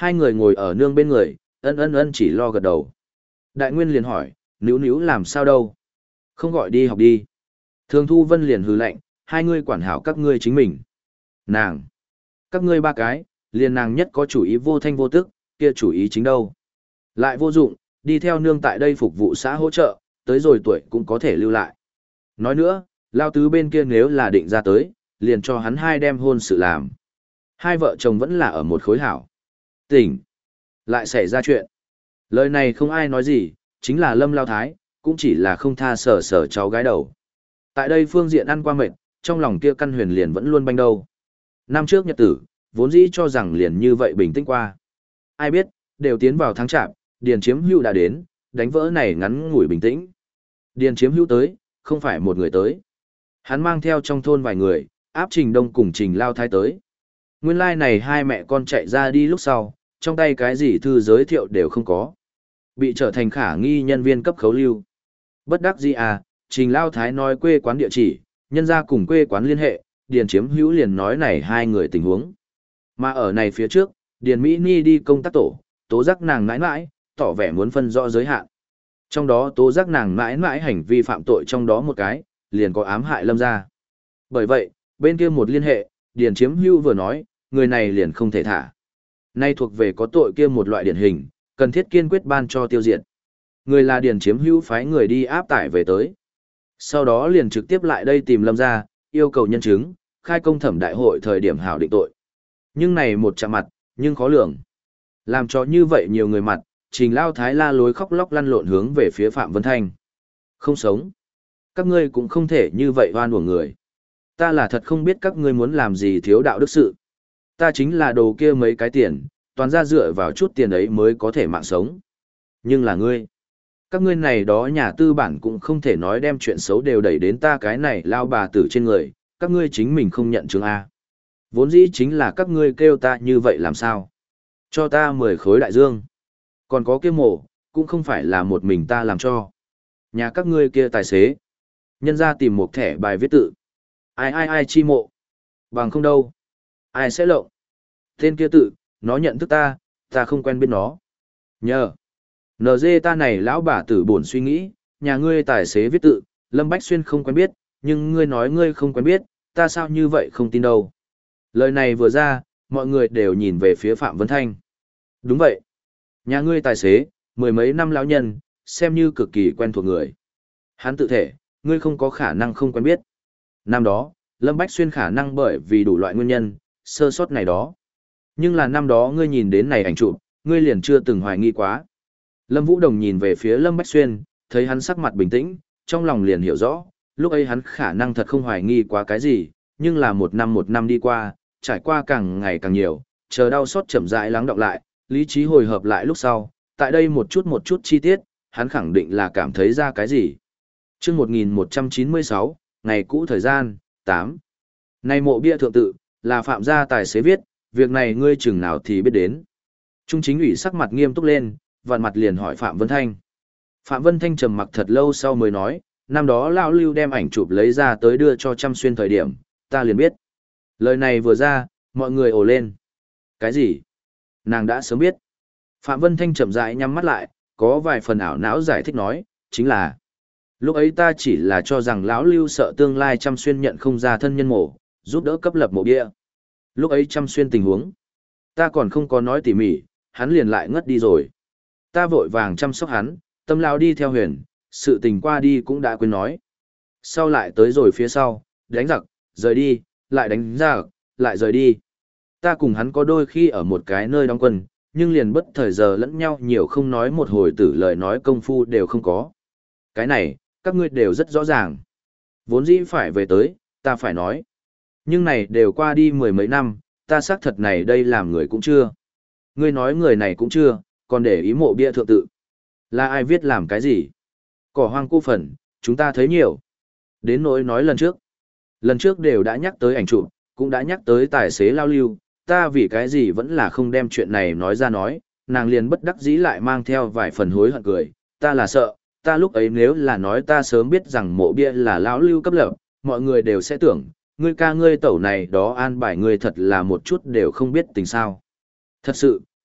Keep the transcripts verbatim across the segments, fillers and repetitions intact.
Hai người ngồi ở nương bên người, ân ân ân chỉ lo gật đầu. Đại Nguyên liền hỏi, níu níu làm sao đâu? Không gọi đi học đi. Thường Thu Vân liền hừ lạnh, hai ngươi quản hảo các ngươi chính mình. Nàng. Các ngươi ba cái, liền nàng nhất có chủ ý vô thanh vô tức, kia chủ ý chính đâu. Lại vô dụng, đi theo nương tại đây phục vụ xã hỗ trợ, tới rồi tuổi cũng có thể lưu lại. Nói nữa, lao tứ bên kia nếu là định ra tới, liền cho hắn hai đem hôn sự làm. Hai vợ chồng vẫn là ở một khối hảo. Tỉnh. Lại xảy ra chuyện. Lời này không ai nói gì, chính là Lâm Lao Thái, cũng chỉ là không tha sở sở cháu gái đầu. Tại đây phương diện ăn qua mệt, trong lòng kia căn huyền liền vẫn luôn banh đâu. Năm trước nhật tử, vốn dĩ cho rằng liền như vậy bình tĩnh qua. Ai biết, đều tiến vào tháng chạp, Điền Chiếm Hữu đã đến, đánh vỡ này ngắn ngủi bình tĩnh. Điền Chiếm Hữu tới, không phải một người tới. Hắn mang theo trong thôn vài người, áp Trình Đông cùng Trình Lao Thái tới. Nguyên lai like này hai mẹ con chạy ra đi lúc sau, trong tay cái gì thư giới thiệu đều không có. Bị trở thành khả nghi nhân viên cấp khấu lưu. Bất đắc dĩ à, Trình Lao Thái nói quê quán địa chỉ, nhân ra cùng quê quán liên hệ, Điền Chiếm Hữu liền nói này hai người tình huống. Mà ở này phía trước, Điền Mỹ Ni đi công tác tổ, tố giác nàng mãi mãi, tỏ vẻ muốn phân rõ giới hạn. Trong đó tố giác nàng mãi mãi hành vi phạm tội trong đó một cái, liền có ám hại Lâm gia. Bởi vậy, bên kia một liên hệ, Điền Chiếm Hữu vừa nói, người này liền không thể thả. Nay thuộc về có tội kia một loại điển hình, cần thiết kiên quyết ban cho tiêu diệt. Người là Điền Chiếm Hữu phái người đi áp tải về tới. Sau đó liền trực tiếp lại đây tìm Lâm gia, yêu cầu nhân chứng, khai công thẩm đại hội thời điểm hảo định tội. Nhưng này một chạm mặt, nhưng khó lường. Làm cho như vậy nhiều người mặt, Trình Lao Thái la lối khóc lóc lăn lộn hướng về phía Phạm Vân Thanh. Không sống. Các ngươi cũng không thể như vậy oan uổng người. Ta là thật không biết các ngươi muốn làm gì thiếu đạo đức sự. Ta chính là đồ kia mấy cái tiền, toàn ra dựa vào chút tiền ấy mới có thể mạng sống. Nhưng là ngươi. Các ngươi này đó nhà tư bản cũng không thể nói đem chuyện xấu đều đẩy đến ta cái này lao bà tử trên người, các ngươi chính mình không nhận chứng A. Vốn dĩ chính là các ngươi kêu ta như vậy làm sao? Cho ta mười khối đại dương. Còn có kia mổ, cũng không phải là một mình ta làm cho. Nhà các ngươi kia tài xế. Nhân ra tìm một thẻ bài viết tự. Ai ai ai chi mộ. Bằng không đâu. Ai sẽ lộng. Tên kia tự, nó nhận thức ta, ta không quen biết nó. Nhờ. en giê ta này lão bà tử buồn suy nghĩ, nhà ngươi tài xế viết tự, Lâm Bách Xuyên không quen biết, nhưng ngươi nói ngươi không quen biết, ta sao như vậy không tin đâu. Lời này vừa ra, mọi người đều nhìn về phía Phạm Vân Thanh. Đúng vậy. Nhà ngươi tài xế, mười mấy năm lão nhân, xem như cực kỳ quen thuộc người. Hắn tự thể, ngươi không có khả năng không quen biết. Năm đó, Lâm Bách Xuyên khả năng bởi vì đủ loại nguyên nhân, sơ sót này đó. Nhưng là năm đó ngươi nhìn đến này ảnh chụp, ngươi liền chưa từng hoài nghi quá. Lâm Vũ Đồng nhìn về phía Lâm Bách Xuyên, thấy hắn sắc mặt bình tĩnh, trong lòng liền hiểu rõ, lúc ấy hắn khả năng thật không hoài nghi quá cái gì, nhưng là một năm một năm đi qua, trải qua càng ngày càng nhiều, chờ đau xót chậm rãi lắng đọng lại, lý trí hồi hợp lại lúc sau, tại đây một chút một chút chi tiết, hắn khẳng định là cảm thấy ra cái gì. Chương một nghìn một trăm chín mươi sáu, ngày cũ thời gian, tám. Này mộ bia thượng tự, là Phạm gia tài xế viết, việc này ngươi chừng nào thì biết đến. Trung chính ủy sắc mặt nghiêm túc lên, vặn mặt liền hỏi Phạm Vân Thanh. Phạm Vân Thanh trầm mặc thật lâu sau mới nói, năm đó lão Lưu đem ảnh chụp lấy ra tới đưa cho Trăm Xuyên thời điểm, ta liền biết. Lời này vừa ra, mọi người ồ lên. Cái gì? Nàng đã sớm biết. Phạm Vân Thanh chậm rãi nhắm mắt lại, có vài phần ảo não giải thích nói, chính là lúc ấy ta chỉ là cho rằng lão Lưu sợ tương lai Trăm Xuyên nhận không ra thân nhân mộ, giúp đỡ cấp lập mộ bia. Lúc ấy Trăm Xuyên tình huống, ta còn không có nói tỉ mỉ, hắn liền lại ngất đi rồi. Ta vội vàng chăm sóc hắn, tâm lão đi theo huyền, sự tình qua đi cũng đã quên nói. Sau lại tới rồi phía sau, đánh giặc, rời đi, lại đánh giặc, lại rời đi. Ta cùng hắn có đôi khi ở một cái nơi đóng quân, nhưng liền bất thời giờ lẫn nhau nhiều không nói một hồi tử lời nói công phu đều không có. Cái này, các ngươi đều rất rõ ràng. Vốn dĩ phải về tới, ta phải nói. Nhưng này đều qua đi mười mấy năm, ta xác thật này đây làm người cũng chưa. Ngươi nói người này cũng chưa, còn để ý mộ bia thượng tự. Là ai viết làm cái gì? Cỏ hoang cô phần, chúng ta thấy nhiều. Đến nỗi nói lần trước. Lần trước đều đã nhắc tới ảnh chụp, cũng đã nhắc tới tài xế lao lưu, ta vì cái gì vẫn là không đem chuyện này nói ra nói, nàng liền bất đắc dĩ lại mang theo vài phần hối hận cười, ta là sợ, ta lúc ấy nếu là nói ta sớm biết rằng mộ bia là lão lưu cấp lập, mọi người đều sẽ tưởng, ngươi ca ngươi tẩu này đó an bài ngươi thật là một chút đều không biết tình sao. Thật sự,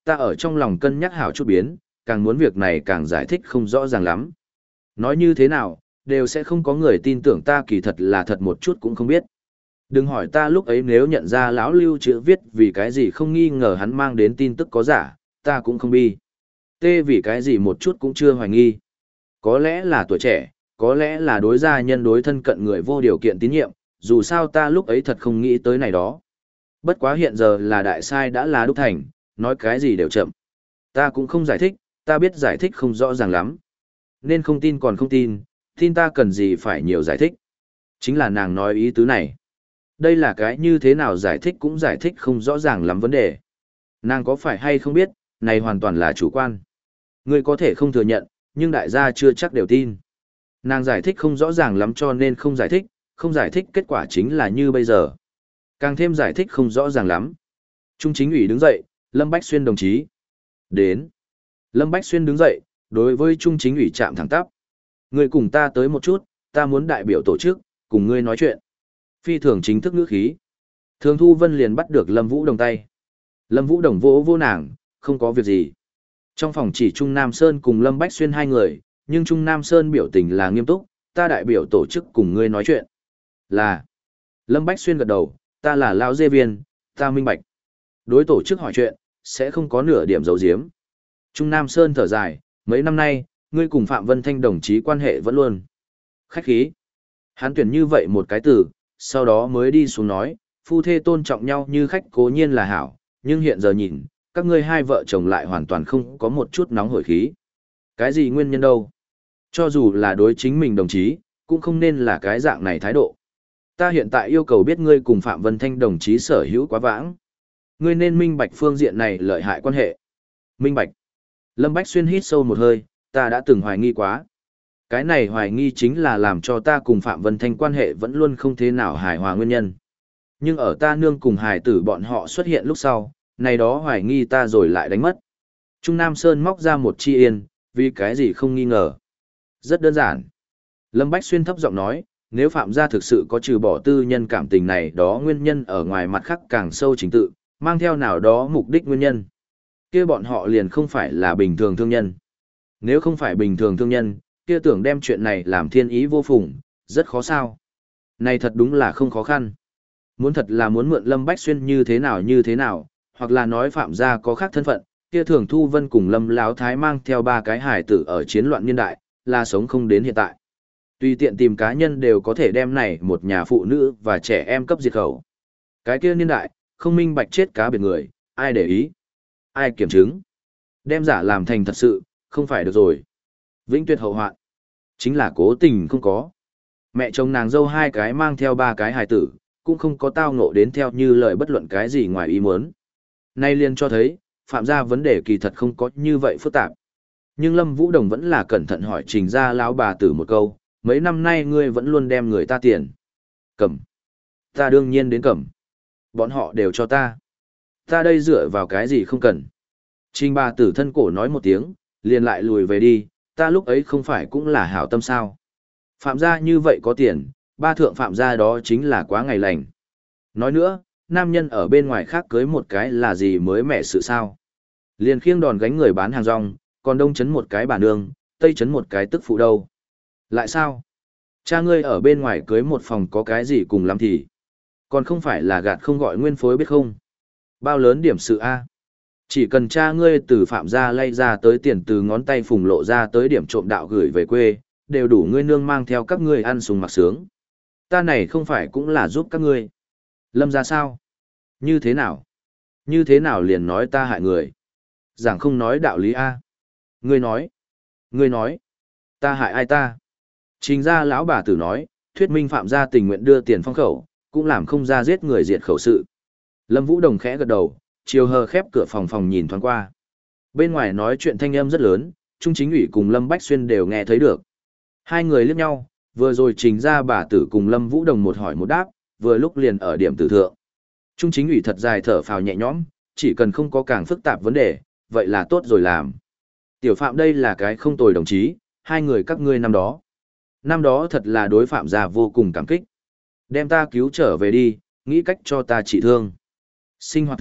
Ta ở trong lòng cân nhắc hảo chút biến, càng muốn việc này càng giải thích không rõ ràng lắm. Nói như thế nào, đều sẽ không có người tin tưởng ta kỳ thật là thật một chút cũng không biết. Đừng hỏi ta lúc ấy nếu nhận ra lão lưu chữ viết vì cái gì không nghi ngờ hắn mang đến tin tức có giả, ta cũng không bi. Tê vì cái gì một chút cũng chưa hoài nghi. Có lẽ là tuổi trẻ, có lẽ là đối gia nhân đối thân cận người vô điều kiện tín nhiệm, dù sao ta lúc ấy thật không nghĩ tới này đó. Bất quá hiện giờ là đại sai đã là đúc thành, nói cái gì đều chậm. Ta cũng không giải thích, ta biết giải thích không rõ ràng lắm. Nên không tin còn không tin, tin ta cần gì phải nhiều giải thích. Chính là nàng nói ý tứ này. Đây là cái như thế nào giải thích cũng giải thích không rõ ràng lắm vấn đề. Nàng có phải hay không biết, này hoàn toàn là chủ quan. Ngươi có thể không thừa nhận, nhưng đại gia chưa chắc đều tin. Nàng giải thích không rõ ràng lắm cho nên không giải thích, không giải thích kết quả chính là như bây giờ. Càng thêm giải thích không rõ ràng lắm. Trung chính ủy đứng dậy, Lâm Bách Xuyên đồng chí. Đến. Lâm Bách Xuyên đứng dậy, đối với Trung chính ủy chạm thẳng tắp. Ngươi cùng ta tới một chút, ta muốn đại biểu tổ chức, cùng ngươi nói chuyện. Phi thường chính thức ngữ khí. Thường Thu Vân liền bắt được Lâm Vũ Đồng tay. Lâm Vũ Đồng vỗ vô nàng, không có việc gì. Trong phòng chỉ Trung Nam Sơn cùng Lâm Bách Xuyên hai người, nhưng Trung Nam Sơn biểu tình là nghiêm túc, ta đại biểu tổ chức cùng ngươi nói chuyện. Là. Lâm Bách Xuyên gật đầu, ta là Lão Dê Viên, ta minh bạch. Đối tổ chức hỏi chuyện, sẽ không có nửa điểm giấu giếm. Trung Nam Sơn thở dài, mấy năm nay, ngươi cùng Phạm Vân Thanh đồng chí quan hệ vẫn luôn. Khách khí. Hắn tuyển như vậy một cái từ, sau đó mới đi xuống nói, phu thê tôn trọng nhau như khách cố nhiên là hảo, nhưng hiện giờ nhìn, các ngươi hai vợ chồng lại hoàn toàn không có một chút nóng hổi khí. Cái gì nguyên nhân đâu? Cho dù là đối chính mình đồng chí, cũng không nên là cái dạng này thái độ. Ta hiện tại yêu cầu biết ngươi cùng Phạm Vân Thanh đồng chí sở hữu quá vãng. Ngươi nên minh bạch phương diện này lợi hại quan hệ. Minh bạch. Lâm Bách Xuyên hít sâu một hơi, ta đã từng hoài nghi quá. Cái này hoài nghi chính là làm cho ta cùng Phạm Vân Thanh quan hệ vẫn luôn không thế nào hài hòa nguyên nhân. Nhưng ở ta nương cùng hài tử bọn họ xuất hiện lúc sau, này đó hoài nghi ta rồi lại đánh mất. Trung Nam Sơn móc ra một chi yên, vì cái gì không nghi ngờ. Rất đơn giản. Lâm Bách Xuyên thấp giọng nói, nếu Phạm gia thực sự có trừ bỏ tư nhân cảm tình này đó nguyên nhân ở ngoài mặt khác càng sâu chính tự, mang theo nào đó mục đích nguyên nhân. Kia bọn họ liền không phải là bình thường thương nhân. Nếu không phải bình thường thương nhân, kia tưởng đem chuyện này làm thiên ý vô phùng, rất khó sao. Này thật đúng là không khó khăn. Muốn thật là muốn mượn Lâm Bách Xuyên như thế nào như thế nào, hoặc là nói Phạm gia có khác thân phận, kia Thường Thu Vân cùng Lâm Láo Thái mang theo ba cái hải tử ở chiến loạn niên đại, là sống không đến hiện tại. Tùy tiện tìm cá nhân đều có thể đem này một nhà phụ nữ và trẻ em cấp diệt khẩu. Cái kia niên đại, không minh bạch chết cá biệt người, ai để ý, ai kiểm chứng. Đem giả làm thành thật sự, không phải được rồi. Vĩnh tuyệt hậu hoạn. Chính là cố tình không có. Mẹ chồng nàng dâu hai cái mang theo ba cái hài tử, cũng không có tao ngộ đến theo như lời bất luận cái gì ngoài ý muốn. Nay liền cho thấy, phạm gia vấn đề kỳ thật không có như vậy phức tạp. Nhưng Lâm Vũ Đồng vẫn là cẩn thận hỏi Trình gia lão bà tử một câu, mấy năm nay ngươi vẫn luôn đem người ta tiền. Cầm. Ta đương nhiên đến cầm. Bọn họ đều cho ta. Ta đây dựa vào cái gì không cần. Trình bà tử thân cổ nói một tiếng, liền lại lùi về đi, ta lúc ấy không phải cũng là hảo tâm sao. Phạm gia như vậy có tiền, ba thượng phạm gia đó chính là quá ngày lành. Nói nữa, nam nhân ở bên ngoài khác cưới một cái là gì mới mẻ sự sao. Liền khiêng đòn gánh người bán hàng rong, còn đông chấn một cái bà nương, tây chấn một cái tức phụ đâu. Lại sao? Cha ngươi ở bên ngoài cưới một phòng có cái gì cùng lắm thì. Còn không phải là gạt không gọi nguyên phối biết không? Bao lớn điểm sự A? Chỉ cần cha ngươi từ phạm gia lay ra tới tiền từ ngón tay phùng lộ ra tới điểm trộm đạo gửi về quê, đều đủ ngươi nương mang theo các ngươi ăn sùng mặc sướng. Ta này không phải cũng là giúp các ngươi. Lâm ra sao? Như thế nào? Như thế nào liền nói ta hại người? Giảng không nói đạo lý A. Ngươi nói. Ngươi nói. Ta hại ai ta? Trình ra lão bà tử nói, thuyết minh phạm gia tình nguyện đưa tiền phong khẩu, cũng làm không ra giết người diệt khẩu sự. Lâm Vũ Đồng khẽ gật đầu, chiều hờ khép cửa phòng phòng nhìn thoáng qua. Bên ngoài nói chuyện thanh âm rất lớn, Trung Chính ủy cùng Lâm Bách Xuyên đều nghe thấy được. Hai người liếc nhau, vừa rồi Trình ra bà tử cùng Lâm Vũ Đồng một hỏi một đáp, vừa lúc liền ở điểm tử thượng. Trung Chính ủy thật dài thở phào nhẹ nhõm, chỉ cần không có càng phức tạp vấn đề, vậy là tốt rồi làm. Tiểu Phạm đây là cái không tồi đồng chí, hai người các ngươi năm đó. Năm đó thật là đối Phạm gia vô cùng cảm kích. Đem ta cứu trở về đi, nghĩ cách cho ta trị thương. Sinh hoạt thượng,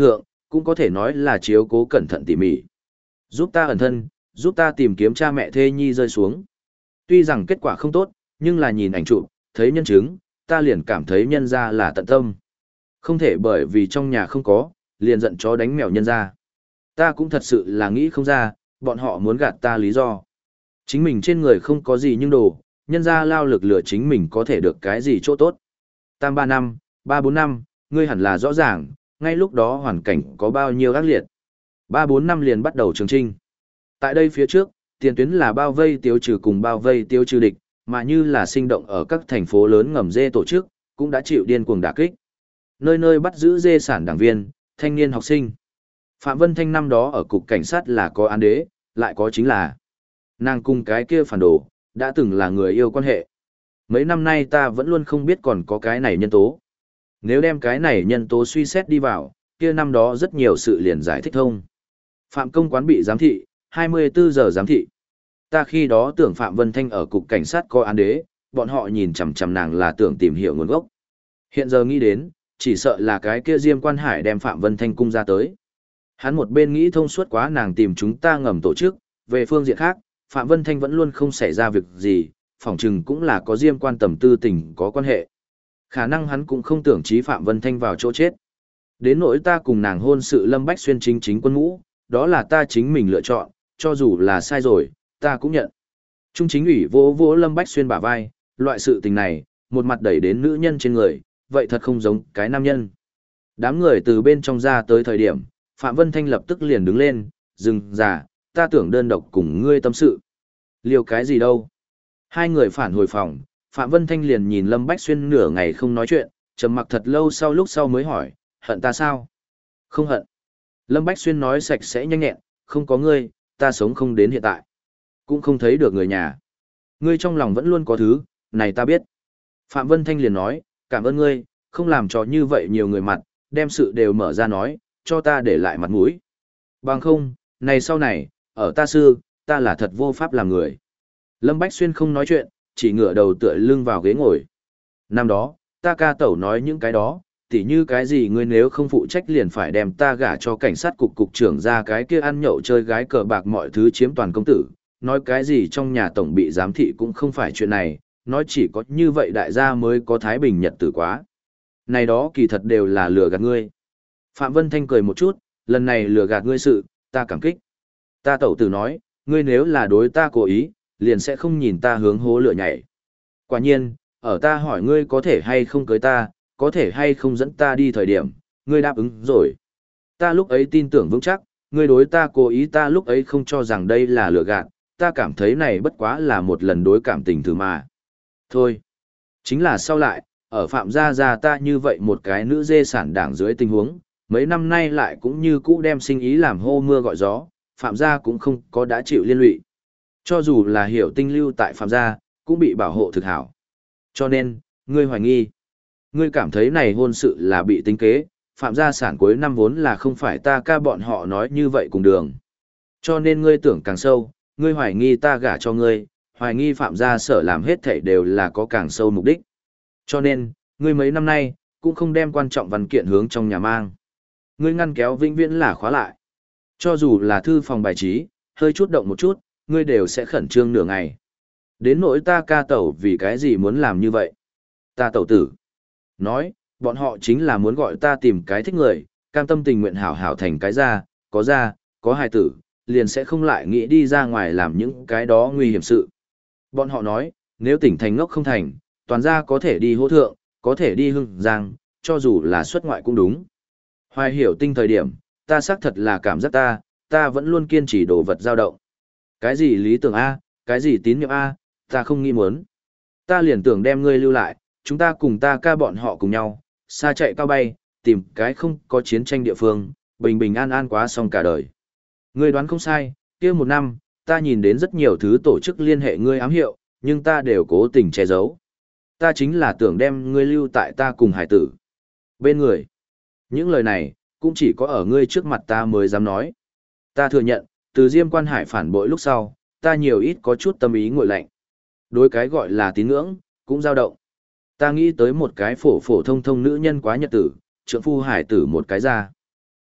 cũng có thể nói là chiếu cố cẩn thận tỉ mỉ. Giúp ta ẩn thân, giúp ta tìm kiếm cha mẹ thê nhi rơi xuống. Tuy rằng kết quả không tốt, nhưng là nhìn ảnh chụp, thấy nhân chứng, ta liền cảm thấy nhân ra là tận tâm. Không thể bởi vì trong nhà không có, liền giận chó đánh mèo nhân ra. Ta cũng thật sự là nghĩ không ra, bọn họ muốn gạt ta lý do. Chính mình trên người không có gì nhưng đồ, nhân ra lao lực lửa chính mình có thể được cái gì chỗ tốt. Tam ba năm, ba bốn năm, ngươi hẳn là rõ ràng, ngay lúc đó hoàn cảnh có bao nhiêu ác liệt. Ba bốn năm liền bắt đầu trường trinh. Tại đây phía trước, tiền tuyến là bao vây tiêu trừ cùng bao vây tiêu trừ địch, mà như là sinh động ở các thành phố lớn ngầm dê tổ chức, cũng đã chịu điên cuồng đả kích. Nơi nơi bắt giữ dê sản đảng viên, thanh niên học sinh. Phạm Vân Thanh năm đó ở cục cảnh sát là có án đế, lại có chính là nàng cùng cái kia phản đồ, đã từng là người yêu quan hệ. Mấy năm nay ta vẫn luôn không biết còn có cái này nhân tố. Nếu đem cái này nhân tố suy xét đi vào, kia năm đó rất nhiều sự liền giải thích thông. Phạm công quán bị giám thị, hai mươi bốn giờ giám thị. Ta khi đó tưởng Phạm Vân Thanh ở cục cảnh sát có án đế, bọn họ nhìn chằm chằm nàng là tưởng tìm hiểu nguồn gốc. Hiện giờ nghĩ đến, chỉ sợ là cái kia Diêm Quan Hải đem Phạm Vân Thanh cung ra tới. Hắn một bên nghĩ thông suốt quá nàng tìm chúng ta ngầm tổ chức, về phương diện khác, Phạm Vân Thanh vẫn luôn không xảy ra việc gì, phỏng chừng cũng là có Diêm Quan tầm tư tình có quan hệ. Khả năng hắn cũng không tưởng trí Phạm Vân Thanh vào chỗ chết. Đến nỗi ta cùng nàng hôn sự Lâm Bách Xuyên chính chính quân ngũ, đó là ta chính mình lựa chọn, cho dù là sai rồi, ta cũng nhận. Trung chính ủy vỗ vỗ Lâm Bách Xuyên bả vai, loại sự tình này, một mặt đẩy đến nữ nhân trên người, vậy thật không giống cái nam nhân. Đám người từ bên trong ra tới thời điểm, Phạm Vân Thanh lập tức liền đứng lên, dừng già, ta tưởng đơn độc cùng ngươi tâm sự. Liều cái gì đâu? Hai người phản hồi phòng, Phạm Vân Thanh liền nhìn Lâm Bách Xuyên nửa ngày không nói chuyện, trầm mặc thật lâu sau lúc sau mới hỏi, hận ta sao? Không hận. Lâm Bách Xuyên nói sạch sẽ nhanh nhẹn, không có ngươi, ta sống không đến hiện tại. Cũng không thấy được người nhà. Ngươi trong lòng vẫn luôn có thứ, này ta biết. Phạm Vân Thanh liền nói, cảm ơn ngươi, không làm cho như vậy nhiều người mặt, đem sự đều mở ra nói, cho ta để lại mặt mũi. Bằng không, này sau này, ở ta sư, ta là thật vô pháp làm người. Lâm Bách Xuyên không nói chuyện, chỉ ngửa đầu tựa lưng vào ghế ngồi. Năm đó, ta ca tẩu nói những cái đó, tỉ như cái gì ngươi nếu không phụ trách liền phải đem ta gả cho cảnh sát cục cục trưởng ra cái kia ăn nhậu chơi gái cờ bạc mọi thứ chiếm toàn công tử, nói cái gì trong nhà tổng bị giám thị cũng không phải chuyện này, nói chỉ có như vậy đại gia mới có thái bình nhật tử quá. Này đó kỳ thật đều là lừa gạt ngươi. Phạm Vân Thanh cười một chút, lần này lừa gạt ngươi sự, ta cảm kích. Ta tẩu tử nói, ngươi nếu là đối ta cố ý, liền sẽ không nhìn ta hướng hố lửa nhảy. Quả nhiên, ở ta hỏi ngươi có thể hay không cưới ta, có thể hay không dẫn ta đi thời điểm, ngươi đáp ứng rồi. Ta lúc ấy tin tưởng vững chắc, ngươi đối ta cố ý ta lúc ấy không cho rằng đây là lừa gạt, ta cảm thấy này bất quá là một lần đối cảm tình thử mà. Thôi, chính là sau lại, ở Phạm Gia Gia ta như vậy một cái nữ dê sản đảng dưới tình huống, mấy năm nay lại cũng như cũ đem sinh ý làm hô mưa gọi gió, Phạm Gia cũng không có đã chịu liên lụy. Cho dù là hiểu tinh lưu tại Phạm Gia, cũng bị bảo hộ thực hảo. Cho nên, ngươi hoài nghi. Ngươi cảm thấy này hôn sự là bị tính kế, Phạm Gia sản cuối năm vốn là không phải ta ca bọn họ nói như vậy cùng đường. Cho nên ngươi tưởng càng sâu, ngươi hoài nghi ta gả cho ngươi, hoài nghi Phạm Gia sở làm hết thảy đều là có càng sâu mục đích. Cho nên, ngươi mấy năm nay, cũng không đem quan trọng văn kiện hướng trong nhà mang. Ngươi ngăn kéo vĩnh viễn là khóa lại. Cho dù là thư phòng bài trí, hơi chút động một chút, ngươi đều sẽ khẩn trương nửa ngày. Đến nỗi ta ca tẩu vì cái gì muốn làm như vậy? Ta tẩu tử. Nói, bọn họ chính là muốn gọi ta tìm cái thích người, cam tâm tình nguyện hảo hảo thành cái ra, có ra, có hài tử, liền sẽ không lại nghĩ đi ra ngoài làm những cái đó nguy hiểm sự. Bọn họ nói, nếu tỉnh thành ngốc không thành, toàn ra có thể đi hỗ thượng, có thể đi hưng giang, cho dù là xuất ngoại cũng đúng. Hoài hiểu tinh thời điểm, ta xác thật là cảm giác ta, ta vẫn luôn kiên trì đồ vật dao động. Cái gì lý tưởng A, cái gì tín nhiệm A, ta không nghĩ muốn. Ta liền tưởng đem ngươi lưu lại, chúng ta cùng ta ca bọn họ cùng nhau, xa chạy cao bay, tìm cái không có chiến tranh địa phương, bình bình an an quá xong cả đời. Ngươi đoán không sai, kia một năm, ta nhìn đến rất nhiều thứ tổ chức liên hệ ngươi ám hiệu, nhưng ta đều cố tình che giấu. Ta chính là tưởng đem ngươi lưu tại ta cùng hải tử. Bên người. Những lời này, cũng chỉ có ở ngươi trước mặt ta mới dám nói. Ta thừa nhận, từ Diêm Quan Hải phản bội lúc sau, ta nhiều ít có chút tâm ý nguội lạnh. Đối cái gọi là tín ngưỡng, cũng dao động. Ta nghĩ tới một cái phổ phổ thông thông nữ nhân quá nhật tử, trượng phu hải tử một cái ra.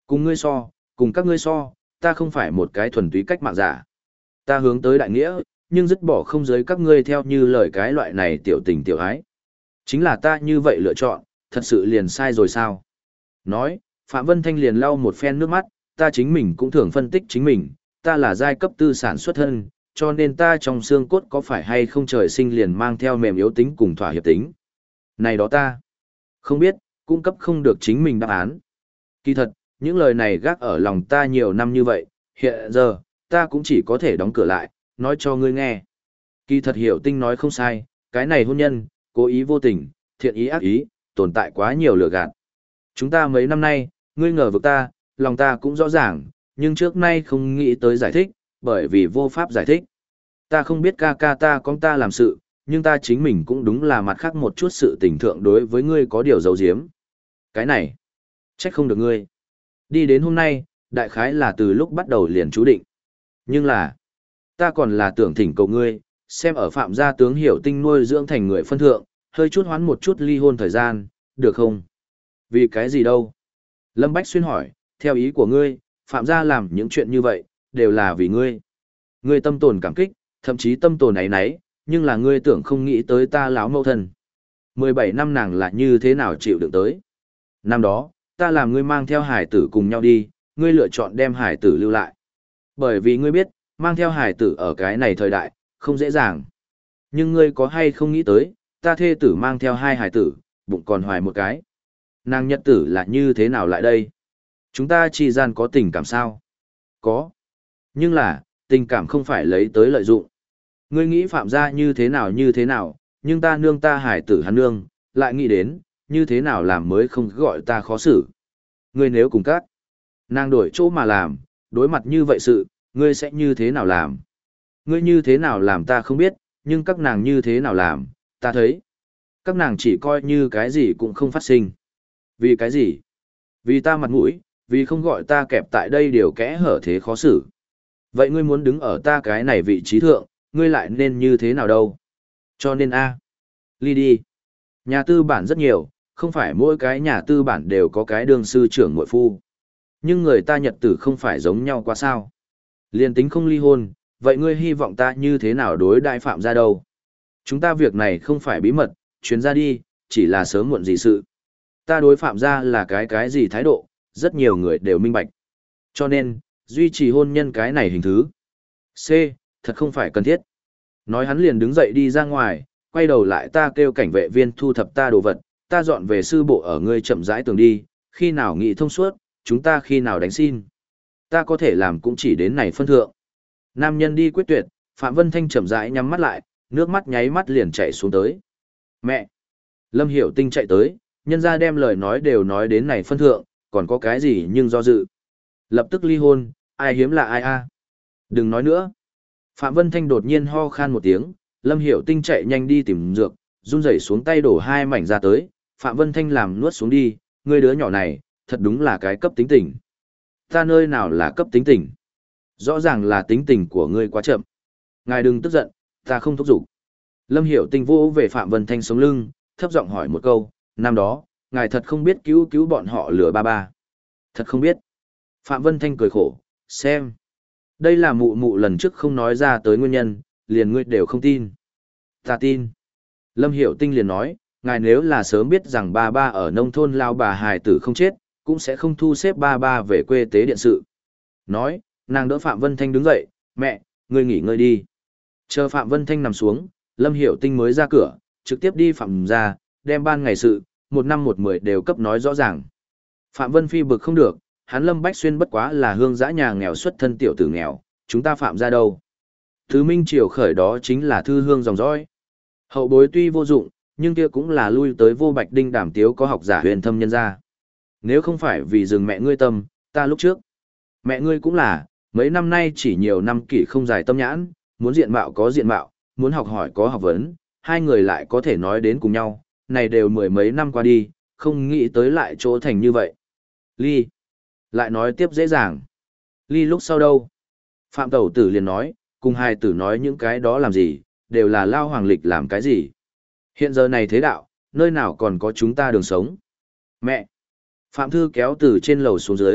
Cùng ngươi so, cùng các ngươi so, ta không phải một cái thuần túy cách mạng giả. Ta hướng tới đại nghĩa, nhưng dứt bỏ không giới các ngươi theo như lời cái loại này tiểu tình tiểu ái. Chính là ta như vậy lựa chọn, thật sự liền sai rồi sao? Nói, Phạm Vân Thanh liền lau một phen nước mắt, ta chính mình cũng thường phân tích chính mình, ta là giai cấp tư sản xuất thân, cho nên ta trong xương cốt có phải hay không trời sinh liền mang theo mềm yếu tính cùng thỏa hiệp tính. Này đó ta không biết, cung cấp không được chính mình đáp án. Kỳ thật, những lời này gác ở lòng ta nhiều năm như vậy, hiện giờ, ta cũng chỉ có thể đóng cửa lại, nói cho ngươi nghe. Kỳ thật Hiểu Tinh nói không sai, cái này hôn nhân, cố ý vô tình, thiện ý ác ý, tồn tại quá nhiều lừa gạt. Chúng ta mấy năm nay, ngươi ngờ vực ta, lòng ta cũng rõ ràng, nhưng trước nay không nghĩ tới giải thích, bởi vì vô pháp giải thích. Ta không biết ca ca ta con ta làm sự, nhưng ta chính mình cũng đúng là mặt khác một chút sự tình thượng đối với ngươi có điều giấu giếm. Cái này, trách không được ngươi. Đi đến hôm nay, đại khái là từ lúc bắt đầu liền chú định. Nhưng là, ta còn là tưởng thỉnh cầu ngươi, xem ở Phạm gia tướng Hiểu Tinh nuôi dưỡng thành người phân thượng, hơi chút hoán một chút ly hôn thời gian, được không? Vì cái gì đâu? Lâm Bách Xuyên hỏi, theo ý của ngươi, Phạm gia làm những chuyện như vậy, đều là vì ngươi. Ngươi tâm tồn cảm kích, thậm chí tâm tồn ấy nấy, nhưng là ngươi tưởng không nghĩ tới ta láo mâu thân. mười bảy năm nàng là như thế nào chịu đựng tới. Năm đó, ta làm ngươi mang theo hải tử cùng nhau đi, ngươi lựa chọn đem hải tử lưu lại. Bởi vì ngươi biết, mang theo hải tử ở cái này thời đại, không dễ dàng. Nhưng ngươi có hay không nghĩ tới, ta thê tử mang theo hai hải tử, bụng còn hoài một cái. Nàng nhật tử là như thế nào lại đây? Chúng ta chi gian có tình cảm sao? Có. Nhưng là, tình cảm không phải lấy tới lợi dụng. Ngươi nghĩ Phạm gia như thế nào như thế nào, nhưng ta nương ta hải tử hắn nương, lại nghĩ đến, như thế nào làm mới không gọi ta khó xử. Ngươi nếu cùng các, nàng đổi chỗ mà làm, đối mặt như vậy sự, ngươi sẽ như thế nào làm? Ngươi như thế nào làm ta không biết, nhưng các nàng như thế nào làm, ta thấy. Các nàng chỉ coi như cái gì cũng không phát sinh. Vì cái gì? Vì ta mặt mũi, vì không gọi ta kẹp tại đây điều kẽ hở thế khó xử. Vậy ngươi muốn đứng ở ta cái này vị trí thượng, ngươi lại nên như thế nào đâu? Cho nên a, ly đi. Nhà tư bản rất nhiều, không phải mỗi cái nhà tư bản đều có cái đương sư trưởng muội phu. Nhưng người ta nhật tử không phải giống nhau quá sao. Liên tính không ly hôn, vậy ngươi hy vọng ta như thế nào đối đại Phạm gia đâu? Chúng ta việc này không phải bí mật, chuyến ra đi, chỉ là sớm muộn gì sự. Ta đối Phạm gia là cái cái gì thái độ, rất nhiều người đều minh bạch. Cho nên, duy trì hôn nhân cái này hình thứ. C, thật không phải cần thiết. Nói hắn liền đứng dậy đi ra ngoài, quay đầu lại ta kêu cảnh vệ viên thu thập ta đồ vật, ta dọn về sư bộ ở ngươi chậm rãi tường đi, khi nào nghị thông suốt, chúng ta khi nào đánh xin. Ta có thể làm cũng chỉ đến này phân thượng. Nam nhân đi quyết tuyệt, Phạm Vân Thanh chậm rãi nhắm mắt lại, nước mắt nháy mắt liền chảy xuống tới. Mẹ! Lâm Hiểu Tinh chạy tới, nhân ra đem lời nói đều nói đến này phân thượng, còn có cái gì nhưng do dự. Lập tức ly hôn, ai hiếm là ai a? Đừng nói nữa. Phạm Vân Thanh đột nhiên ho khan một tiếng, Lâm Hiểu Tinh chạy nhanh đi tìm dược, run rẩy xuống tay đổ hai mảnh ra tới, Phạm Vân Thanh làm nuốt xuống đi, ngươi đứa nhỏ này, thật đúng là cái cấp tính tình. Ta nơi nào là cấp tính tình? Rõ ràng là tính tình của ngươi quá chậm. Ngài đừng tức giận, ta không thúc giục. Lâm Hiểu Tinh vỗ về Phạm Vân Thanh sống lưng, thấp giọng hỏi một câu, năm đó, ngài thật không biết cứu cứu bọn họ lừa ba ba. Thật không biết. Phạm Vân Thanh cười khổ, xem. Đây là mụ mụ lần trước không nói ra tới nguyên nhân, liền ngươi đều không tin. Ta tin. Lâm Hiểu Tinh liền nói, ngài nếu là sớm biết rằng ba ba ở nông thôn lao bà hài tử không chết, cũng sẽ không thu xếp ba ba về quê tế điện sự. Nói, nàng đỡ Phạm Vân Thanh đứng dậy, mẹ, ngươi nghỉ ngơi đi. Chờ Phạm Vân Thanh nằm xuống, Lâm Hiểu Tinh mới ra cửa, trực tiếp đi Phạm ra, đem ban ngày sự, một năm một mười đều cấp nói rõ ràng. Phạm Vân Phi bực không được, hắn Lâm Bách Xuyên bất quá là hương dã nhà nghèo xuất thân tiểu tử nghèo, chúng ta Phạm ra đâu. Thứ Minh Triều khởi đó chính là thư hương dòng dõi. Hậu bối tuy vô dụng, nhưng kia cũng là lui tới vô bạch đinh đảm tiếu có học giả huyền thâm nhân gia. Nếu không phải vì dừng mẹ ngươi tâm, ta lúc trước. Mẹ ngươi cũng là, mấy năm nay chỉ nhiều năm kỷ không dài tâm nhãn, muốn diện mạo có diện mạo, muốn học hỏi có học vấn, hai người lại có thể nói đến cùng nhau, này đều mười mấy năm qua đi, không nghĩ tới lại chỗ thành như vậy. Ly. Lại nói tiếp dễ dàng. Ly lúc sau đâu? Phạm Tẩu Tử liền nói, cùng hai tử nói những cái đó làm gì, đều là lao hoàng lịch làm cái gì. Hiện giờ này thế đạo, nơi nào còn có chúng ta đường sống. Mẹ! Phạm Thư kéo từ trên lầu xuống dưới,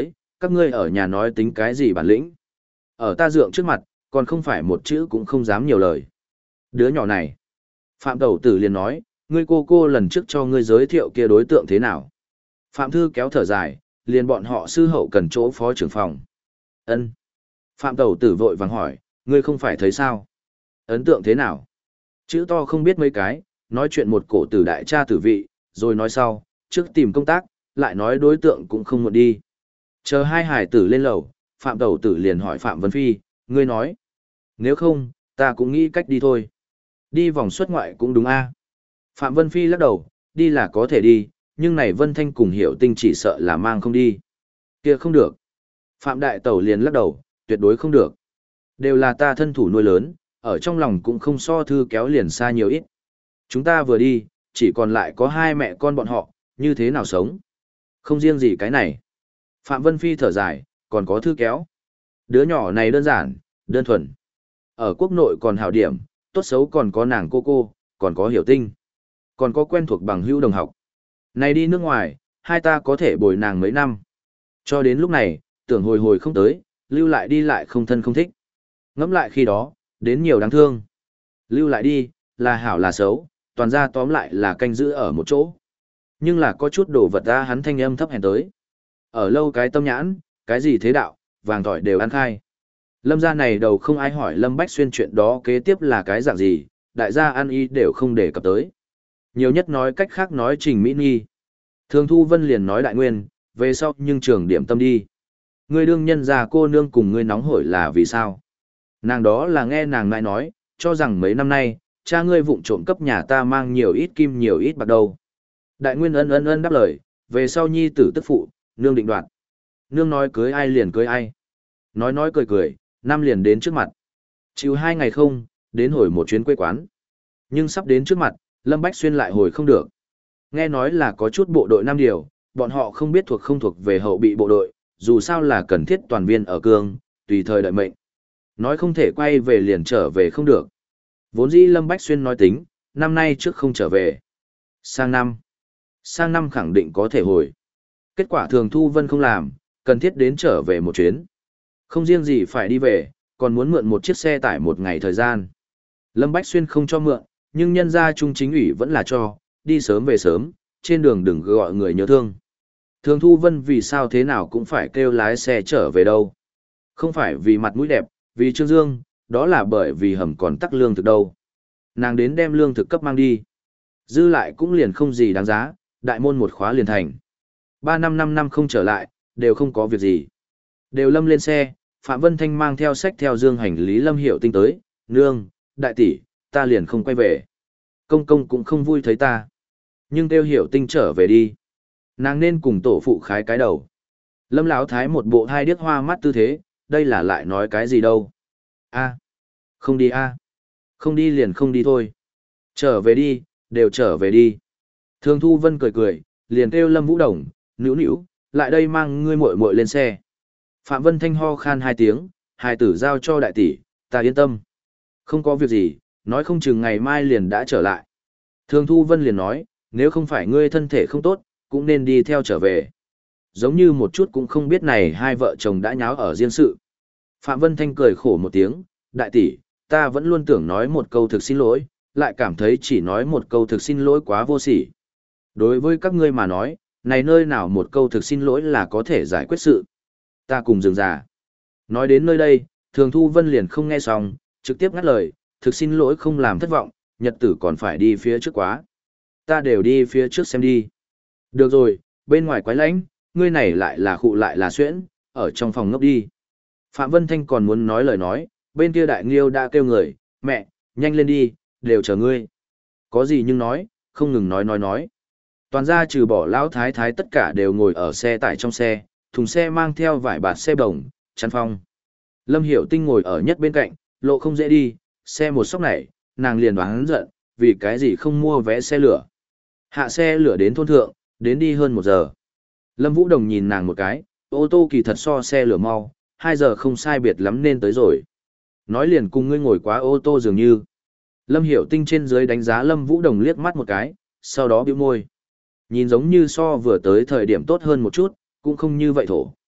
Các ngươi ở nhà nói tính cái gì bản lĩnh? Ở ta dượng trước mặt, còn không phải một chữ cũng không dám nhiều lời. Đứa nhỏ này. Phạm Tẩu Tử liền nói, ngươi cô cô lần trước cho ngươi giới thiệu kia đối tượng thế nào? Phạm Thư kéo thở dài, liền bọn họ sư hậu cần chỗ phó trưởng phòng. Ân. Phạm Tẩu Tử vội vàng hỏi, ngươi không phải thấy sao? Ấn tượng thế nào? Chữ to không biết mấy cái, nói chuyện một cổ tử đại cha tử vị, rồi nói sau, trước tìm công tác, lại nói đối tượng cũng không muộn đi. Chờ hai hải tử lên lầu, Phạm Tẩu Tử liền hỏi Phạm Vân Phi, ngươi nói. Nếu không, ta cũng nghĩ cách đi thôi. Đi vòng xuất ngoại cũng đúng a. Phạm Vân Phi lắc đầu, đi là có thể đi, nhưng này Vân Thanh cùng Hiểu Tinh chỉ sợ là mang không đi. Kia không được. Phạm Đại Tẩu liền lắc đầu, tuyệt đối không được. Đều là ta thân thủ nuôi lớn, ở trong lòng cũng không so Thư kéo liền xa nhiều ít. Chúng ta vừa đi, chỉ còn lại có hai mẹ con bọn họ, như thế nào sống. Không riêng gì cái này. Phạm Vân Phi thở dài, còn có Thư kéo. Đứa nhỏ này đơn giản, đơn thuần. Ở quốc nội còn hảo điểm, tốt xấu còn có nàng cô cô, còn có Hiểu Tinh. Còn có quen thuộc bằng hữu đồng học. Này đi nước ngoài, hai ta có thể bồi nàng mấy năm. Cho đến lúc này, tưởng hồi hồi không tới, lưu lại đi lại không thân không thích. Ngẫm lại khi đó, đến nhiều đáng thương. Lưu lại đi, là hảo là xấu, toàn ra tóm lại là canh giữ ở một chỗ. Nhưng là có chút đồ vật ra hắn thanh âm thấp hèn tới. Ở lâu cái tâm nhãn, cái gì thế đạo, vàng tỏi đều ăn khai. Lâm gia này đầu không ai hỏi Lâm Bách Xuyên chuyện đó kế tiếp là cái dạng gì, đại gia ăn y đều không để cập tới. Nhiều nhất nói cách khác nói Trình Mỹ Nhi. Thường Thu Vân liền nói đại nguyên, về sau nhưng trường điểm tâm đi. Ngươi đương nhân già cô nương cùng ngươi nóng hổi là vì sao? Nàng đó là nghe nàng nại nói, cho rằng mấy năm nay, cha ngươi vụng trộm cấp nhà ta mang nhiều ít kim nhiều ít bạc đâu. Đại nguyên ân ân ân đáp lời, về sau nhi tử tức phụ, nương định đoạt. Nương nói cưới ai liền cưới ai. Nói nói cười cười, năm liền đến trước mặt. Chịu hai ngày không, đến hồi một chuyến quê quán. Nhưng sắp đến trước mặt, Lâm Bách Xuyên lại hồi không được. Nghe nói là có chút bộ đội Nam Điều, bọn họ không biết thuộc không thuộc về hậu bị bộ đội, dù sao là cần thiết toàn viên ở cương, tùy thời đợi mệnh. Nói không thể quay về liền trở về không được. Vốn dĩ Lâm Bách Xuyên nói tính, năm nay trước không trở về. Sang năm. Sang năm khẳng định có thể hồi. Kết quả Thường Thu Vân không làm, cần thiết đến trở về một chuyến. Không riêng gì phải đi về, còn muốn mượn một chiếc xe tải một ngày thời gian. Lâm Bách Xuyên không cho mượn, nhưng nhân gia trung chính ủy vẫn là cho, đi sớm về sớm, trên đường đừng gọi người nhớ thương. Thường Thu Vân vì sao thế nào cũng phải kêu lái xe trở về đâu. Không phải vì mặt mũi đẹp, vì Trương Dương, đó là bởi vì hầm còn tắc lương thực đâu. Nàng đến đem lương thực cấp mang đi. Dư lại cũng liền không gì đáng giá, đại môn một khóa liền thành. Ba năm năm năm không trở lại, đều không có việc gì. Đều Lâm lên xe, Phạm Vân Thanh mang theo sách theo dương hành lý Lâm Hiểu Tinh tới, nương, đại tỷ, ta liền không quay về. Công công cũng không vui thấy ta. Nhưng kêu Hiểu Tinh trở về đi. Nàng nên cùng tổ phụ khái cái đầu. Lâm Lão thái một bộ hai điếc hoa mắt tư thế, đây là lại nói cái gì đâu. A, không đi a, không đi liền không đi thôi. Trở về đi, đều trở về đi. Thường Thu Vân cười cười, liền kêu Lâm Vũ Đồng, nữu nữu, lại đây mang ngươi muội muội lên xe. Phạm Vân Thanh ho khan hai tiếng, hài tử giao cho đại tỷ, ta yên tâm. Không có việc gì, nói không chừng ngày mai liền đã trở lại. Thường Thu Vân liền nói, nếu không phải ngươi thân thể không tốt, cũng nên đi theo trở về. Giống như một chút cũng không biết này hai vợ chồng đã nháo ở riêng sự. Phạm Vân Thanh cười khổ một tiếng, đại tỷ, ta vẫn luôn tưởng nói một câu thực xin lỗi, lại cảm thấy chỉ nói một câu thực xin lỗi quá vô sỉ. Đối với các ngươi mà nói, này nơi nào một câu thực xin lỗi là có thể giải quyết sự. Ta cùng dừng già. Nói đến nơi đây, Thường Thu Vân liền không nghe xong, trực tiếp ngắt lời, thực xin lỗi không làm thất vọng, nhật tử còn phải đi phía trước quá. Ta đều đi phía trước xem đi. Được rồi, bên ngoài quái lãnh, ngươi này lại là khụ lại là xuyễn, ở trong phòng ngốc đi. Phạm Vân Thanh còn muốn nói lời nói, bên kia đại nghiêu đã kêu người, mẹ, nhanh lên đi, đều chờ ngươi. Có gì nhưng nói, không ngừng nói nói nói. Toàn ra trừ bỏ lão thái thái tất cả đều ngồi ở xe tải trong xe, thùng xe mang theo vải bạt xe bồng, chắn phong. Lâm Hiểu Tinh ngồi ở nhất bên cạnh, lộ không dễ đi, xe một sóc này, nàng liền đoán giận, vì cái gì không mua vé xe lửa. Hạ xe lửa đến thôn thượng, đến đi hơn một giờ. Lâm Vũ Đồng nhìn nàng một cái, ô tô kỳ thật so xe lửa mau, hai giờ không sai biệt lắm nên tới rồi. Nói liền cùng ngươi ngồi quá ô tô dường như. Lâm Hiểu Tinh trên dưới đánh giá Lâm Vũ Đồng liếc mắt một cái, sau đó bĩu môi. Nhìn giống như so vừa tới thời điểm tốt hơn một chút, cũng không như vậy thổ.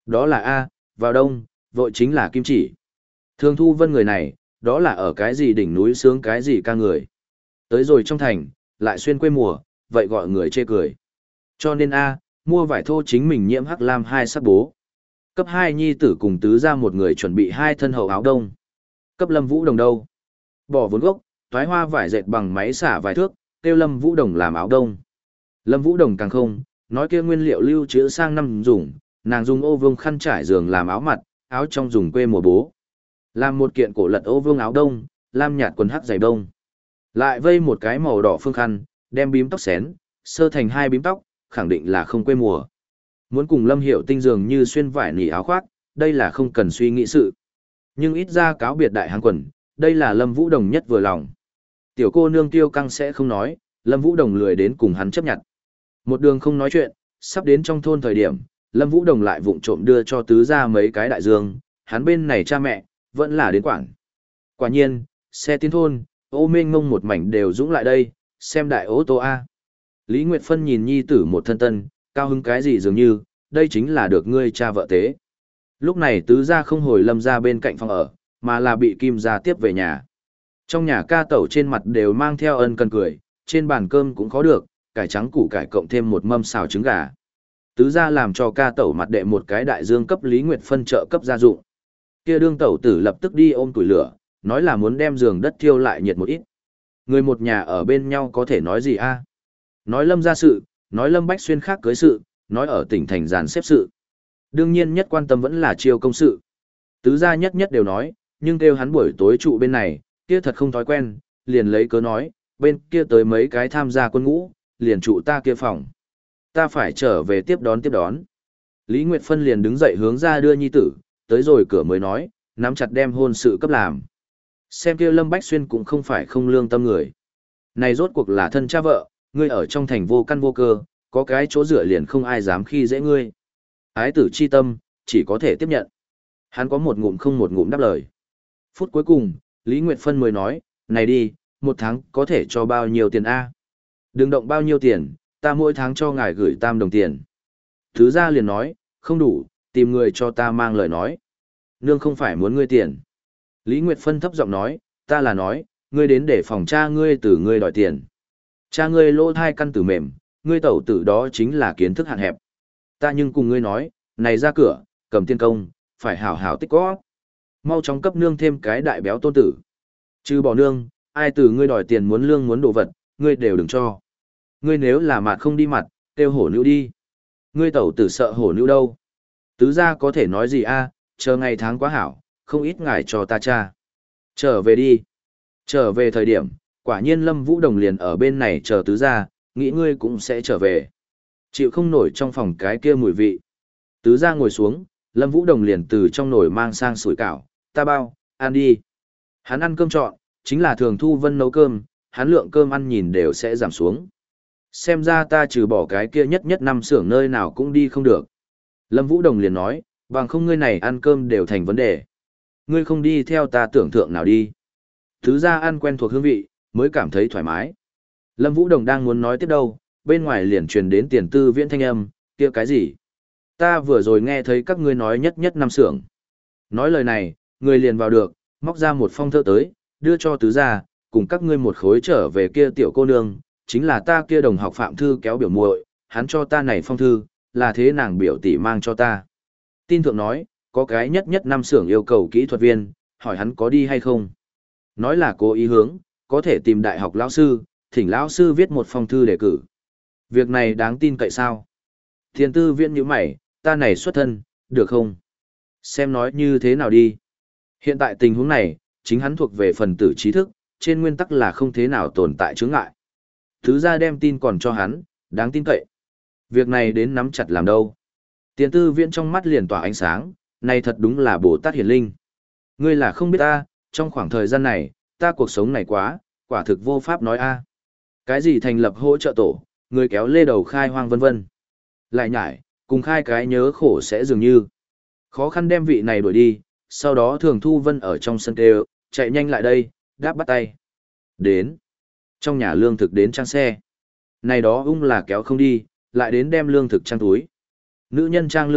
Đó là A, vào đông, vội chính là kim chỉ. Thường Thu Vân người này, đó là ở cái gì đỉnh núi sướng cái gì ca người. Tới rồi trong thành, lại xuyên quê mùa, vậy gọi người chê cười. Cho nên A, mua vải thô chính mình nhiễm hắc lam hai sắc bố. Cấp hai nhi tử cùng tứ ra một người chuẩn bị hai thân hậu áo đông. Cấp Lâm Vũ Đồng đâu? Bỏ vốn gốc, toái hoa vải dệt bằng máy xả vài thước, kêu Lâm Vũ Đồng làm áo đông. Lâm Vũ Đồng càng không, nói kia nguyên liệu lưu trữ sang năm dùng, nàng dùng ô vương khăn trải giường làm áo mặt, áo trong dùng quê mùa bố. Làm một kiện cổ lật ô vương áo đông, lam nhạt quần hắc dày đông. Lại vây một cái màu đỏ phương khăn, đem bím tóc xén, sơ thành hai bím tóc, khẳng định là không quê mùa. Muốn cùng Lâm Hiểu Tinh dường như xuyên vải nỉ áo khoác, đây là không cần suy nghĩ sự. Nhưng ít ra cáo biệt đại hàng quần, đây là Lâm Vũ Đồng nhất vừa lòng. Tiểu cô nương tiêu căng sẽ không nói, Lâm Vũ Đồng lười đến cùng hắn chấp nhận. Một đường không nói chuyện, sắp đến trong thôn thời điểm, Lâm Vũ Đồng lại vụng trộm đưa cho tứ ra mấy cái đại dương, hắn bên này cha mẹ, vẫn là đến quảng. Quả nhiên, xe tiến thôn, ô mênh ngông một mảnh đều dũng lại đây, xem đại ô tô A. Lý Nguyệt Phân nhìn nhi tử một thân tân, cao hứng cái gì dường như, đây chính là được ngươi cha vợ tế. Lúc này tứ gia không hồi Lâm ra bên cạnh phòng ở, mà là bị Kim gia tiếp về nhà. Trong nhà ca tẩu trên mặt đều mang theo ân cần cười, trên bàn cơm cũng khó được, cải trắng củ cải cộng thêm một mâm xào trứng gà. Tứ gia làm cho ca tẩu mặt đệ một cái đại dương cấp Lý Nguyệt Phân trợ cấp gia dụng. Kia đương tẩu tử lập tức đi ôm tuổi lửa, nói là muốn đem giường đất thiêu lại nhiệt một ít. Người một nhà ở bên nhau có thể nói gì a? Nói Lâm gia sự, nói Lâm Bách Xuyên khác cưới sự, nói ở tỉnh thành giàn xếp sự. Đương nhiên nhất quan tâm vẫn là chiêu công sự. Tứ gia nhất nhất đều nói, nhưng kêu hắn buổi tối trụ bên này, kia thật không thói quen, liền lấy cớ nói, bên kia tới mấy cái tham gia quân ngũ, liền trụ ta kia phòng. Ta phải trở về tiếp đón tiếp đón. Lý Nguyệt Phân liền đứng dậy hướng ra đưa nhi tử, tới rồi cửa mới nói, nắm chặt đem hôn sự cấp làm. Xem kia Lâm Bách Xuyên cũng không phải không lương tâm người. Này rốt cuộc là thân cha vợ, ngươi ở trong thành vô căn vô cơ, có cái chỗ dựa liền không ai dám khi dễ ngươi. Ái tử chi tâm, chỉ có thể tiếp nhận. Hắn có một ngụm không một ngụm đáp lời. Phút cuối cùng, Lý Nguyệt Phân mới nói, này đi, một tháng có thể cho bao nhiêu tiền A? Đừng động bao nhiêu tiền, ta mỗi tháng cho ngài gửi tam đồng tiền. Thứ ra liền nói, không đủ, tìm người cho ta mang lời nói. Nương không phải muốn ngươi tiền. Lý Nguyệt Phân thấp giọng nói, ta là nói, ngươi đến để phòng cha ngươi từ ngươi đòi tiền. Cha ngươi lỗ thai căn tử mềm, ngươi tẩu tử đó chính là kiến thức hạn hẹp. Ta nhưng cùng ngươi nói, này ra cửa, cầm tiên công, phải hảo hảo tích có. Mau chóng cấp nương thêm cái đại béo tôn tử. Chứ bỏ nương, ai từ ngươi đòi tiền muốn lương muốn đồ vật, ngươi đều đừng cho. Ngươi nếu là mặt không đi mặt, kêu hổ nữ đi. Ngươi tẩu tử sợ hổ nữ đâu. Tứ gia có thể nói gì a? Chờ ngày tháng quá hảo, không ít ngài cho ta cha. Trở về đi. Trở về thời điểm, quả nhiên Lâm Vũ Đồng liền ở bên này chờ tứ gia, nghĩ ngươi cũng sẽ trở về. Chịu không nổi trong phòng cái kia mùi vị. Tứ gia ngồi xuống, Lâm Vũ Đồng liền từ trong nồi mang sang sủi cảo, ta bao, ăn đi. Hắn ăn cơm trọn, chính là Thường Thu Vân nấu cơm, hắn lượng cơm ăn nhìn đều sẽ giảm xuống. Xem ra ta trừ bỏ cái kia nhất nhất năm xưởng nơi nào cũng đi không được. Lâm Vũ Đồng liền nói, bằng không ngươi này ăn cơm đều thành vấn đề. Ngươi không đi theo ta tưởng tượng nào đi. Thứ ra ăn quen thuộc hương vị, mới cảm thấy thoải mái. Lâm Vũ Đồng đang muốn nói tiếp đâu, bên ngoài liền truyền đến Tiền Tư Viễn thanh âm, kia cái gì? Ta vừa rồi nghe thấy các ngươi nói nhất nhất năm xưởng. Nói lời này, người liền vào được, móc ra một phong thơ tới, đưa cho tứ gia, cùng các ngươi một khối trở về kia tiểu cô nương, chính là ta kia đồng học Phạm Thư kéo biểu muội, hắn cho ta này phong thư, là thế nàng biểu tỷ mang cho ta. Tin thượng nói, có cái nhất nhất năm xưởng yêu cầu kỹ thuật viên, hỏi hắn có đi hay không. Nói là cố ý hướng, có thể tìm đại học lão sư, thỉnh lão sư viết một phong thư đề cử. Việc này đáng tin cậy sao? Tiền Tư Viễn như mày, ta này xuất thân, được không? Xem nói như thế nào đi. Hiện tại tình huống này, chính hắn thuộc về phần tử trí thức, trên nguyên tắc là không thế nào tồn tại chướng ngại. Thứ ra đem tin còn cho hắn, đáng tin cậy. Việc này đến nắm chặt làm đâu. Tiền Tư Viễn trong mắt liền tỏa ánh sáng, này thật đúng là Bồ Tát Hiển Linh. Ngươi là không biết ta, trong khoảng thời gian này, ta cuộc sống này quá, quả thực vô pháp nói a. Cái gì thành lập hỗ trợ tổ, người kéo lê đầu khai hoang vân vân. Lại nhải, cùng khai cái nhớ khổ sẽ dường như. Khó khăn đem vị này đuổi đi, sau đó Thường Thu Vân ở trong sân kêu, chạy nhanh lại đây, đáp bắt tay. Đến. Trong nhà lương thực đến trang xe. Này đó ung là kéo không đi, lại đến đem lương thực trang túi. Nữ nhân trang lương thực,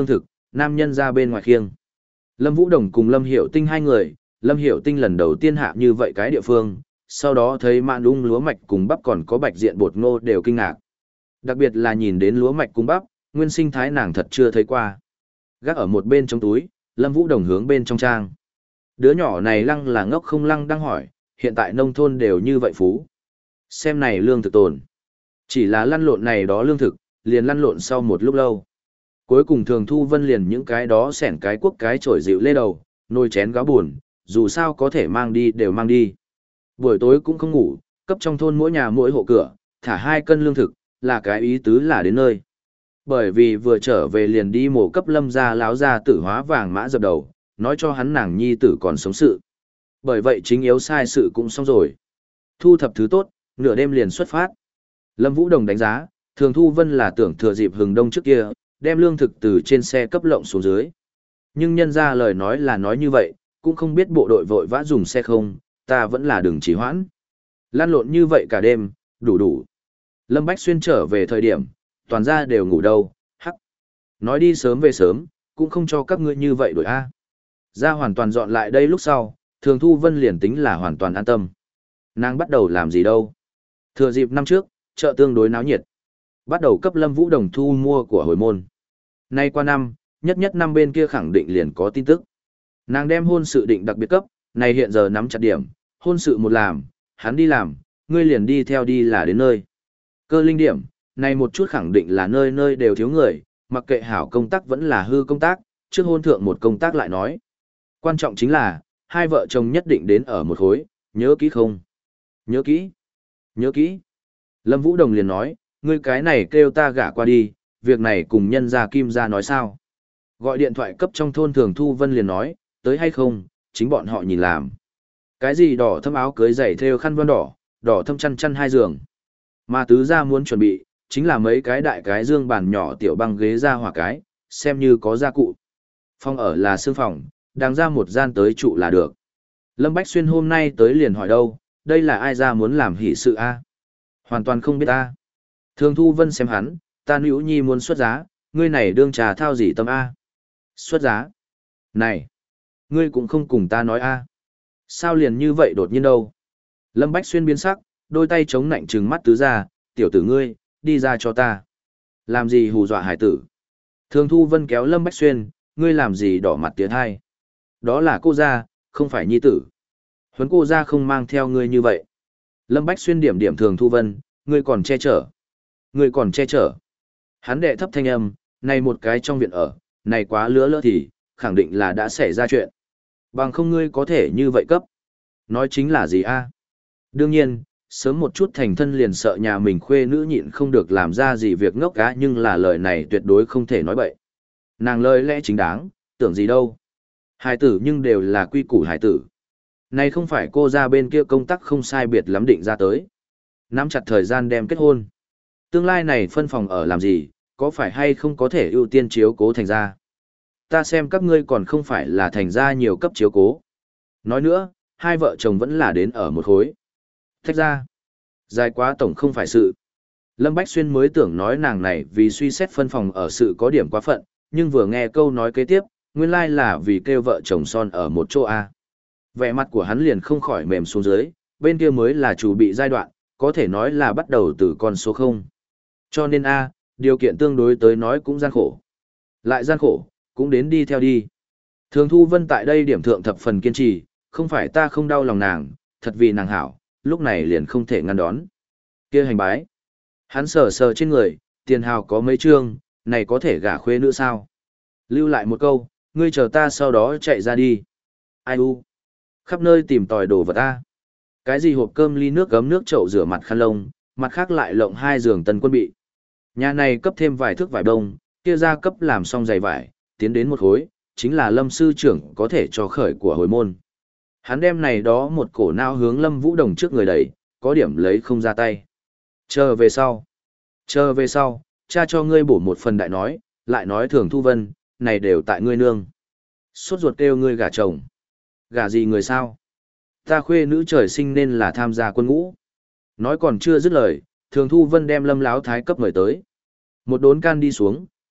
nam nhân ra bên ngoài khiêng. Lâm Vũ Đồng cùng Lâm Hiểu Tinh hai người, Lâm Hiểu Tinh lần đầu tiên hạ như vậy cái địa phương, sau đó thấy mạn ung lúa mạch cùng bắp còn có bạch diện bột ngô đều kinh ngạc. Đặc biệt là nhìn đến lúa mạch cùng bắp, nguyên sinh thái nàng thật chưa thấy qua. Gác ở một bên trong túi, Lâm Vũ Đồng hướng bên trong trang. Đứa nhỏ này lăng là ngốc không lăng đang hỏi, hiện tại nông thôn đều như vậy phú. Xem này lương thực tồn. Chỉ là lăn lộn này đó lương thực, liền lăn lộn sau một lúc lâu. Cuối cùng Thường Thu Vân liền những cái đó xẻn cái quốc cái chổi dịu lê đầu, nồi chén gáo buồn, dù sao có thể mang đi đều mang đi. Buổi tối cũng không ngủ, cấp trong thôn mỗi nhà mỗi hộ cửa, thả hai cân lương thực, là cái ý tứ là đến nơi. Bởi vì vừa trở về liền đi mổ cấp Lâm gia láo gia tử hóa vàng mã dập đầu, nói cho hắn nàng nhi tử còn sống sự. Bởi vậy chính yếu sai sự cũng xong rồi. Thu thập thứ tốt, nửa đêm liền xuất phát. Lâm Vũ Đồng đánh giá, Thường Thu Vân là tưởng thừa dịp hừng đông trước kia, đem lương thực từ trên xe cấp lộng xuống dưới. Nhưng nhân ra lời nói là nói như vậy, cũng không biết bộ đội vội vã dùng xe không, ta vẫn là đừng trì hoãn. Lan lộn như vậy cả đêm, đủ đủ. Lâm Bách Xuyên trở về thời điểm, toàn ra đều ngủ đâu, hắc. Nói đi sớm về sớm, cũng không cho các ngươi như vậy đổi A. Ra hoàn toàn dọn lại đây lúc sau, Thường Thu Vân liền tính là hoàn toàn an tâm. Nàng bắt đầu làm gì đâu. Thừa dịp năm trước, chợ tương đối náo nhiệt. Bắt đầu cấp Lâm Vũ Đồng thu mua của hồi môn. Nay qua năm, nhất nhất năm bên kia khẳng định liền có tin tức. Nàng đem hôn sự định đặc biệt cấp, này hiện giờ nắm chặt điểm, hôn sự một làm, hắn đi làm, ngươi liền đi theo đi là đến nơi. Cơ linh điểm, này một chút khẳng định là nơi nơi đều thiếu người, mặc kệ hảo công tác vẫn là hư công tác, trước hôn thượng một công tác lại nói. Quan trọng chính là, hai vợ chồng nhất định đến ở một khối, nhớ kỹ không? Nhớ kỹ. Nhớ kỹ. Lâm Vũ Đồng liền nói, ngươi cái này kêu ta gả qua đi, việc này cùng nhân gia Kim gia nói sao? Gọi điện thoại cấp trong thôn Thường Thu Vân liền nói, tới hay không, chính bọn họ nhìn làm. Cái gì đỏ thâm áo cưới giày thêu khăn voan đỏ, đỏ thâm chăn chăn hai giường. Mà tứ gia muốn chuẩn bị, chính là mấy cái đại cái dương bàn nhỏ tiểu băng ghế ra hỏa cái, xem như có gia cụ. Phòng ở là sương phòng, đang ra một gian tới trụ là được. Lâm Bách Xuyên hôm nay tới liền hỏi đâu, đây là ai ra muốn làm hỷ sự a? Hoàn toàn không biết a. Thường Thu Vân xem hắn, ta nữ nhi muốn xuất giá, ngươi này đương trà thao gì tâm a? Xuất giá? Này, ngươi cũng không cùng ta nói a. Sao liền như vậy đột nhiên đâu? Lâm Bách Xuyên biến sắc, đôi tay chống nạnh trừng mắt tứ ra, tiểu tử ngươi, đi ra cho ta. Làm gì hù dọa hải tử? Thường Thu Vân kéo Lâm Bách Xuyên, ngươi làm gì đỏ mặt tiến hai? Đó là cô gia, không phải nhi tử. Huấn cô gia không mang theo ngươi như vậy. Lâm Bách Xuyên điểm điểm Thường Thu Vân, ngươi còn che chở. Ngươi còn che chở. Hắn đệ thấp thanh âm, này một cái trong viện ở, này quá lứa lỡ thì, khẳng định là đã xảy ra chuyện. Bằng không ngươi có thể như vậy cấp. Nói chính là gì a? Đương nhiên, sớm một chút thành thân liền sợ nhà mình khuê nữ nhịn không được làm ra gì việc ngốc cá, nhưng là lời này tuyệt đối không thể nói bậy. Nàng lời lẽ chính đáng, tưởng gì đâu. Hải tử nhưng đều là quy củ hải tử. Này không phải cô ra bên kia công tác không sai biệt lắm định ra tới. Nắm chặt thời gian đem kết hôn. Tương lai này phân phòng ở làm gì, có phải hay không có thể ưu tiên chiếu cố thành ra. Ta xem các ngươi còn không phải là thành ra nhiều cấp chiếu cố. Nói nữa, hai vợ chồng vẫn là đến ở một khối. Thách ra, dài quá tổng không phải sự. Lâm Bách Xuyên mới tưởng nói nàng này vì suy xét phân phòng ở sự có điểm quá phận, nhưng vừa nghe câu nói kế tiếp, nguyên lai là vì kêu vợ chồng son ở một chỗ A. Vẻ mặt của hắn liền không khỏi mềm xuống dưới, bên kia mới là chủ bị giai đoạn, có thể nói là bắt đầu từ con số không. Cho nên A, điều kiện tương đối tới nói cũng gian khổ. Lại gian khổ, cũng đến đi theo đi. Thường Thu Vân tại đây điểm thượng thập phần kiên trì, không phải ta không đau lòng nàng, thật vì nàng hảo, lúc này liền không thể ngăn đón. Kia hành bái. Hắn sờ sờ trên người, tiền hào có mấy trương, này có thể gả khuê nữa sao? Lưu lại một câu, ngươi chờ ta sau đó chạy ra đi. Ai u? Khắp nơi tìm tòi đồ vật ta. Cái gì hộp cơm ly nước gấm nước chậu rửa mặt khăn lông, mặt khác lại lộng hai giường tân quân bị. Nhà này cấp thêm vài thước vải đông, kia ra cấp làm xong giày vải, tiến đến một khối, chính là Lâm sư trưởng có thể cho khởi của hồi môn. Hắn đem này đó một cổ não hướng Lâm Vũ Đồng trước người đẩy, có điểm lấy không ra tay. Chờ về sau. Chờ về sau, cha cho ngươi bổ một phần đại nói, lại nói Thường Thu Vân, này đều tại ngươi nương. Sốt ruột kêu ngươi gả chồng. Gả gì người sao? Ta khuê nữ trời sinh nên là tham gia quân ngũ. Nói còn chưa dứt lời, Thường Thu Vân đem Lâm Láo Thái cấp mời tới. Một đốn can đi xuống,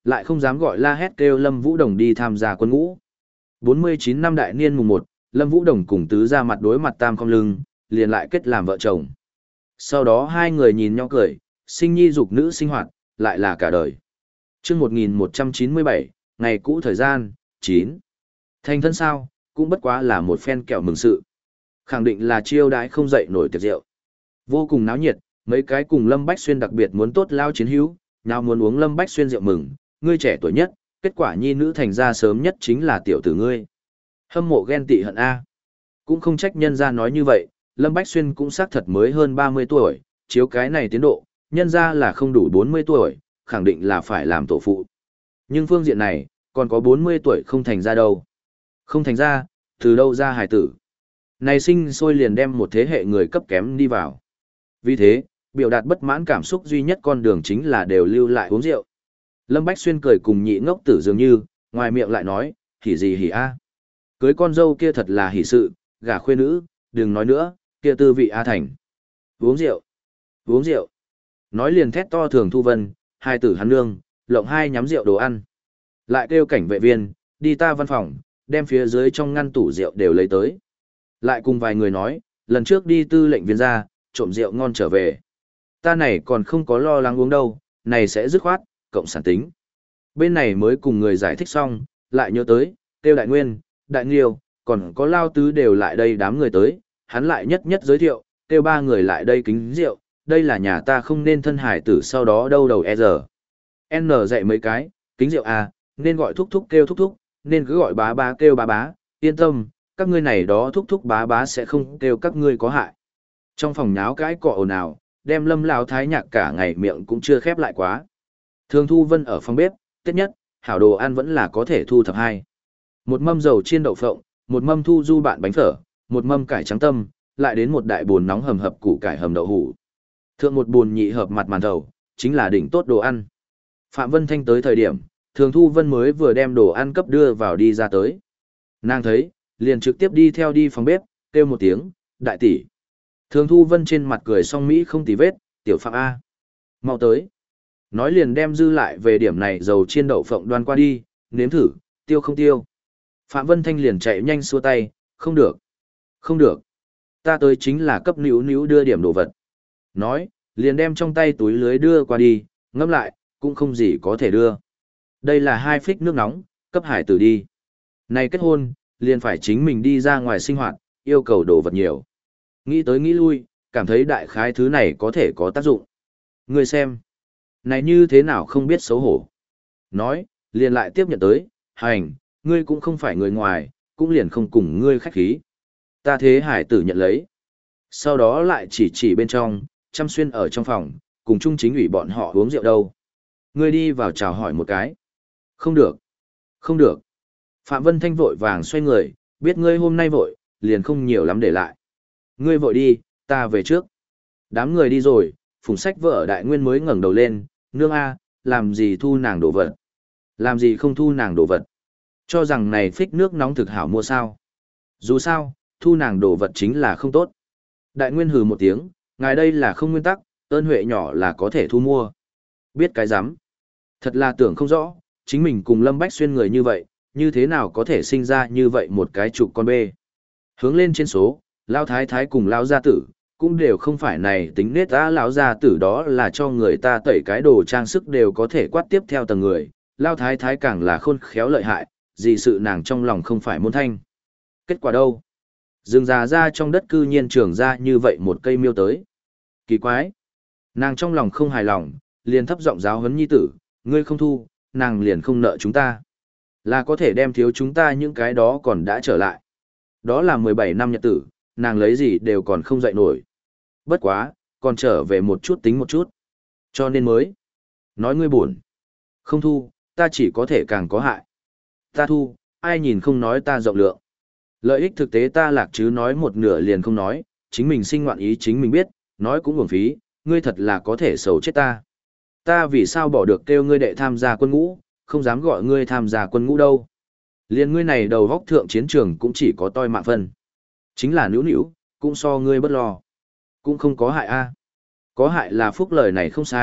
lại không dám gọi la hét kêu Lâm Vũ Đồng đi tham gia quân ngũ. bốn mươi chín năm đại niên mùng một, Lâm Vũ Đồng cùng tứ ra mặt đối mặt tam không lưng, liền lại kết làm vợ chồng. Sau đó hai người nhìn nhau cười, sinh nhi dục nữ sinh hoạt, lại là cả đời. Chương một nghìn một trăm chín mươi bảy, ngày cũ thời gian, chín. Thành thân sao, cũng bất quá là một phen kẹo mừng sự. Khẳng định là chiêu đãi không dậy nổi tiệc rượu. Vô cùng náo nhiệt, mấy cái cùng Lâm Bách Xuyên đặc biệt muốn tốt lao chiến hữu, nào muốn uống Lâm Bách Xuyên rượu mừng, ngươi trẻ tuổi nhất, kết quả nhi nữ thành ra sớm nhất chính là tiểu tử ngươi. Hâm mộ ghen tị hận A. Cũng không trách nhân ra nói như vậy, Lâm Bách Xuyên cũng xác thật mới hơn ba mươi tuổi, chiếu cái này tiến độ, nhân ra là không đủ bốn mươi tuổi, khẳng định là phải làm tổ phụ. Nhưng phương diện này, còn có bốn mươi tuổi không thành ra đâu. Không thành ra, từ đâu ra hài tử. Này sinh sôi liền đem một thế hệ người cấp kém đi vào. Vì thế, biểu đạt bất mãn cảm xúc duy nhất con đường chính là đều lưu lại uống rượu. Lâm Bách Xuyên cười cùng nhị ngốc tử dường như, ngoài miệng lại nói, hỉ gì hỉ a. Cưới con dâu kia thật là hỉ sự, gả khuê nữ, đừng nói nữa, kia tư vị A Thành. Uống rượu, uống rượu. Nói liền thét to Thường Thu Vân, hai tử hắn nương, lộng hai nhắm rượu đồ ăn. Lại kêu cảnh vệ viên, đi ta văn phòng, đem phía dưới trong ngăn tủ rượu đều lấy tới. Lại cùng vài người nói, lần trước đi tư lệnh viên ra, trộm rượu ngon trở về. Ta này còn không có lo lắng uống đâu, này sẽ dứt khoát, cộng sản tính. Bên này mới cùng người giải thích xong, lại nhớ tới, tiêu đại nguyên, đại nghiêu, còn có lao tứ đều lại đây đám người tới, hắn lại nhất nhất giới thiệu, tiêu ba người lại đây kính rượu, đây là nhà ta không nên thân hải tử sau đó đâu đầu e giờ. N dạy mấy cái, kính rượu à, nên gọi thúc thúc kêu thúc thúc, nên cứ gọi bá bá kêu bá bá, yên tâm, các ngươi này đó thúc thúc bá bá sẽ không kêu các ngươi có hại. Trong phòng nháo cãi cọ ồn ào, đem Lâm lão thái nhạc cả ngày miệng cũng chưa khép lại quá. Thường Thu Vân ở phòng bếp, tiết nhất, hảo đồ ăn vẫn là có thể thu thập hai. Một mâm dầu chiên đậu phộng, một mâm thu du bạn bánh phở, một mâm cải trắng tâm, lại đến một đại bồn nóng hầm hập củ cải hầm đậu hủ. Thượng một bồn nhị hợp mặt màn thầu, chính là đỉnh tốt đồ ăn. Phạm Vân Thanh tới thời điểm, Thường Thu Vân mới vừa đem đồ ăn cấp đưa vào đi ra tới. Nàng thấy, liền trực tiếp đi theo đi phòng bếp, kêu một tiếng, đại tỷ. Thường Thu Vân trên mặt cười song Mỹ không tì vết, tiểu Phạm A. Mau tới. Nói liền đem dư lại về điểm này dầu chiên đậu phộng đoan qua đi, nếm thử, tiêu không tiêu. Phạm Vân Thanh liền chạy nhanh xua tay, không được. Không được. Ta tới chính là cấp níu níu đưa điểm đồ vật. Nói, liền đem trong tay túi lưới đưa qua đi, ngâm lại, cũng không gì có thể đưa. Đây là hai phích nước nóng, cấp hải tử đi. Này kết hôn, liền phải chính mình đi ra ngoài sinh hoạt, yêu cầu đồ vật nhiều. Nghĩ tới nghĩ lui, cảm thấy đại khái thứ này có thể có tác dụng. Ngươi xem, này như thế nào không biết xấu hổ. Nói, liền lại tiếp nhận tới, hành, ngươi cũng không phải người ngoài, cũng liền không cùng ngươi khách khí. Ta thế hải tử nhận lấy. Sau đó lại chỉ chỉ bên trong, chăm xuyên ở trong phòng, cùng chung chính ủy bọn họ uống rượu đâu. Ngươi đi vào chào hỏi một cái. Không được. Không được. Phạm Vân Thanh vội vàng xoay người, biết ngươi hôm nay vội, liền không nhiều lắm để lại. Ngươi vội đi, ta về trước. Đám người đi rồi, phùng sách vợ đại nguyên mới ngẩng đầu lên, nương A, làm gì thu nàng đồ vật. Làm gì không thu nàng đồ vật. Cho rằng này phích nước nóng thực hảo mua sao. Dù sao, thu nàng đồ vật chính là không tốt. Đại nguyên hừ một tiếng, ngài đây là không nguyên tắc, ơn huệ nhỏ là có thể thu mua. Biết cái rắm Thật là tưởng không rõ, chính mình cùng Lâm Bách Xuyên người như vậy, như thế nào có thể sinh ra như vậy một cái trục con bê. Hướng lên trên số, Lao Thái Thái cùng Lao Gia Tử, cũng đều không phải này tính nết á. Lão Gia Tử đó là cho người ta tẩy cái đồ trang sức đều có thể quát tiếp theo tầng người. Lao Thái Thái càng là khôn khéo lợi hại, gì sự nàng trong lòng không phải môn thanh. Kết quả đâu? Rừng già ra trong đất cư nhiên trưởng ra như vậy một cây miêu tới. Kỳ quái! Nàng trong lòng không hài lòng, liền thấp giọng giáo huấn nhi tử, ngươi không thu, nàng liền không nợ chúng ta. Là có thể đem thiếu chúng ta những cái đó còn đã trở lại. Đó là mười bảy năm nhật tử, nàng lấy gì đều còn không dậy nổi. Bất quá, còn trở về một chút tính một chút. Cho nên mới. Nói ngươi buồn. Không thu, ta chỉ có thể càng có hại. Ta thu, ai nhìn không nói ta rộng lượng. Lợi ích thực tế ta lạc chứ nói một nửa liền không nói, chính mình sinh ngoạn ý chính mình biết, nói cũng uổng phí, ngươi thật là có thể sầu chết ta. Ta vì sao bỏ được kêu ngươi đệ tham gia quân ngũ, không dám gọi ngươi tham gia quân ngũ đâu. Liên ngươi này đầu vóc thượng chiến trường cũng chỉ có toi mạng phân. Chính là nữu nữu, cũng so ngươi bất lo. Cũng không có hại a. Có hại là phúc lời này không sai,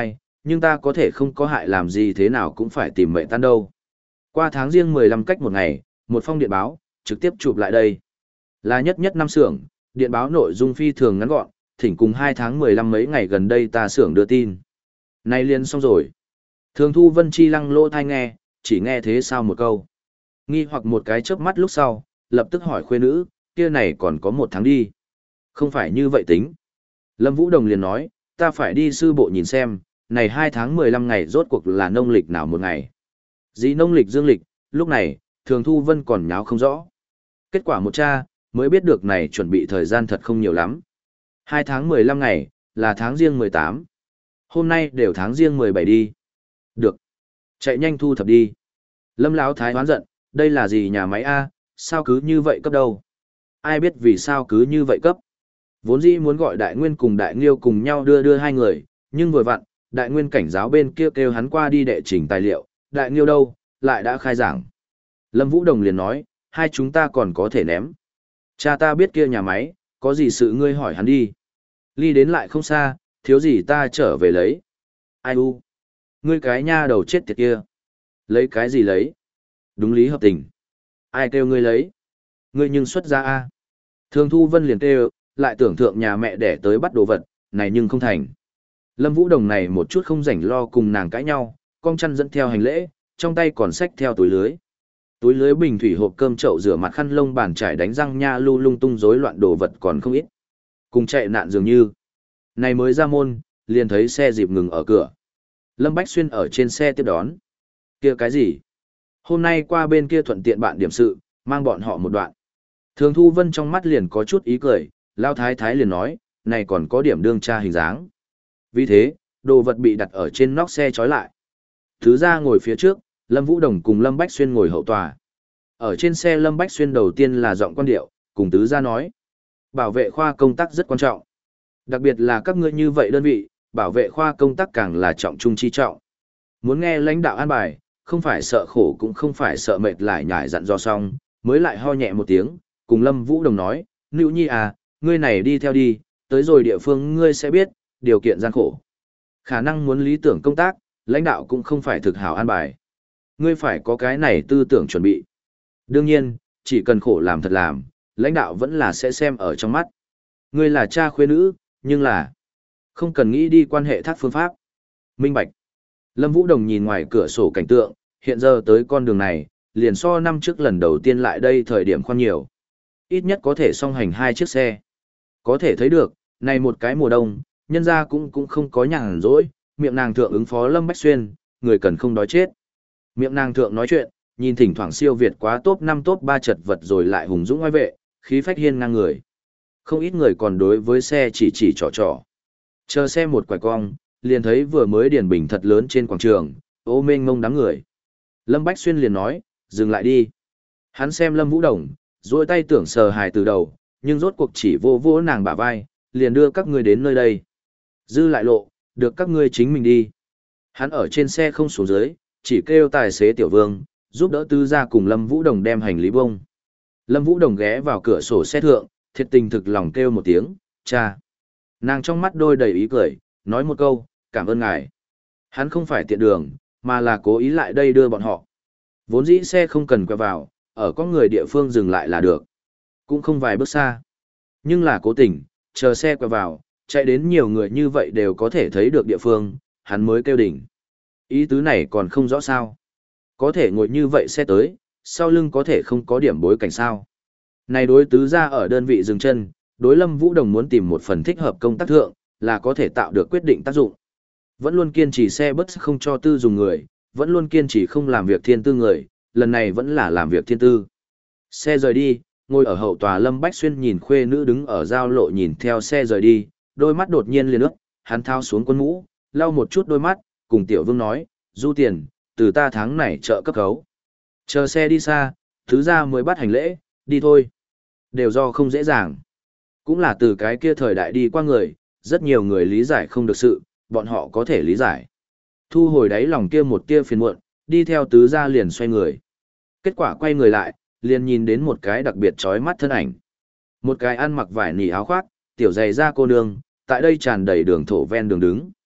nhưng ta có thể không có hại làm gì thế nào cũng phải tìm mệnh tan đâu. Qua tháng riêng mười lăm cách một ngày, một phong điện báo, trực tiếp chụp lại đây. Là nhất nhất năm xưởng, điện báo nội dung phi thường ngắn gọn, thỉnh cùng hai tháng mười lăm mấy ngày gần đây ta xưởng đưa tin. Nay liền xong rồi. Thường Thu Vân chi lăng lỗ thai nghe, chỉ nghe thế sao một câu. Nghi hoặc một cái chớp mắt lúc sau, lập tức hỏi khuê nữ, kia này còn có một tháng đi. Không phải như vậy tính. Lâm Vũ Đồng liền nói, ta phải đi sư bộ nhìn xem, này hai tháng mười lăm ngày rốt cuộc là nông lịch nào một ngày. Gì nông lịch dương lịch, lúc này, Thường Thu Vân còn nháo không rõ. Kết quả một cha, mới biết được này chuẩn bị thời gian thật không nhiều lắm. hai tháng mười lăm ngày, là tháng riêng mười tám. Hôm nay đều tháng riêng mười bảy đi. Được. Chạy nhanh thu thập đi. Lâm Lão Thái hoán giận, đây là gì nhà máy A, sao cứ như vậy cấp đâu? Ai biết vì sao cứ như vậy cấp? Vốn dĩ muốn gọi Đại Nguyên cùng Đại Nghiêu cùng nhau đưa đưa hai người, nhưng vừa vặn, Đại Nguyên cảnh giáo bên kia kêu, kêu hắn qua đi đệ trình tài liệu, Đại Nghiêu đâu, lại đã khai giảng. Lâm Vũ Đồng liền nói, hai chúng ta còn có thể ném. Cha ta biết kia nhà máy, có gì sự ngươi hỏi hắn đi. Ly đến lại không xa, thiếu gì ta trở về lấy. Ai u? Ngươi cái nha đầu chết tiệt kia. Lấy cái gì lấy? Đúng lý hợp tình. Ai kêu ngươi lấy? Ngươi nhưng xuất ra a. Thường Thu Vân liền kêu, lại tưởng thượng nhà mẹ đẻ tới bắt đồ vật, này nhưng không thành. Lâm Vũ Đồng này một chút không rảnh lo cùng nàng cãi nhau, cong chăn dẫn theo hành lễ, trong tay còn xách theo túi lưới. Túi lưới bình thủy hộp cơm chậu rửa mặt khăn lông bàn trải đánh răng nha lu lung tung rối loạn đồ vật còn không ít. Cùng chạy nạn dường như. Này mới ra môn, liền thấy xe dịp ngừng ở cửa. Lâm Bách Xuyên ở trên xe tiếp đón. Kia cái gì? Hôm nay qua bên kia thuận tiện bạn điểm sự, mang bọn họ một đoạn. Thường Thu Vân trong mắt liền có chút ý cười, Lao Thái Thái liền nói, này còn có điểm đương tra hình dáng. Vì thế, đồ vật bị đặt ở trên nóc xe trói lại. Thứ ra ngồi phía trước, Lâm Vũ Đồng cùng Lâm Bách Xuyên ngồi hậu tòa. Ở trên xe Lâm Bách Xuyên đầu tiên là giọng quan điệu, cùng tứ gia nói. Bảo vệ khoa công tác rất quan trọng. Đặc biệt là các ngươi như vậy đơn vị, bảo vệ khoa công tác càng là trọng trung chi trọng. Muốn nghe lãnh đạo an bài, không phải sợ khổ cũng không phải sợ mệt lại nhải dặn dò xong, mới lại ho nhẹ một tiếng, cùng Lâm Vũ Đồng nói, Nữ Nhi à, ngươi này đi theo đi, tới rồi địa phương ngươi sẽ biết, điều kiện gian khổ. Khả năng muốn lý tưởng công tác, lãnh đạo cũng không phải thực hảo an bài. Ngươi phải có cái này tư tưởng chuẩn bị. Đương nhiên, chỉ cần khổ làm thật làm, lãnh đạo vẫn là sẽ xem ở trong mắt. Ngươi là cha khuê nữ, nhưng là không cần nghĩ đi quan hệ thác phương pháp. Minh bạch. Lâm Vũ Đồng nhìn ngoài cửa sổ cảnh tượng, hiện giờ tới con đường này, liền so năm trước lần đầu tiên lại đây thời điểm khoan nhiều. Ít nhất có thể song hành hai chiếc xe. Có thể thấy được, này một cái mùa đông, nhân ra cũng cũng không có nhàn rỗi, miệng nàng thượng ứng phó Lâm Bách Xuyên, người cần không đói chết. Miệng nàng thượng nói chuyện, nhìn thỉnh thoảng siêu việt quá top năm top ba chật vật rồi lại hùng dũng oai vệ, khí phách hiên ngang người. Không ít người còn đối với xe chỉ chỉ trò trò. Chờ xe một quải cong, liền thấy vừa mới điền bình thật lớn trên quảng trường, ô mênh mông đám người. Lâm Bách Xuyên liền nói, dừng lại đi. Hắn xem Lâm Vũ Đồng, duỗi tay tưởng sờ hài từ đầu, nhưng rốt cuộc chỉ vô vô nàng bả vai, liền đưa các ngươi đến nơi đây. Dư lại lộ, được các ngươi chính mình đi. Hắn ở trên xe không xuống dưới, chỉ kêu tài xế Tiểu Vương, giúp đỡ Tư gia cùng Lâm Vũ Đồng đem hành lý bông. Lâm Vũ Đồng ghé vào cửa sổ xe thượng, thiệt tình thực lòng kêu một tiếng, cha. Nàng trong mắt đôi đầy ý cười, nói một câu, cảm ơn ngài. Hắn không phải tiện đường, mà là cố ý lại đây đưa bọn họ. Vốn dĩ xe không cần quẹo vào, ở có người địa phương dừng lại là được. Cũng không vài bước xa. Nhưng là cố tình, chờ xe quẹo vào, chạy đến nhiều người như vậy đều có thể thấy được địa phương, hắn mới kêu đỉnh. Ý tứ này còn không rõ sao. Có thể ngồi như vậy xe tới, sau lưng có thể không có điểm bối cảnh sao. Này đối tứ ra ở đơn vị dừng chân, đối Lâm Vũ Đồng muốn tìm một phần thích hợp công tác thượng, là có thể tạo được quyết định tác dụng. Vẫn luôn kiên trì xe bus không cho tư dùng người, vẫn luôn kiên trì không làm việc thiên tư người, lần này vẫn là làm việc thiên tư. Xe rời đi, ngồi ở hậu tòa Lâm Bách Xuyên nhìn khuê nữ đứng ở giao lộ nhìn theo xe rời đi, đôi mắt đột nhiên liền ướt, hắn thao xuống quân mũ, lau một chút đôi mắt, cùng Tiểu Vương nói, du tiền, từ ta tháng này trợ cấp khấu. Chờ xe đi xa, thứ ra mới bắt hành lễ, đi thôi. Đều do không dễ dàng. Cũng là từ cái kia thời đại đi qua người, rất nhiều người lý giải không được sự, bọn họ có thể lý giải. Thu hồi đáy lòng kia một tia phiền muộn, đi theo tứ gia liền xoay người. Kết quả quay người lại, liền nhìn đến một cái đặc biệt chói mắt thân ảnh. Một cái ăn mặc vải nỉ áo khoác, tiểu dày da cô nương, tại đây tràn đầy đường thổ ven đường đứng.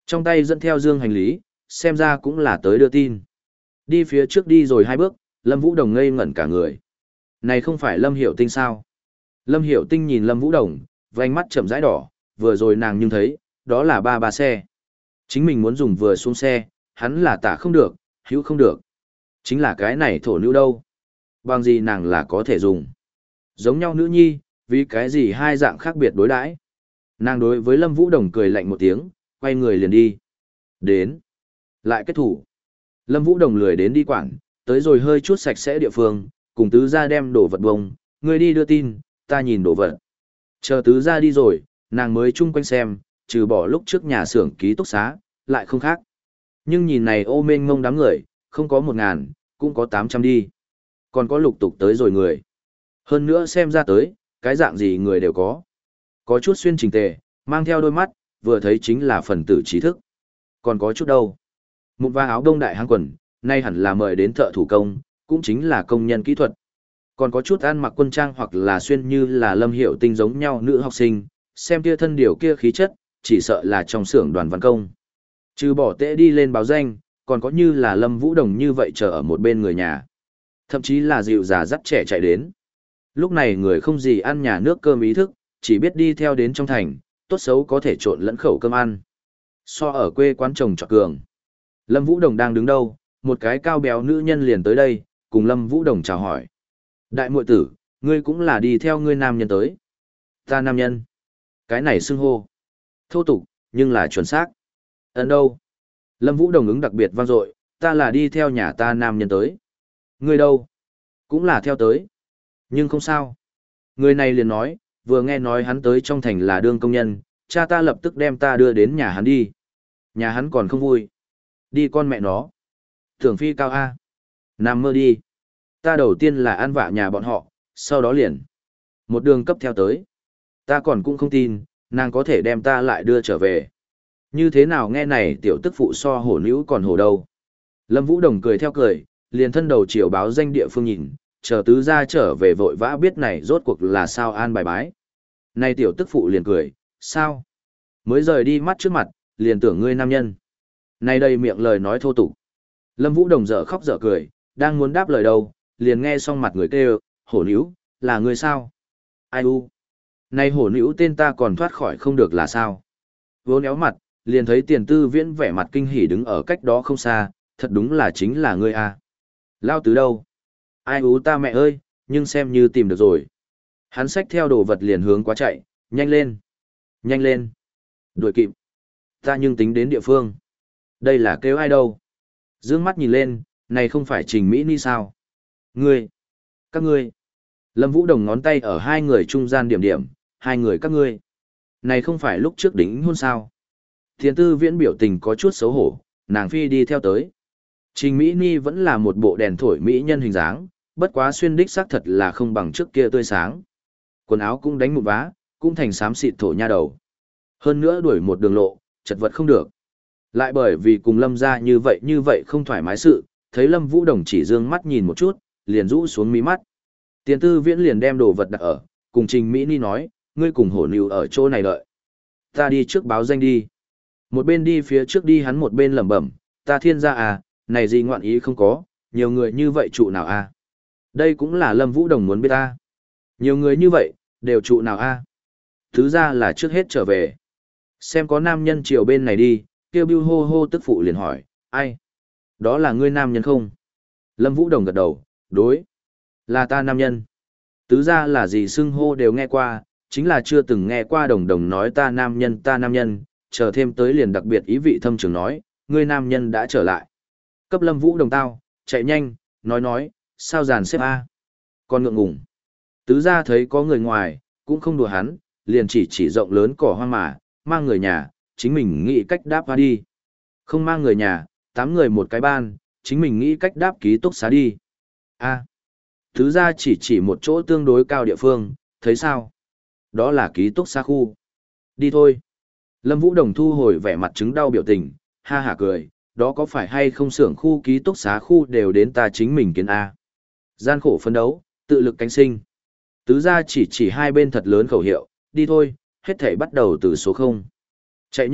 Trong tay dẫn theo dương hành lý, xem ra cũng là tới đưa tin. Đi phía trước đi rồi hai bước, Lâm Vũ Đồng ngây ngẩn cả người. Này không phải Lâm Hiểu Tinh sao? Lâm Hiểu Tinh nhìn Lâm Vũ Đồng, vành mắt chậm rãi đỏ, vừa rồi nàng nhưng thấy, đó là ba ba xe. Chính mình muốn dùng vừa xuống xe, hắn là tả không được, hữu không được. Chính là cái này thổ nữ đâu. Bằng gì nàng là có thể dùng. Giống nhau nữ nhi, vì cái gì hai dạng khác biệt đối đãi. Nàng đối với Lâm Vũ Đồng cười lạnh một tiếng, quay người liền đi. Đến. Lại kết thủ. Lâm Vũ Đồng lười đến đi quảng, tới rồi hơi chút sạch sẽ địa phương, cùng tứ gia đem đồ vật bông, người đi đưa tin, ta nhìn đồ vật. Chờ tứ gia đi rồi, nàng mới chung quanh xem, trừ bỏ lúc trước nhà xưởng ký túc xá, lại không khác. Nhưng nhìn này ô mênh ngông đám người, không có một ngàn, cũng có tám trăm đi. Còn có lục tục tới rồi người. Hơn nữa xem ra tới, cái dạng gì người đều có. Có chút xuyên chỉnh tề, mang theo đôi mắt, vừa thấy chính là phần tử trí thức. Còn có chút đâu. Một va áo đông đại hang quần, nay hẳn là mời đến thợ thủ công, cũng chính là công nhân kỹ thuật. Còn có chút ăn mặc quân trang hoặc là xuyên như là Lâm Hiểu Tinh giống nhau nữ học sinh, xem kia thân điều kia khí chất, chỉ sợ là trong xưởng đoàn văn công. Trừ bỏ tễ đi lên báo danh, còn có như là Lâm Vũ Đồng như vậy chờ ở một bên người nhà. Thậm chí là dịu già dắt trẻ chạy đến. Lúc này người không gì ăn nhà nước cơm ý thức, chỉ biết đi theo đến trong thành, tốt xấu có thể trộn lẫn khẩu cơm ăn. So ở quê quán chồng trọt cường. Lâm Vũ Đồng đang đứng đâu, một cái cao béo nữ nhân liền tới đây, cùng Lâm Vũ Đồng chào hỏi. Đại muội tử, ngươi cũng là đi theo ngươi nam nhân tới. Ta nam nhân. Cái này xưng hô. Thô tục, nhưng là chuẩn xác. Ấn đâu? Lâm Vũ Đồng ứng đặc biệt vang dội, ta là đi theo nhà ta nam nhân tới. Ngươi đâu? Cũng là theo tới. Nhưng không sao. Người này liền nói, vừa nghe nói hắn tới trong thành là đương công nhân, cha ta lập tức đem ta đưa đến nhà hắn đi. Nhà hắn còn không vui. Đi con mẹ nó. Tưởng phi cao A. Nằm mơ đi. Ta đầu tiên là ăn vạ nhà bọn họ, sau đó liền. Một đường cấp theo tới. Ta còn cũng không tin, nàng có thể đem ta lại đưa trở về. Như thế nào nghe này tiểu tức phụ so hổ nữ còn hổ đâu. Lâm Vũ Đồng cười theo cười, liền thân đầu chiều báo danh địa phương nhìn, chờ tứ gia trở về vội vã biết này rốt cuộc là sao an bài bái. Này tiểu tức phụ liền cười, sao? Mới rời đi mắt trước mặt, liền tưởng ngươi nam nhân. Này đây miệng lời nói thô tục. Lâm Vũ Đồng dở khóc dở cười, đang muốn đáp lời đâu, liền nghe xong mặt người kêu, hổ nữ, là ngươi sao? Ai u? Này hổ nữ tên ta còn thoát khỏi không được là sao? Vốn éo mặt, liền thấy tiền tư viễn vẻ mặt kinh hỉ đứng ở cách đó không xa, thật đúng là chính là ngươi à. Lao tứ đâu? Ai ú ta mẹ ơi, nhưng xem như tìm được rồi. Hắn xách theo đồ vật liền hướng quá chạy, nhanh lên, nhanh lên, đuổi kịp. Ta nhưng tính đến địa phương. Đây là kêu ai đâu? Dương mắt nhìn lên, này không phải Trình Mỹ Ni sao? Ngươi, các ngươi. Lâm Vũ Đồng ngón tay ở hai người trung gian điểm điểm, hai người các ngươi. Này không phải lúc trước đính hôn sao? Thiền tư viễn biểu tình có chút xấu hổ, nàng phi đi theo tới. Trình Mỹ Ni vẫn là một bộ đèn thổi mỹ nhân hình dáng, bất quá xuyên đích xác thật là không bằng trước kia tươi sáng. Quần áo cũng đánh một vá, cũng thành xám xịt thổ nha đầu. Hơn nữa đuổi một đường lộ, chật vật không được. Lại bởi vì cùng Lâm ra như vậy như vậy không thoải mái sự, thấy Lâm Vũ Đồng chỉ dương mắt nhìn một chút, liền rũ xuống mí mắt. Tiền tư viễn liền đem đồ vật đặt ở, cùng Trình Mỹ Ni nói, ngươi cùng hổ nịu ở chỗ này đợi. Ta đi trước báo danh đi. Một bên đi phía trước đi hắn một bên lẩm bẩm, ta thiên gia à, này gì ngoạn ý không có, nhiều người như vậy trụ nào a? Đây cũng là Lâm Vũ Đồng muốn biết ta. Nhiều người như vậy, đều trụ nào a? Thứ ra là trước hết trở về. Xem có nam nhân chiều bên này đi, kêu bưu hô hô tức phụ liền hỏi, ai? Đó là ngươi nam nhân không? Lâm Vũ Đồng gật đầu, đối. Là ta nam nhân. Tứ ra là gì xưng hô đều nghe qua, chính là chưa từng nghe qua Đồng Đồng nói ta nam nhân ta nam nhân, chờ thêm tới liền đặc biệt ý vị thâm trường nói, ngươi nam nhân đã trở lại. Cấp Lâm Vũ Đồng tao, chạy nhanh, nói nói, sao dàn xếp A. Còn ngượng ngùng. Tứ ra thấy có người ngoài, cũng không đùa hắn, liền chỉ chỉ rộng lớn cỏ hoang mà, mang người nhà, chính mình nghĩ cách đáp qua đi. Không mang người nhà, tám người một cái ban, chính mình nghĩ cách đáp ký túc xá đi. A. Tứ ra chỉ chỉ một chỗ tương đối cao địa phương, thấy sao? Đó là ký túc xá khu. Đi thôi. Lâm Vũ Đồng thu hồi vẻ mặt chứng đau biểu tình, ha hả cười, đó có phải hay không xưởng khu ký túc xá khu đều đến ta chính mình kiến A. Gian khổ phấn đấu, tự lực cánh sinh. Tứ ra chỉ chỉ hai bên thật lớn khẩu hiệu, đi thôi, hết thể bắt đầu từ số không. Chạy nhanh,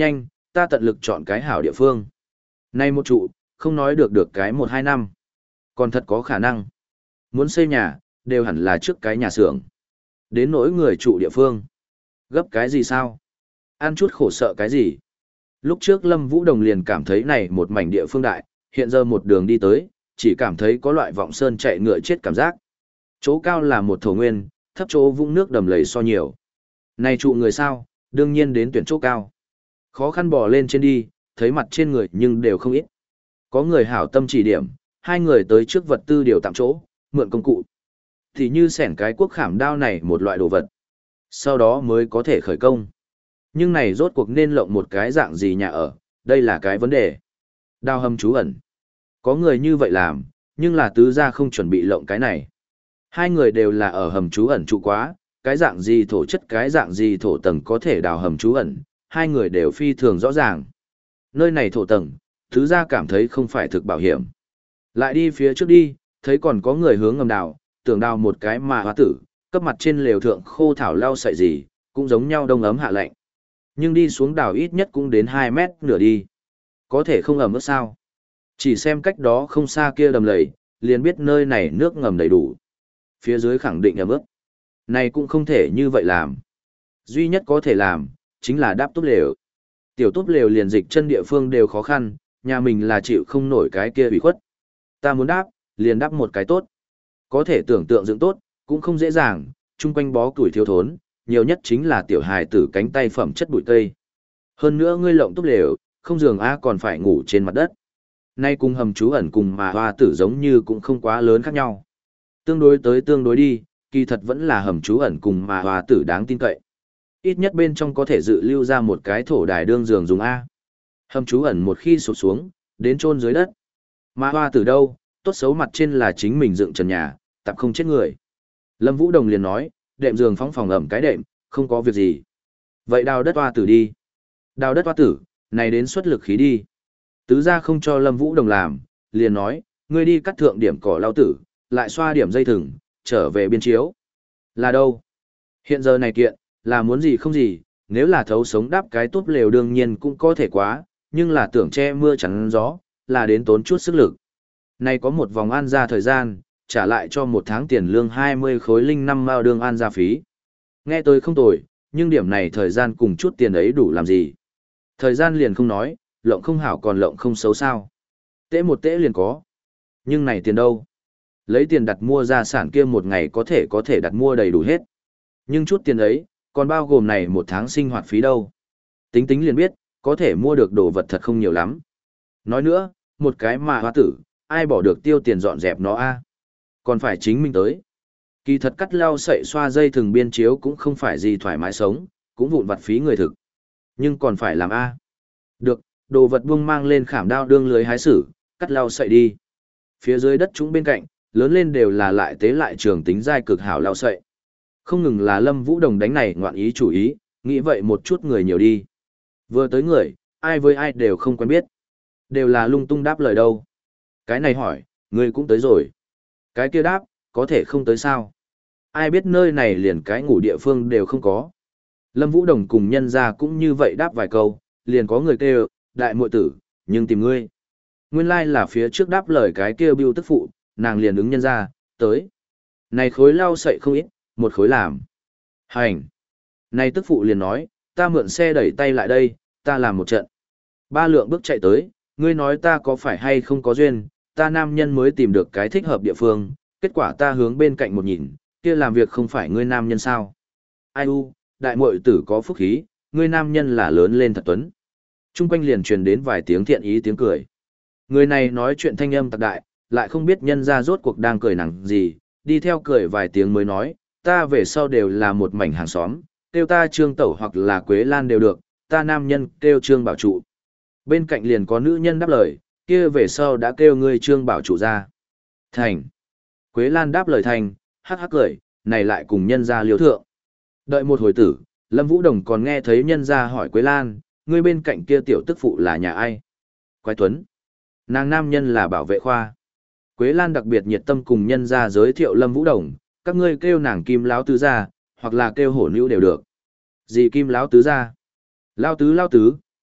ta tận lực chọn cái hảo địa phương. Nay một trụ, không nói được được cái một hai năm. Còn thật có khả năng. Muốn xây nhà, đều hẳn là trước cái nhà xưởng. Đến nỗi người trụ địa phương. Gấp cái gì sao? Ăn chút khổ sợ cái gì? Lúc trước Lâm Vũ Đồng liền cảm thấy này một mảnh địa phương đại, hiện giờ một đường đi tới, chỉ cảm thấy có loại vọng sơn chạy ngựa chết cảm giác. Chỗ cao là một thổ nguyên, thấp chỗ vũng nước đầm lầy so nhiều. Này trụ người sao, đương nhiên đến tuyển chỗ cao. Khó khăn bò lên trên đi, thấy mặt trên người nhưng đều không ít. Có người hảo tâm chỉ điểm, hai người tới trước vật tư điều tạm chỗ, mượn công cụ. Thì như xẻng cái cuốc khảm đao này một loại đồ vật. Sau đó mới có thể khởi công. Nhưng này rốt cuộc nên lộng một cái dạng gì nhà ở, đây là cái vấn đề. Đao hầm trú ẩn. Có người như vậy làm, nhưng là tứ gia không chuẩn bị lộng cái này. Hai người đều là ở hầm trú ẩn trụ quá, cái dạng gì thổ chất cái dạng gì thổ tầng có thể đào hầm trú ẩn, hai người đều phi thường rõ ràng. Nơi này thổ tầng, tứ gia cảm thấy không phải thực bảo hiểm. Lại đi phía trước đi, thấy còn có người hướng ngầm đào, tưởng đào một cái mà hóa tử, cấp mặt trên lều thượng khô thảo lau sậy gì, cũng giống nhau đông ấm hạ lạnh. Nhưng đi xuống đào ít nhất cũng đến hai mét nửa đi. Có thể không ẩm ướt sao? Chỉ xem cách đó không xa kia đầm lầy, liền biết nơi này nước ngầm đầy đủ. Phía dưới khẳng định ẩm ướt. Này cũng không thể như vậy làm. Duy nhất có thể làm, chính là đáp túp lều. Tiểu túp lều liền dịch chân địa phương đều khó khăn, nhà mình là chịu không nổi cái kia bị khuất. Ta muốn đáp, liền đáp một cái tốt. Có thể tưởng tượng dựng tốt, cũng không dễ dàng, chung quanh bó củi thiếu thốn, nhiều nhất chính là tiểu hài tử cánh tay phẩm chất bụi cây. Hơn nữa ngươi lộng túp lều, không giường A còn phải ngủ trên mặt đất. Nay cùng hầm trú ẩn cùng mà hoa tử giống như cũng không quá lớn khác nhau. Tương đối tới tương đối đi, kỳ thật vẫn là hầm trú ẩn cùng mà hoa tử đáng tin cậy. Ít nhất bên trong có thể dự lưu ra một cái thổ đài đương giường dùng A. Hầm trú ẩn một khi sụp xuống, đến chôn dưới đất. Mà hoa tử đâu, tốt xấu mặt trên là chính mình dựng trần nhà, tạm không chết người. Lâm Vũ Đồng liền nói, đệm giường phóng phòng ẩm cái đệm, không có việc gì. Vậy đào đất hoa tử đi. Đào đất hoa tử, này đến xuất lực khí đi. Tứ gia không cho Lâm Vũ Đồng làm, liền nói, ngươi đi cắt thượng điểm cỏ lao tử, lại xoa điểm dây thừng, trở về biên chiếu. Là đâu? Hiện giờ này kiện, là muốn gì không gì, nếu là thấu sống đáp cái tốt lều đương nhiên cũng có thể quá, nhưng là tưởng che mưa chắn gió, là đến tốn chút sức lực. Này có một vòng an ra thời gian, trả lại cho một tháng tiền lương hai mươi khối linh năm mao đương an ra phí. Nghe tôi không tồi, nhưng điểm này thời gian cùng chút tiền ấy đủ làm gì. Thời gian liền không nói, lộng không hảo còn lộng không xấu sao. Tễ một tễ liền có. Nhưng này tiền đâu? Lấy tiền đặt mua gia sản kia một ngày có thể có thể đặt mua đầy đủ hết. Nhưng chút tiền ấy, còn bao gồm này một tháng sinh hoạt phí đâu. Tính tính liền biết, có thể mua được đồ vật thật không nhiều lắm. Nói nữa, một cái mà hoa tử, ai bỏ được tiêu tiền dọn dẹp nó a? Còn phải chính mình tới. Kỳ thật cắt lau sậy xoa dây thừng biên chiếu cũng không phải gì thoải mái sống, cũng vụn vặt phí người thực. Nhưng còn phải làm a. Được, đồ vật buông mang lên khảm đao đương lưới hái sử, cắt lau sậy đi. Phía dưới đất chúng bên cạnh, lớn lên đều là lại tế lại trường tính giai cực hảo lau sậy. Không ngừng là Lâm Vũ Đồng đánh này ngoạn ý chủ ý, nghĩ vậy một chút người nhiều đi. Vừa tới người, ai với ai đều không quen biết. Đều là lung tung đáp lời đâu. Cái này hỏi, người cũng tới rồi. Cái kia đáp, có thể không tới sao. Ai biết nơi này liền cái ngủ địa phương đều không có. Lâm Vũ Đồng cùng nhân ra cũng như vậy đáp vài câu, liền có người kêu, đại muội tử, nhưng tìm ngươi. Nguyên lai like là phía trước đáp lời cái kia bưu tức phụ, nàng liền ứng nhân ra, tới. Này khối lau sậy không ít, một khối làm. Hành. Này tức phụ liền nói, ta mượn xe đẩy tay lại đây, ta làm một trận. Ba lượng bước chạy tới, ngươi nói ta có phải hay không có duyên, ta nam nhân mới tìm được cái thích hợp địa phương, kết quả ta hướng bên cạnh một nhìn, kia làm việc không phải ngươi nam nhân sao. Ai u, đại muội tử có phúc khí, ngươi nam nhân là lớn lên thật tuấn. Trung quanh liền truyền đến vài tiếng thiện ý tiếng cười. Người này nói chuyện thanh âm tạc đại, lại không biết nhân ra rốt cuộc đang cười nặng gì, đi theo cười vài tiếng mới nói, ta về sau đều là một mảnh hàng xóm, kêu ta Trương Tẩu hoặc là Quế Lan đều được, ta nam nhân kêu Trương Bảo Trụ. Bên cạnh liền có nữ nhân đáp lời, kia về sau đã kêu ngươi Trương Bảo Trụ ra. Thành. Quế Lan đáp lời thành, hắc hắc cười, này lại cùng nhân ra liêu thượng. Đợi một hồi tử, Lâm Vũ Đồng còn nghe thấy nhân ra hỏi Quế Lan, ngươi bên cạnh kia tiểu tức phụ là nhà ai? Quái Tuấn. Nàng nam nhân là bảo vệ khoa. Quế Lan đặc biệt nhiệt tâm cùng nhân ra giới thiệu Lâm Vũ Đồng, các ngươi kêu nàng Kim Lão Tứ gia, hoặc là kêu hổ nữ đều được. Gì Kim Lão Tứ gia? Lão Tứ Lão Tứ,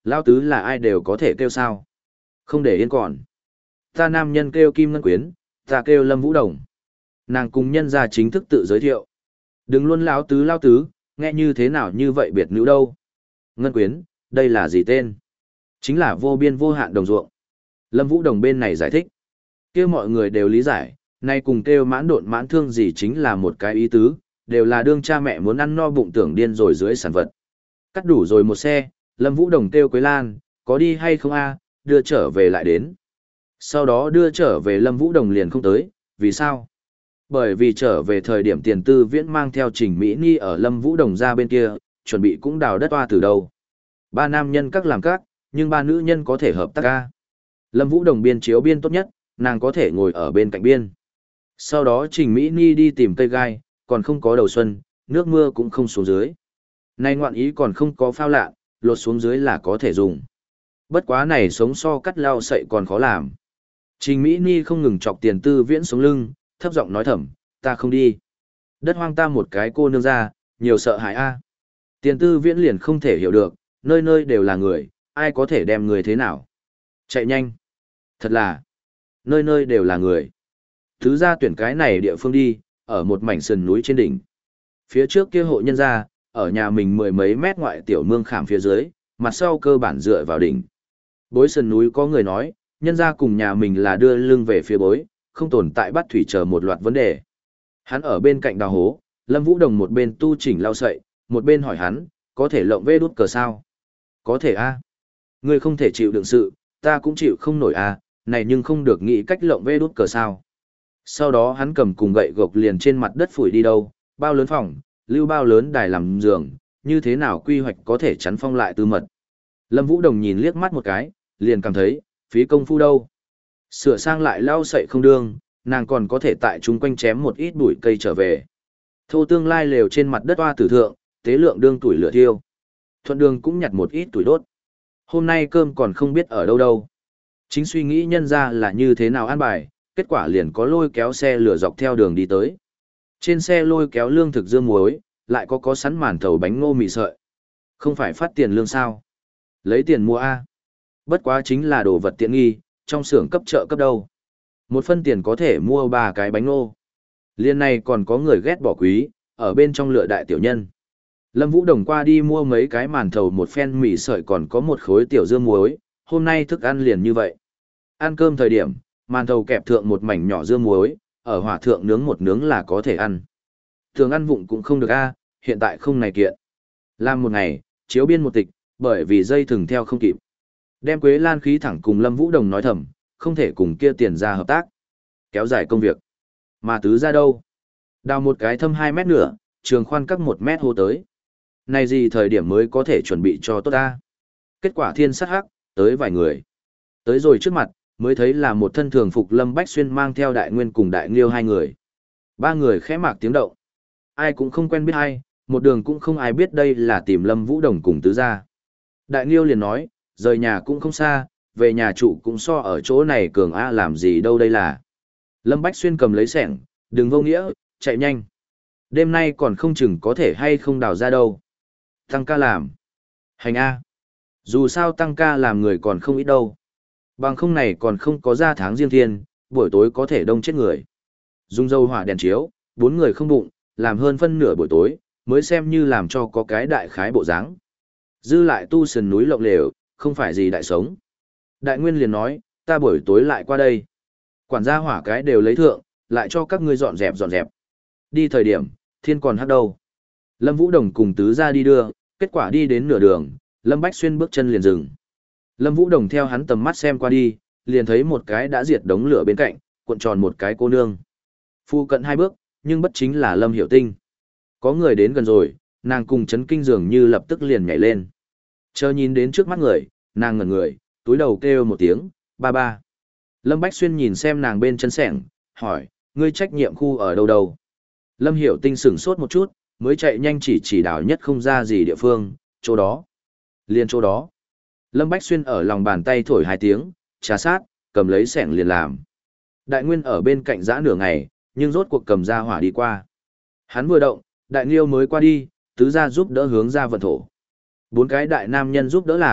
Lao tứ là ai đều có thể kêu sao. Không để yên còn. Ta nam nhân kêu Kim Ngân Quyến, ta kêu Lâm Vũ Đồng. Nàng cùng nhân ra chính thức tự giới thiệu. Đừng luôn lão tứ lao tứ, nghe như thế nào như vậy biệt nữ đâu. Ngân Quyến, đây là gì tên? Chính là vô biên vô hạn đồng ruộng. Lâm Vũ Đồng bên này giải thích. Kêu mọi người đều lý giải, nay cùng kêu mãn độn mãn thương gì chính là một cái ý tứ, đều là đương cha mẹ muốn ăn no bụng tưởng điên rồi dưới sản vật. Cắt đủ rồi một xe, Lâm Vũ Đồng kêu Quế Lan, có đi hay không a, đưa trở về lại đến. Sau đó đưa trở về Lâm Vũ Đồng liền không tới, vì sao? Bởi vì trở về thời điểm Tiền Tư Viễn mang theo Trình Mỹ Ni ở Lâm Vũ Đồng ra bên kia, chuẩn bị cũng đào đất toa từ đâu. Ba nam nhân các làm các, nhưng ba nữ nhân có thể hợp tác ca. Lâm Vũ Đồng biên chiếu biên tốt nhất, nàng có thể ngồi ở bên cạnh biên. Sau đó Trình Mỹ Ni đi tìm cây gai, còn không có đầu xuân, nước mưa cũng không xuống dưới. Nay ngoạn ý còn không có phao lạ, lột xuống dưới là có thể dùng. Bất quá này sống so cắt lao sậy còn khó làm. Trình Mỹ Ni không ngừng chọc Tiền Tư Viễn xuống lưng, thấp giọng nói thầm, ta không đi. Đất hoang ta một cái cô nương ra, nhiều sợ hãi a. Tiền Tư Viễn liền không thể hiểu được, nơi nơi đều là người, ai có thể đem người thế nào. Chạy nhanh. Thật là, nơi nơi đều là người. Thứ ra tuyển cái này địa phương đi, ở một mảnh sườn núi trên đỉnh. Phía trước kia hộ nhân gia, ở nhà mình mười mấy mét ngoại tiểu mương khảm phía dưới, mặt sau cơ bản dựa vào đỉnh. Bối sườn núi có người nói, nhân gia cùng nhà mình là đưa lưng về phía bối, không tồn tại bắt thủy chờ một loạt vấn đề. Hắn ở bên cạnh đào hố, Lâm Vũ Đồng một bên tu chỉnh lau sậy, một bên hỏi hắn, có thể lộng vê đút cờ sao? Có thể a. Ngươi không thể chịu đựng sự, ta cũng chịu không nổi a, này nhưng không được nghĩ cách lộng vê đút cờ sao. Sau đó hắn cầm cùng gậy gộc liền trên mặt đất phủi đi đâu, bao lớn phòng, lưu bao lớn đài làm giường, như thế nào quy hoạch có thể chắn phong lại tư mật. Lâm Vũ Đồng nhìn liếc mắt một cái, liền cảm thấy, phí công phu đâu. Sửa sang lại lau sậy không đương, nàng còn có thể tại chúng quanh chém một ít bụi cây trở về. Thô tương lai lều trên mặt đất hoa tử thượng, tế lượng đương tuổi lửa thiêu. Thuận đường cũng nhặt một ít tuổi đốt. Hôm nay cơm còn không biết ở đâu đâu. Chính suy nghĩ nhân ra là như thế nào an bài, kết quả liền có lôi kéo xe lửa dọc theo đường đi tới. Trên xe lôi kéo lương thực dưa muối, lại có có sắn màn thầu bánh ngô mì sợi. Không phải phát tiền lương sao? Lấy tiền mua A. Bất quá chính là đồ vật tiện nghi, trong xưởng cấp chợ cấp đâu. Một phân tiền có thể mua ba cái bánh ngô. Liên này còn có người ghét bỏ quý, ở bên trong lựa đại tiểu nhân. Lâm Vũ Đồng qua đi mua mấy cái màn thầu một phen mì sợi còn có một khối tiểu dưa muối, hôm nay thức ăn liền như vậy. Ăn cơm thời điểm, màn thầu kẹp thượng một mảnh nhỏ dưa muối, ở hỏa thượng nướng một nướng là có thể ăn. Thường ăn vụng cũng không được a, hiện tại không này kiện. Làm một ngày, chiếu biên một tịch, bởi vì dây thừng theo không kịp. Đem Quế Lan khí thẳng cùng Lâm Vũ Đồng nói thầm, không thể cùng kia tiền ra hợp tác. Kéo dài công việc. Mà tứ ra đâu? Đào một cái thâm hai mét nữa, trường khoan cắt một mét hô tới. Này gì thời điểm mới có thể chuẩn bị cho tốt ta? Kết quả thiên sát hắc, tới vài người. Tới rồi trước mặt, mới thấy là một thân thường phục Lâm Bách Xuyên mang theo Đại Nguyên cùng Đại Nghiêu hai người. Ba người khẽ mạc tiếng động. Ai cũng không quen biết ai, một đường cũng không ai biết đây là tìm Lâm Vũ Đồng cùng tứ gia. Đại Nghiêu liền nói, rời nhà cũng không xa, về nhà trụ cũng so ở chỗ này cường A làm gì đâu đây là. Lâm Bách Xuyên cầm lấy sẻng, đừng vô nghĩa, chạy nhanh. Đêm nay còn không chừng có thể hay không đào ra đâu. Tăng ca làm. Hành A. Dù sao tăng ca làm người còn không ít đâu. Bằng không này còn không có ra tháng riêng thiên, buổi tối có thể đông chết người. Dùng dầu hỏa đèn chiếu, bốn người không bụng, làm hơn phân nửa buổi tối, mới xem như làm cho có cái đại khái bộ dáng. Dư lại tu sườn núi lộng lều, không phải gì đại sống. Đại Nguyên liền nói, ta buổi tối lại qua đây. Quản gia hỏa cái đều lấy thượng, lại cho các ngươi dọn dẹp dọn dẹp. Đi thời điểm, thiên còn hắc đâu. Lâm Vũ Đồng cùng tứ ra đi đưa, kết quả đi đến nửa đường, Lâm Bách Xuyên bước chân liền dừng. Lâm Vũ Đồng theo hắn tầm mắt xem qua đi, liền thấy một cái đã diệt đống lửa bên cạnh, cuộn tròn một cái cô nương. Phu cận hai bước, nhưng bất chính là Lâm Hiểu Tinh. Có người đến gần rồi, nàng cùng chấn kinh dường như lập tức liền nhảy lên. Chờ nhìn đến trước mắt người, nàng ngẩn người, túi đầu kêu một tiếng, ba ba. Lâm Bách Xuyên nhìn xem nàng bên chân sẻng, hỏi, ngươi trách nhiệm khu ở đâu đâu? Lâm Hiểu Tinh sửng sốt một chút, mới chạy nhanh chỉ chỉ đảo nhất không ra gì địa phương, chỗ đó. Liền chỗ đó. Lâm Bách Xuyên ở lòng bàn tay thổi hai tiếng, trà sát, cầm lấy sẻng liền làm. Đại Nguyên ở bên cạnh giã nửa ngày, nhưng rốt cuộc cầm ra hỏa đi qua. Hắn vừa động, Đại Nghiêu mới qua đi, tứ ra giúp đỡ hướng ra vận thổ. Bốn cái đại nam nhân giúp đỡ làm,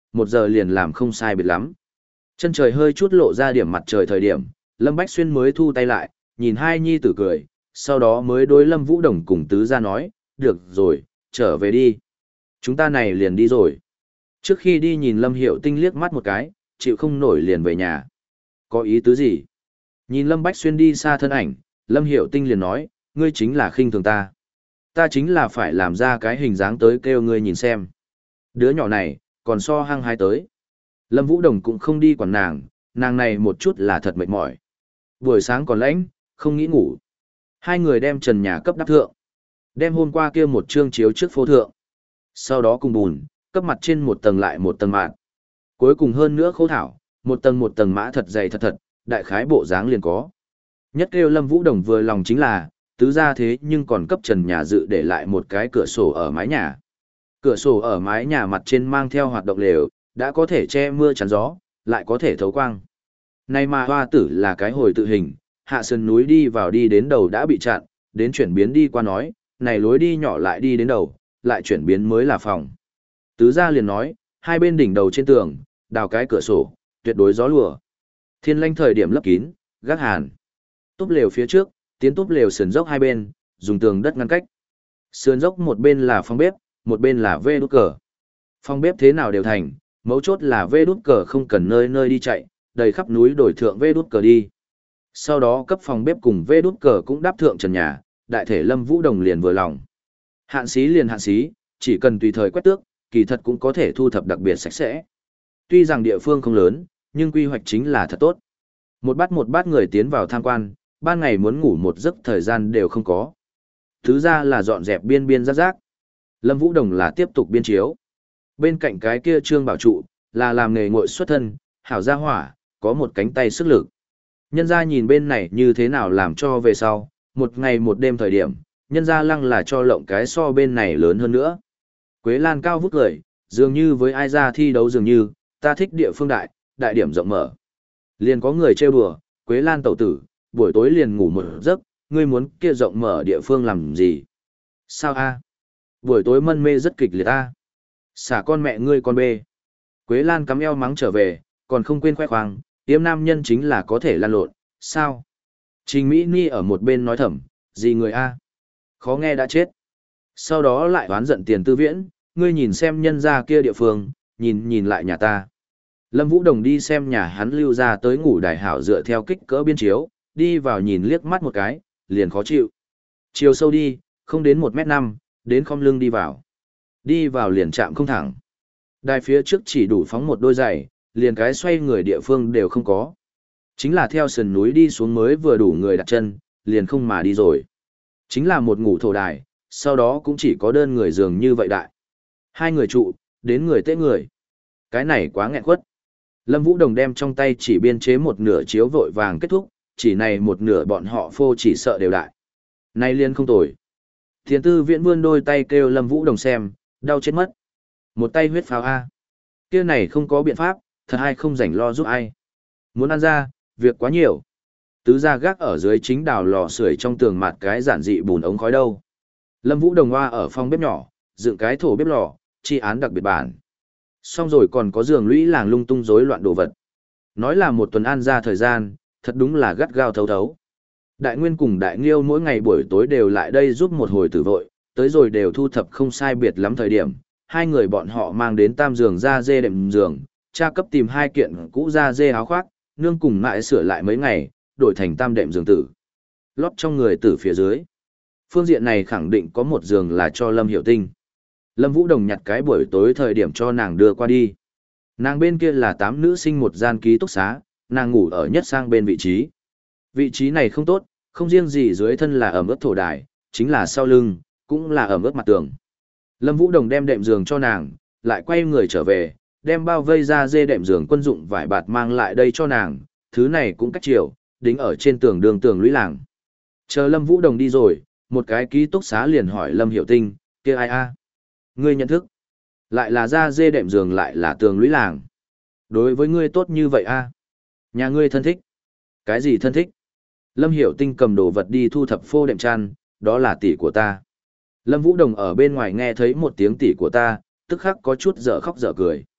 một giờ liền làm không sai biệt lắm. Chân trời hơi chút lộ ra điểm mặt trời thời điểm, Lâm Bách Xuyên mới thu tay lại, nhìn hai nhi tử cười, sau đó mới đối Lâm Vũ Đồng cùng tứ gia nói, được rồi, trở về đi. Chúng ta này liền đi rồi. Trước khi đi nhìn Lâm Hiểu Tinh liếc mắt một cái, chịu không nổi liền về nhà. Có ý tứ gì? Nhìn Lâm Bách Xuyên đi xa thân ảnh, Lâm Hiểu Tinh liền nói, ngươi chính là khinh thường ta. Ta chính là phải làm ra cái hình dáng tới kêu ngươi nhìn xem. Đứa nhỏ này, còn so hăng hái tới. Lâm Vũ Đồng cũng không đi quản nàng, nàng này một chút là thật mệt mỏi. Buổi sáng còn lạnh, không nghĩ ngủ. Hai người đem trần nhà cấp đắp thượng. Đem hôm qua kia một chương chiếu trước phô thượng. Sau đó cùng bùn, cấp mặt trên một tầng lại một tầng mạn. Cuối cùng hơn nữa khô thảo, một tầng một tầng mã thật dày thật thật, đại khái bộ dáng liền có. Nhất kêu Lâm Vũ Đồng vừa lòng chính là, tứ ra thế nhưng còn cấp trần nhà dự để lại một cái cửa sổ ở mái nhà. Cửa sổ ở mái nhà mặt trên mang theo hoạt động lều, đã có thể che mưa chắn gió, lại có thể thấu quang. Này mà hoa tử là cái hồi tự hình, hạ sườn núi đi vào đi đến đầu đã bị chặn, đến chuyển biến đi qua nói, này lối đi nhỏ lại đi đến đầu, lại chuyển biến mới là phòng. Tứ gia liền nói, hai bên đỉnh đầu trên tường, đào cái cửa sổ, tuyệt đối gió lùa. Thiên lanh thời điểm lấp kín, gác hàn. Túp lều phía trước, tiến túp lều sườn dốc hai bên, dùng tường đất ngăn cách. Sườn dốc một bên là phòng bếp, một bên là vê đút cờ. Phòng bếp thế nào đều thành, mấu chốt là vê đút cờ không cần nơi nơi đi chạy, đầy khắp núi đổi thượng vê đút cờ đi. Sau đó cấp phòng bếp cùng vê đút cờ cũng đáp thượng trần nhà, đại thể Lâm Vũ Đồng liền vừa lòng. Hạn xí liền hạn xí, chỉ cần tùy thời quét tước, kỳ thật cũng có thể thu thập đặc biệt sạch sẽ. Tuy rằng địa phương không lớn, nhưng quy hoạch chính là thật tốt. Một bát một bát người tiến vào tham quan, ban ngày muốn ngủ một giấc thời gian đều không có. Thứ ra là dọn dẹp biên biên rác rác. Lâm Vũ Đồng là tiếp tục biên chiếu. Bên cạnh cái kia Trương Bảo Trụ, là làm nghề ngội xuất thân, hảo gia hỏa, có một cánh tay sức lực. Nhân gia nhìn bên này như thế nào làm cho về sau, một ngày một đêm thời điểm, nhân gia lăng là cho lộng cái so bên này lớn hơn nữa. Quế Lan cao vút cười, dường như với ai ra thi đấu dường như, ta thích địa phương đại, đại điểm rộng mở. Liền có người trêu đùa, Quế Lan tẩu tử, buổi tối liền ngủ một giấc, ngươi muốn kia rộng mở địa phương làm gì? Sao a? Buổi tối mân mê rất kịch liệt a. Xả con mẹ ngươi con bê. Quế Lan cắm eo mắng trở về, còn không quên khoe khoang, yếm nam nhân chính là có thể lan lộn, sao? Trình Mỹ Ni ở một bên nói thầm, gì người a? Khó nghe đã chết. Sau đó lại oán giận Tiền Tư Viễn, ngươi nhìn xem nhân gia kia địa phương, nhìn nhìn lại nhà ta. Lâm Vũ Đồng đi xem nhà hắn lưu ra tới ngủ đài hảo dựa theo kích cỡ biên chiếu, đi vào nhìn liếc mắt một cái, liền khó chịu. Chiều sâu đi, không đến một mét năm, đến khom lưng đi vào. Đi vào liền chạm không thẳng. Đài phía trước chỉ đủ phóng một đôi giày, liền cái xoay người địa phương đều không có. Chính là theo sườn núi đi xuống mới vừa đủ người đặt chân, liền không mà đi rồi. Chính là một ngủ thổ đài, sau đó cũng chỉ có đơn người giường như vậy đại. Hai người trụ, đến người tế người. Cái này quá nghẹn quất. Lâm Vũ Đồng đem trong tay chỉ biên chế một nửa chiếu vội vàng kết thúc, chỉ này một nửa bọn họ phô chỉ sợ đều đại. Này liên không tồi. Tiền Tư Viễn vươn đôi tay kêu Lâm Vũ Đồng xem, đau chết mất. Một tay huyết pháo A. Kia này không có biện pháp, thật ai không rảnh lo giúp ai. Muốn ăn ra, việc quá nhiều. Tứ gia gác ở dưới chính đào lò sưởi trong tường mặt cái giản dị bùn ống khói đâu. Lâm Vũ Đồng hoa ở phòng bếp nhỏ, dựng cái thổ bếp lò, chi án đặc biệt bản. Xong rồi còn có giường lũy làng lung tung rối loạn đồ vật. Nói là một tuần an ra thời gian, thật đúng là gắt gao thấu thấu. Đại Nguyên cùng Đại Nghiêu mỗi ngày buổi tối đều lại đây giúp một hồi tử vội, tới rồi đều thu thập không sai biệt lắm thời điểm. Hai người bọn họ mang đến tam giường da dê đệm giường, cha cấp tìm hai kiện cũ da dê áo khoác, nương cùng mãi sửa lại mấy ngày, đổi thành tam đệm giường tử. Lót trong người tử phía dưới. Phương diện này khẳng định có một giường là cho Lâm Hiểu Tinh. Lâm Vũ Đồng nhặt cái buổi tối thời điểm cho nàng đưa qua đi. Nàng bên kia là tám nữ sinh một gian ký túc xá, nàng ngủ ở nhất sang bên vị trí. Vị trí này không tốt, không riêng gì dưới thân là ẩm ướt thổ đài, chính là sau lưng, cũng là ẩm ướt mặt tường. Lâm Vũ Đồng đem đệm giường cho nàng, lại quay người trở về, đem bao vây ra dê đệm giường quân dụng vải bạt mang lại đây cho nàng, thứ này cũng cách chiều, đính ở trên tường đường tường lũy làng. Chờ Lâm Vũ Đồng đi rồi, một cái ký túc xá liền hỏi Lâm Hiểu Tinh, kia ai a? Ngươi nhận thức? Lại là da dê đệm giường lại là tường lũy làng. Đối với ngươi tốt như vậy a? Nhà ngươi thân thích? Cái gì thân thích? Lâm Hiểu Tinh cầm đồ vật đi thu thập phô đệm chăn, đó là tỷ của ta. Lâm Vũ Đồng ở bên ngoài nghe thấy một tiếng tỷ của ta, tức khắc có chút dở khóc dở cười.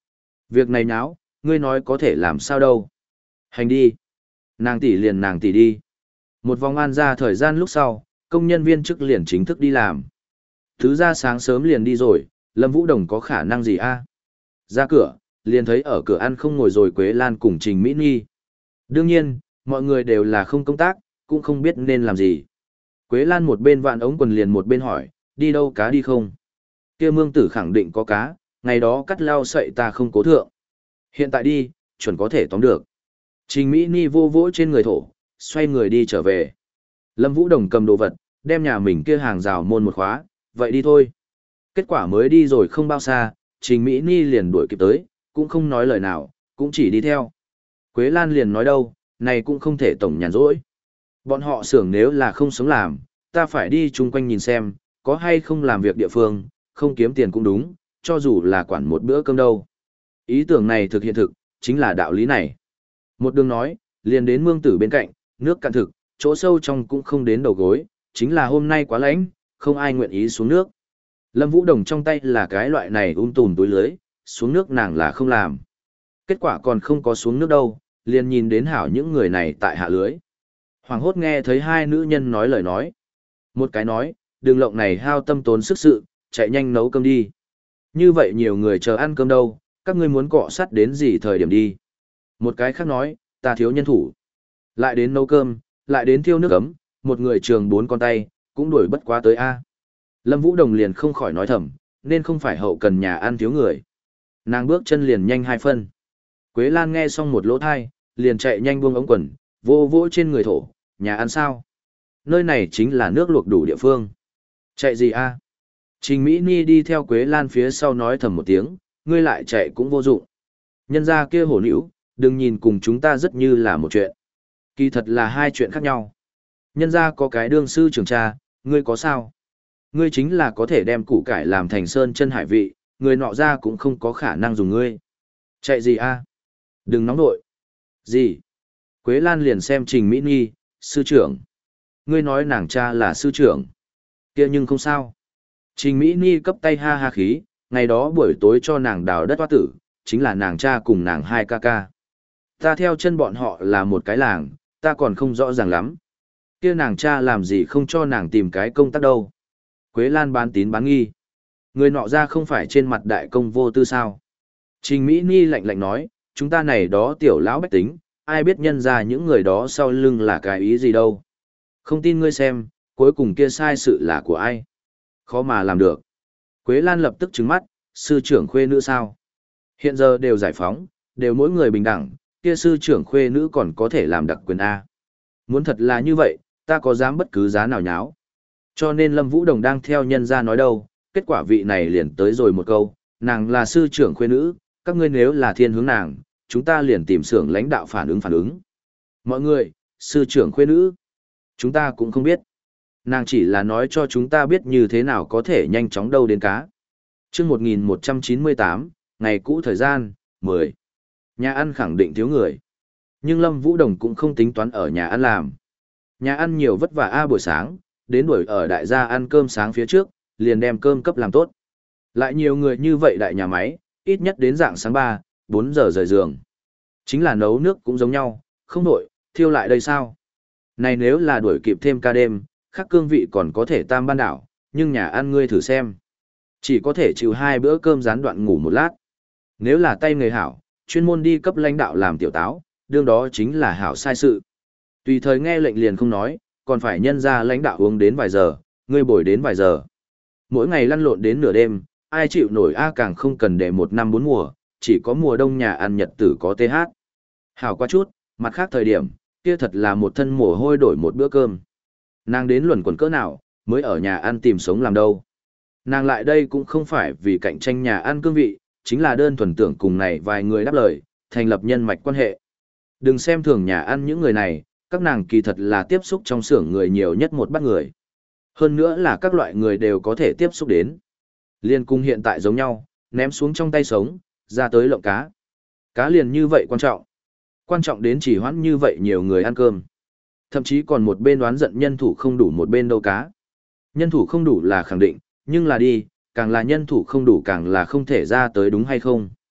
Việc này nháo, ngươi nói có thể làm sao đâu. Hành đi. Nàng tỷ liền nàng tỷ đi. Một vòng an ra thời gian lúc sau, công nhân viên chức liền chính thức đi làm. Thứ ra sáng sớm liền đi rồi, Lâm Vũ Đồng có khả năng gì a? Ra cửa, liền thấy ở cửa ăn không ngồi rồi Quế Lan cùng Trình Mỹ Nhi. Đương nhiên, mọi người đều là không công tác, cũng không biết nên làm gì. Quế Lan một bên vạn ống quần liền một bên hỏi, đi đâu cá đi không? Kia Mương Tử khẳng định có cá, ngày đó cắt lao sậy ta không cố thượng. Hiện tại đi, chuẩn có thể tóm được. Trình Mỹ Ni vô vỗ trên người thổ, xoay người đi trở về. Lâm Vũ Đồng cầm đồ vật, đem nhà mình kia hàng rào môn một khóa, vậy đi thôi. Kết quả mới đi rồi không bao xa, Trình Mỹ Ni liền đuổi kịp tới, cũng không nói lời nào, cũng chỉ đi theo. Quế Lan liền nói đâu, này cũng không thể tổng nhàn rỗi. Bọn họ xưởng nếu là không sống làm, ta phải đi chung quanh nhìn xem, có hay không làm việc địa phương, không kiếm tiền cũng đúng, cho dù là quản một bữa cơm đâu. Ý tưởng này thực hiện thực, chính là đạo lý này. Một đường nói, liền đến Mương Tử bên cạnh, nước cạn thực, chỗ sâu trong cũng không đến đầu gối, chính là hôm nay quá lạnh, không ai nguyện ý xuống nước. Lâm Vũ Đồng trong tay là cái loại này um tùm túi lưới, xuống nước nàng là không làm. Kết quả còn không có xuống nước đâu, liền nhìn đến hảo những người này tại hạ lưới. Hoàng hốt nghe thấy hai nữ nhân nói lời nói. Một cái nói, đường lộng này hao tâm tốn sức sự, chạy nhanh nấu cơm đi. Như vậy nhiều người chờ ăn cơm đâu, các ngươi muốn cọ sắt đến gì thời điểm đi. Một cái khác nói, ta thiếu nhân thủ. Lại đến nấu cơm, lại đến thiêu nước ấm, một người trường bốn con tay, cũng đuổi bất quá tới A. Lâm Vũ Đồng liền không khỏi nói thầm, nên không phải hậu cần nhà ăn thiếu người. Nàng bước chân liền nhanh hai phân. Quế Lan nghe xong một lỗ thai, liền chạy nhanh buông ống quần, vô vỗ trên người thổ, nhà ăn sao? Nơi này chính là nước luộc đủ địa phương. Chạy gì a? Trình Mỹ Ni đi theo Quế Lan phía sau nói thầm một tiếng, ngươi lại chạy cũng vô dụng. Nhân ra kia hổ nữ, đừng nhìn cùng chúng ta rất như là một chuyện. Kỳ thật là hai chuyện khác nhau. Nhân ra có cái đương sư trưởng cha, ngươi có sao? Ngươi chính là có thể đem củ cải làm thành sơn chân hải vị, người nọ ra cũng không có khả năng dùng ngươi. Chạy gì a? Đừng nóng nội. Gì? Quế Lan liền xem Trình Mỹ Ni, sư trưởng. Ngươi nói nàng cha là sư trưởng. Kia nhưng không sao. Trình Mỹ Ni cấp tay ha ha khí, ngày đó buổi tối cho nàng đào đất hoa tử, chính là nàng cha cùng nàng hai ca ca. Ta theo chân bọn họ là một cái làng, ta còn không rõ ràng lắm. Kia nàng cha làm gì không cho nàng tìm cái công tác đâu. Quế Lan bán tín bán nghi. Người nọ ra không phải trên mặt đại công vô tư sao. Trình Mỹ Ni lạnh lạnh nói, chúng ta này đó tiểu lão bách tính, ai biết nhân ra những người đó sau lưng là cái ý gì đâu. Không tin ngươi xem, cuối cùng kia sai sự là của ai. Khó mà làm được. Quế Lan lập tức trừng mắt, sư trưởng khuê nữ sao. Hiện giờ đều giải phóng, đều mỗi người bình đẳng, kia sư trưởng khuê nữ còn có thể làm đặc quyền A. Muốn thật là như vậy, ta có dám bất cứ giá nào nháo. Cho nên Lâm Vũ Đồng đang theo nhân ra nói đâu, kết quả vị này liền tới rồi một câu, nàng là sư trưởng khuê nữ, các ngươi nếu là thiên hướng nàng, chúng ta liền tìm xưởng lãnh đạo phản ứng phản ứng. Mọi người, sư trưởng khuê nữ, chúng ta cũng không biết. Nàng chỉ là nói cho chúng ta biết như thế nào có thể nhanh chóng đâu đến cá. Trước một nghìn một trăm chín mươi tám, ngày cũ thời gian, mười. Nhà ăn khẳng định thiếu người. Nhưng Lâm Vũ Đồng cũng không tính toán ở nhà ăn làm. Nhà ăn nhiều vất vả a buổi sáng, đến đuổi ở đại gia ăn cơm sáng phía trước, liền đem cơm cấp làm tốt. Lại nhiều người như vậy đại nhà máy, ít nhất đến dạng sáng ba, bốn giờ rời giường. Chính là nấu nước cũng giống nhau, không đổi, thiêu lại đây sao? Này nếu là đuổi kịp thêm ca đêm, khác cương vị còn có thể tam ban đảo, nhưng nhà ăn ngươi thử xem. Chỉ có thể chịu hai bữa cơm gián đoạn ngủ một lát. Nếu là tay người hảo, chuyên môn đi cấp lãnh đạo làm tiểu táo, đương đó chính là hảo sai sự. Tùy thời nghe lệnh liền không nói, còn phải nhân ra lãnh đạo uống đến vài giờ, ngươi bồi đến vài giờ. Mỗi ngày lăn lộn đến nửa đêm, ai chịu nổi a càng không cần để một năm bốn mùa, chỉ có mùa đông nhà ăn nhật tử có tê hát. Hảo quá chút, mặt khác thời điểm, kia thật là một thân mồ hôi đổi một bữa cơm. Nàng đến luẩn quẩn cỡ nào, mới ở nhà ăn tìm sống làm đâu. Nàng lại đây cũng không phải vì cạnh tranh nhà ăn cương vị, chính là đơn thuần tưởng cùng này vài người đáp lời, thành lập nhân mạch quan hệ. Đừng xem thường nhà ăn những người này, các nàng kỳ thật là tiếp xúc trong xưởng người nhiều nhất một bát người. Hơn nữa là các loại người đều có thể tiếp xúc đến. Liên cung hiện tại giống nhau, ném xuống trong tay sống, ra tới lộng cá. Cá liền như vậy quan trọng. Quan trọng đến chỉ hoãn như vậy nhiều người ăn cơm. Thậm chí còn một bên đoán giận nhân thủ không đủ một bên đâu cá. Nhân thủ không đủ là khẳng định, nhưng là đi, càng là nhân thủ không đủ càng là không thể ra tới đúng hay không.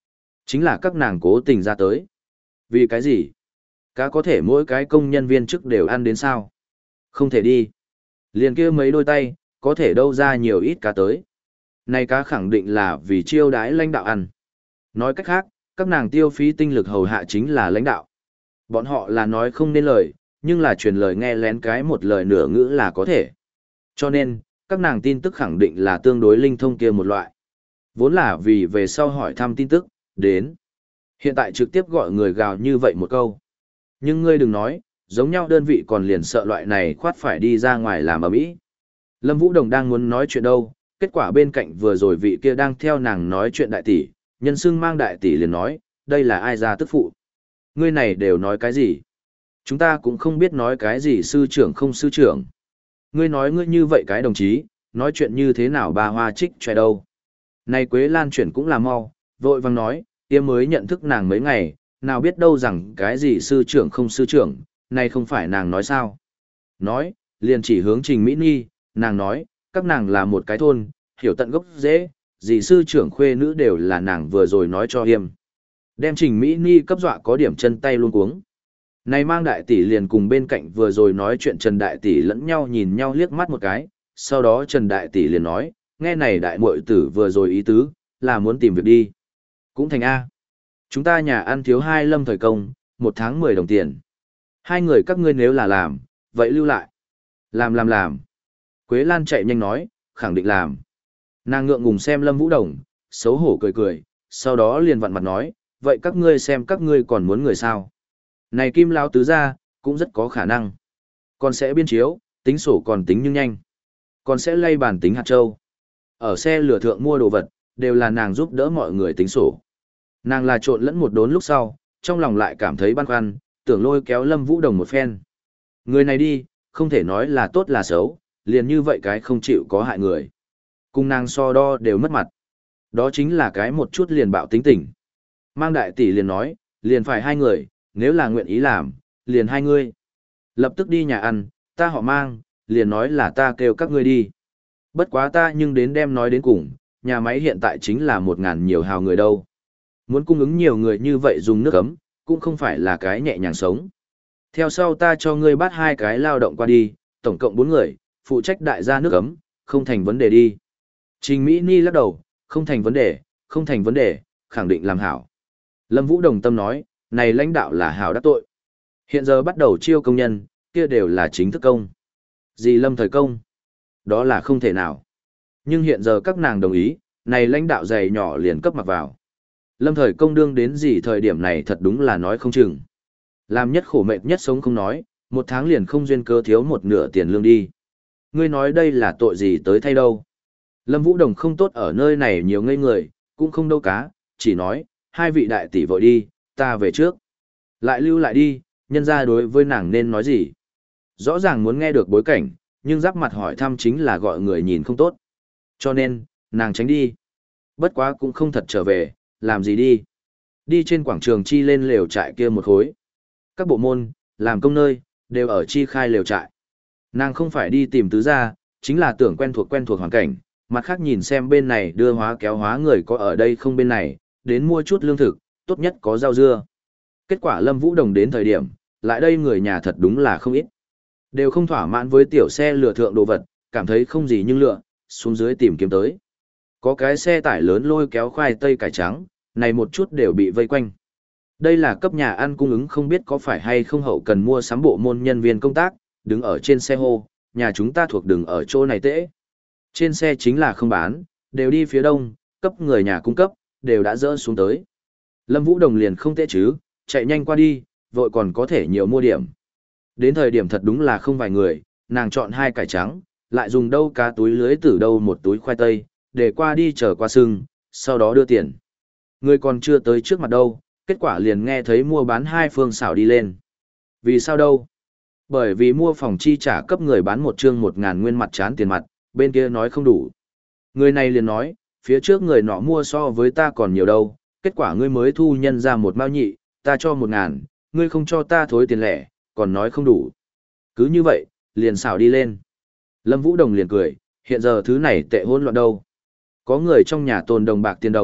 Chính là các nàng cố tình ra tới. Vì cái gì? Cá có thể mỗi cái công nhân viên chức đều ăn đến sao? Không thể đi. Liền kia mấy đôi tay, có thể đâu ra nhiều ít cá tới. Này cá khẳng định là vì chiêu đái lãnh đạo ăn. Nói cách khác, các nàng tiêu phí tinh lực hầu hạ chính là lãnh đạo. Bọn họ là nói không nên lời, nhưng là truyền lời nghe lén cái một lời nửa ngữ là có thể. Cho nên, các nàng tin tức khẳng định là tương đối linh thông kia một loại. Vốn là vì về sau hỏi thăm tin tức, đến. Hiện tại trực tiếp gọi người gào như vậy một câu. Nhưng ngươi đừng nói, giống nhau đơn vị còn liền sợ loại này khoát phải đi ra ngoài làm ở mỹ. Lâm Vũ Đồng đang muốn nói chuyện đâu, kết quả bên cạnh vừa rồi vị kia đang theo nàng nói chuyện đại tỷ, nhân xưng mang đại tỷ liền nói, đây là ai ra tức phụ. Ngươi này đều nói cái gì? Chúng ta cũng không biết nói cái gì sư trưởng không sư trưởng. Ngươi nói ngươi như vậy cái đồng chí, nói chuyện như thế nào bà hoa trích chòe đâu. Này Quế Lan chuyển cũng là mau, vội vang nói, tiêm mới nhận thức nàng mấy ngày, nào biết đâu rằng cái gì sư trưởng không sư trưởng, này không phải nàng nói sao. Nói, liền chỉ hướng Trình Mỹ Ni, nàng nói, các nàng là một cái thôn, hiểu tận gốc dễ, gì sư trưởng khuê nữ đều là nàng vừa rồi nói cho hiêm. Đem Trình Mỹ Ni cấp dọa có điểm chân tay luôn cuống. Này mang đại tỷ liền cùng bên cạnh vừa rồi nói chuyện Trần Đại Tỷ lẫn nhau nhìn nhau liếc mắt một cái, sau đó Trần Đại Tỷ liền nói, nghe này đại muội tử vừa rồi ý tứ, là muốn tìm việc đi. Cũng thành A. Chúng ta nhà ăn thiếu hai lâm thời công, một tháng mười đồng tiền. Hai người các ngươi nếu là làm, vậy lưu lại. Làm làm làm. Quế Lan chạy nhanh nói, khẳng định làm. Nàng ngượng ngùng xem Lâm Vũ Đồng, xấu hổ cười cười, sau đó liền vặn mặt nói, vậy các ngươi xem các ngươi còn muốn người sao. Này Kim Lão tứ gia, cũng rất có khả năng. Còn sẽ biên chiếu, tính sổ còn tính nhưng nhanh. Còn sẽ lay bàn tính hạt châu. Ở xe lửa thượng mua đồ vật, đều là nàng giúp đỡ mọi người tính sổ. Nàng là trộn lẫn một đốn lúc sau, trong lòng lại cảm thấy băn khoăn, tưởng lôi kéo Lâm Vũ Đồng một phen. Người này đi, không thể nói là tốt là xấu, liền như vậy cái không chịu có hại người. Cùng nàng so đo đều mất mặt. Đó chính là cái một chút liền bạo tính tình. Mang đại tỷ liền nói, liền phải hai người, nếu là nguyện ý làm, liền hai ngươi. Lập tức đi nhà ăn, ta họ Mang, liền nói là ta kêu các ngươi đi. Bất quá ta nhưng đến đem nói đến cùng, nhà máy hiện tại chính là một ngàn nhiều hào người đâu. Muốn cung ứng nhiều người như vậy dùng nước ấm, cũng không phải là cái nhẹ nhàng sống. Theo sau ta cho ngươi bắt hai cái lao động qua đi, tổng cộng bốn người, phụ trách đại gia nước ấm, không thành vấn đề đi. Trình Mỹ Ni lắc đầu, không thành vấn đề, không thành vấn đề, khẳng định làm hảo. Lâm Vũ Đồng tâm nói, này lãnh đạo là hảo đắc tội. Hiện giờ bắt đầu chiêu công nhân, kia đều là chính thức công. Gì Lâm thời công? Đó là không thể nào. Nhưng hiện giờ các nàng đồng ý, này lãnh đạo dày nhỏ liền cấp mặc vào. Lâm thời công đương đến gì thời điểm này thật đúng là nói không chừng. Làm nhất khổ mệt nhất sống không nói, một tháng liền không duyên cơ thiếu một nửa tiền lương đi. Ngươi nói đây là tội gì tới thay đâu. Lâm Vũ Đồng không tốt ở nơi này nhiều ngây người, cũng không đâu cá, chỉ nói, hai vị đại tỷ vội đi, ta về trước. Lại lưu lại đi, nhân ra đối với nàng nên nói gì. Rõ ràng muốn nghe được bối cảnh, nhưng giáp mặt hỏi thăm chính là gọi người nhìn không tốt. Cho nên, nàng tránh đi. Bất quá cũng không thật trở về, làm gì đi. Đi trên quảng trường chi lên lều trại kia một khối. Các bộ môn, làm công nơi, đều ở chi khai lều trại. Nàng không phải đi tìm tứ gia, chính là tưởng quen thuộc quen thuộc hoàn cảnh, mặt khác nhìn xem bên này đưa hóa kéo hóa người có ở đây không bên này, đến mua chút lương thực, tốt nhất có rau dưa. Kết quả Lâm Vũ Đồng đến thời điểm, lại đây người nhà thật đúng là không ít. Đều không thỏa mãn với tiểu xe lựa thượng đồ vật, cảm thấy không gì nhưng lựa, xuống dưới tìm kiếm tới. Có cái xe tải lớn lôi kéo khoai tây cải trắng, này một chút đều bị vây quanh. Đây là cấp nhà ăn cung ứng không biết có phải hay không hậu cần mua sắm bộ môn nhân viên công tác, đứng ở trên xe hô, nhà chúng ta thuộc đường ở chỗ này tễ. Trên xe chính là không bán, đều đi phía đông, cấp người nhà cung cấp, đều đã dỡ xuống tới. Lâm Vũ Đồng liền không tệ chứ, chạy nhanh qua đi, vội còn có thể nhiều mua điểm. Đến thời điểm thật đúng là không vài người, nàng chọn hai cải trắng, lại dùng đâu cá túi lưới từ đâu một túi khoai tây, để qua đi chờ qua sưng, sau đó đưa tiền. Người còn chưa tới trước mặt đâu, kết quả liền nghe thấy mua bán hai phương xảo đi lên. Vì sao đâu? Bởi vì mua phòng chi trả cấp người bán một chương một ngàn nguyên mặt chán tiền mặt, bên kia nói không đủ. Người này liền nói, phía trước người nọ mua so với ta còn nhiều đâu, kết quả ngươi mới thu nhân ra một mao nhị, ta cho một ngàn, ngươi không cho ta thối tiền lẻ, còn nói không đủ. Cứ như vậy, liền xảo đi lên. Lâm Vũ Đồng liền cười, hiện giờ thứ này tệ hỗn loạn đâu. Có người trong nhà tồn đồng bạc tiền đồng,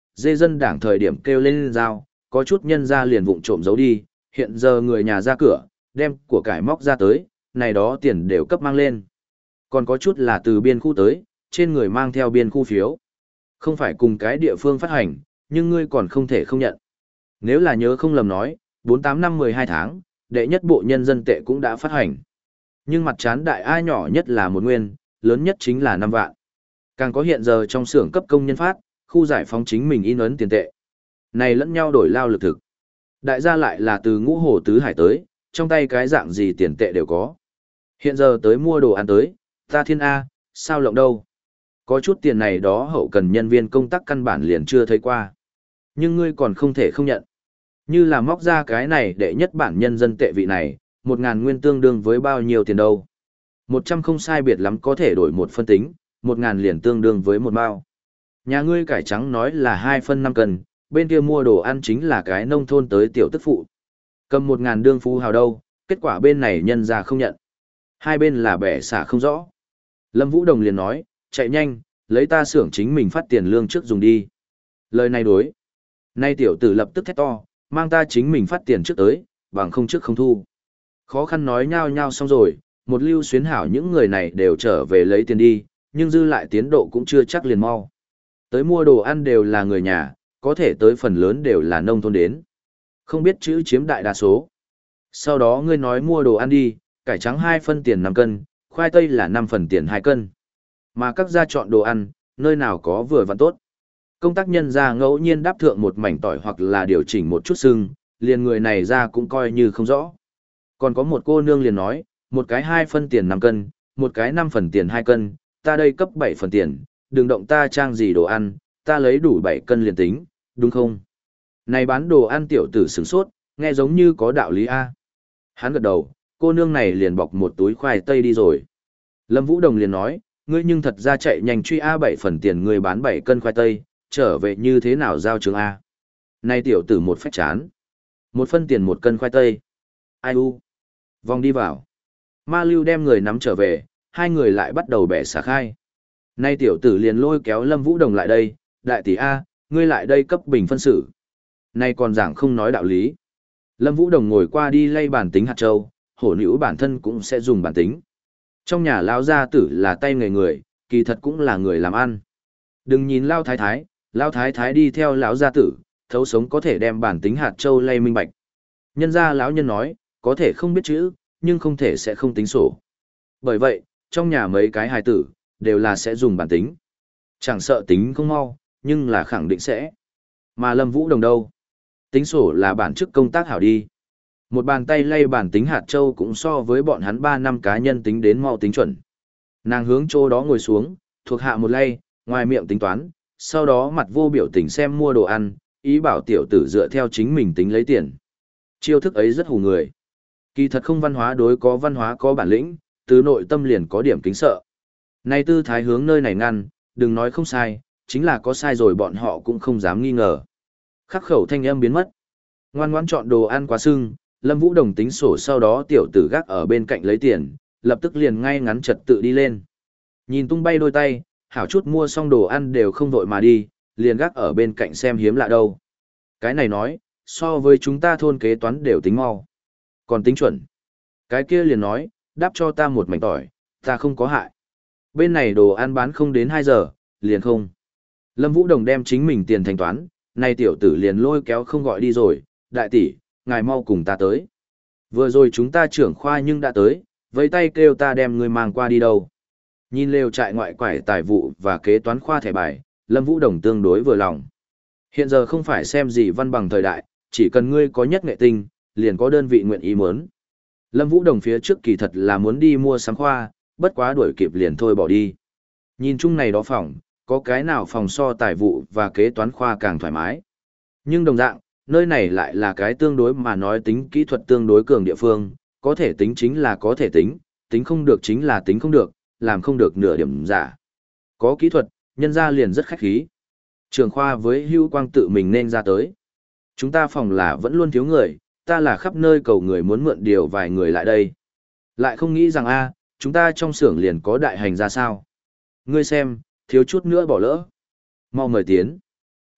dê dân đảng thời điểm kêu lên giao, có chút nhân ra liền vụng trộm giấu đi, hiện giờ người nhà ra cửa, đem của cải móc ra tới, này đó tiền đều cấp mang lên. Còn có chút là từ biên khu tới, trên người mang theo biên khu phiếu. Không phải cùng cái địa phương phát hành, nhưng ngươi còn không thể không nhận. Nếu là nhớ không lầm nói, bốn tám năm mười hai tháng, đệ nhất bộ nhân dân tệ cũng đã phát hành. Nhưng mặt chán đại ai nhỏ nhất là một nguyên, lớn nhất chính là năm vạn. Càng có hiện giờ trong xưởng cấp công nhân phát, khu giải phóng chính mình in ấn tiền tệ. Này lẫn nhau đổi lao lực thực. Đại gia lại là từ ngũ hồ tứ hải tới, trong tay cái dạng gì tiền tệ đều có. Hiện giờ tới mua đồ ăn tới, ta thiên A, sao lộng đâu. Có chút tiền này đó hậu cần nhân viên công tác căn bản liền chưa thấy qua. Nhưng ngươi còn không thể không nhận. Như là móc ra cái này để nhất bản nhân dân tệ vị này, một ngàn nguyên tương đương với bao nhiêu tiền đâu. Một trăm không sai biệt lắm có thể đổi một phân tính, một ngàn liền tương đương với một bao. Nhà ngươi cải trắng nói là hai phân năm cân, bên kia mua đồ ăn chính là cái nông thôn tới tiểu tức phụ. Cầm một ngàn đương phú hào đâu, kết quả bên này nhân ra không nhận. Hai bên là bẻ xả không rõ. Lâm Vũ Đồng liền nói, chạy nhanh, lấy ta xưởng chính mình phát tiền lương trước dùng đi. Lời này đối. Nay tiểu tử lập tức thét to, mang ta chính mình phát tiền trước tới, bằng không trước không thu. Khó khăn nói nhao nhao xong rồi, một lưu xuyến hảo những người này đều trở về lấy tiền đi, nhưng dư lại tiến độ cũng chưa chắc liền mau. Tới mua đồ ăn đều là người nhà, có thể tới phần lớn đều là nông thôn đến. Không biết chữ chiếm đại đa số. Sau đó ngươi nói mua đồ ăn đi, cải trắng hai phân tiền năm cân, khoai tây là năm phần tiền hai cân. Mà các gia chọn đồ ăn, nơi nào có vừa vặn tốt. Công tác nhân ra ngẫu nhiên đáp thượng một mảnh tỏi hoặc là điều chỉnh một chút sưng, liền người này ra cũng coi như không rõ. Còn có một cô nương liền nói, một cái hai phân tiền năm cân, một cái năm phần tiền hai cân, ta đây cấp bảy phần tiền, đừng động ta trang gì đồ ăn, ta lấy đủ bảy cân liền tính, đúng không? Này bán đồ ăn tiểu tử sửng sốt, nghe giống như có đạo lý A. Hắn gật đầu, cô nương này liền bọc một túi khoai tây đi rồi. Lâm Vũ Đồng liền nói, ngươi nhưng thật ra chạy nhanh truy A bảy phần tiền ngươi bán bảy cân khoai tây, trở về như thế nào giao trường A. Này tiểu tử một phách chán. Một phân tiền một cân khoai tây. Ai u. Vòng đi vào. Ma Lưu đem người nắm trở về, hai người lại bắt đầu bẻ xả khai. Nay tiểu tử liền lôi kéo Lâm Vũ Đồng lại đây, đại tỷ A, ngươi lại đây cấp bình phân xử. Nay còn giảng không nói đạo lý. Lâm Vũ Đồng ngồi qua đi lay bản tính hạt châu, hổ nữ bản thân cũng sẽ dùng bản tính. Trong nhà lão gia tử là tay nghề người, kỳ thật cũng là người làm ăn. Đừng nhìn Lao Thái Thái, Lao Thái Thái đi theo lão gia tử, thấu sống có thể đem bản tính hạt châu lay minh bạch. Nhân gia lão nhân nói, có thể không biết chữ, nhưng không thể sẽ không tính sổ. Bởi vậy, trong nhà mấy cái hài tử, đều là sẽ dùng bản tính. Chẳng sợ tính không mau, nhưng là khẳng định sẽ. Mà Lâm Vũ Đồng đâu? Tính sổ là bản chức công tác hảo đi. Một bàn tay lay bản tính hạt châu cũng so với bọn hắn ba năm cá nhân tính đến mau tính chuẩn. Nàng hướng chỗ đó ngồi xuống, thuộc hạ một lay, ngoài miệng tính toán, sau đó mặt vô biểu tình xem mua đồ ăn, ý bảo tiểu tử dựa theo chính mình tính lấy tiền. Chiêu thức ấy rất hù người. Kỳ thật không văn hóa đối có văn hóa có bản lĩnh, từ nội tâm liền có điểm kính sợ. Nay tư thái hướng nơi này ngăn, đừng nói không sai, chính là có sai rồi bọn họ cũng không dám nghi ngờ. Khắc khẩu thanh âm biến mất. Ngoan ngoãn chọn đồ ăn quá sưng, Lâm Vũ Đồng tính sổ sau đó tiểu tử gác ở bên cạnh lấy tiền, lập tức liền ngay ngắn trật tự đi lên. Nhìn tung bay đôi tay, hảo chút mua xong đồ ăn đều không vội mà đi, liền gác ở bên cạnh xem hiếm lạ đâu. Cái này nói, so với chúng ta thôn kế toán đều tính mau. Còn tính chuẩn. Cái kia liền nói, đáp cho ta một mảnh tỏi, ta không có hại. Bên này đồ ăn bán không đến hai giờ, liền không. Lâm Vũ Đồng đem chính mình tiền thanh toán, nay tiểu tử liền lôi kéo không gọi đi rồi, đại tỷ, ngài mau cùng ta tới. Vừa rồi chúng ta trưởng khoa nhưng đã tới, với tay kêu ta đem người mang qua đi đâu. Nhìn lều trại ngoại quải tài vụ và kế toán khoa thẻ bài, Lâm Vũ Đồng tương đối vừa lòng. Hiện giờ không phải xem gì văn bằng thời đại, chỉ cần ngươi có nhất nghệ tinh, liền có đơn vị nguyện ý muốn. Lâm Vũ Đồng phía trước kỳ thật là muốn đi mua sắm khoa, bất quá đuổi kịp liền thôi bỏ đi. Nhìn chung này đó phòng, có cái nào phòng so tài vụ và kế toán khoa càng thoải mái. Nhưng đồng dạng, nơi này lại là cái tương đối mà nói tính kỹ thuật tương đối cường địa phương, có thể tính chính là có thể tính, tính không được chính là tính không được, làm không được nửa điểm giả. Có kỹ thuật, nhân ra liền rất khách khí. Trường khoa với Hữu Quang tự mình nên ra tới. Chúng ta phòng là vẫn luôn thiếu người, ta là khắp nơi cầu người muốn mượn điều vài người lại đây. Lại không nghĩ rằng a, chúng ta trong xưởng liền có đại hành ra sao. Ngươi xem, thiếu chút nữa bỏ lỡ. Mau mời tiến.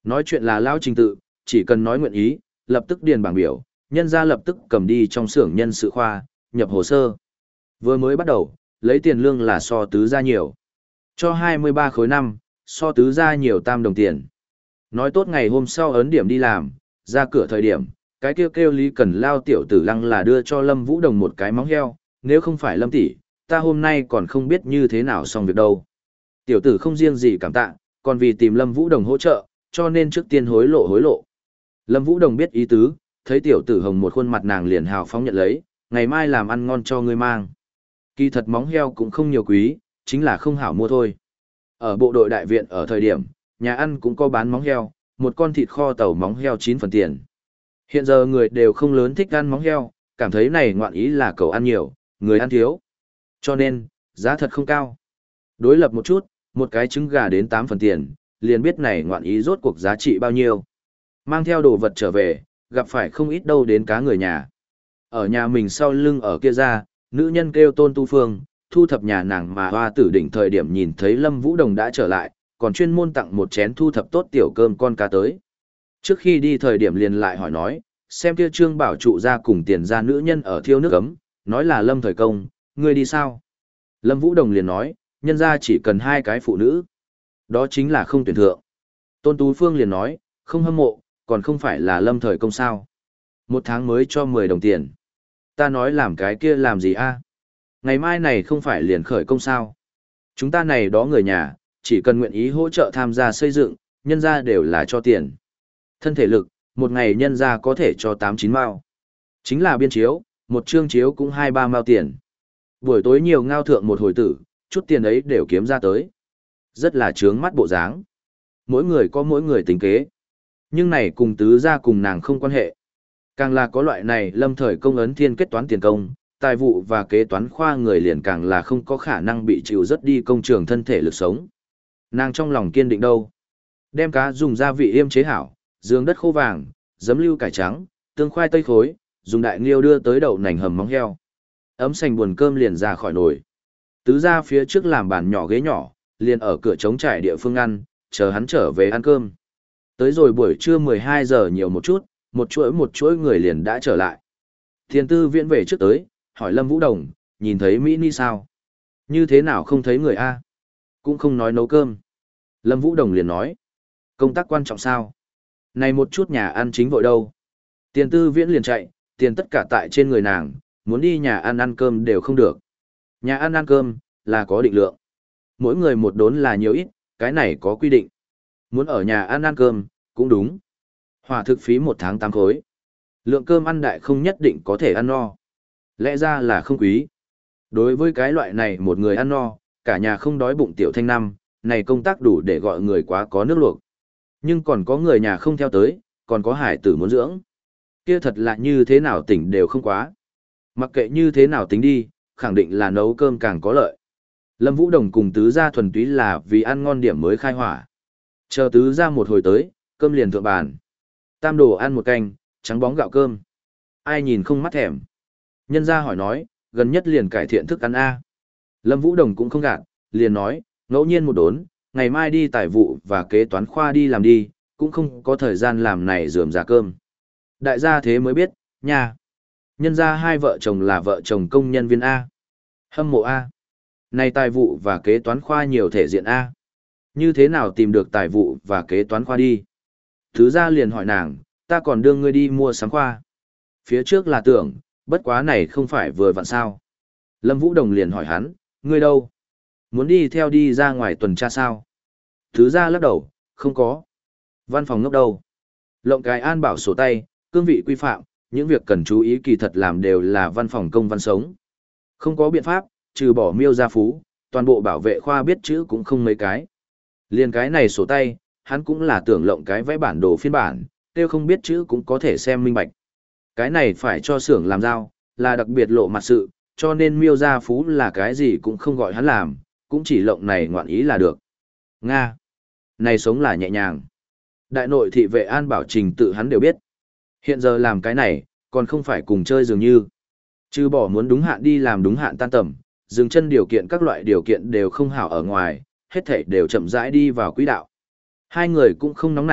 Nói chuyện là lao trình tự, chỉ cần nói nguyện ý, lập tức điền bảng biểu, nhân ra lập tức cầm đi trong xưởng nhân sự khoa, nhập hồ sơ. Vừa mới bắt đầu, lấy tiền lương là so tứ gia nhiều. Cho hai mươi ba khối năm, so tứ gia nhiều tam đồng tiền. Nói tốt ngày hôm sau ấn điểm đi làm, ra cửa thời điểm, cái kêu kêu Lý Cần Lao tiểu tử lăng là đưa cho Lâm Vũ Đồng một cái móng heo, nếu không phải Lâm tỷ, ta hôm nay còn không biết như thế nào xong việc đâu. Tiểu tử không riêng gì cảm tạ, còn vì tìm Lâm Vũ Đồng hỗ trợ, cho nên trước tiên hối lộ hối lộ. Lâm Vũ Đồng biết ý tứ, thấy tiểu tử hồng một khuôn mặt nàng liền hào phóng nhận lấy, ngày mai làm ăn ngon cho ngươi mang. Kỳ thật móng heo cũng không nhiều quý, chính là không hảo mua thôi. Ở bộ đội đại viện ở thời điểm, nhà ăn cũng có bán móng heo, một con thịt kho tàu móng heo chín phần tiền. Hiện giờ người đều không lớn thích ăn móng heo, cảm thấy này ngoạn ý là cầu ăn nhiều, người ăn thiếu. Cho nên, giá thật không cao. Đối lập một chút, một cái trứng gà đến tám phần tiền, liền biết này ngoạn ý rốt cuộc giá trị bao nhiêu. Mang theo đồ vật trở về, gặp phải không ít đâu đến cá người nhà. Ở nhà mình sau lưng ở kia ra, nữ nhân kêu Tôn Tu Phương, thu thập nhà nàng mà hoa tử đỉnh thời điểm nhìn thấy Lâm Vũ Đồng đã trở lại, còn chuyên môn tặng một chén thu thập tốt tiểu cơm con cá tới. Trước khi đi thời điểm liền lại hỏi nói, xem kia Trương Bảo trụ ra cùng tiền ra nữ nhân ở thiêu nước ấm, nói là Lâm Thời Công, ngươi đi sao? Lâm Vũ Đồng liền nói, nhân ra chỉ cần hai cái phụ nữ. Đó chính là không tuyển thượng. Tôn Tú Phương liền nói, không hâm mộ, còn không phải là Lâm Thời Công sao? Một tháng mới cho mười đồng tiền. Ta nói làm cái kia làm gì a? Ngày mai này không phải liền khởi công sao? Chúng ta này đó người nhà, chỉ cần nguyện ý hỗ trợ tham gia xây dựng, nhân ra đều là cho tiền. Thân thể lực, một ngày nhân ra có thể cho tám chín mao. Chính là biên chiếu, một chương chiếu cũng hai ba mao tiền. Buổi tối nhiều ngao thượng một hồi tử, chút tiền ấy đều kiếm ra tới. Rất là trướng mắt bộ dáng. Mỗi người có mỗi người tính kế. Nhưng này cùng tứ ra cùng nàng không quan hệ. Càng là có loại này Lâm Thời Công ấn thiên kết toán tiền công, tài vụ và kế toán khoa người liền càng là không có khả năng bị chịu rất đi công trường thân thể lực sống. Nàng trong lòng kiên định đâu. Đem cá dùng gia vị yêm chế hảo, giường đất khô vàng, giấm lưu cải trắng, tương khoai tây khối, dùng đại nghiêu đưa tới đậu nành hầm móng heo. Ấm sành buồn cơm liền ra khỏi nồi. Tứ ra phía trước làm bàn nhỏ ghế nhỏ, liền ở cửa trống trải địa phương ăn, chờ hắn trở về ăn cơm. Tới rồi buổi trưa mười hai giờ nhiều một chút, một chuỗi một chuỗi người liền đã trở lại. Thiên tư viễn về trước tới, hỏi Lâm Vũ Đồng, nhìn thấy Mỹ Ni sao? Như thế nào không thấy người A? Cũng không nói nấu cơm. Lâm Vũ Đồng liền nói, công tác quan trọng sao? Này một chút nhà ăn chính vội đâu? Tiền tư viễn liền chạy, tiền tất cả tại trên người nàng, muốn đi nhà ăn ăn cơm đều không được. Nhà ăn ăn cơm, là có định lượng. Mỗi người một đốn là nhiều ít, cái này có quy định. Muốn ở nhà ăn ăn cơm, cũng đúng. Hỏa thực phí một tháng tám khối. Lượng cơm ăn đại không nhất định có thể ăn no. Lẽ ra là không quý. Đối với cái loại này một người ăn no, cả nhà không đói bụng tiểu thanh năm, này công tác đủ để gọi người quá có nước luộc. Nhưng còn có người nhà không theo tới, còn có hải tử muốn dưỡng. Kia thật là như thế nào tỉnh đều không quá. Mặc kệ như thế nào tính đi, khẳng định là nấu cơm càng có lợi. Lâm Vũ Đồng cùng tứ gia thuần túy là vì ăn ngon điểm mới khai hỏa. Chờ tứ gia một hồi tới, cơm liền thượng bàn. Tam đồ ăn một canh, trắng bóng gạo cơm. Ai nhìn không mắt thèm. Nhân gia hỏi nói, gần nhất liền cải thiện thức ăn A. Lâm Vũ Đồng cũng không gạt, liền nói, ngẫu nhiên một đốn, ngày mai đi tài vụ và kế toán khoa đi làm đi, cũng không có thời gian làm này rườm rà cơm. Đại gia thế mới biết, nha. Nhân gia hai vợ chồng là vợ chồng công nhân viên A. Hâm mộ A. Này tài vụ và kế toán khoa nhiều thể diện A. Như thế nào tìm được tài vụ và kế toán khoa đi? Thứ ra liền hỏi nàng, ta còn đưa ngươi đi mua sắm khoa. Phía trước là tưởng, bất quá này không phải vừa vặn sao. Lâm Vũ Đồng liền hỏi hắn, ngươi đâu? Muốn đi theo đi ra ngoài tuần tra sao? Thứ ra lắc đầu, không có. Văn phòng ngốc đâu? Lộng cái an bảo sổ tay, cương vị quy phạm, những việc cần chú ý kỳ thật làm đều là văn phòng công văn sống. Không có biện pháp, trừ bỏ miêu gia phú, toàn bộ bảo vệ khoa biết chữ cũng không mấy cái. Liên cái này sổ tay, hắn cũng là tưởng lộng cái vẽ bản đồ phiên bản, tiêu không biết chữ cũng có thể xem minh bạch. Cái này phải cho xưởng làm giao, là đặc biệt lộ mặt sự, cho nên miêu gia phú là cái gì cũng không gọi hắn làm, cũng chỉ lộng này ngoạn ý là được. Nga. Này sống là nhẹ nhàng. Đại nội thị vệ an bảo trình tự hắn đều biết. Hiện giờ làm cái này, còn không phải cùng chơi dường như. Chứ bỏ muốn đúng hạn đi làm đúng hạn tan tầm, dừng chân điều kiện các loại điều kiện đều không hảo ở ngoài, hết thảy đều chậm rãi đi vào quỹ đạo. Hai người cũng không nóng nảy,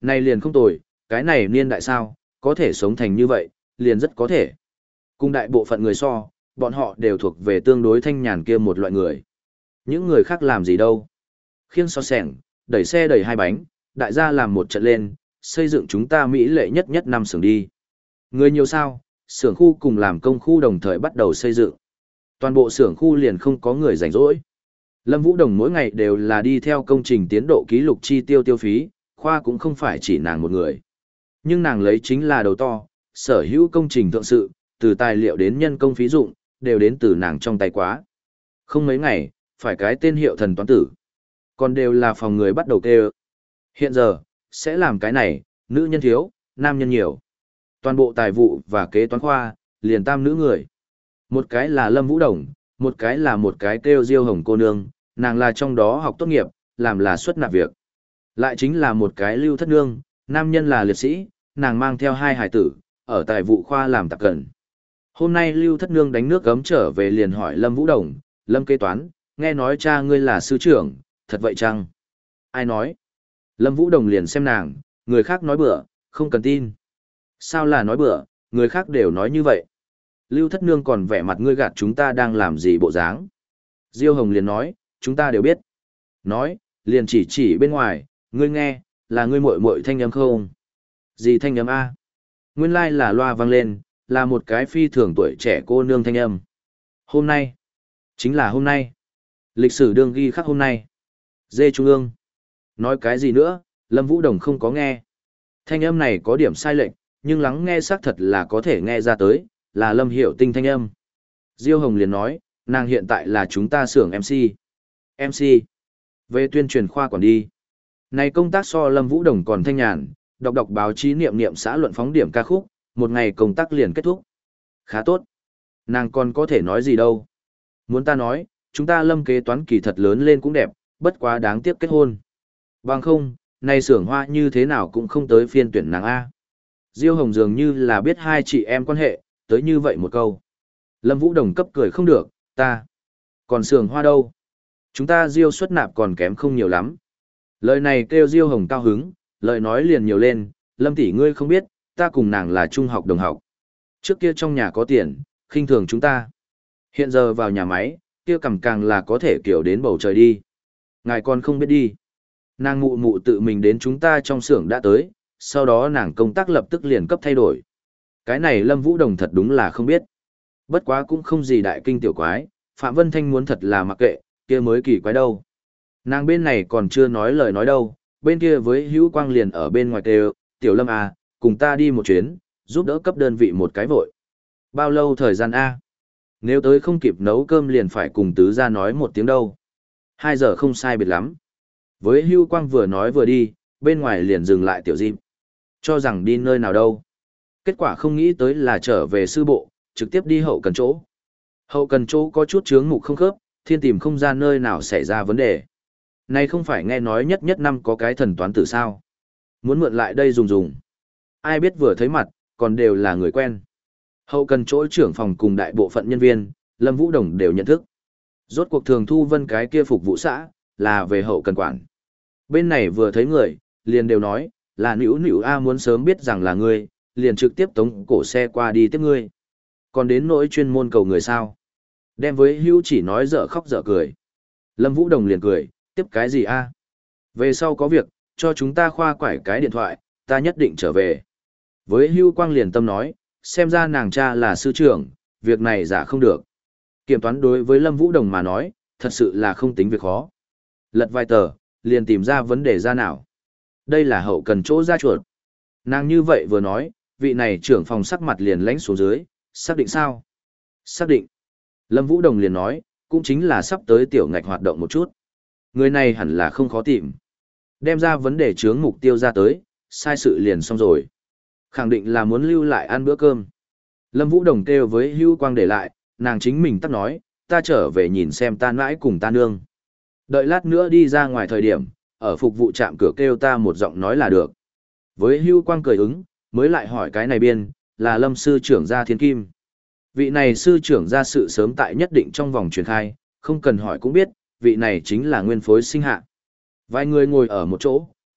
Này liền không tồi, cái này niên đại sao, có thể sống thành như vậy, liền rất có thể. Cùng đại bộ phận người so, bọn họ đều thuộc về tương đối thanh nhàn kia một loại người. Những người khác làm gì đâu. Khiêng so sẻng, đẩy xe đẩy hai bánh, đại gia làm một trận lên, xây dựng chúng ta mỹ lệ nhất nhất năm xưởng đi. Người nhiều sao, xưởng khu cùng làm công khu đồng thời bắt đầu xây dựng. Toàn bộ xưởng khu liền không có người rảnh rỗi. Lâm Vũ Đồng mỗi ngày đều là đi theo công trình tiến độ ký lục chi tiêu tiêu phí, khoa cũng không phải chỉ nàng một người. Nhưng nàng lấy chính là đầu to, sở hữu công trình thượng sự, từ tài liệu đến nhân công phí dụng, đều đến từ nàng trong tay quá. Không mấy ngày, phải cái tên hiệu thần toán tử. Còn đều là phòng người bắt đầu kêu. Hiện giờ, sẽ làm cái này, nữ nhân thiếu, nam nhân nhiều. Toàn bộ tài vụ và kế toán khoa, liền tam nữ người. Một cái là Lâm Vũ Đồng, một cái là một cái kêu Diêu Hồng cô nương, nàng là trong đó học tốt nghiệp, làm là xuất nạp việc. Lại chính là một cái Lưu Thất Nương, nam nhân là liệt sĩ, nàng mang theo hai hải tử, ở tài vụ khoa làm tạp cẩn. Hôm nay Lưu Thất Nương đánh nước gấm trở về liền hỏi Lâm Vũ Đồng, Lâm kế toán, nghe nói cha ngươi là sư trưởng, thật vậy chăng? Ai nói? Lâm Vũ Đồng liền xem nàng, người khác nói bừa, không cần tin. Sao là nói bừa, người khác đều nói như vậy. Lưu Thất Nương còn vẻ mặt ngươi gạt chúng ta đang làm gì bộ dáng. Diêu Hồng liền nói, chúng ta đều biết. Nói, liền chỉ chỉ bên ngoài, ngươi nghe, là ngươi muội muội thanh âm không? Gì thanh âm A? Nguyên lai là loa vang lên, là một cái phi thường tuổi trẻ cô nương thanh âm. Hôm nay, chính là hôm nay. Lịch sử đương ghi khắc hôm nay. Dê Trung ương. Nói cái gì nữa, Lâm Vũ Đồng không có nghe. Thanh âm này có điểm sai lệch, nhưng lắng nghe xác thật là có thể nghe ra tới, là Lâm Hiểu Tinh thanh âm. Diêu Hồng liền nói, nàng hiện tại là chúng ta xưởng em xê. em xê. Về tuyên truyền khoa quản đi. Này công tác so Lâm Vũ Đồng còn thanh nhàn, đọc đọc báo chí niệm niệm xã luận phóng điểm ca khúc, một ngày công tác liền kết thúc. Khá tốt. Nàng còn có thể nói gì đâu. Muốn ta nói, chúng ta Lâm kế toán kỳ thật lớn lên cũng đẹp, bất quá đáng tiếc kết hôn. Bằng không, này xưởng hoa như thế nào cũng không tới phiên tuyển nàng A. Diêu Hồng dường như là biết hai chị em quan hệ, tới như vậy một câu. Lâm Vũ Đồng cấp cười không được, ta. Còn xưởng hoa đâu? Chúng ta Diêu xuất nạp còn kém không nhiều lắm. Lời này kêu Diêu Hồng cao hứng, lời nói liền nhiều lên, Lâm tỷ ngươi không biết, ta cùng nàng là trung học đồng học. Trước kia trong nhà có tiền, khinh thường chúng ta. Hiện giờ vào nhà máy, kia cầm càng là có thể kiểu đến bầu trời đi. Ngài còn không biết đi. Nàng mụ mụ tự mình đến chúng ta trong xưởng đã tới, sau đó nàng công tác lập tức liền cấp thay đổi. Cái này Lâm Vũ Đồng thật đúng là không biết. Bất quá cũng không gì đại kinh tiểu quái, Phạm Vân Thanh muốn thật là mặc kệ, kia mới kỳ quái đâu. Nàng bên này còn chưa nói lời nói đâu, bên kia với Hữu Quang liền ở bên ngoài kêu, Tiểu Lâm à, cùng ta đi một chuyến, giúp đỡ cấp đơn vị một cái vội. Bao lâu thời gian a? Nếu tới không kịp nấu cơm liền phải cùng tứ gia nói một tiếng đâu. Hai giờ không sai biệt lắm. Với Hữu Quang vừa nói vừa đi, bên ngoài liền dừng lại Tiểu Diệp. Cho rằng đi nơi nào đâu. Kết quả không nghĩ tới là trở về sư bộ, trực tiếp đi hậu cần chỗ. Hậu cần chỗ có chút chướng mục không khớp, thiên tìm không ra nơi nào xảy ra vấn đề. Này không phải nghe nói nhất nhất năm có cái thần toán tử sao. Muốn mượn lại đây dùng dùng. Ai biết vừa thấy mặt, còn đều là người quen. Hậu cần chỗ trưởng phòng cùng đại bộ phận nhân viên, Lâm Vũ Đồng đều nhận thức. Rốt cuộc Thường Thu Vân cái kia phục vụ xã, là về hậu cần quản. Bên này vừa thấy người, liền đều nói, là nữu nữu A muốn sớm biết rằng là ngươi, liền trực tiếp tống cổ xe qua đi tiếp ngươi. Còn đến nỗi chuyên môn cầu người sao. Đem với Hữu chỉ nói dở khóc dở cười. Lâm Vũ Đồng liền cười, tiếp cái gì A? Về sau có việc, cho chúng ta khoa quải cái điện thoại, ta nhất định trở về. Với Hữu Quang liền tâm nói, xem ra nàng cha là sư trưởng, việc này giả không được. Kiểm toán đối với Lâm Vũ Đồng mà nói, thật sự là không tính việc khó. Lật vài tờ, liền tìm ra vấn đề ra nào. Đây là hậu cần chỗ ra chuột. Nàng như vậy vừa nói, vị này trưởng phòng sắc mặt liền lánh xuống dưới, xác định sao? Xác định. Lâm Vũ Đồng liền nói, cũng chính là sắp tới tiểu ngạch hoạt động một chút. Người này hẳn là không khó tìm. Đem ra vấn đề chướng mục tiêu ra tới, sai sự liền xong rồi. Khẳng định là muốn lưu lại ăn bữa cơm. Lâm Vũ Đồng kêu với Hữu Quang để lại, nàng chính mình tắt nói, ta trở về nhìn xem ta mãi cùng ta nương. Đợi lát nữa đi ra ngoài thời điểm, ở phục vụ trạm cửa kêu ta một giọng nói là được. Với Hữu Quang cười ứng, mới lại hỏi cái này biên, là Lâm sư trưởng gia thiên kim. Vị này sư trưởng gia sự sớm tại nhất định trong vòng truyền khai, không cần hỏi cũng biết, vị này chính là nguyên phối sinh hạ. Vài người ngồi ở một chỗ,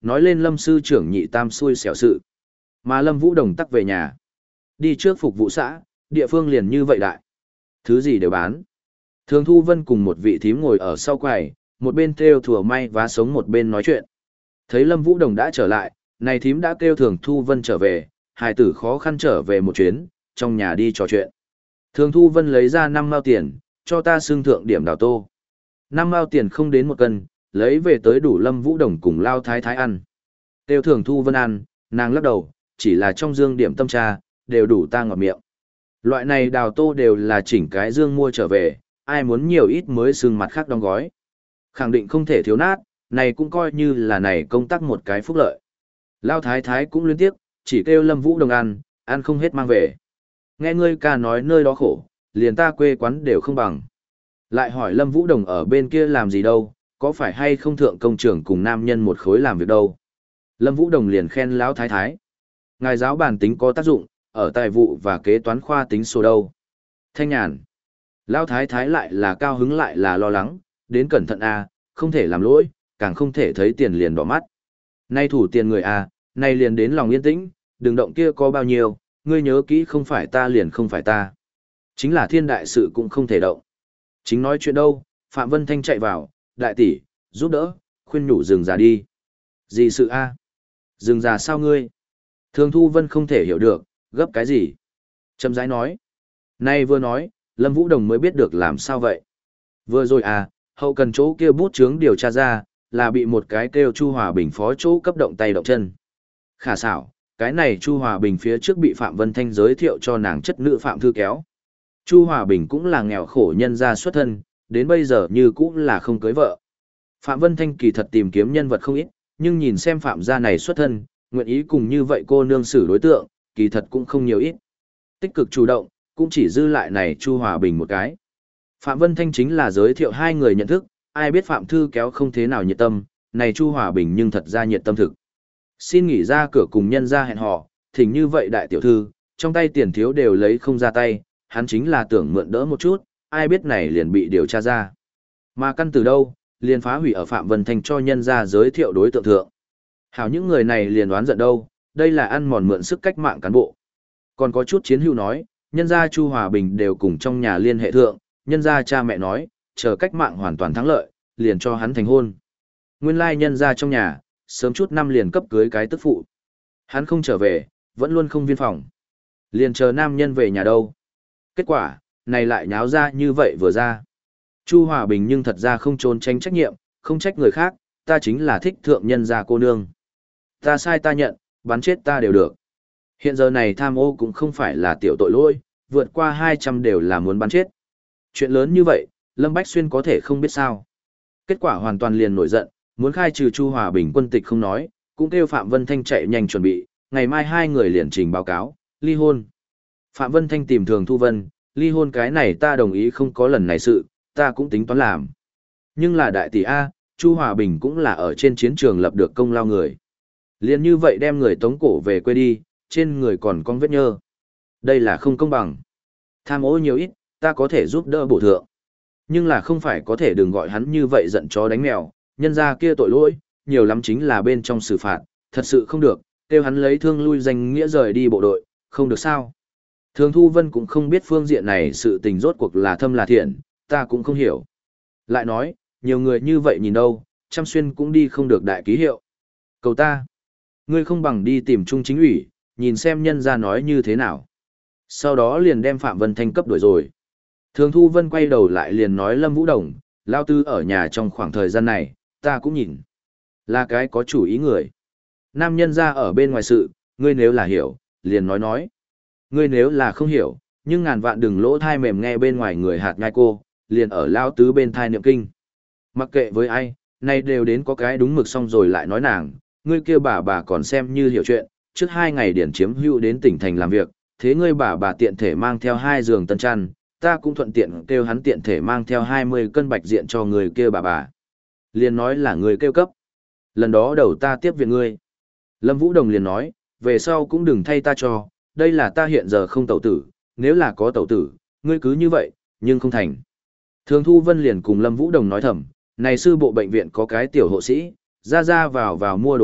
nói lên Lâm sư trưởng nhị tam xui xẻo sự. Mà Lâm Vũ Đồng tắc về nhà. Đi trước phục vụ xã, địa phương liền như vậy đại. Thứ gì đều bán. Thường Thu Vân cùng một vị thím ngồi ở sau quầy, một bên thêu thùa may vá sống một bên nói chuyện. Thấy Lâm Vũ Đồng đã trở lại, này thím đã kêu Thường Thu Vân trở về, hài tử khó khăn trở về một chuyến, trong nhà đi trò chuyện. Thường Thu Vân lấy ra năm mao tiền, cho ta xưng thượng điểm đào tô. Năm mao tiền không đến một cân, lấy về tới đủ Lâm Vũ Đồng cùng Lao Thái Thái ăn. Tiêu Thường Thu Vân ăn, nàng lắc đầu, chỉ là trong dương điểm tâm trà, đều đủ ta ngọt miệng. Loại này đào tô đều là chỉnh cái dương mua trở về, ai muốn nhiều ít mới xưng mặt khác đóng gói. Khẳng định không thể thiếu nát, này cũng coi như là này công tác một cái phúc lợi. Lao Thái Thái cũng liên tiếp, chỉ kêu Lâm Vũ Đồng ăn, ăn không hết mang về. Nghe ngươi ca nói nơi đó khổ, liền ta quê quán đều không bằng. Lại hỏi Lâm Vũ Đồng ở bên kia làm gì đâu, có phải hay không thượng công trưởng cùng nam nhân một khối làm việc đâu. Lâm Vũ Đồng liền khen Lão Thái Thái. Ngài giáo bản tính có tác dụng, ở tài vụ và kế toán khoa tính số đâu. Thanh nhàn. Lão Thái Thái lại là cao hứng lại là lo lắng, đến cẩn thận a, không thể làm lỗi, càng không thể thấy tiền liền đỏ mắt. Nay thủ tiền người a, nay liền đến lòng yên tĩnh, đừng động kia có bao nhiêu, ngươi nhớ kỹ không phải ta liền không phải ta. Chính là thiên đại sự cũng không thể động. Chính nói chuyện đâu, Phạm Vân Thanh chạy vào, đại tỷ, giúp đỡ, khuyên nhủ dừng già đi. Gì sự a? À? Dừng già sao ngươi? Thường Thu Vân không thể hiểu được, gấp cái gì? Châm rãi nói. Nay vừa nói, Lâm Vũ Đồng mới biết được làm sao vậy. Vừa rồi à, hậu cần chỗ kia bút chướng điều tra ra, là bị một cái kêu Chu Hòa Bình phó chỗ cấp động tay động chân. Khả xảo, cái này Chu Hòa Bình phía trước bị Phạm Vân Thanh giới thiệu cho nàng chất nữ Phạm Thư Kéo. Chu Hòa Bình cũng là nghèo khổ nhân gia xuất thân, đến bây giờ như cũng là không cưới vợ. Phạm Vân Thanh kỳ thật tìm kiếm nhân vật không ít, nhưng nhìn xem Phạm gia này xuất thân, nguyện ý cùng như vậy cô nương xử đối tượng, kỳ thật cũng không nhiều ít. Tích cực chủ động, cũng chỉ dư lại này Chu Hòa Bình một cái. Phạm Vân Thanh chính là giới thiệu hai người nhận thức, ai biết Phạm Thư Kéo không thế nào nhiệt tâm, này Chu Hòa Bình nhưng thật ra nhiệt tâm thực. Xin nghỉ ra cửa cùng nhân ra hẹn hò, thỉnh như vậy đại tiểu thư, trong tay tiền thiếu đều lấy không ra tay, hắn chính là tưởng mượn đỡ một chút, ai biết này liền bị điều tra ra. Mà căn từ đâu, liền phá hủy ở Phạm Vân Thanh cho nhân ra giới thiệu đối tượng thượng. Hảo những người này liền đoán giận đâu, đây là ăn mòn mượn sức cách mạng cán bộ. Còn có chút chiến hữu nói, nhân gia Chu Hòa Bình đều cùng trong nhà liên hệ thượng, nhân gia cha mẹ nói, chờ cách mạng hoàn toàn thắng lợi, liền cho hắn thành hôn. Nguyên lai nhân gia trong nhà, sớm chút năm liền cấp cưới cái tức phụ. Hắn không trở về, vẫn luôn không viên phòng. Liền chờ nam nhân về nhà đâu. Kết quả, này lại nháo ra như vậy vừa ra. Chu Hòa Bình nhưng thật ra không trốn tránh trách nhiệm, không trách người khác, ta chính là thích thượng nhân gia cô nương. Ta sai ta nhận, bắn chết ta đều được. Hiện giờ này tham ô cũng không phải là tiểu tội lỗi, vượt qua hai trăm đều là muốn bắn chết. Chuyện lớn như vậy, Lâm Bách Xuyên có thể không biết sao. Kết quả hoàn toàn liền nổi giận, muốn khai trừ Chu Hòa Bình quân tịch không nói, cũng kêu Phạm Vân Thanh chạy nhanh chuẩn bị, ngày mai hai người liền trình báo cáo, ly hôn. Phạm Vân Thanh tìm Thường Thu Vân, ly hôn cái này ta đồng ý không có lần này sự, ta cũng tính toán làm. Nhưng là đại tỷ A, Chu Hòa Bình cũng là ở trên chiến trường lập được công lao người. Liền như vậy đem người tống cổ về quê đi, trên người còn con vết nhơ. Đây là không công bằng. Tham ô nhiều ít, ta có thể giúp đỡ bổ thượng. Nhưng là không phải có thể đừng gọi hắn như vậy giận chó đánh mèo, nhân ra kia tội lỗi, nhiều lắm chính là bên trong xử phạt, thật sự không được, kêu hắn lấy thương lui danh nghĩa rời đi bộ đội, không được sao. Thường Thu Vân cũng không biết phương diện này sự tình rốt cuộc là thâm là thiện, ta cũng không hiểu. Lại nói, nhiều người như vậy nhìn đâu, Trăm Xuyên cũng đi không được đại ký hiệu. Cầu ta, ngươi không bằng đi tìm Trung Chính ủy, nhìn xem nhân ra nói như thế nào. Sau đó liền đem Phạm Vân Thanh cấp đuổi rồi. Thường Thu Vân quay đầu lại liền nói Lâm Vũ Đồng, lao tư ở nhà trong khoảng thời gian này, ta cũng nhìn. Là cái có chủ ý người. Nam nhân ra ở bên ngoài sự, ngươi nếu là hiểu, liền nói nói. Ngươi nếu là không hiểu, nhưng ngàn vạn đừng lỗ thai mềm nghe bên ngoài người hạt ngai cô, liền ở lao tứ bên thai niệm kinh. Mặc kệ với ai, nay đều đến có cái đúng mực xong rồi lại nói nàng, ngươi kia bà bà còn xem như hiểu chuyện, trước hai ngày điển chiếm hữu đến tỉnh thành làm việc, thế ngươi bà bà tiện thể mang theo hai giường tân chăn, ta cũng thuận tiện kêu hắn tiện thể mang theo hai mươi cân bạch diện cho người kêu bà bà. Liền nói là người kêu cấp. Lần đó đầu ta tiếp viện ngươi. Lâm Vũ Đồng liền nói, về sau cũng đừng thay ta cho, đây là ta hiện giờ không tẩu tử, nếu là có tẩu tử, ngươi cứ như vậy, nhưng không thành. Thường Thu Vân liền cùng Lâm Vũ Đồng nói thầm, này sư bộ bệnh viện có cái tiểu hộ sĩ, ra ra vào vào mua đồ vật,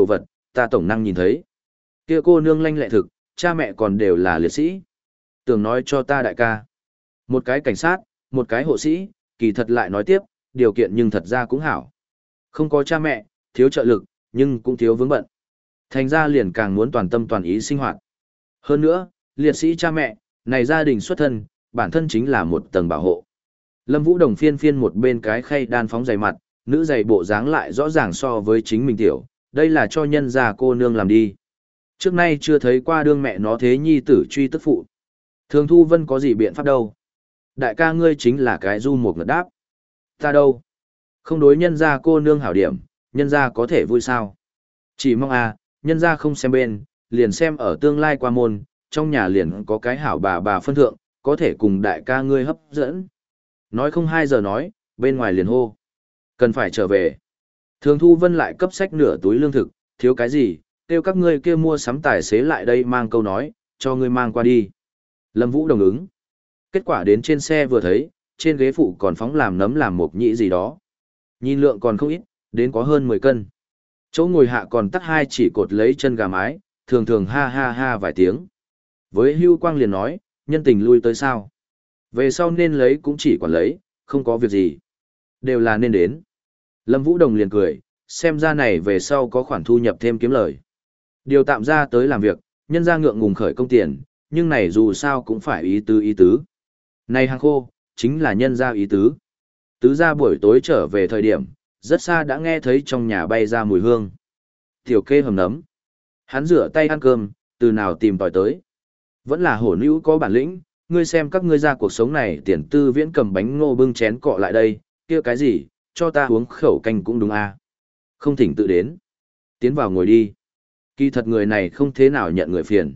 ta tổng năng nhìn thấy. Kia cô nương lanh lẹ thực, cha mẹ còn đều là liệt sĩ. Tưởng nói cho ta đại ca. Một cái cảnh sát, một cái hộ sĩ, kỳ thật lại nói tiếp, điều kiện nhưng thật ra cũng hảo. Không có cha mẹ, thiếu trợ lực, nhưng cũng thiếu vướng bận. Thành ra liền càng muốn toàn tâm toàn ý sinh hoạt. Hơn nữa, liệt sĩ cha mẹ, này gia đình xuất thân, bản thân chính là một tầng bảo hộ. Lâm Vũ Đồng phiên phiên một bên cái khay đan phóng dày mặt, nữ dày bộ dáng lại rõ ràng so với chính mình tiểu, đây là cho nhân gia cô nương làm đi. Trước nay chưa thấy qua đương mẹ nó thế nhi tử truy tức phụ. Thường Thu Vân có gì biện pháp đâu. Đại ca ngươi chính là cái du một ngật đáp. Ta đâu? Không đối nhân gia cô nương hảo điểm, nhân gia có thể vui sao? Chỉ mong à, nhân gia không xem bên, liền xem ở tương lai qua môn, trong nhà liền có cái hảo bà bà phân thượng, có thể cùng đại ca ngươi hấp dẫn. Nói không hai giờ nói, bên ngoài liền hô. Cần phải trở về. Thường Thu Vân lại cấp sách nửa túi lương thực, thiếu cái gì, kêu các ngươi kia mua sắm tài xế lại đây mang câu nói, cho ngươi mang qua đi. Lâm Vũ đồng ứng. Kết quả đến trên xe vừa thấy, trên ghế phụ còn phóng làm nấm làm mộc nhĩ gì đó. Nhìn lượng còn không ít, đến có hơn mười cân. Chỗ ngồi hạ còn tắt hai chỉ cột lấy chân gà mái, thường thường ha ha ha vài tiếng. Với Hưu Quang liền nói, nhân tình lui tới sao. Về sau nên lấy cũng chỉ quản lấy, không có việc gì. Đều là nên đến. Lâm Vũ Đồng liền cười, xem ra này về sau có khoản thu nhập thêm kiếm lời. Điều tạm ra tới làm việc, nhân ra ngượng ngùng khởi công tiền, nhưng này dù sao cũng phải ý tứ ý tứ. Này hàng khô, chính là nhân ra ý tứ. Tứ ra buổi tối trở về thời điểm, rất xa đã nghe thấy trong nhà bay ra mùi hương. Tiểu kê hầm nấm. Hắn rửa tay ăn cơm, từ nào tìm tòi tới. Vẫn là hổ nữ có bản lĩnh, ngươi xem các ngươi ra cuộc sống này tiền tư viễn cầm bánh ngô bưng chén cọ lại đây, kia cái gì, cho ta uống khẩu canh cũng đúng à. Không thỉnh tự đến. Tiến vào ngồi đi. Kỳ thật người này không thế nào nhận người phiền.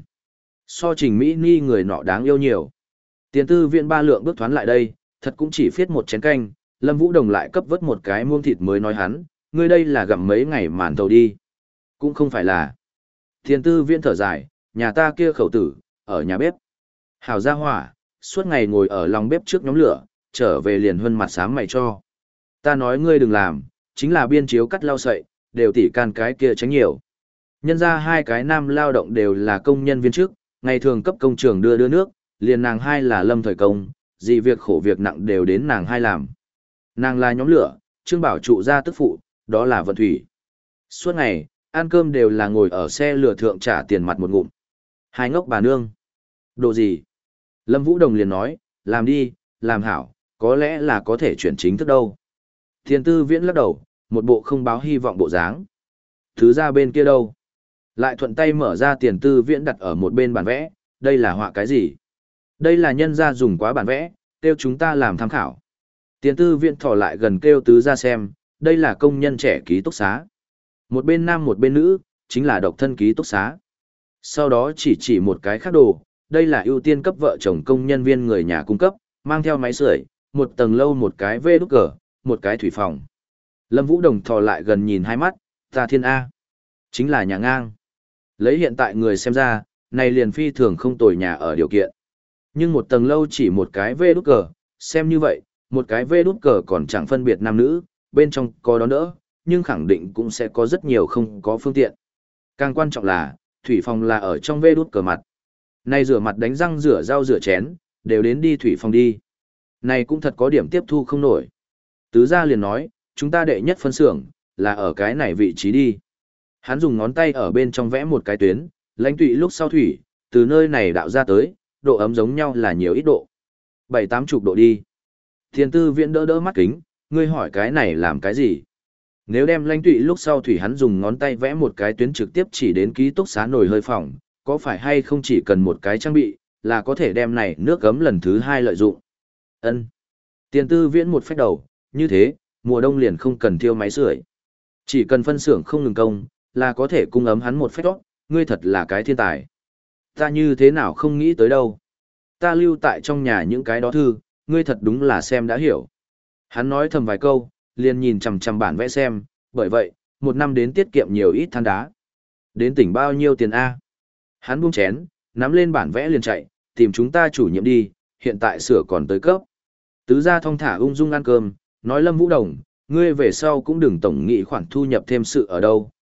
So trình Mỹ Ni người nọ đáng yêu nhiều. Tiền tư viện ba lượng bước thoán lại đây, thật cũng chỉ phiết một chén canh, Lâm Vũ Đồng lại cấp vớt một cái muông thịt mới nói hắn, ngươi đây là gặm mấy ngày màn thầu đi. Cũng không phải là. Tiền tư viện thở dài, nhà ta kia khẩu tử, ở nhà bếp. Hảo gia hỏa, suốt ngày ngồi ở lòng bếp trước nhóm lửa, trở về liền huân mặt sám mày cho. Ta nói ngươi đừng làm, chính là biên chiếu cắt lau sậy, đều tỉ can cái kia tránh nhiều. Nhân ra hai cái nam lao động đều là công nhân viên chức, ngày thường cấp công trường đưa đưa nước, liền nàng hai là lâm thời công, gì việc khổ việc nặng đều đến nàng hai làm. Nàng là nhóm lửa, Trương Bảo trụ ra tức phụ, đó là vận thủy. Suốt ngày, ăn cơm đều là ngồi ở xe lửa thượng trả tiền mặt một ngụm. Hai ngốc bà nương. Đồ gì? Lâm Vũ Đồng liền nói, làm đi, làm hảo, có lẽ là có thể chuyển chính thức đâu. Tiền tư viễn lắc đầu, một bộ không báo hy vọng bộ dáng. Thứ ra bên kia đâu? Lại thuận tay mở ra tiền tư viễn đặt ở một bên bản vẽ, đây là họa cái gì? Đây là nhân ra dùng quá bản vẽ, kêu chúng ta làm tham khảo. Tiền tư viễn thỏ lại gần kêu tứ ra xem, đây là công nhân trẻ ký túc xá. Một bên nam một bên nữ, chính là độc thân ký túc xá. Sau đó chỉ chỉ một cái khác đồ, đây là ưu tiên cấp vợ chồng công nhân viên người nhà cung cấp, mang theo máy sưởi, một tầng lâu một cái vê đúc cờ, một cái thủy phòng. Lâm Vũ Đồng thò lại gần nhìn hai mắt, ta thiên A. Chính là nhà ngang. Lấy hiện tại người xem ra, này liền phi thường không tồi nhà ở điều kiện. Nhưng một tầng lâu chỉ một cái vê đúc cờ, xem như vậy, một cái vê đúc cờ còn chẳng phân biệt nam nữ, bên trong có đón đỡ, nhưng khẳng định cũng sẽ có rất nhiều không có phương tiện. Càng quan trọng là, thủy phòng là ở trong vê đúc cờ mặt. Này rửa mặt đánh răng rửa rau rửa chén, đều đến đi thủy phòng đi. Này cũng thật có điểm tiếp thu không nổi. Tứ gia liền nói, chúng ta đệ nhất phân xưởng, là ở cái này vị trí đi. Hắn dùng ngón tay ở bên trong vẽ một cái tuyến, lãnh tụy lúc sau thủy, từ nơi này đạo ra tới, độ ấm giống nhau là nhiều ít độ. Bảy tám chục độ đi. Thiên tư viện đỡ đỡ mắt kính, ngươi hỏi cái này làm cái gì? Nếu đem lãnh tụy lúc sau thủy hắn dùng ngón tay vẽ một cái tuyến trực tiếp chỉ đến ký túc xá nồi hơi phòng, có phải hay không chỉ cần một cái trang bị, là có thể đem này nước gấm lần thứ hai lợi dụng. Ân. Tiền tư viễn một phách đầu, như thế, mùa đông liền không cần thiêu máy sưởi. Chỉ cần phân xưởng không ngừng công, là có thể cung ấm hắn một phách đó, ngươi thật là cái thiên tài. Ta như thế nào không nghĩ tới đâu. Ta lưu tại trong nhà những cái đó thư, ngươi thật đúng là xem đã hiểu. Hắn nói thầm vài câu, liền nhìn chằm chằm bản vẽ xem, bởi vậy, một năm đến tiết kiệm nhiều ít than đá. Đến tỉnh bao nhiêu tiền A? Hắn buông chén, nắm lên bản vẽ liền chạy, tìm chúng ta chủ nhiệm đi, hiện tại sửa còn tới cấp. Tứ gia thong thả ung dung ăn cơm, nói Lâm Vũ Đồng, ngươi về sau cũng đừng tổng nghị khoản thu nhập thêm sự ở đâu,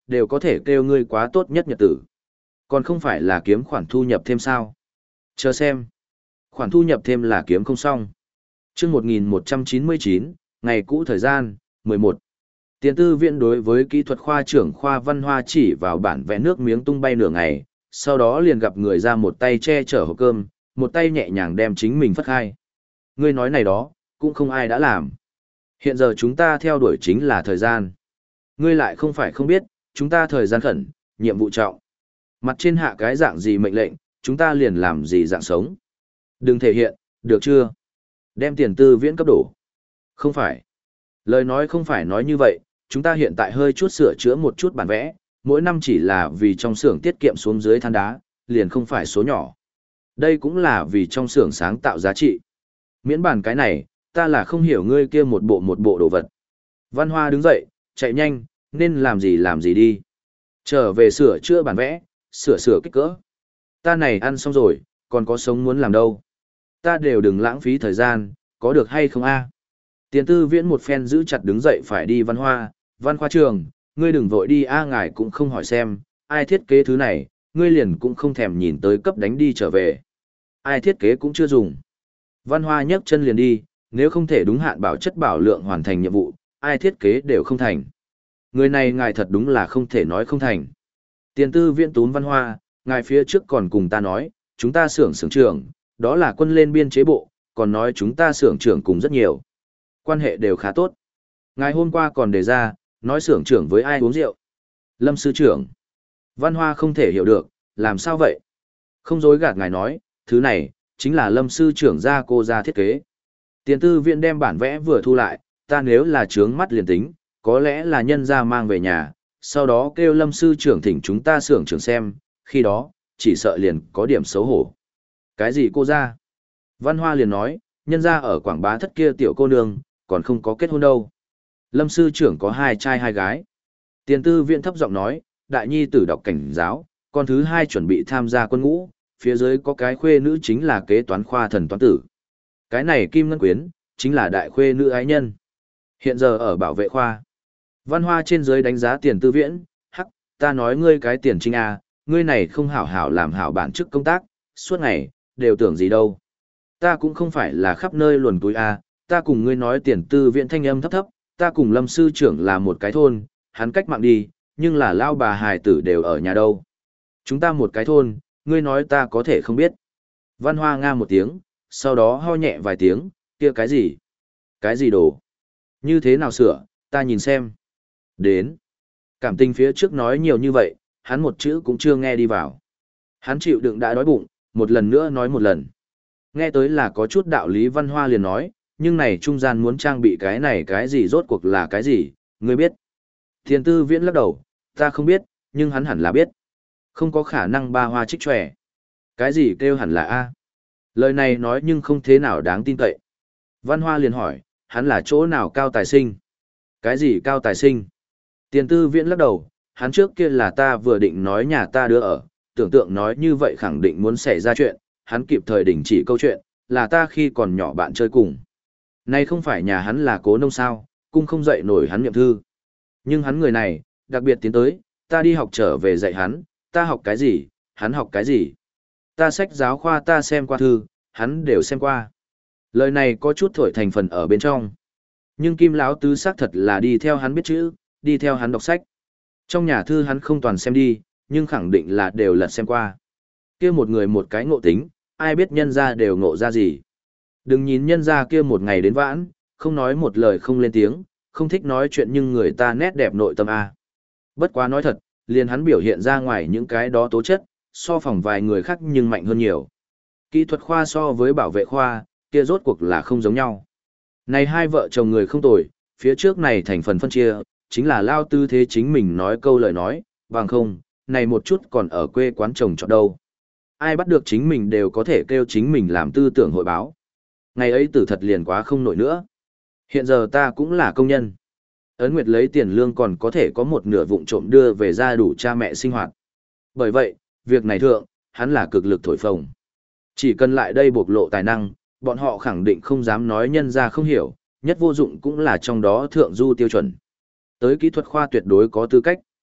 đều có thể kêu ngươi quá tốt nhất nhật tử. Còn không phải là kiếm khoản thu nhập thêm sao? Chờ xem. Khoản thu nhập thêm là kiếm không xong. Chương một nghìn một trăm chín mươi chín, ngày cũ thời gian, mười một. Tiền tư viện đối với kỹ thuật khoa trưởng khoa văn hoa chỉ vào bản vẽ nước miếng tung bay nửa ngày, sau đó liền gặp người ra một tay che chở hộp cơm, một tay nhẹ nhàng đem chính mình phất khai. Ngươi nói này đó, cũng không ai đã làm. Hiện giờ chúng ta theo đuổi chính là thời gian. Ngươi lại không phải không biết, chúng ta thời gian khẩn, nhiệm vụ trọng. Mặt trên hạ cái dạng gì mệnh lệnh, chúng ta liền làm gì dạng sống. Đừng thể hiện, được chưa? Đem tiền tư viễn cấp đổ. Không phải. Lời nói không phải nói như vậy, chúng ta hiện tại hơi chút sửa chữa một chút bản vẽ, mỗi năm chỉ là vì trong xưởng tiết kiệm xuống dưới than đá, liền không phải số nhỏ. Đây cũng là vì trong xưởng sáng tạo giá trị. Miễn bản cái này, ta là không hiểu ngươi kia một bộ một bộ đồ vật. Văn Hoa đứng dậy, chạy nhanh, nên làm gì làm gì đi. Trở về sửa chữa bản vẽ, sửa sửa kích cỡ. Ta này ăn xong rồi, còn có sống muốn làm đâu. Ta đều đừng lãng phí thời gian, có được hay không a? Tiền tư viễn một phen giữ chặt đứng dậy phải đi Văn Hoa, Văn Khoa trường, ngươi đừng vội đi a, ngài cũng không hỏi xem, ai thiết kế thứ này, ngươi liền cũng không thèm nhìn tới cấp đánh đi trở về. Ai thiết kế cũng chưa dùng. Văn Hoa nhấc chân liền đi, nếu không thể đúng hạn bảo chất bảo lượng hoàn thành nhiệm vụ, ai thiết kế đều không thành. Người này ngài thật đúng là không thể nói không thành. Tiền tư viễn túm Văn Hoa, ngài phía trước còn cùng ta nói, chúng ta xưởng xưởng trưởng, đó là quân lên biên chế bộ, còn nói chúng ta xưởng trưởng cùng rất nhiều. Quan hệ đều khá tốt. Ngài hôm qua còn đề ra, nói xưởng trưởng với ai uống rượu. Lâm sư trưởng. Văn Hoa không thể hiểu được, làm sao vậy? Không dối gạt ngài nói, thứ này, chính là Lâm sư trưởng ra cô ra thiết kế. Tiền tư viện đem bản vẽ vừa thu lại, ta nếu là trướng mắt liền tính, có lẽ là nhân ra mang về nhà, sau đó kêu Lâm sư trưởng thỉnh chúng ta xưởng trưởng xem, khi đó, chỉ sợ liền có điểm xấu hổ. Cái gì cô ra? Văn Hoa liền nói, nhân ra ở Quảng Bá thất kia tiểu cô nương, còn không có kết hôn đâu. Lâm sư trưởng có hai trai hai gái. Tiền tư viện thấp giọng nói, đại nhi tử đọc cảnh giáo, con thứ hai chuẩn bị tham gia quân ngũ, phía dưới có cái khuê nữ chính là kế toán khoa thần toán tử. Cái này Kim Ngân Quyến, chính là đại khuê nữ ái nhân. Hiện giờ ở bảo vệ khoa. Văn Hoa trên dưới đánh giá tiền tư viễn, hắc, ta nói ngươi cái tiền trinh A, ngươi này không hảo hảo làm hảo bản chức công tác, suốt ngày, đều tưởng gì đâu. Ta cũng không phải là khắp nơi luồn túi A, ta cùng ngươi nói tiền tư viễn thanh âm thấp thấp, ta cùng Lâm sư trưởng là một cái thôn, hắn cách mạng đi, nhưng là lao bà hài tử đều ở nhà đâu. Chúng ta một cái thôn, ngươi nói ta có thể không biết. Văn Hoa nga một tiếng, sau đó ho nhẹ vài tiếng, kia cái gì? Cái gì đồ? Như thế nào sửa, ta nhìn xem. Đến. Cảm tình phía trước nói nhiều như vậy, hắn một chữ cũng chưa nghe đi vào. Hắn chịu đựng đã đói bụng, một lần nữa nói một lần. Nghe tới là có chút đạo lý. Văn Hoa liền nói, nhưng này trung gian muốn trang bị cái này cái gì rốt cuộc là cái gì, ngươi biết. Tiền tư viễn lắc đầu, ta không biết, nhưng hắn hẳn là biết. Không có khả năng ba hoa trích tròe. Cái gì kêu hẳn là A. Lời này nói nhưng không thế nào đáng tin cậy. Văn Hoa liền hỏi, hắn là chỗ nào cao tài sinh? Cái gì cao tài sinh? Tiền tư viễn lắc đầu, hắn trước kia là ta vừa định nói nhà ta đưa ở, tưởng tượng nói như vậy khẳng định muốn xảy ra chuyện, hắn kịp thời đình chỉ câu chuyện, là ta khi còn nhỏ bạn chơi cùng. Nay không phải nhà hắn là cố nông sao, cũng không dạy nổi hắn niệm thư. Nhưng hắn người này, đặc biệt tiến tới, ta đi học trở về dạy hắn, ta học cái gì, hắn học cái gì. Ta sách giáo khoa ta xem qua thư, hắn đều xem qua. Lời này có chút thổi thành phần ở bên trong. Nhưng Kim Lão Tứ xác thật là đi theo hắn biết chữ, đi theo hắn đọc sách. Trong nhà thư hắn không toàn xem đi, nhưng khẳng định là đều lật xem qua. Kia một người một cái ngộ tính, ai biết nhân ra đều ngộ ra gì. Đừng nhìn nhân ra kia một ngày đến vãn, không nói một lời không lên tiếng, không thích nói chuyện nhưng người ta nét đẹp nội tâm A. Bất quá nói thật, liền hắn biểu hiện ra ngoài những cái đó tố chất, so phòng vài người khác nhưng mạnh hơn nhiều. Kỹ thuật khoa so với bảo vệ khoa, kia rốt cuộc là không giống nhau. Này hai vợ chồng người không tồi, phía trước này thành phần phân chia, chính là lao tư thế chính mình nói câu lời nói, bằng không, này một chút còn ở quê quán chồng chọn đâu. Ai bắt được chính mình đều có thể kêu chính mình làm tư tưởng hội báo. Ngày ấy tử thật liền quá không nổi nữa. Hiện giờ ta cũng là công nhân. Ấn Nguyệt lấy tiền lương còn có thể có một nửa vụn trộm đưa về ra đủ cha mẹ sinh hoạt. Bởi vậy, việc này thượng, hắn là cực lực thổi phồng. Chỉ cần lại đây bộc lộ tài năng, bọn họ khẳng định không dám nói nhân ra không hiểu, nhất vô dụng cũng là trong đó thượng du tiêu chuẩn. Tới kỹ thuật khoa tuyệt đối có tư cách.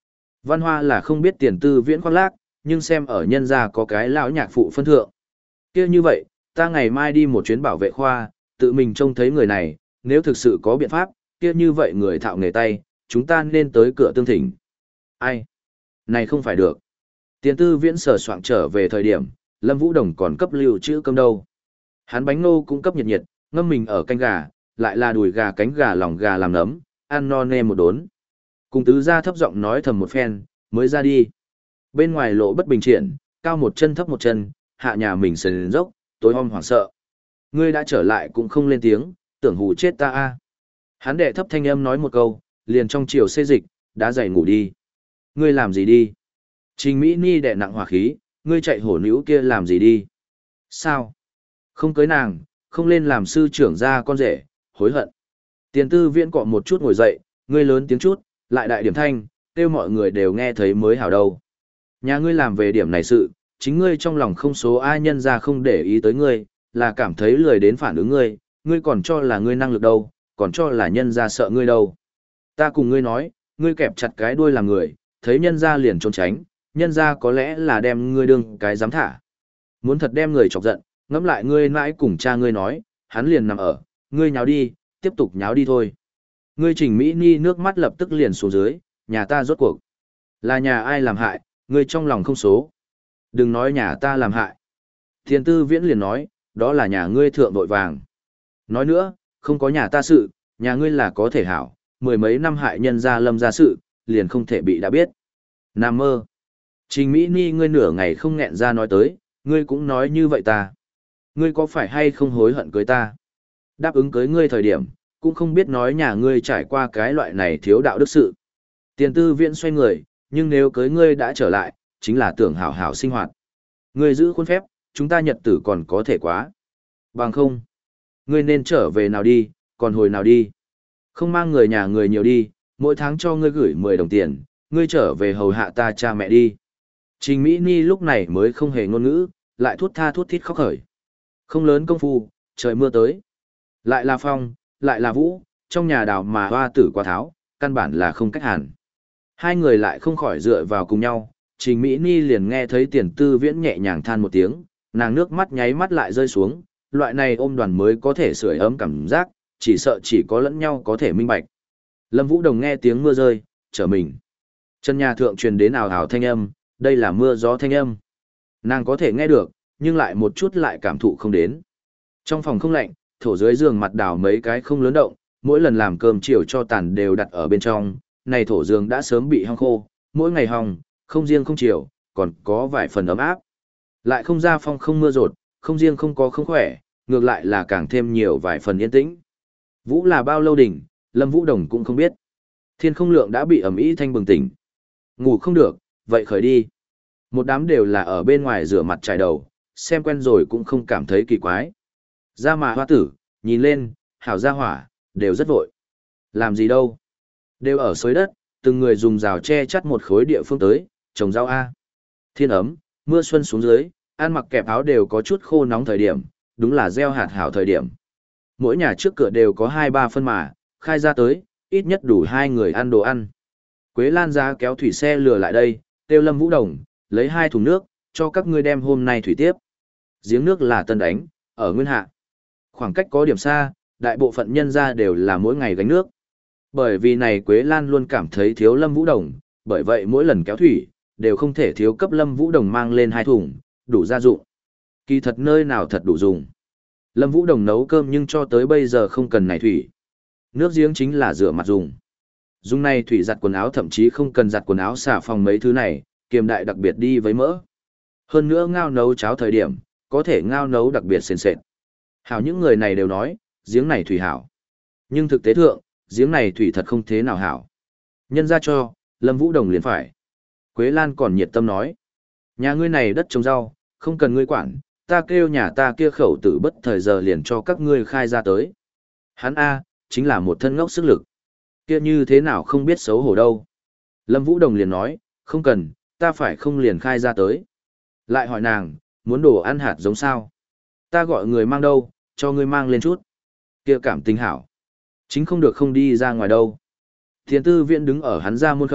Văn Hoa là không biết tiền tư viễn khoác lác, nhưng xem ở nhân gia có cái lão nhạc phụ phân thượng. Kia như vậy, ta ngày mai đi một chuyến bảo vệ khoa, tự mình trông thấy người này, nếu thực sự có biện pháp, kia như vậy người thạo nghề tay, chúng ta nên tới cửa tương thỉnh. Ai? Này không phải được. Tiền tư viễn sở soạn trở về thời điểm, Lâm Vũ Đồng còn cấp lưu chữ cơm đâu. Hắn bánh nô cũng cấp nhiệt nhiệt, ngâm mình ở canh gà, lại là đùi gà cánh gà lòng gà làm nấm, ăn no nê một đốn. Cùng tứ gia thấp giọng nói thầm một phen, mới ra đi. Bên ngoài lộ bất bình triển, cao một chân thấp một chân, hạ nhà mình sền dốc, tối om hoảng sợ. Ngươi đã trở lại cũng không lên tiếng, tưởng hù chết ta a. Hắn đệ thấp thanh âm nói một câu, liền trong chiều xê dịch, đã dậy ngủ đi. Ngươi làm gì đi? Trình Mỹ Ni đệ nặng hỏa khí, ngươi chạy hổ nữ kia làm gì đi? Sao? Không cưới nàng, không lên làm sư trưởng gia con rể, hối hận. Tiền tư viễn cọ một chút ngồi dậy, ngươi lớn tiếng chút, lại đại điểm thanh, kêu mọi người đều nghe thấy mới hảo đâu. Nhà ngươi làm về điểm này sự, chính ngươi trong lòng không số ai nhân ra không để ý tới ngươi, là cảm thấy lười đến phản ứng ngươi, ngươi còn cho là ngươi năng lực đâu, còn cho là nhân ra sợ ngươi đâu. Ta cùng ngươi nói, ngươi kẹp chặt cái đuôi làm người, thấy nhân ra liền trốn tránh, nhân ra có lẽ là đem ngươi đương cái dám thả. Muốn thật đem người chọc giận, ngẫm lại ngươi mãi cùng cha ngươi nói, hắn liền nằm ở, ngươi nháo đi, tiếp tục nháo đi thôi. Ngươi Trình Mỹ Ni nước mắt lập tức liền xuống dưới, nhà ta rốt cuộc. Là nhà ai làm hại, ngươi trong lòng không số. Đừng nói nhà ta làm hại. Thiên tư viễn liền nói, đó là nhà ngươi thượng vội vàng. Nói nữa, không có nhà ta sự, nhà ngươi là có thể hảo, mười mấy năm hại nhân gia lâm ra sự, liền không thể bị đã biết. Nam mơ. Trình Mỹ Ni ngươi nửa ngày không nghẹn ra nói tới, ngươi cũng nói như vậy ta. Ngươi có phải hay không hối hận cưới ta? Đáp ứng cưới ngươi thời điểm, cũng không biết nói nhà ngươi trải qua cái loại này thiếu đạo đức sự. Tiền tư viễn xoay người, nhưng nếu cưới ngươi đã trở lại, chính là tưởng hảo hảo sinh hoạt. Ngươi giữ khuôn phép, chúng ta nhật tử còn có thể quá. Bằng không, ngươi nên trở về nào đi, còn hồi nào đi. Không mang người nhà người nhiều đi, mỗi tháng cho ngươi gửi mười đồng tiền, ngươi trở về hầu hạ ta cha mẹ đi. Trình Mỹ Ni lúc này mới không hề ngôn ngữ, lại thút tha thút thít khóc khởi. Không lớn công phu, trời mưa tới. Lại là phong, lại là vũ, trong nhà đào mà hoa tử quá tháo, căn bản là không cách hàn. Hai người lại không khỏi dựa vào cùng nhau, Trình Mỹ Ni liền nghe thấy tiền tư viễn nhẹ nhàng than một tiếng, nàng nước mắt nháy mắt lại rơi xuống, loại này ôm đoàn mới có thể sưởi ấm cảm giác, chỉ sợ chỉ có lẫn nhau có thể minh bạch. Lâm Vũ Đồng nghe tiếng mưa rơi, trở mình. Chân nhà thượng truyền đến ào ào thanh âm, đây là mưa gió thanh âm. Nàng có thể nghe được, nhưng lại một chút lại cảm thụ không đến. Trong phòng không lạnh, thổ dưới giường mặt đào mấy cái không lớn động, mỗi lần làm cơm chiều cho tàn đều đặt ở bên trong, này thổ giường đã sớm bị hong khô, mỗi ngày hong, không riêng không chiều, còn có vài phần ấm áp. Lại không ra phong không mưa rột, không riêng không có không khỏe, ngược lại là càng thêm nhiều vài phần yên tĩnh. Vũ là bao lâu đỉnh, Lâm Vũ Đồng cũng không biết. Thiên không lượng đã bị ẩm ý thanh bừng tỉnh. Ngủ không được, vậy khởi đi. Một đám đều là ở bên ngoài rửa mặt trải đầu, xem quen rồi cũng không cảm thấy kỳ quái. Ra mà hoa tử, nhìn lên, hảo gia hỏa, đều rất vội. Làm gì đâu? Đều ở xới đất, từng người dùng rào che chắt một khối địa phương tới, trồng rau A. Thiên ấm, mưa xuân xuống dưới, ăn mặc kẹp áo đều có chút khô nóng thời điểm, đúng là gieo hạt hảo thời điểm. Mỗi nhà trước cửa đều có hai ba phân mà, khai ra tới, ít nhất đủ hai người ăn đồ ăn. Quế Lan ra kéo thủy xe lừa lại đây, kêu Lâm Vũ Đồng, lấy hai thùng nước, cho các ngươi đem hôm nay thủy tiếp. Giếng nước là tân đánh, ở nguyên hạ. Khoảng cách có điểm xa, đại bộ phận nhân ra đều là mỗi ngày gánh nước. Bởi vì này Quế Lan luôn cảm thấy thiếu Lâm Vũ Đồng, bởi vậy mỗi lần kéo thủy, đều không thể thiếu cấp Lâm Vũ Đồng mang lên hai thùng, đủ gia dụng. Kỳ thật nơi nào thật đủ dùng. Lâm Vũ Đồng nấu cơm nhưng cho tới bây giờ không cần này thủy. Nước giếng chính là rửa mặt dùng. Dùng này thủy giặt quần áo thậm chí không cần giặt quần áo xả phòng mấy thứ này, kiềm đại đặc biệt đi với mỡ. Hơn nữa ngao nấu cháo thời điểm, có thể ngao nấu đặc biệt sền sệt. Hảo những người này đều nói, giếng này thủy hảo. Nhưng thực tế thượng, giếng này thủy thật không thế nào hảo. Nhân ra cho, Lâm Vũ Đồng liền phải. Quế Lan còn nhiệt tâm nói. Nhà ngươi này đất trồng rau, không cần ngươi quản, ta kêu nhà ta kia khẩu tử bất thời giờ liền cho các ngươi khai ra tới. Hắn A, chính là một thân ngốc sức lực. Kia như thế nào không biết xấu hổ đâu. Lâm Vũ Đồng liền nói, không cần, ta phải không liền khai ra tới. Lại hỏi nàng, muốn đồ ăn hạt giống sao? Ta gọi người mang đâu, cho ngươi mang lên chút. Kia cảm tình hảo. Chính không được không đi ra ngoài đâu. Thiên tư viện đứng ở hắn ra môn khẩu,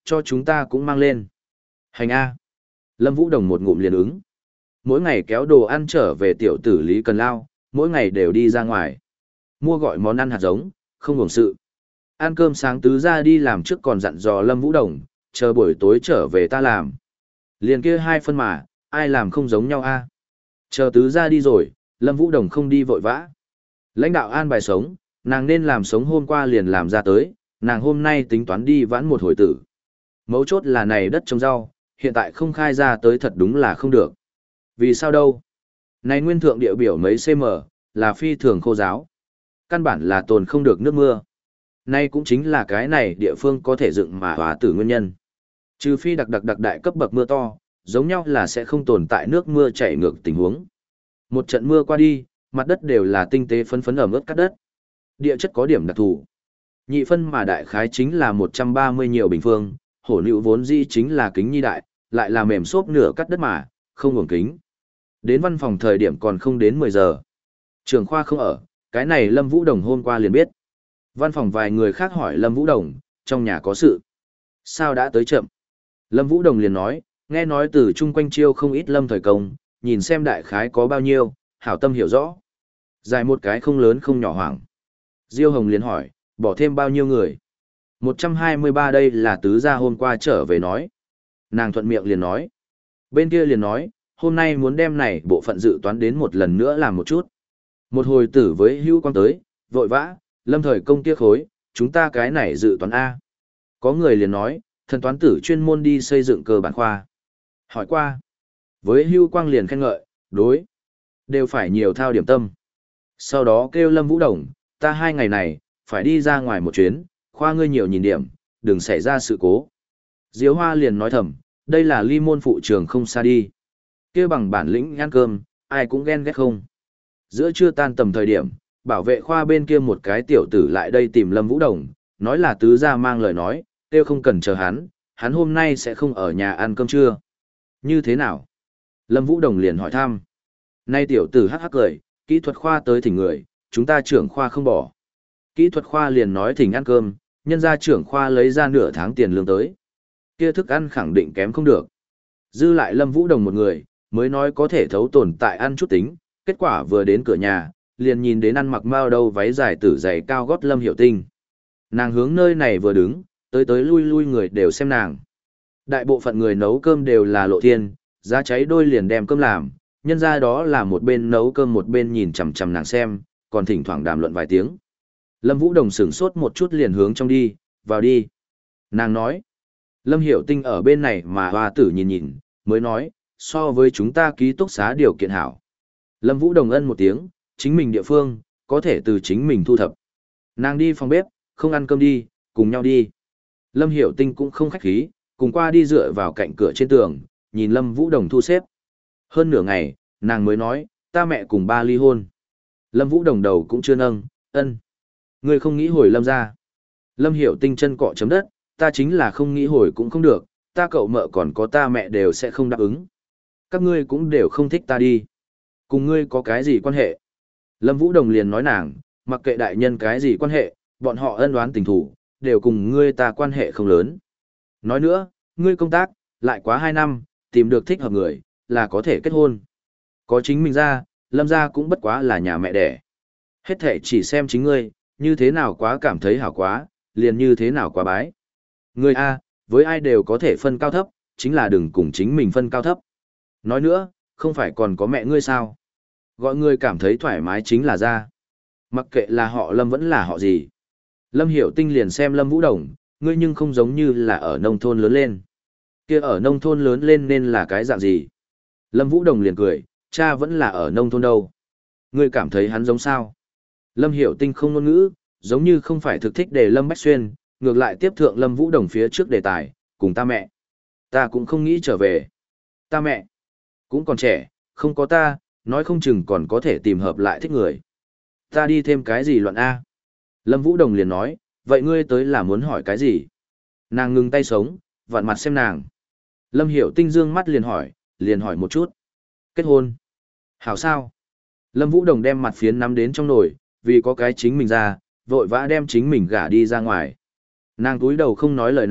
cho chúng ta cũng mang lên. Hành A. Lâm Vũ Đồng một ngụm liền ứng. Mỗi ngày kéo đồ ăn trở về tiểu tử Lý Cần Lao, mỗi ngày đều đi ra ngoài. Mua gọi món ăn hạt giống, không hưởng sự. Ăn cơm sáng tứ ra đi làm trước còn dặn dò Lâm Vũ Đồng, chờ buổi tối trở về ta làm. Liền kia hai phân mà, ai làm không giống nhau a? Chờ tứ ra đi rồi, Lâm Vũ Đồng không đi vội vã. Lãnh đạo an bài sống, nàng nên làm sống hôm qua liền làm ra tới, nàng hôm nay tính toán đi vãn một hồi tử. Mấu chốt là này đất trồng rau, hiện tại không khai ra tới thật đúng là không được. Vì sao đâu? Này nguyên thượng địa biểu mấy cm, là phi thường khô giáo. Căn bản là tồn không được nước mưa. Nay cũng chính là cái này địa phương có thể dựng mà hóa tử nguyên nhân. Trừ phi đặc đặc đặc đại cấp bậc mưa to, giống nhau là sẽ không tồn tại nước mưa chảy ngược tình huống. Một trận mưa qua đi, mặt đất đều là tinh tế phấn phấn ẩm ướt cắt đất. Địa chất có điểm đặc thù. Nhị phân mà đại khái chính là một trăm ba mươi nhiều bình phương, hổ nữu vốn dĩ chính là kính nhi đại, lại là mềm xốp nửa cắt đất mà, không hưởng kính. Đến văn phòng thời điểm còn không đến mười giờ. Trường khoa không ở, cái này Lâm Vũ Đồng hôm qua liền biết. Văn phòng vài người khác hỏi Lâm Vũ Đồng, trong nhà có sự. Sao đã tới chậm? Lâm Vũ Đồng liền nói, nghe nói từ chung quanh chiêu không ít lâm thời công, nhìn xem đại khái có bao nhiêu, hảo tâm hiểu rõ. Dài một cái không lớn không nhỏ hoảng. Diêu Hồng liền hỏi, bỏ thêm bao nhiêu người? một trăm hai mươi ba đây là tứ gia hôm qua trở về nói. Nàng thuận miệng liền nói. Bên kia liền nói, hôm nay muốn đem này bộ phận dự toán đến một lần nữa làm một chút. Một hồi tử với hữu quang tới, vội vã, lâm thời công kia khối, chúng ta cái này dự toán A. Có người liền nói, thần toán tử chuyên môn đi xây dựng cơ bản khoa. Hỏi qua. Với hưu quang liền khen ngợi, đối. Đều phải nhiều thao điểm tâm. Sau đó kêu Lâm Vũ Đồng, ta hai ngày này, phải đi ra ngoài một chuyến, khoa ngươi nhiều nhìn điểm, đừng xảy ra sự cố. Diếu Hoa liền nói thầm, đây là ly môn phụ trường không xa đi. Kêu bằng bản lĩnh ăn cơm, ai cũng ghen ghét không. Giữa trưa tan tầm thời điểm, bảo vệ khoa bên kia một cái tiểu tử lại đây tìm Lâm Vũ Đồng, nói là tứ gia mang lời nói, kêu không cần chờ hắn, hắn hôm nay sẽ không ở nhà ăn cơm trưa. Như thế nào? Lâm Vũ Đồng liền hỏi thăm. Nay tiểu tử hắc hắc cười, kỹ thuật khoa tới thỉnh người, chúng ta trưởng khoa không bỏ. Kỹ thuật khoa liền nói thỉnh ăn cơm, nhân gia trưởng khoa lấy ra nửa tháng tiền lương tới. Kia thức ăn khẳng định kém không được. Dư lại Lâm Vũ Đồng một người, mới nói có thể thấu tồn tại ăn chút tính, kết quả vừa đến cửa nhà, liền nhìn đến ăn mặc mao đâu váy dài tử dày cao gót Lâm Hiểu Tinh. Nàng hướng nơi này vừa đứng, tới tới lui lui người đều xem nàng. Đại bộ phận người nấu cơm đều là lộ thiên, giá cháy đôi liền đem cơm làm, nhân ra đó là một bên nấu cơm một bên nhìn chằm chằm nàng xem, còn thỉnh thoảng đàm luận vài tiếng. Lâm Vũ Đồng sửng sốt một chút liền hướng trong đi, vào đi. Nàng nói, Lâm Hiểu Tinh ở bên này mà hoa tử nhìn nhìn, mới nói, so với chúng ta ký túc xá điều kiện hảo. Lâm Vũ Đồng ân một tiếng, chính mình địa phương, có thể từ chính mình thu thập. Nàng đi phòng bếp, không ăn cơm đi, cùng nhau đi. Lâm Hiểu Tinh cũng không khách khí, cùng qua đi dựa vào cạnh cửa trên tường, nhìn Lâm Vũ Đồng thu xếp. Hơn nửa ngày, nàng mới nói, ta mẹ cùng ba ly hôn. Lâm Vũ Đồng đầu cũng chưa nâng, ân. Ngươi không nghĩ hồi Lâm ra. Lâm Hiểu Tinh chân cọ chấm đất, ta chính là không nghĩ hồi cũng không được, ta cậu mợ còn có ta mẹ đều sẽ không đáp ứng. Các ngươi cũng đều không thích ta đi. Cùng ngươi có cái gì quan hệ? Lâm Vũ Đồng liền nói nàng, mặc kệ đại nhân cái gì quan hệ, bọn họ ân oán tình thủ, đều cùng ngươi ta quan hệ không lớn. Nói nữa, ngươi công tác, lại quá hai năm, tìm được thích hợp người, là có thể kết hôn. Có chính mình ra, Lâm ra cũng bất quá là nhà mẹ đẻ. Hết thể chỉ xem chính ngươi, như thế nào quá cảm thấy hảo quá, liền như thế nào quá bái. Ngươi A, với ai đều có thể phân cao thấp, chính là đừng cùng chính mình phân cao thấp. Nói nữa, không phải còn có mẹ ngươi sao? Gọi ngươi cảm thấy thoải mái chính là ra. Mặc kệ là họ Lâm vẫn là họ gì. Lâm Hiểu Tinh liền xem Lâm Vũ Đồng, ngươi nhưng không giống như là ở nông thôn lớn lên. Kia ở nông thôn lớn lên nên là cái dạng gì? Lâm Vũ Đồng liền cười, cha vẫn là ở nông thôn đâu. Ngươi cảm thấy hắn giống sao? Lâm Hiểu Tinh không ngôn ngữ, giống như không phải thực thích để Lâm Bách Xuyên, ngược lại tiếp thượng Lâm Vũ Đồng phía trước đề tài, cùng ta mẹ. Ta cũng không nghĩ trở về. Ta mẹ, cũng còn trẻ, không có ta, nói không chừng còn có thể tìm hợp lại thích người. Ta đi thêm cái gì loạn A? Lâm Vũ Đồng liền nói, vậy ngươi tới là muốn hỏi cái gì? Nàng ngừng tay sống, vặn mặt xem nàng. Lâm Hiểu Tinh dương mắt liền hỏi, liền hỏi một chút. Kết hôn. Hảo sao? Lâm Vũ Đồng đem mặt phiến nắm đến trong nồi, vì có cái chính mình ra, vội vã đem chính mình gả đi ra ngoài. Nàng túi đầu không nói lời nào,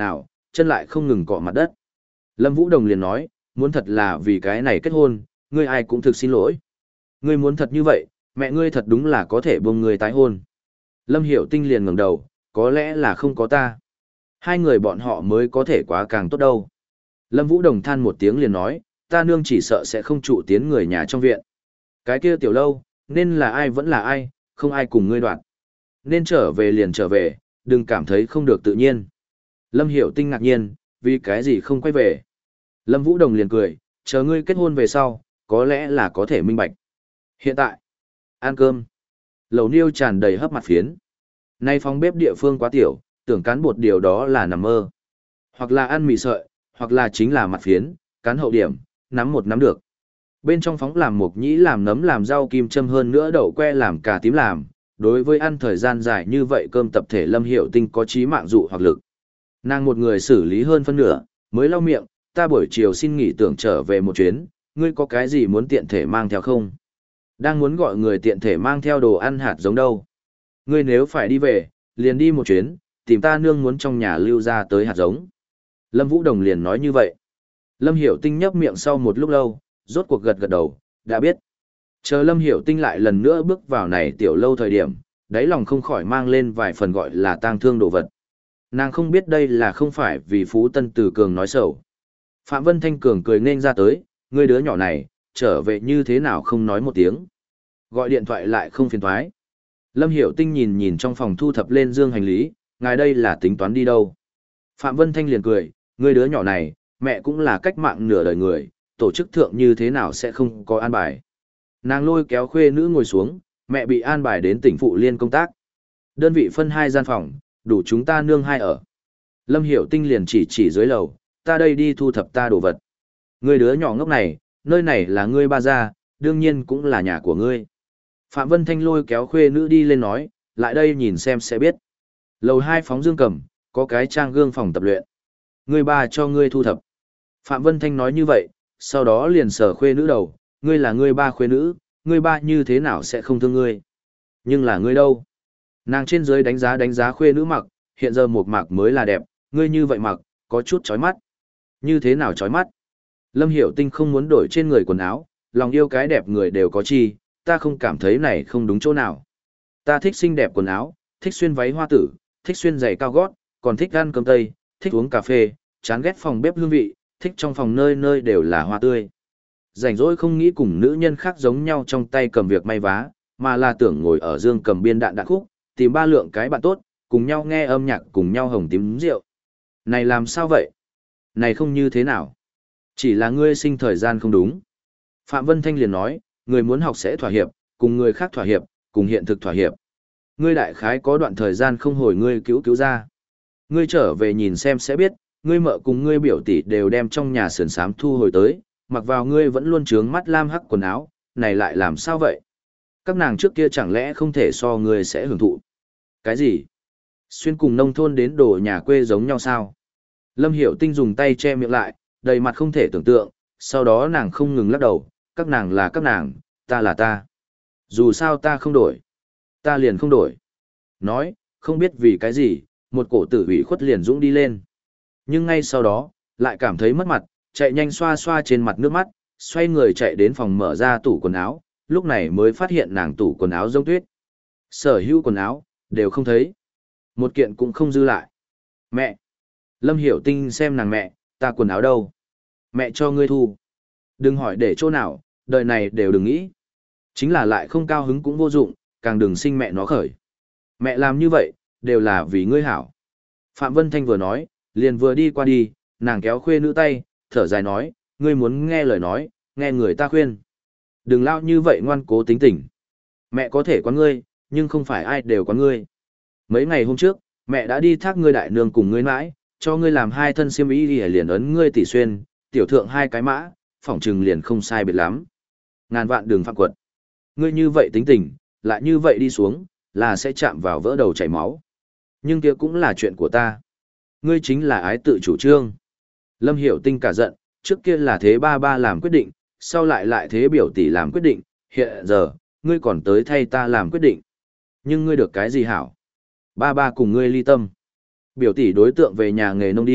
chân lại không ngừng cọ mặt đất. Lâm Vũ Đồng liền nói, muốn thật là vì cái này kết hôn, ngươi ai cũng thực xin lỗi. Ngươi muốn thật như vậy, mẹ ngươi thật đúng là có thể buông ngươi tái hôn. Lâm Hiểu Tinh liền ngẩng đầu, có lẽ là không có ta. Hai người bọn họ mới có thể quá càng tốt đâu. Lâm Vũ Đồng than một tiếng liền nói, ta nương chỉ sợ sẽ không trụ tiến người nhà trong viện. Cái kia tiểu lâu, nên là ai vẫn là ai, không ai cùng ngươi đoạn. Nên trở về liền trở về, đừng cảm thấy không được tự nhiên. Lâm Hiểu Tinh ngạc nhiên, vì cái gì không quay về. Lâm Vũ Đồng liền cười, chờ ngươi kết hôn về sau, có lẽ là có thể minh bạch. Hiện tại, ăn cơm. Lẩu niêu tràn đầy hấp mặt phiến. Nay phòng bếp địa phương quá tiểu, tưởng cán bột điều đó là nằm mơ. Hoặc là ăn mì sợi, hoặc là chính là mặt phiến, cán hậu điểm, nắm một nắm được. Bên trong phóng làm mộc nhĩ làm nấm làm rau kim châm hơn nữa đậu que làm cà tím làm. Đối với ăn thời gian dài như vậy cơm tập thể Lâm Hiểu Tinh có chí mạng dụ hoặc lực. Nàng một người xử lý hơn phân nửa, mới lau miệng, ta buổi chiều xin nghỉ tưởng trở về một chuyến, ngươi có cái gì muốn tiện thể mang theo không? Đang muốn gọi người tiện thể mang theo đồ ăn hạt giống đâu. Ngươi nếu phải đi về, liền đi một chuyến, tìm ta nương muốn trong nhà lưu ra tới hạt giống. Lâm Vũ Đồng liền nói như vậy. Lâm Hiểu Tinh nhấp miệng sau một lúc lâu, rốt cuộc gật gật đầu, đã biết. Chờ Lâm Hiểu Tinh lại lần nữa bước vào này tiểu lâu thời điểm, đáy lòng không khỏi mang lên vài phần gọi là tang thương đồ vật. Nàng không biết đây là không phải vì Phú Tân Từ Cường nói xấu. Phạm Vân Thanh Cường cười nên ra tới, ngươi đứa nhỏ này, trở về như thế nào không nói một tiếng. Gọi điện thoại lại không phiền thoái. Lâm Hiểu Tinh nhìn nhìn trong phòng thu thập lên dương hành lý, ngài đây là tính toán đi đâu. Phạm Vân Thanh liền cười, ngươi đứa nhỏ này, mẹ cũng là cách mạng nửa đời người, tổ chức thượng như thế nào sẽ không có an bài. Nàng lôi kéo khuê nữ ngồi xuống, mẹ bị an bài đến tỉnh Phụ Liên công tác. Đơn vị phân hai gian phòng, đủ chúng ta nương hai ở. Lâm Hiểu Tinh liền chỉ chỉ dưới lầu, ta đây đi thu thập ta đồ vật. Ngươi đứa nhỏ ngốc này, nơi này là ngươi ba gia, đương nhiên cũng là nhà của ngươi. Phạm Vân Thanh lôi kéo khuê nữ đi lên nói, lại đây nhìn xem sẽ biết. Lầu hai phóng dương cầm, có cái trang gương phòng tập luyện. Ngươi ba cho ngươi thu thập. Phạm Vân Thanh nói như vậy, sau đó liền sờ khuê nữ đầu, ngươi là ngươi ba khuê nữ, ngươi ba như thế nào sẽ không thương ngươi. Nhưng là ngươi đâu? Nàng trên dưới đánh giá đánh giá khuê nữ mặc, hiện giờ một mặc mới là đẹp, ngươi như vậy mặc, có chút chói mắt. Như thế nào chói mắt? Lâm Hiểu Tinh không muốn đổi trên người quần áo, lòng yêu cái đẹp người đều có chi, ta không cảm thấy này không đúng chỗ nào. Ta thích xinh đẹp quần áo, thích xuyên váy hoa tử, thích xuyên giày cao gót, còn thích ăn cơm tây, thích uống cà phê, chán ghét phòng bếp hương vị, thích trong phòng nơi nơi đều là hoa tươi. Rảnh rỗi không nghĩ cùng nữ nhân khác giống nhau trong tay cầm việc may vá, mà là tưởng ngồi ở dương cầm biên đạn đạn khúc, tìm ba lượng cái bạn tốt, cùng nhau nghe âm nhạc, cùng nhau hồng tím rượu. Này làm sao vậy? Này không như thế nào? Chỉ là ngươi sinh thời gian không đúng. Phạm Vân Thanh liền nói, người muốn học sẽ thỏa hiệp, cùng người khác thỏa hiệp, cùng hiện thực thỏa hiệp. Ngươi đại khái có đoạn thời gian không hồi ngươi cứu cứu ra. Ngươi trở về nhìn xem sẽ biết, ngươi mợ cùng ngươi biểu tỷ đều đem trong nhà sườn sám thu hồi tới, mặc vào ngươi vẫn luôn trướng mắt lam hắc quần áo, này lại làm sao vậy? Các nàng trước kia chẳng lẽ không thể so ngươi sẽ hưởng thụ? Cái gì? Xuyên cùng nông thôn đến đồ nhà quê giống nhau sao? Lâm Hiểu Tinh dùng tay che miệng lại, đầy mặt không thể tưởng tượng, sau đó nàng không ngừng lắc đầu, các nàng là các nàng, ta là ta. Dù sao ta không đổi, ta liền không đổi. Nói, không biết vì cái gì, một cổ tử ủy khuất liền dũng đi lên. Nhưng ngay sau đó, lại cảm thấy mất mặt, chạy nhanh xoa xoa trên mặt nước mắt, xoay người chạy đến phòng mở ra tủ quần áo, lúc này mới phát hiện nàng tủ quần áo giống tuyết. Sở hữu quần áo, đều không thấy. Một kiện cũng không dư lại. Mẹ! Lâm Hiểu Tinh xem nàng mẹ, ta quần áo đâu? Mẹ cho ngươi thu. Đừng hỏi để chỗ nào, đời này đều đừng nghĩ. Chính là lại không cao hứng cũng vô dụng, càng đừng sinh mẹ nó khởi. Mẹ làm như vậy, đều là vì ngươi hảo. Phạm Vân Thanh vừa nói, liền vừa đi qua đi, nàng kéo khuê nữ tay, thở dài nói, ngươi muốn nghe lời nói, nghe người ta khuyên. Đừng lao như vậy ngoan cố tính tình. Mẹ có thể quán ngươi, nhưng không phải ai đều quán ngươi. Mấy ngày hôm trước, mẹ đã đi thác ngươi đại nương cùng ngươi mãi, cho ngươi làm hai thân xiêm y liền ấn ngươi tỷ xuyên, tiểu thượng hai cái mã, phỏng trừng liền không sai biệt lắm. Ngàn vạn đường phạm quật. Ngươi như vậy tính tình, lại như vậy đi xuống, là sẽ chạm vào vỡ đầu chảy máu. Nhưng kia cũng là chuyện của ta. Ngươi chính là ái tự chủ trương. Lâm Hiểu Tinh cả giận, trước kia là thế ba ba làm quyết định, sau lại lại thế biểu tỷ làm quyết định, hiện giờ, ngươi còn tới thay ta làm quyết định. Nhưng ngươi được cái gì hảo? Ba ba cùng ngươi ly tâm. Biểu tỷ đối tượng về nhà nghề nông đi,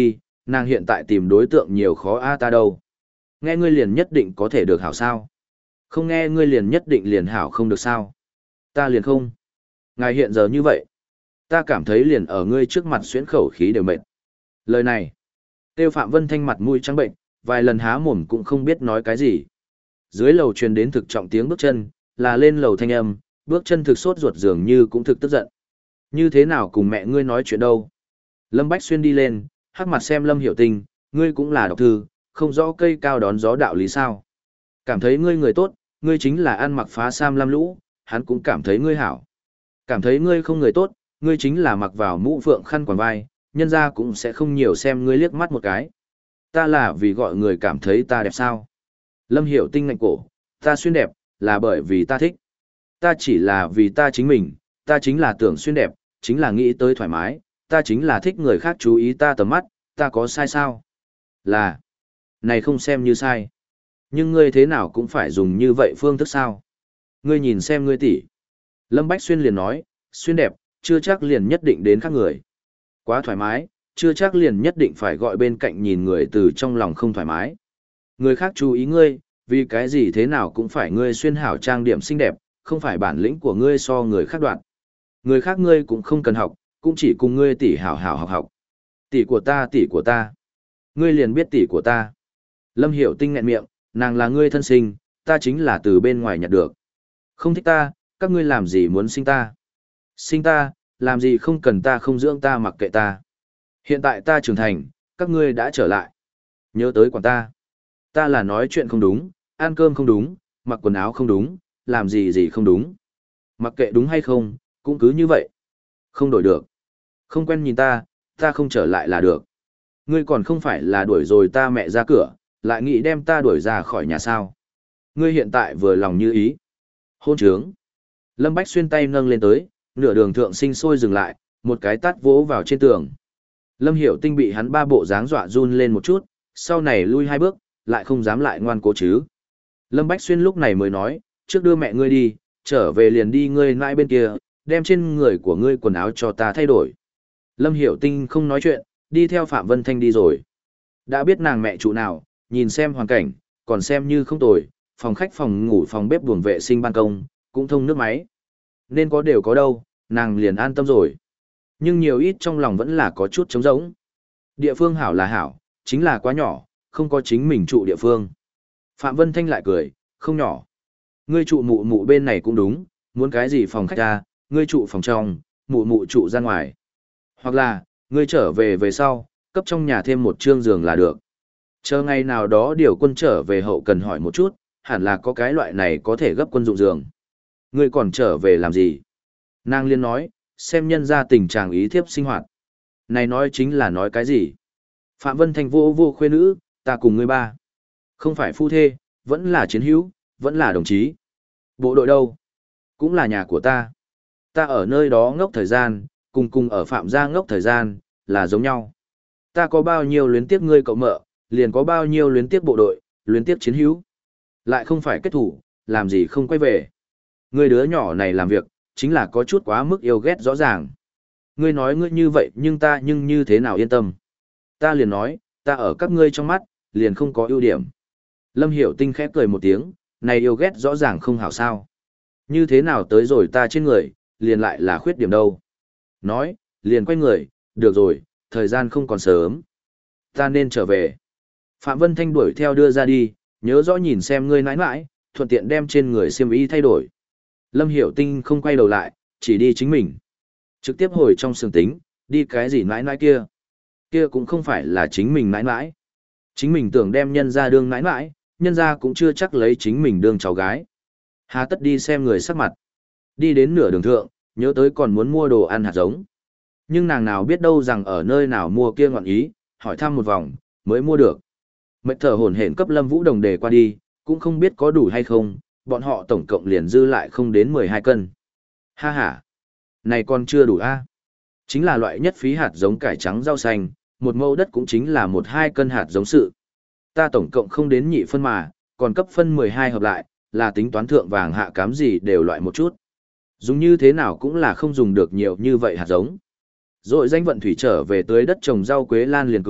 Nàng hiện tại tìm đối tượng nhiều khó a ta đâu. Nghe ngươi liền nhất định có thể được hảo sao? Không nghe ngươi liền nhất định liền hảo không được sao? Ta liền không. Ngài hiện giờ như vậy. Ta cảm thấy liền ở ngươi trước mặt xuyến khẩu khí đều mệt. Lời này. Tiêu Phạm Vân Thanh mặt mũi trắng bệnh, vài lần há mồm cũng không biết nói cái gì. Dưới lầu truyền đến thực trọng tiếng bước chân, là lên lầu thanh âm, bước chân thực sốt ruột dường như cũng thực tức giận. Như thế nào cùng mẹ ngươi nói chuyện đâu? Lâm Bách Xuyên đi lên, hắc mặt xem Lâm Hiểu Tinh, ngươi cũng là độc thư, không rõ cây cao đón gió đạo lý sao. Cảm thấy ngươi người tốt, ngươi chính là ăn mặc phá sam lam lũ, hắn cũng cảm thấy ngươi hảo. Cảm thấy ngươi không người tốt, ngươi chính là mặc vào mũ phượng khăn quàng vai, nhân ra cũng sẽ không nhiều xem ngươi liếc mắt một cái. Ta là vì gọi người cảm thấy ta đẹp sao? Lâm Hiểu Tinh ngạnh cổ, ta xuyên đẹp, là bởi vì ta thích. Ta chỉ là vì ta chính mình, ta chính là tưởng xuyên đẹp, chính là nghĩ tới thoải mái, ta chính là thích người khác chú ý ta tầm mắt, ta có sai sao? Là, này không xem như sai. Nhưng ngươi thế nào cũng phải dùng như vậy phương thức sao? Ngươi nhìn xem ngươi tỷ. Lâm Bách Xuyên liền nói, xuyên đẹp, chưa chắc liền nhất định đến khác người. Quá thoải mái, chưa chắc liền nhất định phải gọi bên cạnh nhìn người từ trong lòng không thoải mái. Người khác chú ý ngươi, vì cái gì thế nào cũng phải ngươi xuyên hảo trang điểm xinh đẹp, không phải bản lĩnh của ngươi so người khác đoạn. Người khác ngươi cũng không cần học, cũng chỉ cùng ngươi tỷ hảo hảo học học. Tỷ của ta, tỷ của ta. Ngươi liền biết tỷ của ta. Lâm Hiểu Tinh nghẹn miệng, nàng là ngươi thân sinh, ta chính là từ bên ngoài nhặt được. Không thích ta, các ngươi làm gì muốn sinh ta? Sinh ta, làm gì không cần ta không dưỡng ta mặc kệ ta. Hiện tại ta trưởng thành, các ngươi đã trở lại. Nhớ tới quản ta. Ta là nói chuyện không đúng, ăn cơm không đúng, mặc quần áo không đúng, làm gì gì không đúng. Mặc kệ đúng hay không, cũng cứ như vậy. Không đổi được. Không quen nhìn ta, ta không trở lại là được. Ngươi còn không phải là đuổi rồi ta mẹ ra cửa, lại nghĩ đem ta đuổi ra khỏi nhà sao. Ngươi hiện tại vừa lòng như ý. Hôn trướng. Lâm Bách Xuyên tay nâng lên tới, nửa đường thượng sinh sôi dừng lại, một cái tát vỗ vào trên tường. Lâm Hiểu Tinh bị hắn ba bộ dáng dọa run lên một chút, sau này lui hai bước, lại không dám lại ngoan cố chứ. Lâm Bách Xuyên lúc này mới nói, trước đưa mẹ ngươi đi, trở về liền đi ngươi nãi bên kia, đem trên người của ngươi quần áo cho ta thay đổi. Lâm Hiểu Tinh không nói chuyện, đi theo Phạm Vân Thanh đi rồi. Đã biết nàng mẹ chủ nào, nhìn xem hoàn cảnh, còn xem như không tồi, phòng khách phòng ngủ phòng bếp buồng vệ sinh ban công, cũng thông nước máy. Nên có đều có đâu, nàng liền an tâm rồi. Nhưng nhiều ít trong lòng vẫn là có chút trống rỗng. Địa phương hảo là hảo, chính là quá nhỏ, không có chính mình trụ địa phương. Phạm Vân Thanh lại cười, không nhỏ. Ngươi trụ mụ mụ bên này cũng đúng, muốn cái gì phòng khách ra, ngươi trụ phòng trong, mụ mụ trụ ra ngoài. Hoặc là, ngươi trở về về sau, cấp trong nhà thêm một trương giường là được. Chờ ngày nào đó điều quân trở về hậu cần hỏi một chút, hẳn là có cái loại này có thể gấp quân dụng giường. Ngươi còn trở về làm gì? Nàng liên nói, xem nhân ra tình trạng ý thiếp sinh hoạt. Này nói chính là nói cái gì? Phạm Vân Thanh vô vô khuê nữ, ta cùng ngươi ba. Không phải phu thê, vẫn là chiến hữu, vẫn là đồng chí. Bộ đội đâu? Cũng là nhà của ta. Ta ở nơi đó ngốc thời gian, cùng cùng ở Phạm gia ngốc thời gian, là giống nhau. Ta có bao nhiêu luyến tiếc ngươi cậu mợ, liền có bao nhiêu luyến tiếc bộ đội, luyến tiếc chiến hữu. Lại không phải kết thủ, làm gì không quay về. Ngươi đứa nhỏ này làm việc, chính là có chút quá mức yêu ghét rõ ràng. Ngươi nói ngươi như vậy nhưng ta nhưng như thế nào yên tâm. Ta liền nói, ta ở các ngươi trong mắt, liền không có ưu điểm. Lâm Hiểu Tinh khẽ cười một tiếng, này yêu ghét rõ ràng không hảo sao. Như thế nào tới rồi ta trên người, liền lại là khuyết điểm đâu. Nói, liền quay người, được rồi, thời gian không còn sớm. Ta nên trở về. Phạm Vân Thanh đuổi theo đưa ra đi, nhớ rõ nhìn xem ngươi nãi nãi, thuận tiện đem trên người xiêm y thay đổi. Lâm Hiểu Tinh không quay đầu lại, chỉ đi chính mình. Trực tiếp hồi trong sương tính, đi cái gì nãi nãi kia. Kia cũng không phải là chính mình nãi nãi. Chính mình tưởng đem nhân ra đương nãi nãi, nhân ra cũng chưa chắc lấy chính mình đương cháu gái. Hà tất đi xem người sắc mặt. Đi đến nửa đường thượng, nhớ tới còn muốn mua đồ ăn hạt giống. Nhưng nàng nào biết đâu rằng ở nơi nào mua kia ngọn ý, hỏi thăm một vòng, mới mua được. Mệt thở hổn hển cấp Lâm Vũ Đồng đề qua đi, cũng không biết có đủ hay không, bọn họ tổng cộng liền dư lại không đến mười hai cân. Ha ha, này còn chưa đủ a. Chính là loại nhất phí hạt giống cải trắng rau xanh, một mẫu đất cũng chính là một hai cân hạt giống sự. Ta tổng cộng không đến nhị phân mà, còn cấp phân mười hai hợp lại, là tính toán thượng vàng hạ cám gì đều loại một chút. Dùng như thế nào cũng là không dùng được nhiều như vậy hạt giống. Rồi danh vận thủy trở về tới đất trồng rau quế lan liền cười,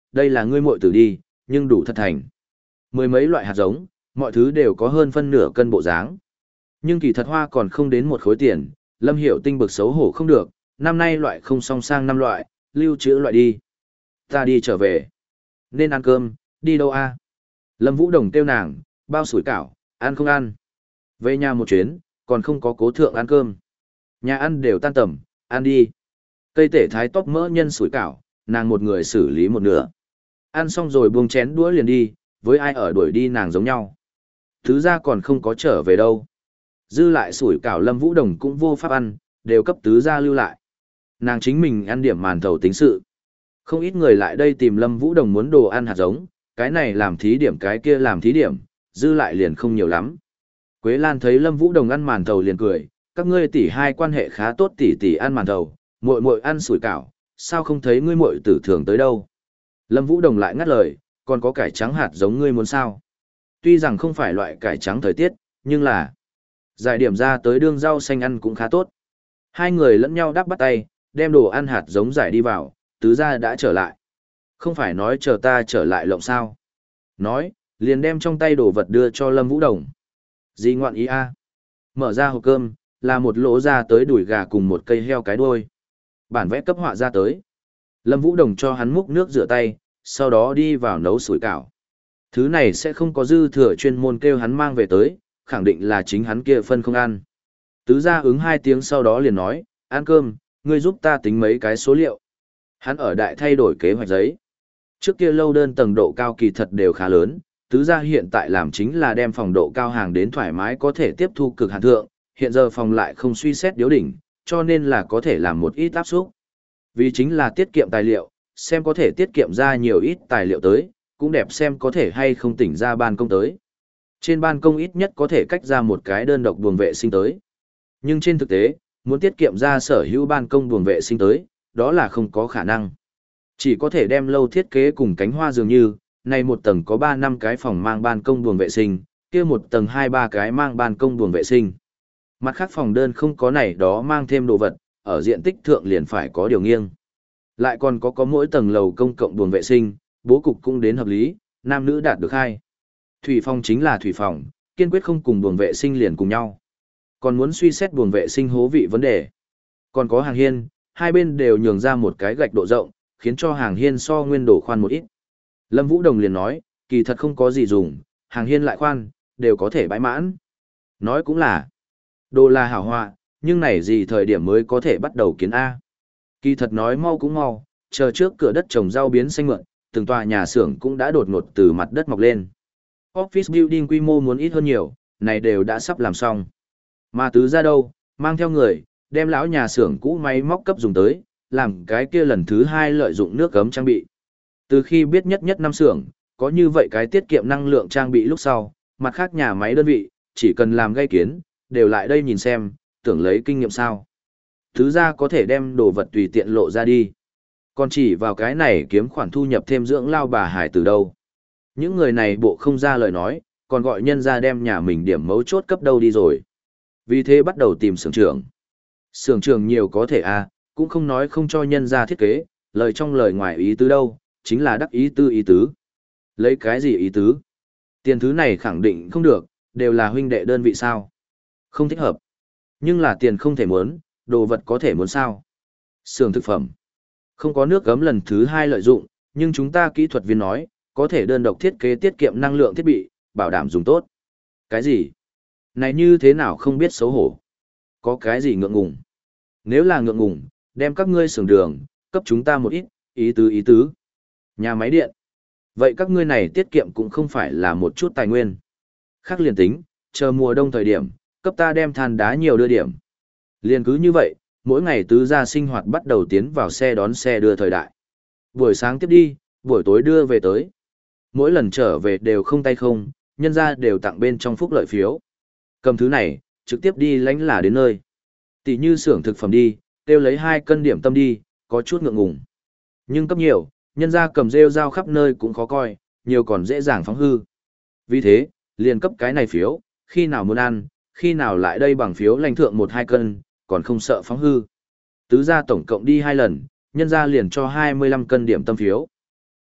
đây là ngươi muội tử đi, nhưng đủ thật thành. Mười mấy loại hạt giống, mọi thứ đều có hơn phân nửa cân bộ dáng. Nhưng kỳ thật hoa còn không đến một khối tiền, Lâm Hiểu Tinh bực xấu hổ không được, năm nay loại không song sang năm loại, lưu trữ loại đi. Ta đi trở về. Nên ăn cơm, đi đâu a? Lâm Vũ Đồng kêu nàng, bao sủi cảo, ăn không ăn. Về nhà một chuyến, còn không có cố thượng ăn cơm. Nhà ăn đều tan tầm, ăn đi. Cây tể thái tóc mỡ nhân sủi cảo, nàng một người xử lý một nửa. Ăn xong rồi buông chén đũa liền đi, với ai ở đuổi đi nàng giống nhau. Thứ ra còn không có trở về đâu. Dư lại sủi cảo Lâm Vũ Đồng cũng vô pháp ăn, đều cấp tứ gia lưu lại. Nàng chính mình ăn điểm màn thầu tính sự. Không ít người lại đây tìm Lâm Vũ Đồng muốn đồ ăn hạt giống, cái này làm thí điểm cái kia làm thí điểm, dư lại liền không nhiều lắm. Quế Lan thấy Lâm Vũ Đồng ăn màn thầu liền cười, các ngươi tỷ hai quan hệ khá tốt, tỷ tỷ ăn màn thầu, muội muội ăn sủi cảo, sao không thấy ngươi muội tử thường tới đâu. Lâm Vũ Đồng lại ngắt lời, còn có cải trắng hạt giống ngươi muốn sao? Tuy rằng không phải loại cải trắng thời tiết, nhưng là giải điểm ra tới đương rau xanh ăn cũng khá tốt. Hai người lẫn nhau đắp bắt tay, đem đồ ăn hạt giống giải đi vào, tứ gia đã trở lại. Không phải nói chờ ta trở lại lộng sao? Nói, liền đem trong tay đồ vật đưa cho Lâm Vũ Đồng. Gì ngoạn ý a? Mở ra hộp cơm, là một lỗ ra tới đùi gà cùng một cây heo cái đuôi. Bản vẽ cấp họa ra tới. Lâm Vũ Đồng cho hắn múc nước rửa tay, sau đó đi vào nấu sủi cảo. Thứ này sẽ không có dư thừa chuyên môn kêu hắn mang về tới, khẳng định là chính hắn kia phân không ăn. Tứ gia ứng hai tiếng sau đó liền nói, ăn cơm, ngươi giúp ta tính mấy cái số liệu. Hắn ở đại thay đổi kế hoạch giấy. Trước kia lâu đơn tầng độ cao kỳ thật đều khá lớn, tứ gia hiện tại làm chính là đem phòng độ cao hàng đến thoải mái có thể tiếp thu cực hạn thượng, hiện giờ phòng lại không suy xét điếu đỉnh, cho nên là có thể làm một ít áp suất. Vì chính là tiết kiệm tài liệu, xem có thể tiết kiệm ra nhiều ít tài liệu tới, cũng đẹp xem có thể hay không tỉnh ra ban công tới. Trên ban công ít nhất có thể cách ra một cái đơn độc buồng vệ sinh tới. Nhưng trên thực tế, muốn tiết kiệm ra sở hữu ban công buồng vệ sinh tới, đó là không có khả năng. Chỉ có thể đem lâu thiết kế cùng cánh hoa dường như, này một tầng có ba năm cái phòng mang ban công buồng vệ sinh, kia một tầng hai ba cái mang ban công buồng vệ sinh. Mặt khác phòng đơn không có này đó mang thêm đồ vật, ở diện tích thượng liền phải có điều nghiêng. Lại còn có có mỗi tầng lầu công cộng buồng vệ sinh, bố cục cũng đến hợp lý, nam nữ đạt được hai. Thủy phòng chính là thủy phòng, kiên quyết không cùng buồng vệ sinh liền cùng nhau. Còn muốn suy xét buồng vệ sinh hố vị vấn đề. Còn có hàng hiên, hai bên đều nhường ra một cái gạch độ rộng, khiến cho hàng hiên so nguyên đổ khoan một ít. Lâm Vũ Đồng liền nói, kỳ thật không có gì dùng, hàng hiên lại khoan, đều có thể bãi mãn. Nói cũng là, đồ là hảo họa, nhưng này gì thời điểm mới có thể bắt đầu kiến A. Kỳ thật nói mau cũng mau, chờ trước cửa đất trồng rau biến xanh mượn, từng tòa nhà xưởng cũng đã đột ngột từ mặt đất mọc lên. Office building quy mô muốn ít hơn nhiều, này đều đã sắp làm xong. Mà tứ ra đâu, mang theo người, đem lão nhà xưởng cũ máy móc cấp dùng tới, làm cái kia lần thứ hai lợi dụng nước cấm trang bị. Từ khi biết nhất nhất năm xưởng, có như vậy cái tiết kiệm năng lượng trang bị lúc sau, mặt khác nhà máy đơn vị, chỉ cần làm gây kiến, đều lại đây nhìn xem, tưởng lấy kinh nghiệm sao. Thứ ra có thể đem đồ vật tùy tiện lộ ra đi. Còn chỉ vào cái này kiếm khoản thu nhập thêm dưỡng lao bà hải từ đâu. Những người này bộ không ra lời nói, còn gọi nhân ra đem nhà mình điểm mấu chốt cấp đâu đi rồi. Vì thế bắt đầu tìm xưởng trưởng. Xưởng trưởng nhiều có thể à, cũng không nói không cho nhân ra thiết kế, lời trong lời ngoài ý tứ đâu, chính là đắc ý tư ý tứ. Lấy cái gì ý tứ? Tiền thứ này khẳng định không được, đều là huynh đệ đơn vị sao. Không thích hợp. Nhưng là tiền không thể muốn, đồ vật có thể muốn sao. Xưởng thực phẩm. Không có nước gấm lần thứ hai lợi dụng, nhưng chúng ta kỹ thuật viên nói, có thể đơn độc thiết kế tiết kiệm năng lượng thiết bị, bảo đảm dùng tốt. Cái gì? Này như thế nào không biết xấu hổ? Có cái gì ngượng ngùng? Nếu là ngượng ngùng, đem các ngươi xưởng đường, cấp chúng ta một ít, ý tứ ý tứ. Nhà máy điện. Vậy các ngươi này tiết kiệm cũng không phải là một chút tài nguyên. Khác liền tính, chờ mùa đông thời điểm, cấp ta đem than đá nhiều đưa điểm. Liền cứ như vậy, mỗi ngày tứ gia sinh hoạt bắt đầu tiến vào xe đón xe đưa thời đại. Buổi sáng tiếp đi, buổi tối đưa về tới. Mỗi lần trở về đều không tay không, nhân ra đều tặng bên trong phúc lợi phiếu. Cầm thứ này, trực tiếp đi lãnh là đến nơi. Tỷ như xưởng thực phẩm đi, tiêu lấy hai cân điểm tâm đi, có chút ngượng ngùng. Nhưng cấp nhiều, nhân ra cầm rêu rao khắp nơi cũng khó coi, nhiều còn dễ dàng phóng hư. Vì thế, liền cấp cái này phiếu, khi nào muốn ăn, khi nào lại đây bằng phiếu lãnh thượng một hai cân, còn không sợ phóng hư. Tứ gia tổng cộng đi hai lần, nhân ra liền cho hai mươi lăm cân điểm tâm phiếu.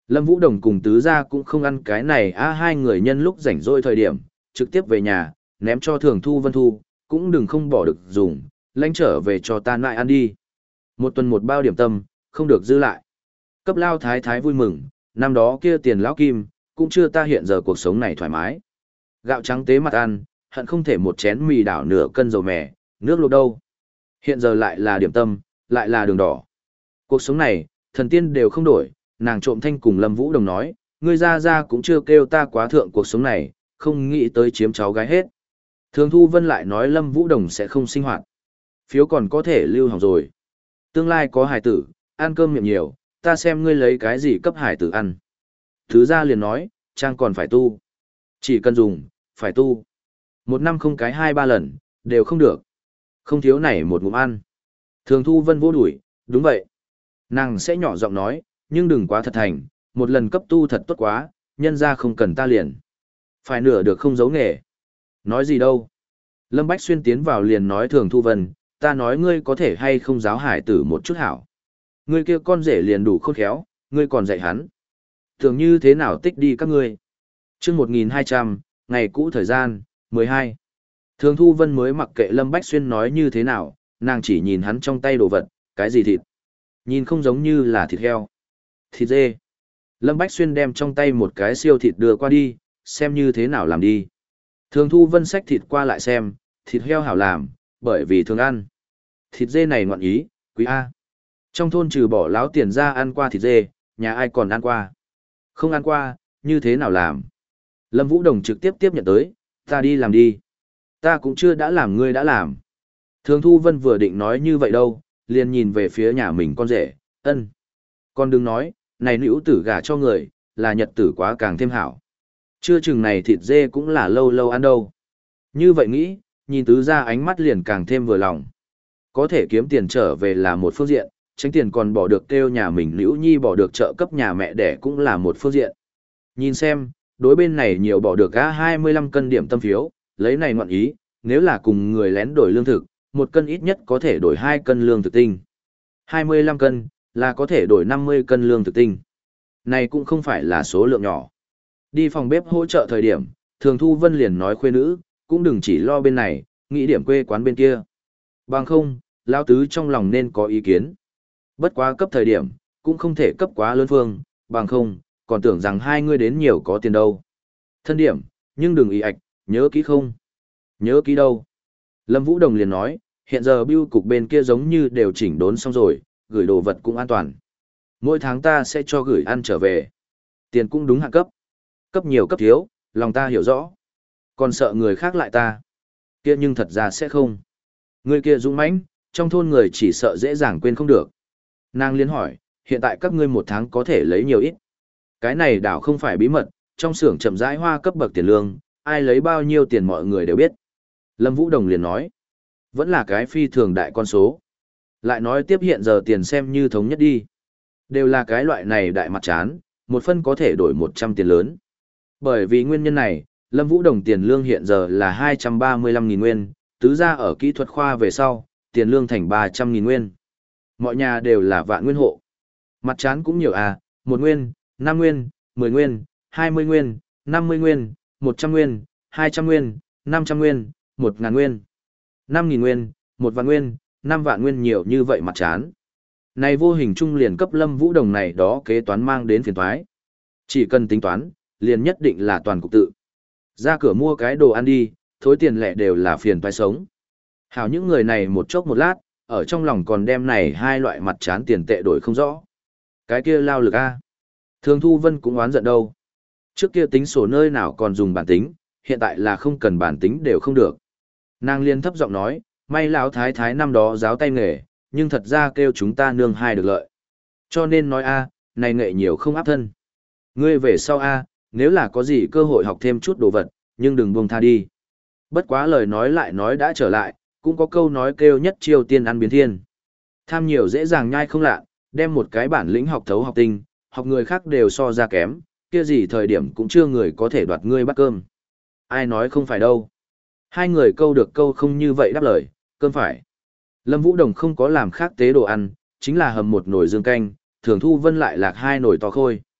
Lâm Vũ Đồng cùng tứ gia cũng không ăn cái này á, hai người nhân lúc rảnh rỗi thời điểm, trực tiếp về nhà, ném cho Thường Thu Vân thu, cũng đừng không bỏ được dùng, lãnh trở về cho ta lại ăn đi. Một tuần một bao điểm tâm, không được dư lại. Cấp lao thái thái vui mừng, năm đó kia tiền lão kim, cũng chưa ta hiện giờ cuộc sống này thoải mái. Gạo trắng tế mặt ăn, hận không thể một chén mì đảo nửa cân dầu mè, nước luộc đâu. Hiện giờ lại là điểm tâm, lại là đường đỏ. Cuộc sống này, thần tiên đều không đổi, nàng trộm thanh cùng Lâm Vũ Đồng nói, ngươi ra ra cũng chưa kêu ta quá thượng cuộc sống này, không nghĩ tới chiếm cháu gái hết. Thường Thu Vân lại nói Lâm Vũ Đồng sẽ không sinh hoạt. Phiếu còn có thể lưu hỏng rồi. Tương lai có hải tử, ăn cơm miệng nhiều, ta xem ngươi lấy cái gì cấp hải tử ăn. Thứ ra liền nói, trang còn phải tu. Chỉ cần dùng, phải tu. Một năm không cái hai ba lần, đều không được. Không thiếu này một ngụm ăn. Thường Thu Vân vô đuổi, đúng vậy. Nàng sẽ nhỏ giọng nói, nhưng đừng quá thật thành, một lần cấp tu thật tốt quá, nhân ra không cần ta liền. Phải nửa được không giấu nghề. Nói gì đâu. Lâm Bách Xuyên tiến vào liền nói Thường Thu Vân, ta nói ngươi có thể hay không giáo hải tử một chút hảo. Ngươi kia con rể liền đủ khôn khéo, ngươi còn dạy hắn. Thường như thế nào tích đi các ngươi. chương một nghìn hai trăm, ngày cũ thời gian, mười hai. Thường Thu Vân mới mặc kệ Lâm Bách Xuyên nói như thế nào, nàng chỉ nhìn hắn trong tay đồ vật, cái gì thịt. Nhìn không giống như là thịt heo. Thịt dê. Lâm Bách Xuyên đem trong tay một cái siêu thịt đưa qua đi, xem như thế nào làm đi. Thường Thu Vân xách thịt qua lại xem, thịt heo hảo làm, bởi vì thường ăn. Thịt dê này ngoạn ý, quý A. Trong thôn trừ bỏ láo tiền ra ăn qua thịt dê, nhà ai còn ăn qua. Không ăn qua, như thế nào làm. Lâm Vũ Đồng trực tiếp tiếp nhận tới, ta đi làm đi. Ta cũng chưa đã làm ngươi đã làm. Thường Thu Vân vừa định nói như vậy đâu, liền nhìn về phía nhà mình con rể, ân. Con đừng nói, này nữ tử gả cho người, là nhật tử quá càng thêm hảo. Chưa chừng này thịt dê cũng là lâu lâu ăn đâu. Như vậy nghĩ, nhìn tứ ra ánh mắt liền càng thêm vừa lòng. Có thể kiếm tiền trở về là một phương diện, tránh tiền còn bỏ được kêu nhà mình nữ nhi bỏ được trợ cấp nhà mẹ đẻ cũng là một phương diện. Nhìn xem, đối bên này nhiều bỏ được cả hai mươi lăm cân điểm tâm phiếu, lấy này ngoạn ý, nếu là cùng người lén đổi lương thực, một cân ít nhất có thể đổi hai cân lương thực tinh. hai mươi lăm cân, là có thể đổi năm mươi cân lương thực tinh. Này cũng không phải là số lượng nhỏ. Đi phòng bếp hỗ trợ thời điểm, Thường Thu Vân liền nói khuê nữ, cũng đừng chỉ lo bên này, nghĩ điểm quê quán bên kia. Bằng không, lão tứ trong lòng nên có ý kiến. Bất quá cấp thời điểm, cũng không thể cấp quá lớn phương, bằng không, còn tưởng rằng hai người đến nhiều có tiền đâu. Thân điểm, nhưng đừng ý ạch, nhớ kỹ không? Nhớ kỹ đâu? Lâm Vũ Đồng liền nói, hiện giờ bưu cục bên kia giống như đều chỉnh đốn xong rồi, gửi đồ vật cũng an toàn. Mỗi tháng ta sẽ cho gửi ăn trở về. Tiền cũng đúng hạ cấp. Cấp nhiều cấp thiếu, lòng ta hiểu rõ. Còn sợ người khác lại ta. Kia nhưng thật ra sẽ không. Người kia dũng mãnh, trong thôn người chỉ sợ dễ dàng quên không được. Nàng liên hỏi, hiện tại các ngươi một tháng có thể lấy nhiều ít. Cái này đảo không phải bí mật, trong xưởng chậm rãi hoa cấp bậc tiền lương, ai lấy bao nhiêu tiền mọi người đều biết. Lâm Vũ Đồng liền nói, vẫn là cái phi thường đại con số. Lại nói tiếp hiện giờ tiền xem như thống nhất đi. Đều là cái loại này đại mặt chán, một phân có thể đổi một trăm tiền lớn. Bởi vì nguyên nhân này, Lâm Vũ Đồng tiền lương hiện giờ là hai trăm ba mươi lăm nghìn nguyên, tứ ra ở kỹ thuật khoa về sau, tiền lương thành ba trăm nghìn nguyên. Mọi nhà đều là vạn nguyên hộ. Mặt chán cũng nhiều à, một nguyên, năm nguyên, mười nguyên, hai mươi nguyên, năm mươi nguyên, một trăm nguyên, hai trăm nguyên, năm trăm nguyên, một ngàn nguyên, năm nghìn nguyên, một vạn nguyên, năm vạn nguyên nhiều như vậy mặt chán. Này vô hình trung liền cấp Lâm Vũ Đồng này đó kế toán mang đến phiền toái. Chỉ cần tính toán, liền nhất định là toàn cục tự. Ra cửa mua cái đồ ăn đi, thối tiền lẻ đều là phiền toái sống. Hảo những người này một chốc một lát, ở trong lòng còn đem này hai loại mặt chán tiền tệ đổi không rõ. Cái kia lao lực a. Thường Thu Vân cũng oán giận đâu. Trước kia tính sổ nơi nào còn dùng bản tính, hiện tại là không cần bản tính đều không được. Nàng liên thấp giọng nói, may lão thái thái năm đó giáo tay nghề, nhưng thật ra kêu chúng ta nương hai được lợi. Cho nên nói a, này nghệ nhiều không áp thân. Ngươi về sau a, nếu là có gì cơ hội học thêm chút đồ vật, nhưng đừng buông tha đi. Bất quá lời nói lại nói đã trở lại, cũng có câu nói kêu nhất chiêu tiên ăn biến thiên. Tham nhiều dễ dàng nhai không lạ, đem một cái bản lĩnh học thấu học tinh, học người khác đều so ra kém, kia gì thời điểm cũng chưa người có thể đoạt ngươi bắt cơm. Ai nói không phải đâu. Hai người câu được câu không như vậy đáp lời, cơm phải. Lâm Vũ Đồng không có làm khác tế đồ ăn, chính là hầm một nồi dương canh, Thường Thu Vân lại lạc hai nồi to khôi.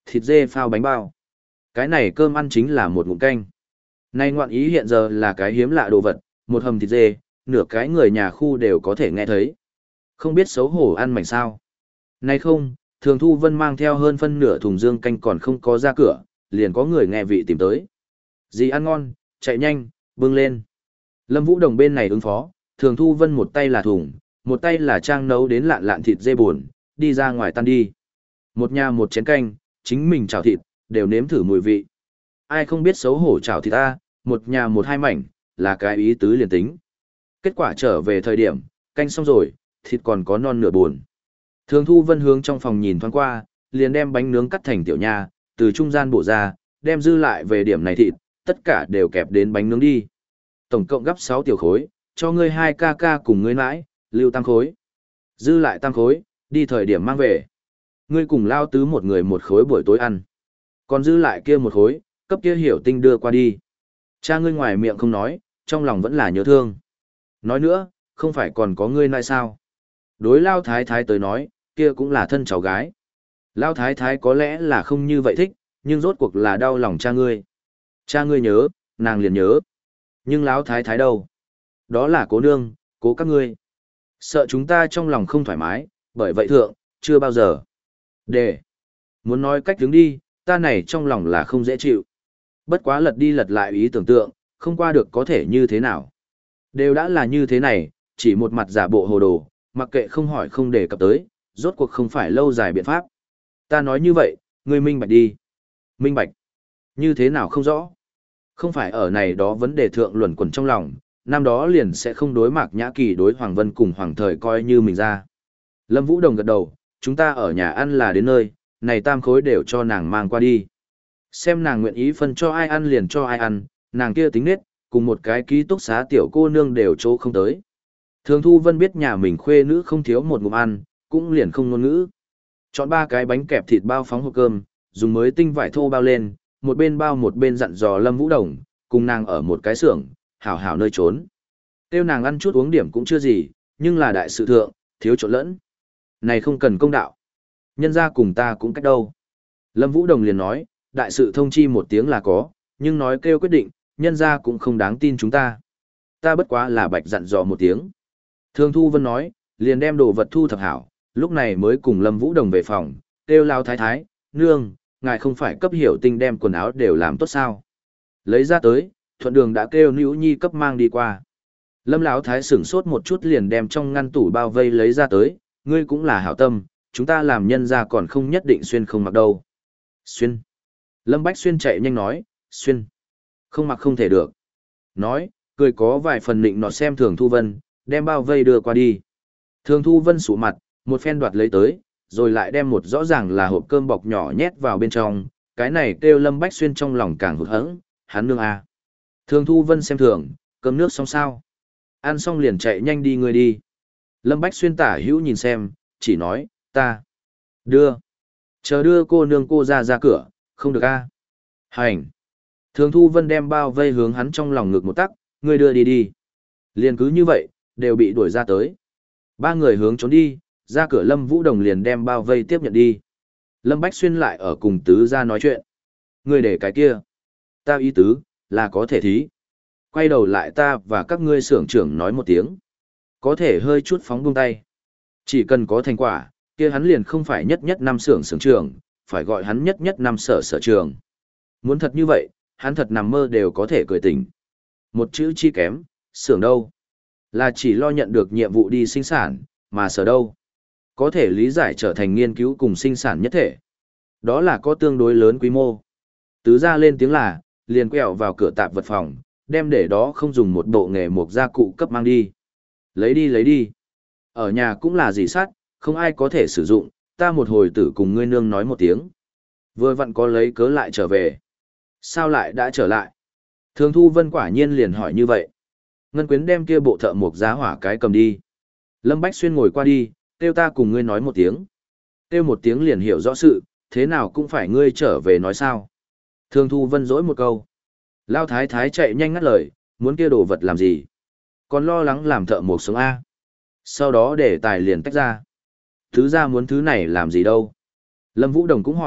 thịt dê phao bánh bao. Cái này cơm ăn chính là một ngụm canh. Nay ngoạn ý hiện giờ là cái hiếm lạ đồ vật, một hầm thịt dê, nửa cái người nhà khu đều có thể nghe thấy. Không biết xấu hổ ăn mảnh sao. Nay không, Thường Thu Vân mang theo hơn phân nửa thùng dương canh còn không có ra cửa, liền có người nghe vị tìm tới. Gì ăn ngon, chạy nhanh, bưng lên. Lâm Vũ Đồng bên này ứng phó, Thường Thu Vân một tay là thùng, một tay là trang nấu đến lạn lạn thịt dê buồn, đi ra ngoài tan đi. Một nhà một chén canh, chính mình chảo thịt, đều nếm thử mùi vị. Ai không biết xấu hổ chảo thịt ta, một nhà một hai mảnh, là cái ý tứ liền tính. Kết quả trở về thời điểm, canh xong rồi, thịt còn có non nửa buồn. Thường Thu Vân hướng trong phòng nhìn thoáng qua, liền đem bánh nướng cắt thành tiểu nha, từ trung gian bổ ra, đem dư lại về điểm này thịt, tất cả đều kẹp đến bánh nướng đi. Tổng cộng gấp sáu tiểu khối, cho ngươi hai ca ca cùng ngươi mãi, lưu tam khối. Dư lại tam khối, đi thời điểm mang về. Ngươi cùng lao tứ một người một khối buổi tối ăn. Còn dư lại kia một khối, cấp kia hiểu tinh đưa qua đi. Cha ngươi ngoài miệng không nói, trong lòng vẫn là nhớ thương. Nói nữa, không phải còn có ngươi nại sao. Đối lao thái thái tới nói, kia cũng là thân cháu gái. Lao thái thái có lẽ là không như vậy thích, nhưng rốt cuộc là đau lòng cha ngươi. Cha ngươi nhớ, nàng liền nhớ. Nhưng lão thái thái đâu? Đó là cố nương, cố các ngươi. Sợ chúng ta trong lòng không thoải mái, bởi vậy thượng, chưa bao giờ. Để. Muốn nói cách đứng đi, ta này trong lòng là không dễ chịu. Bất quá lật đi lật lại ý tưởng tượng, không qua được có thể như thế nào. Đều đã là như thế này, chỉ một mặt giả bộ hồ đồ, mặc kệ không hỏi không đề cập tới, rốt cuộc không phải lâu dài biện pháp. Ta nói như vậy, ngươi minh bạch đi. Minh bạch. Như thế nào không rõ. Không phải ở này đó vấn đề thượng luẩn quẩn trong lòng, năm đó liền sẽ không đối Mạc Nhã Kỳ đối Hoàng Vân cùng Hoàng Thời coi như mình ra. Lâm Vũ Đồng gật đầu, chúng ta ở nhà ăn là đến nơi, này tam khối đều cho nàng mang qua đi. Xem nàng nguyện ý phân cho ai ăn liền cho ai ăn, nàng kia tính nết, cùng một cái ký túc xá tiểu cô nương đều chỗ không tới. Thường Thu Vân biết nhà mình khuê nữ không thiếu một ngụm ăn, cũng liền không ngôn ngữ. Chọn ba cái bánh kẹp thịt bao phóng hộp cơm, dùng mới tinh vải thô bao lên, một bên bao một bên dặn dò Lâm Vũ Đồng, cùng nàng ở một cái xưởng, hảo hảo nơi trốn. Tiêu nàng ăn chút uống điểm cũng chưa gì, nhưng là đại sự thượng, thiếu trộn lẫn. Này không cần công đạo. Nhân ra cùng ta cũng cách đâu. Lâm Vũ Đồng liền nói, đại sự thông chi một tiếng là có, nhưng nói kêu quyết định, nhân ra cũng không đáng tin chúng ta. Ta bất quá là bạch dặn dò một tiếng. Thường Thu Vân nói, liền đem đồ vật thu thập hảo, lúc này mới cùng Lâm Vũ Đồng về phòng, kêu lao thái thái, nương, ngài không phải cấp hiểu tinh đem quần áo đều làm tốt sao. Lấy ra tới, thuận đường đã kêu Nữ Nhi cấp mang đi qua. Lâm lão thái sửng sốt một chút liền đem trong ngăn tủ bao vây lấy ra tới, ngươi cũng là hảo tâm, chúng ta làm nhân ra còn không nhất định xuyên không mặc đâu. Xuyên. Lâm Bách Xuyên chạy nhanh nói, xuyên. Không mặc không thể được. Nói, cười có vài phần định nọt xem Thường Thu Vân, đem bao vây đưa qua đi. Thường Thu Vân sụ mặt, một phen đoạt lấy tới, rồi lại đem một rõ ràng là hộp cơm bọc nhỏ nhét vào bên trong, cái này kêu Lâm Bách Xuyên trong lòng càng hụt hẫng, hắn nương à. Thường Thu Vân xem thường, cơm nước xong sao. Ăn xong liền chạy nhanh đi người đi. Lâm Bách Xuyên tả hữu nhìn xem, chỉ nói, ta. Đưa. Chờ đưa cô nương cô ra ra cửa, không được a à. Hành. Thường Thu Vân đem bao vây hướng hắn trong lòng ngực một tắc, ngươi đưa đi đi. Liền cứ như vậy, đều bị đuổi ra tới. Ba người hướng trốn đi, ra cửa Lâm Vũ Đồng liền đem bao vây tiếp nhận đi. Lâm Bách Xuyên lại ở cùng tứ ra nói chuyện. Ngươi để cái kia. Ta ý tứ, là có thể thí. Quay đầu lại ta và các ngươi xưởng trưởng nói một tiếng. Có thể hơi chút phóng buông tay. Chỉ cần có thành quả, kia hắn liền không phải nhất nhất năm xưởng xưởng trưởng, phải gọi hắn nhất nhất năm sở sở trường. Muốn thật như vậy, hắn thật nằm mơ đều có thể cười tỉnh. Một chữ chi kém, xưởng đâu? Là chỉ lo nhận được nhiệm vụ đi sinh sản, mà sở đâu? Có thể lý giải trở thành nghiên cứu cùng sinh sản nhất thể. Đó là có tương đối lớn quy mô. Tứ ra lên tiếng là, liền quẹo vào cửa tạp vật phòng, đem để đó không dùng một bộ nghề mộc gia cụ cấp mang đi. Lấy đi lấy đi. Ở nhà cũng là gì sát, không ai có thể sử dụng, ta một hồi tử cùng ngươi nương nói một tiếng. Vừa vặn có lấy cớ lại trở về. Sao lại đã trở lại? Thường Thu Vân quả nhiên liền hỏi như vậy. Ngân Quyến đem kia bộ thợ mộc giá hỏa cái cầm đi. Lâm Bách Xuyên ngồi qua đi, kêu ta cùng ngươi nói một tiếng. Kêu một tiếng liền hiểu rõ sự, thế nào cũng phải ngươi trở về nói sao. Thường Thu Vân dỗi một câu. Lao thái thái chạy nhanh ngắt lời, muốn kia đồ vật làm gì? Còn lo lắng làm thợ mộc sống A. Sau đó để tài liền tách ra. Thứ ra muốn thứ này làm gì đâu? Lâm Vũ Đồng cũng hỏi,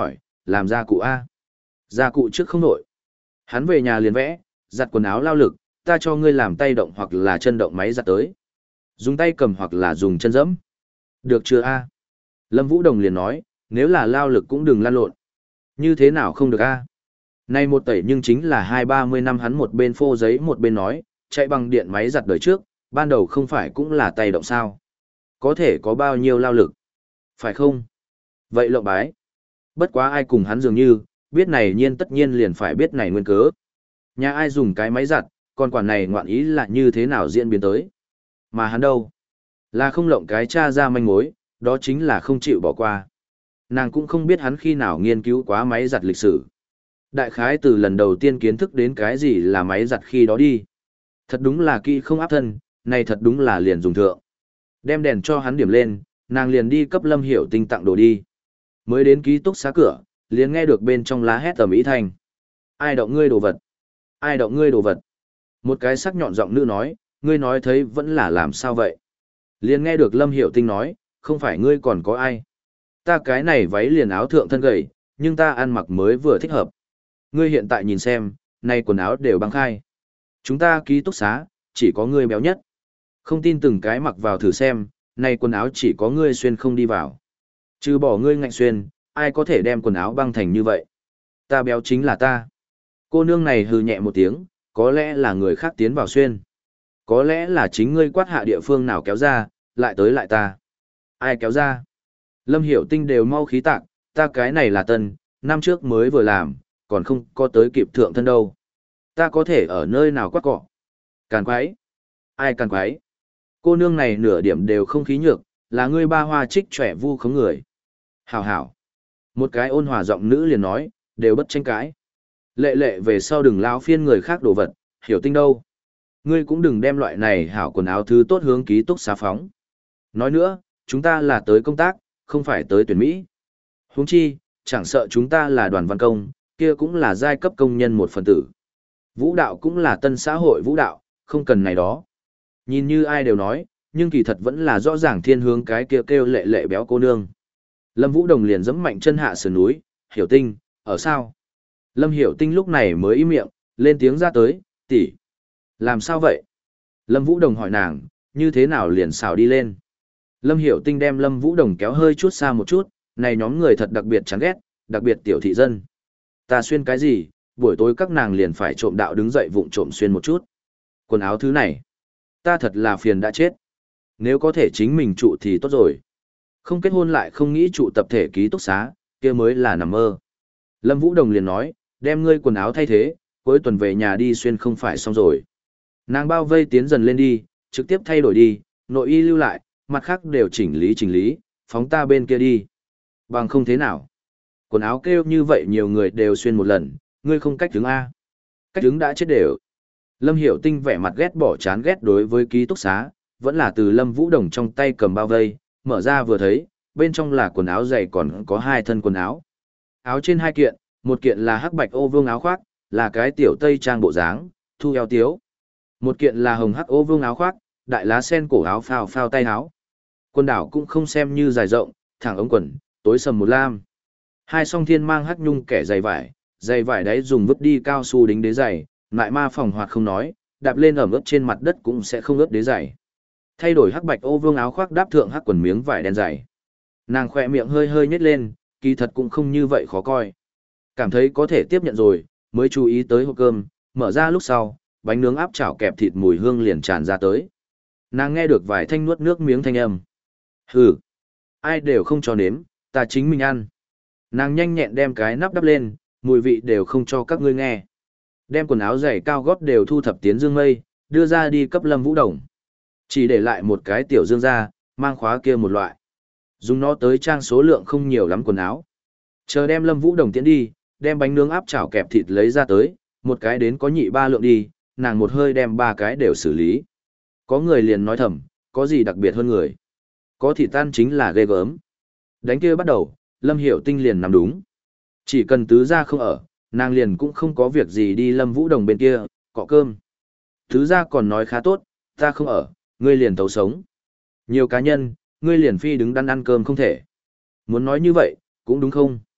làm gia cụ A. Gia cụ trước không nổi. Hắn về nhà liền vẽ, giặt quần áo lao lực, ta cho ngươi làm tay động hoặc là chân động máy giặt tới. Dùng tay cầm hoặc là dùng chân dẫm. Được chưa A? Lâm Vũ Đồng liền nói, nếu là lao lực cũng đừng lan lộn. Như thế nào không được A? Nay một tẩy nhưng chính là hai ba mươi năm hắn một bên phô giấy một bên nói, chạy bằng điện máy giặt đời trước, ban đầu không phải cũng là tay động sao. Có thể có bao nhiêu lao lực? Phải không? Vậy lộng bái. Bất quá ai cùng hắn dường như, biết này nhiên tất nhiên liền phải biết này nguyên cớ. Nhà ai dùng cái máy giặt, còn quản này ngoạn ý là như thế nào diễn biến tới. Mà hắn đâu? Là không lộng cái cha ra manh mối, đó chính là không chịu bỏ qua. Nàng cũng không biết hắn khi nào nghiên cứu quá máy giặt lịch sử. Đại khái từ lần đầu tiên kiến thức đến cái gì là máy giặt khi đó đi. Thật đúng là kỹ không áp thân, này thật đúng là liền dùng thượng. Đem đèn cho hắn điểm lên, nàng liền đi cấp Lâm Hiểu Tinh tặng đồ đi. Mới đến ký túc xá cửa, liền nghe được bên trong lá hét tầm ý thành. Ai động ngươi đồ vật? Ai động ngươi đồ vật? Một cái sắc nhọn giọng nữ nói, ngươi nói thấy vẫn là làm sao vậy? Liền nghe được Lâm Hiểu Tinh nói, không phải ngươi còn có ai? Ta cái này váy liền áo thượng thân gầy, nhưng ta ăn mặc mới vừa thích hợp. Ngươi hiện tại nhìn xem, nay quần áo đều băng khai. Chúng ta ký túc xá, chỉ có ngươi béo nhất. Không tin từng cái mặc vào thử xem, nay quần áo chỉ có ngươi xuyên không đi vào. Trừ bỏ ngươi ngạnh xuyên, ai có thể đem quần áo băng thành như vậy? Ta béo chính là ta. Cô nương này hừ nhẹ một tiếng, có lẽ là người khác tiến vào xuyên. Có lẽ là chính ngươi quát hạ địa phương nào kéo ra, lại tới lại ta. Ai kéo ra? Lâm Hiểu Tinh đều mau khí tạc, ta cái này là tân, năm trước mới vừa làm, còn không có tới kịp thượng thân đâu. Ta có thể ở nơi nào quát cọ? Càn quái. Ai càn quái? Cô nương này nửa điểm đều không khí nhược, là ngươi ba hoa trích trẻ vu khống người. Hảo hảo. Một cái ôn hòa giọng nữ liền nói, đều bất tranh cãi. Lệ lệ về sau đừng lao phiên người khác đồ vật, Hiểu Tinh đâu. Ngươi cũng đừng đem loại này hảo quần áo thứ tốt hướng ký túc xá phóng. Nói nữa, chúng ta là tới công tác, không phải tới tuyển Mỹ. Huống chi, chẳng sợ chúng ta là đoàn văn công, kia cũng là giai cấp công nhân một phần tử. Vũ đạo cũng là tân xã hội vũ đạo, không cần này đó. Nhìn như ai đều nói, nhưng kỳ thật vẫn là rõ ràng thiên hướng cái kia kêu, kêu lệ lệ béo cô nương. Lâm Vũ Đồng liền giẫm mạnh chân hạ sườn núi, Hiểu Tinh, ở sao? Lâm Hiểu Tinh lúc này mới im miệng, lên tiếng ra tới, tỷ, làm sao vậy? Lâm Vũ Đồng hỏi nàng, như thế nào liền xào đi lên? Lâm Hiểu Tinh đem Lâm Vũ Đồng kéo hơi chút xa một chút, này nhóm người thật đặc biệt chán ghét, đặc biệt tiểu thị dân. Ta xuyên cái gì, buổi tối các nàng liền phải trộm đạo đứng dậy vụng trộm xuyên một chút. Quần áo thứ này, ta thật là phiền đã chết. Nếu có thể chính mình trụ thì tốt rồi. Không kết hôn lại không nghĩ trụ tập thể ký túc xá, kia mới là nằm mơ. Lâm Vũ Đồng liền nói, đem ngươi quần áo thay thế, cuối tuần về nhà đi xuyên không phải xong rồi. Nàng bao vây tiến dần lên đi, trực tiếp thay đổi đi, nội y lưu lại, mặt khác đều chỉnh lý chỉnh lý, phóng ta bên kia đi. Bằng không thế nào. Quần áo kêu như vậy nhiều người đều xuyên một lần, ngươi không cách đứng A. Cách đứng đã chết đều. Lâm Hiểu Tinh vẻ mặt ghét bỏ chán ghét đối với ký túc xá, vẫn là từ Lâm Vũ Đồng trong tay cầm bao vây, mở ra vừa thấy, bên trong là quần áo dày còn có hai thân quần áo. Áo trên hai kiện, một kiện là hắc bạch ô vương áo khoác, là cái tiểu tây trang bộ dáng, thu eo tiếu. Một kiện là hồng hắc ô vương áo khoác, đại lá sen cổ áo phao phao tay áo. Quần đảo cũng không xem như dài rộng, thẳng ống quần, tối sầm một lam. Hai song thiên mang hắc nhung kẻ dày vải, dày vải đấy dùng vứt đi cao su đính đế giày, lại ma phòng hoạt không nói, đạp lên ẩm ướt trên mặt đất cũng sẽ không ướt đế giày. Thay đổi hắc bạch ô vương áo khoác đáp thượng hắc quần miếng vải đen dày. Nàng khỏe miệng hơi hơi nhếch lên, kỳ thật cũng không như vậy khó coi. Cảm thấy có thể tiếp nhận rồi, mới chú ý tới hộp cơm, mở ra lúc sau, bánh nướng áp chảo kẹp thịt mùi hương liền tràn ra tới. Nàng nghe được vài thanh nuốt nước miếng thanh âm. Hừ, ai đều không cho nếm, ta chính mình ăn. Nàng nhanh nhẹn đem cái nắp đắp lên, mùi vị đều không cho các ngươi nghe. Đem quần áo giày cao gót đều thu thập tiến dương mây, đưa ra đi cấp Lâm Vũ Đồng. Chỉ để lại một cái tiểu dương ra, mang khóa kia một loại. Dùng nó tới trang số lượng không nhiều lắm quần áo. Chờ đem Lâm Vũ Đồng tiến đi, đem bánh nướng áp chảo kẹp thịt lấy ra tới, một cái đến có nhị ba lượng đi, nàng một hơi đem ba cái đều xử lý. Có người liền nói thầm, có gì đặc biệt hơn người. Có thịt tan chính là ghê gớm. Đánh kia bắt đầu, Lâm Hiểu Tinh liền nằm đúng. Chỉ cần tứ gia không ở, nàng liền cũng không có việc gì đi Lâm Vũ Đồng bên kia, cọ cơm. Tứ gia còn nói khá tốt, ta không ở, ngươi liền tấu sống. Nhiều cá nhân, ngươi liền phi đứng đắn ăn cơm không thể. Muốn nói như vậy, cũng đúng không?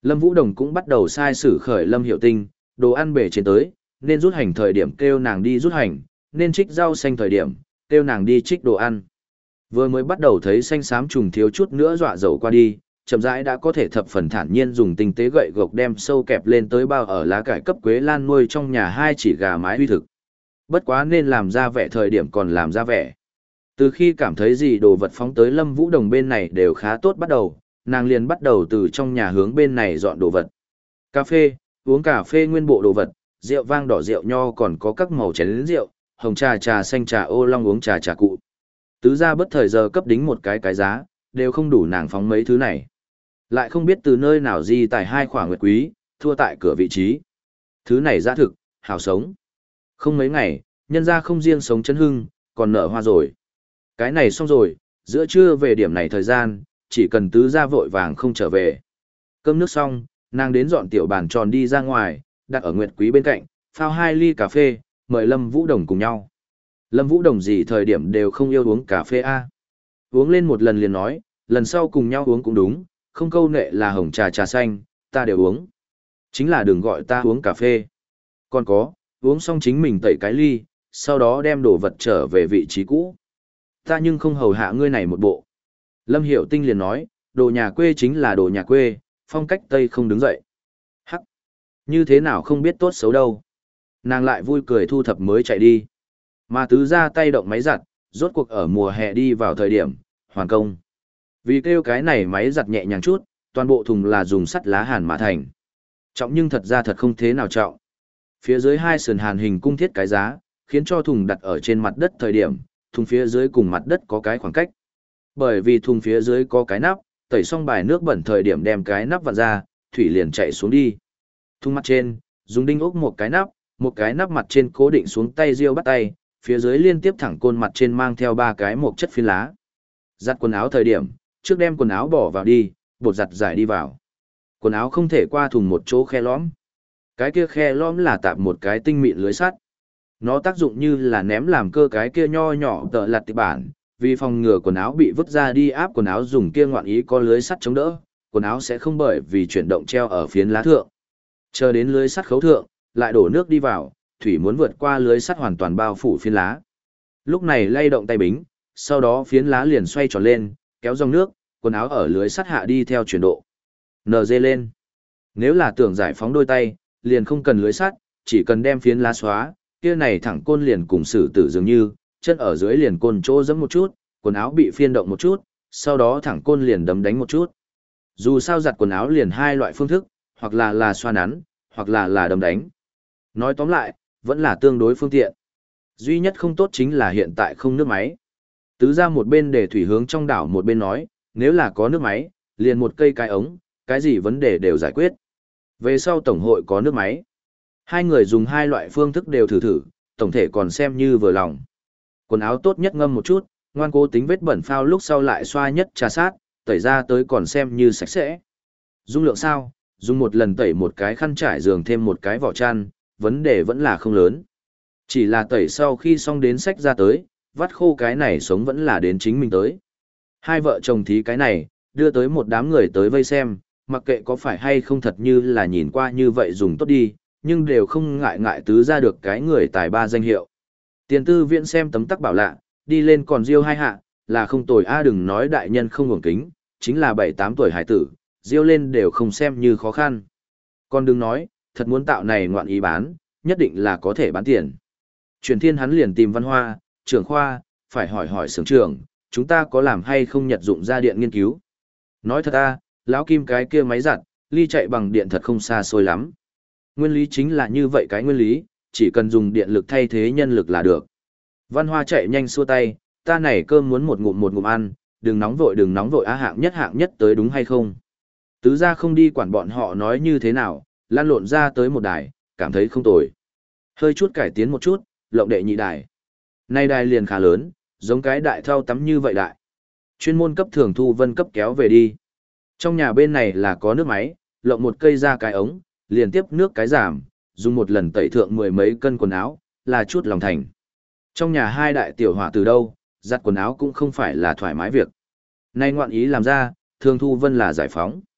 Lâm Vũ Đồng cũng bắt đầu sai sử khởi Lâm Hiểu Tinh, đồ ăn bể trên tới, nên rút hành thời điểm kêu nàng đi rút hành, nên trích rau xanh thời điểm, kêu nàng đi trích đồ ăn. Vừa mới bắt đầu thấy xanh xám trùng thiếu chút nữa dọa dầu qua đi, chậm rãi đã có thể thập phần thản nhiên dùng tinh tế gậy gộc đem sâu kẹp lên tới bao ở lá cải cấp quế lan nuôi trong nhà hai chỉ gà mái huy thực. Bất quá nên làm ra vẻ thời điểm còn làm ra vẻ. Từ khi cảm thấy gì đồ vật phóng tới Lâm Vũ Đồng bên này đều khá tốt bắt đầu, nàng liền bắt đầu từ trong nhà hướng bên này dọn đồ vật. Cà phê, uống cà phê nguyên bộ đồ vật, rượu vang đỏ rượu nho còn có các màu chén rượu, hồng trà trà xanh trà ô long uống trà trà cụ. Tứ gia bất thời giờ cấp đính một cái cái giá, đều không đủ nàng phóng mấy thứ này. Lại không biết từ nơi nào di tài hai khỏa nguyệt quý, thua tại cửa vị trí. Thứ này giá thực, hào sống. Không mấy ngày, nhân ra không riêng sống chân hưng, còn nở hoa rồi. Cái này xong rồi, giữa trưa về điểm này thời gian, chỉ cần tứ gia vội vàng không trở về. Cơm nước xong, nàng đến dọn tiểu bàn tròn đi ra ngoài, đặt ở nguyệt quý bên cạnh, phao hai ly cà phê, mời Lâm Vũ Đồng cùng nhau. Lâm Vũ Đồng gì thời điểm đều không yêu uống cà phê a. Uống lên một lần liền nói, lần sau cùng nhau uống cũng đúng, không câu nệ là hồng trà trà xanh, ta đều uống. Chính là đừng gọi ta uống cà phê. Còn có, uống xong chính mình tẩy cái ly, sau đó đem đồ vật trở về vị trí cũ. Ta nhưng không hầu hạ ngươi này một bộ. Lâm Hiểu Tinh liền nói, đồ nhà quê chính là đồ nhà quê, phong cách Tây không đứng dậy. Hắc! Như thế nào không biết tốt xấu đâu. Nàng lại vui cười thu thập mới chạy đi. Mà tứ ra tay động máy giặt, rốt cuộc ở mùa hè đi vào thời điểm, hoàn công. Vì kêu cái này máy giặt nhẹ nhàng chút, toàn bộ thùng là dùng sắt lá hàn mà thành. Trọng nhưng thật ra thật không thế nào trọng. Phía dưới hai sườn hàn hình cung thiết cái giá, khiến cho thùng đặt ở trên mặt đất thời điểm, thùng phía dưới cùng mặt đất có cái khoảng cách. Bởi vì thùng phía dưới có cái nắp, tẩy xong bài nước bẩn thời điểm đem cái nắp vặn ra, thủy liền chạy xuống đi. Thùng mặt trên, dùng đinh ốc một cái nắp, một cái nắp mặt trên cố định xuống tay riêu bắt tay, phía dưới liên tiếp thẳng côn mặt trên mang theo ba cái một chất phiến lá. Giặt quần áo thời điểm, trước đem quần áo bỏ vào đi, bột giặt giải đi vào. Quần áo không thể qua thùng một chỗ khe lõm. Cái kia khe lõm là tạp một cái tinh mịn lưới sắt. Nó tác dụng như là ném làm cơ cái kia nho nhỏ tợ lặt tịch bản, vì phòng ngừa quần áo bị vứt ra đi áp quần áo dùng kia ngoạn ý có lưới sắt chống đỡ, quần áo sẽ không bởi vì chuyển động treo ở phiến lá thượng. Chờ đến lưới sắt khấu thượng, lại đổ nước đi vào, thủy muốn vượt qua lưới sắt hoàn toàn bao phủ phiến lá. Lúc này lay động tay bính, sau đó phiến lá liền xoay tròn lên, kéo dòng nước, quần áo ở lưới sắt hạ đi theo chuyển độ. nờ giê lên. Nếu là tưởng giải phóng đôi tay, liền không cần lưới sắt, chỉ cần đem phiến lá xóa, kia này thẳng côn liền cùng sử tử dường như, chân ở dưới liền côn chỗ giẫm một chút, quần áo bị phiên động một chút, sau đó thẳng côn liền đấm đánh một chút. Dù sao giặt quần áo liền hai loại phương thức, hoặc là là xoa nắn, hoặc là là đấm đánh. Nói tóm lại, vẫn là tương đối phương tiện. Duy nhất không tốt chính là hiện tại không nước máy. Tứ ra một bên để thủy hướng trong đảo một bên nói, nếu là có nước máy, liền một cây cái ống, cái gì vấn đề đều giải quyết. Về sau tổng hội có nước máy. Hai người dùng hai loại phương thức đều thử thử, tổng thể còn xem như vừa lòng. Quần áo tốt nhất ngâm một chút, ngoan cố tính vết bẩn phao lúc sau lại xoa nhất trà sát, tẩy ra tới còn xem như sạch sẽ. Dung lượng sao, dùng một lần tẩy một cái khăn trải giường thêm một cái vỏ chăn, vấn đề vẫn là không lớn. Chỉ là tẩy sau khi xong đến sách ra tới, vắt khô cái này sống vẫn là đến chính mình tới. Hai vợ chồng thí cái này, đưa tới một đám người tới vây xem, mặc kệ có phải hay không thật như là nhìn qua như vậy dùng tốt đi, nhưng đều không ngại ngại tứ ra được cái người tài ba danh hiệu. Tiền tư viện xem tấm tắc bảo lạ, đi lên còn riêu hai hạ, là không tồi a đừng nói đại nhân không hưởng kính, chính là bảy tám tuổi hải tử, riêu lên đều không xem như khó khăn. Còn đừng nói, thật muốn tạo này ngoạn ý bán, nhất định là có thể bán tiền. Truyền thiên hắn liền tìm văn hoa, trưởng khoa, phải hỏi hỏi sướng trưởng, chúng ta có làm hay không nhật dụng ra điện nghiên cứu. Nói thật a, lão kim cái kia máy giặt, ly chạy bằng điện thật không xa xôi lắm. Nguyên lý chính là như vậy cái nguyên lý, chỉ cần dùng điện lực thay thế nhân lực là được. Văn hoa chạy nhanh xua tay, ta này cơm muốn một ngụm một ngụm ăn, đừng nóng vội đừng nóng vội á hạng nhất hạng nhất tới đúng hay không. Tứ ra không đi quản bọn họ nói như thế nào, lan lộn ra tới một đài, cảm thấy không tồi. Hơi chút cải tiến một chút, lộng đệ nhị đài. Nay đài liền khá lớn, giống cái đại thau tắm như vậy đại. Chuyên môn cấp thường thu vân cấp kéo về đi. Trong nhà bên này là có nước máy, lộng một cây ra cái ống, liền tiếp nước cái giảm, dùng một lần tẩy thượng mười mấy cân quần áo, là chút lòng thành. Trong nhà hai đại tiểu hỏa từ đâu, giặt quần áo cũng không phải là thoải mái việc. Nay ngoạn ý làm ra, thường thu vân là giải phóng.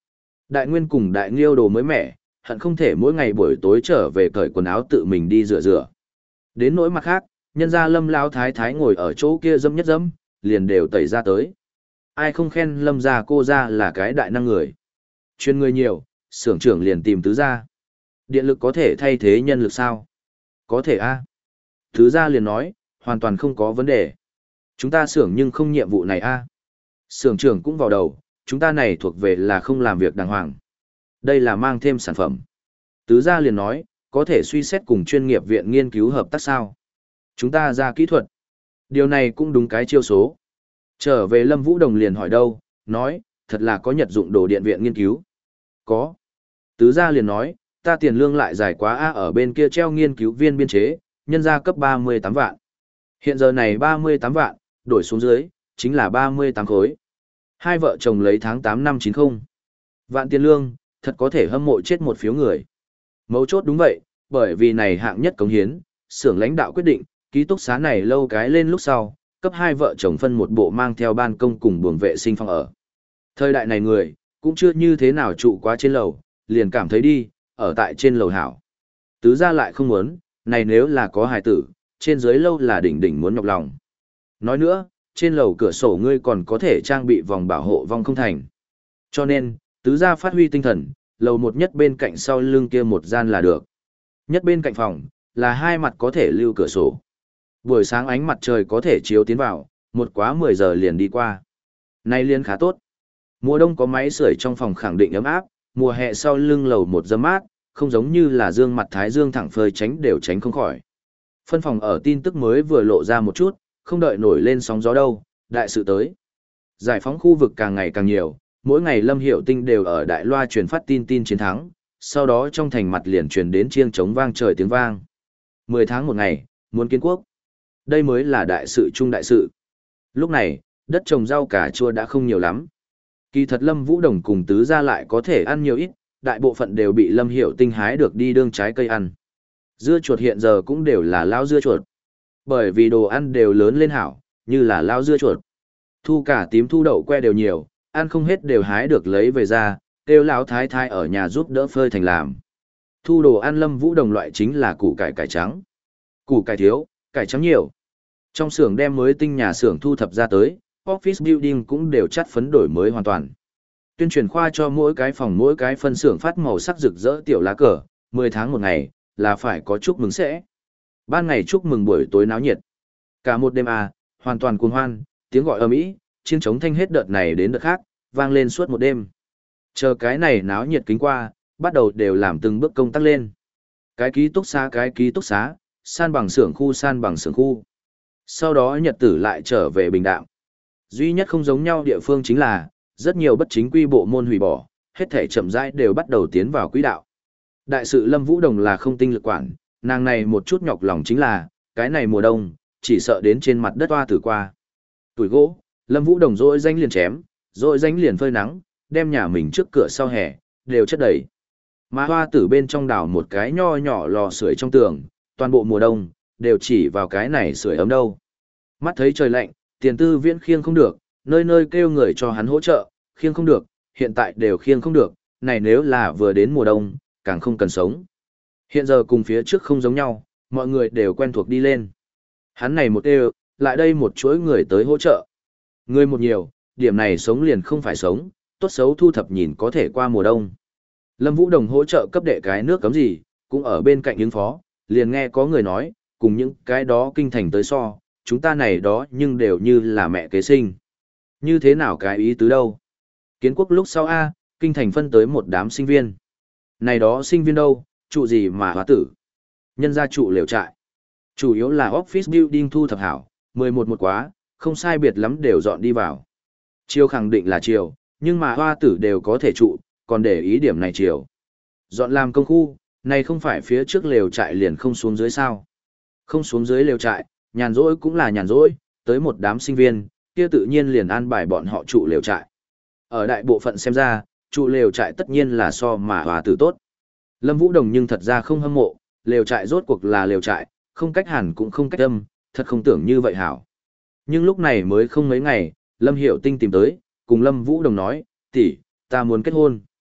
Đại Nguyên cùng Đại Nghiêu đồ mới mẻ, hận không thể mỗi ngày buổi tối trở về cởi quần áo tự mình đi rửa rửa. Đến nỗi mặt khác, nhân gia Lâm lão thái thái ngồi ở chỗ kia dâm nhất dâm, liền đều tẩy ra tới. Ai không khen Lâm gia cô gia là cái đại năng người. Chuyên người nhiều, xưởng trưởng liền tìm tứ gia. Điện lực có thể thay thế nhân lực sao? Có thể a. Tứ gia liền nói, hoàn toàn không có vấn đề. Chúng ta xưởng nhưng không nhiệm vụ này a. Xưởng trưởng cũng vào đầu, chúng ta này thuộc về là không làm việc đàng hoàng. Đây là mang thêm sản phẩm. Tứ gia liền nói, có thể suy xét cùng chuyên nghiệp viện nghiên cứu hợp tác sao? Chúng ta ra kỹ thuật. Điều này cũng đúng cái chiêu số. Trở về Lâm Vũ Đồng liền hỏi đâu, nói, thật là có Nhật dụng đồ điện viện nghiên cứu. Có. Tứ gia liền nói, ta tiền lương lại dài quá a ở bên kia treo nghiên cứu viên biên chế, nhân ra cấp ba mươi tám vạn. Hiện giờ này ba mươi tám vạn, đổi xuống dưới, chính là ba mươi tám khối. Hai vợ chồng lấy tháng tám năm chín mươi. Vạn tiền lương, thật có thể hâm mộ chết một phiếu người. Mấu chốt đúng vậy, bởi vì này hạng nhất cống hiến, xưởng lãnh đạo quyết định, ký túc xá này lâu cái lên lúc sau, cấp hai vợ chồng phân một bộ mang theo ban công cùng buồng vệ sinh phòng ở. Thời đại này người, cũng chưa như thế nào trụ quá trên lầu, liền cảm thấy đi, ở tại trên lầu hảo. Tứ gia lại không muốn, này nếu là có hài tử, trên dưới lâu là đỉnh đỉnh muốn nhọc lòng. Nói nữa, trên lầu cửa sổ ngươi còn có thể trang bị vòng bảo hộ vong không thành. Cho nên, tứ gia phát huy tinh thần, lầu một nhất bên cạnh sau lưng kia một gian là được. Nhất bên cạnh phòng, là hai mặt có thể lưu cửa sổ. Buổi sáng ánh mặt trời có thể chiếu tiến vào, một quá mười giờ liền đi qua. Này liên khá tốt. Mùa đông có máy sưởi trong phòng khẳng định ấm áp, mùa hè sau lưng lầu một dâm mát, không giống như là dương mặt thái dương thẳng phơi tránh đều tránh không khỏi. Phân phòng ở tin tức mới vừa lộ ra một chút, không đợi nổi lên sóng gió đâu, đại sự tới. Giải phóng khu vực càng ngày càng nhiều, mỗi ngày Lâm Hiểu Tinh đều ở đại loa truyền phát tin tin chiến thắng, sau đó trong thành mặt liền truyền đến chiêng trống vang trời tiếng vang. Mười tháng một ngày, muốn kiến quốc. Đây mới là đại sự chung đại sự. Lúc này, đất trồng rau cà chua đã không nhiều lắm. Kỳ thật Lâm Vũ Đồng cùng tứ gia lại có thể ăn nhiều ít, đại bộ phận đều bị Lâm Hiểu Tinh hái được đi đương trái cây ăn. Dưa chuột hiện giờ cũng đều là lao dưa chuột. Bởi vì đồ ăn đều lớn lên hảo, như là lao dưa chuột. Thu cả tím thu đậu que đều nhiều, ăn không hết đều hái được lấy về ra, kêu lão thái thái ở nhà giúp đỡ phơi thành làm. Thu đồ ăn Lâm Vũ Đồng loại chính là củ cải cải trắng. Củ cải thiếu, cải trắng nhiều. Trong xưởng đem mới tinh nhà xưởng thu thập ra tới, office building cũng đều chắt phấn đổi mới hoàn toàn. Tuyên truyền khoa cho mỗi cái phòng mỗi cái phân xưởng phát màu sắc rực rỡ tiểu lá cờ, mười tháng một ngày, là phải có chúc mừng sẽ. Ban ngày chúc mừng buổi tối náo nhiệt. Cả một đêm à, hoàn toàn cuồng hoan, tiếng gọi ầm ĩ, chiêng trống thanh hết đợt này đến đợt khác, vang lên suốt một đêm. Chờ cái này náo nhiệt kính qua, bắt đầu đều làm từng bước công tác lên. Cái ký túc xá cái ký túc xá, san bằng xưởng khu san bằng xưởng khu. Sau đó nhật tử lại trở về bình đạm. Duy nhất không giống nhau địa phương chính là, rất nhiều bất chính quy bộ môn hủy bỏ, hết thể chậm rãi đều bắt đầu tiến vào quỹ đạo. Đại sự Lâm Vũ Đồng là không tinh lực quản, nàng này một chút nhọc lòng chính là, cái này mùa đông, chỉ sợ đến trên mặt đất hoa tử qua. Tuổi gỗ, Lâm Vũ Đồng rỗi danh liền chém, rỗi danh liền phơi nắng, đem nhà mình trước cửa sau hè, đều chất đầy. Mà hoa tử bên trong đảo một cái nho nhỏ lò sưởi trong tường, toàn bộ mùa đông, đều chỉ vào cái này sưởi ấm đâu. Mắt thấy trời lạnh, tiền tư viễn khiêng không được, nơi nơi kêu người cho hắn hỗ trợ, khiêng không được, hiện tại đều khiêng không được, này nếu là vừa đến mùa đông, càng không cần sống. Hiện giờ cùng phía trước không giống nhau, mọi người đều quen thuộc đi lên. Hắn này một đều, lại đây một chuỗi người tới hỗ trợ. Người một nhiều, điểm này sống liền không phải sống, tốt xấu thu thập nhìn có thể qua mùa đông. Lâm Vũ Đồng hỗ trợ cấp đệ cái nước cấm gì, cũng ở bên cạnh ứng phó, liền nghe có người nói, cùng những cái đó kinh thành tới so, chúng ta này đó nhưng đều như là mẹ kế sinh. Như thế nào cái ý tứ đâu? Kiến quốc lúc sau A, kinh thành phân tới một đám sinh viên. Này đó sinh viên đâu, trụ gì mà hóa tử? Nhân gia trụ lều trại. Chủ yếu là office building thu thập hảo, mười một một quá, không sai biệt lắm đều dọn đi vào. Chiều khẳng định là chiều, nhưng mà hoa tử đều có thể trụ, còn để ý điểm này chiều. Dọn làm công khu, này không phải phía trước lều trại liền không xuống dưới sao. Không xuống dưới lều trại, nhàn rỗi cũng là nhàn rỗi, tới một đám sinh viên, kia tự nhiên liền an bài bọn họ trụ lều trại. Ở đại bộ phận xem ra, trụ lều trại tất nhiên là so mà hòa tử tốt. Lâm Vũ Đồng nhưng thật ra không hâm mộ, lều trại rốt cuộc là lều trại, không cách hẳn cũng không cách âm, thật không tưởng như vậy hảo. Nhưng lúc này mới không mấy ngày, Lâm Hiểu Tinh tìm tới, cùng Lâm Vũ Đồng nói, tỷ, ta muốn kết hôn.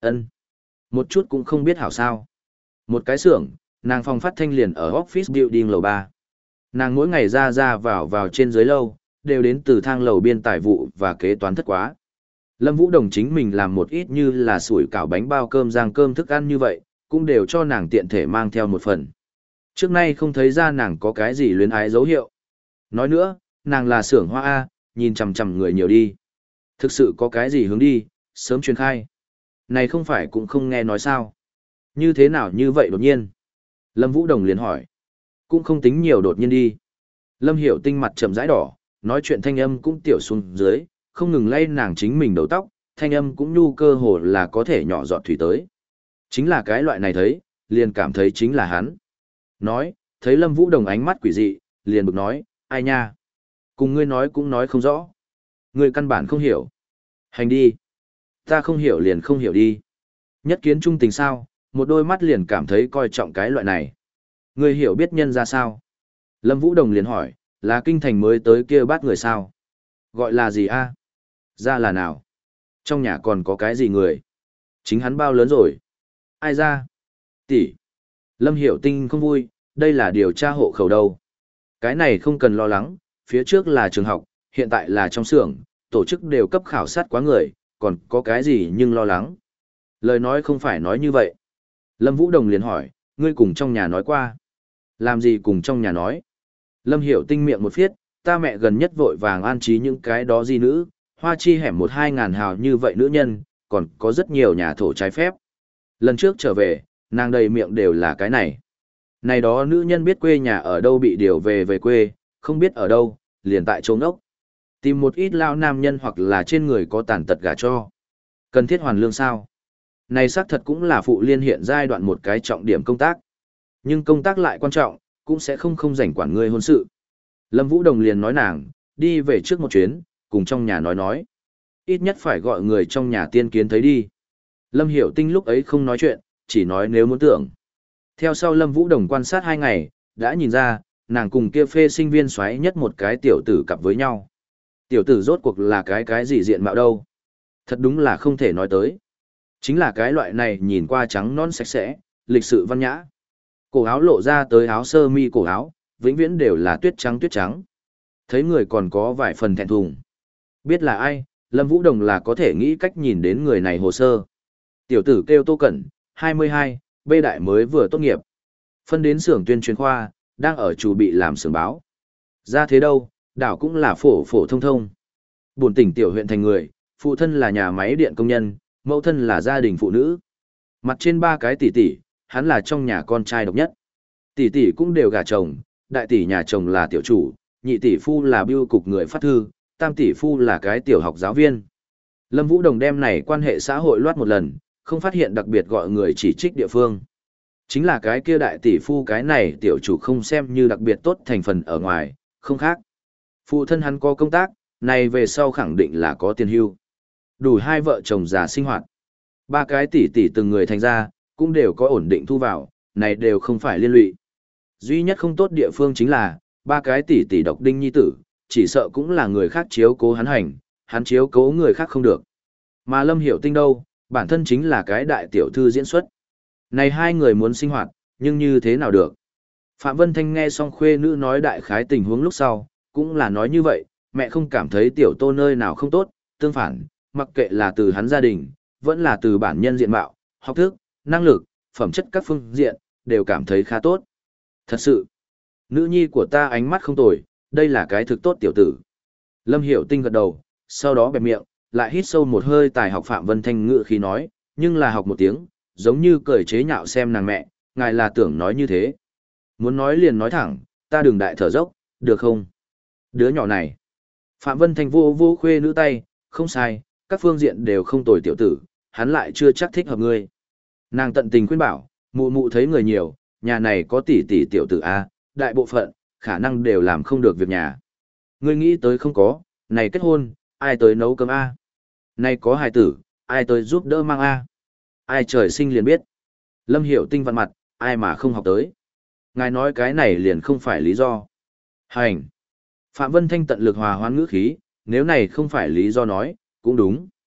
Ân, một chút cũng không biết hảo sao. Một cái xưởng, nàng phòng phát thanh liền ở office building lầu ba. Nàng mỗi ngày ra ra vào vào trên dưới lâu, đều đến từ thang lầu biên tài vụ và kế toán thất quá. Lâm Vũ Đồng chính mình làm một ít như là sủi cảo bánh bao cơm rang cơm thức ăn như vậy, cũng đều cho nàng tiện thể mang theo một phần. Trước nay không thấy ra nàng có cái gì luyến ái dấu hiệu. Nói nữa, nàng là xưởng hoa A, nhìn chằm chằm người nhiều đi. Thực sự có cái gì hướng đi, sớm truyền khai. Này không phải cũng không nghe nói sao. Như thế nào như vậy đột nhiên? Lâm Vũ Đồng liền hỏi. Cũng không tính nhiều đột nhiên đi. Lâm Hiểu Tinh mặt trầm rãi đỏ, nói chuyện thanh âm cũng tiểu xuống dưới, không ngừng lay nàng chính mình đầu tóc, thanh âm cũng nhu cơ hồ là có thể nhỏ giọt thủy tới. Chính là cái loại này thấy, liền cảm thấy chính là hắn. Nói, thấy Lâm Vũ Đồng ánh mắt quỷ dị, liền bực nói, ai nha? Cùng ngươi nói cũng nói không rõ. Ngươi căn bản không hiểu. Hành đi. Ta không hiểu liền không hiểu đi. Nhất kiến trung tình sao, một đôi mắt liền cảm thấy coi trọng cái loại này. Ngươi hiểu biết nhân ra sao? Lâm Vũ Đồng liền hỏi, là kinh thành mới tới kia bắt người sao? Gọi là gì a? Ra là nào? Trong nhà còn có cái gì người? Chính hắn bao lớn rồi? Ai ra? Tỷ. Lâm Hiểu Tinh không vui, đây là điều tra hộ khẩu đâu. Cái này không cần lo lắng, phía trước là trường học, hiện tại là trong xưởng, tổ chức đều cấp khảo sát quá người, còn có cái gì nhưng lo lắng. Lời nói không phải nói như vậy. Lâm Vũ Đồng liền hỏi, ngươi cùng trong nhà nói qua. Làm gì cùng trong nhà nói? Lâm Hiểu Tinh miệng một phiết, ta mẹ gần nhất vội vàng an trí những cái đó di nữ, hoa chi hẻm một hai ngàn hào như vậy nữ nhân, còn có rất nhiều nhà thổ trái phép. Lần trước trở về, nàng đầy miệng đều là cái này. Này đó nữ nhân biết quê nhà ở đâu bị điều về về quê, không biết ở đâu, liền tại trốn ốc. Tìm một ít lao nam nhân hoặc là trên người có tàn tật gả cho. Cần thiết hoàn lương sao? Này xác thật cũng là phụ liên hiện giai đoạn một cái trọng điểm công tác. Nhưng công tác lại quan trọng, cũng sẽ không không rảnh quản người hôn sự. Lâm Vũ Đồng liền nói nàng, đi về trước một chuyến, cùng trong nhà nói nói. Ít nhất phải gọi người trong nhà tiên kiến thấy đi. Lâm Hiểu Tinh lúc ấy không nói chuyện, chỉ nói nếu muốn tưởng. Theo sau Lâm Vũ Đồng quan sát hai ngày, đã nhìn ra, nàng cùng kia phê sinh viên xoáy nhất một cái tiểu tử cặp với nhau. Tiểu tử rốt cuộc là cái cái gì diện mạo đâu. Thật đúng là không thể nói tới. Chính là cái loại này nhìn qua trắng non sạch sẽ, lịch sự văn nhã. Cổ áo lộ ra tới áo sơ mi cổ áo, vĩnh viễn đều là tuyết trắng tuyết trắng. Thấy người còn có vài phần thẹn thùng. Biết là ai, Lâm Vũ Đồng là có thể nghĩ cách nhìn đến người này hồ sơ. Tiểu tử kêu Tô Cẩn, hai mươi hai, B đại mới vừa tốt nghiệp. Phân đến xưởng tuyên truyền khoa, đang ở chủ bị làm xưởng báo. Ra thế đâu, đảo cũng là phổ phổ thông thông. Buồn tỉnh tiểu huyện thành người, phụ thân là nhà máy điện công nhân, mẫu thân là gia đình phụ nữ. Mặt trên ba cái tỷ tỷ, hắn là trong nhà con trai độc nhất. Tỷ tỷ cũng đều gả chồng, đại tỷ nhà chồng là tiểu chủ, nhị tỷ phu là bưu cục người phát thư, tam tỷ phu là cái tiểu học giáo viên. Lâm Vũ Đồng đem này quan hệ xã hội loát một lần, không phát hiện đặc biệt gọi người chỉ trích địa phương. Chính là cái kia đại tỷ phu cái này tiểu chủ không xem như đặc biệt tốt thành phần ở ngoài, không khác. Phụ thân hắn có công tác, này về sau khẳng định là có tiền hưu. Đủ hai vợ chồng già sinh hoạt. Ba cái tỷ tỷ từng người thành ra, cũng đều có ổn định thu vào, này đều không phải liên lụy. Duy nhất không tốt địa phương chính là, ba cái tỷ tỷ độc đinh nhi tử, chỉ sợ cũng là người khác chiếu cố hắn hành, hắn chiếu cố người khác không được. Mà Lâm Hiểu Tinh đâu, bản thân chính là cái đại tiểu thư diễn xuất. Này hai người muốn sinh hoạt, nhưng như thế nào được? Phạm Vân Thanh nghe xong khuê nữ nói đại khái tình huống lúc sau, cũng là nói như vậy, mẹ không cảm thấy tiểu Tô nơi nào không tốt, tương phản, mặc kệ là từ hắn gia đình, vẫn là từ bản nhân diện mạo, học thức, năng lực, phẩm chất các phương diện, đều cảm thấy khá tốt. Thật sự, nữ nhi của ta ánh mắt không tồi, đây là cái thực tốt tiểu tử. Lâm Hiểu Tinh gật đầu, sau đó bẹp miệng, lại hít sâu một hơi tài học Phạm Vân Thanh ngự khí nói, nhưng là học một tiếng, giống như cười chế nhạo xem nàng mẹ, ngài là tưởng nói như thế. Muốn nói liền nói thẳng, ta đừng đại thở dốc, được không? Đứa nhỏ này. Phạm Vân Thanh vô vô khuê nữ tay, không sai, các phương diện đều không tồi tiểu tử, hắn lại chưa chắc thích hợp ngươi. Nàng tận tình khuyên bảo, mụ mụ thấy người nhiều, nhà này có tỷ tỷ tiểu tử A, đại bộ phận, khả năng đều làm không được việc nhà. Ngươi nghĩ tới không có, này kết hôn, ai tới nấu cơm A? Này có hài tử, ai tới giúp đỡ mang A? Ai trời sinh liền biết. Lâm Hiểu Tinh vặn mặt, ai mà không học tới. Ngài nói cái này liền không phải lý do. Hành. Phạm Vân Thanh tận lực hòa hoãn ngữ khí, nếu này không phải lý do nói, cũng đúng.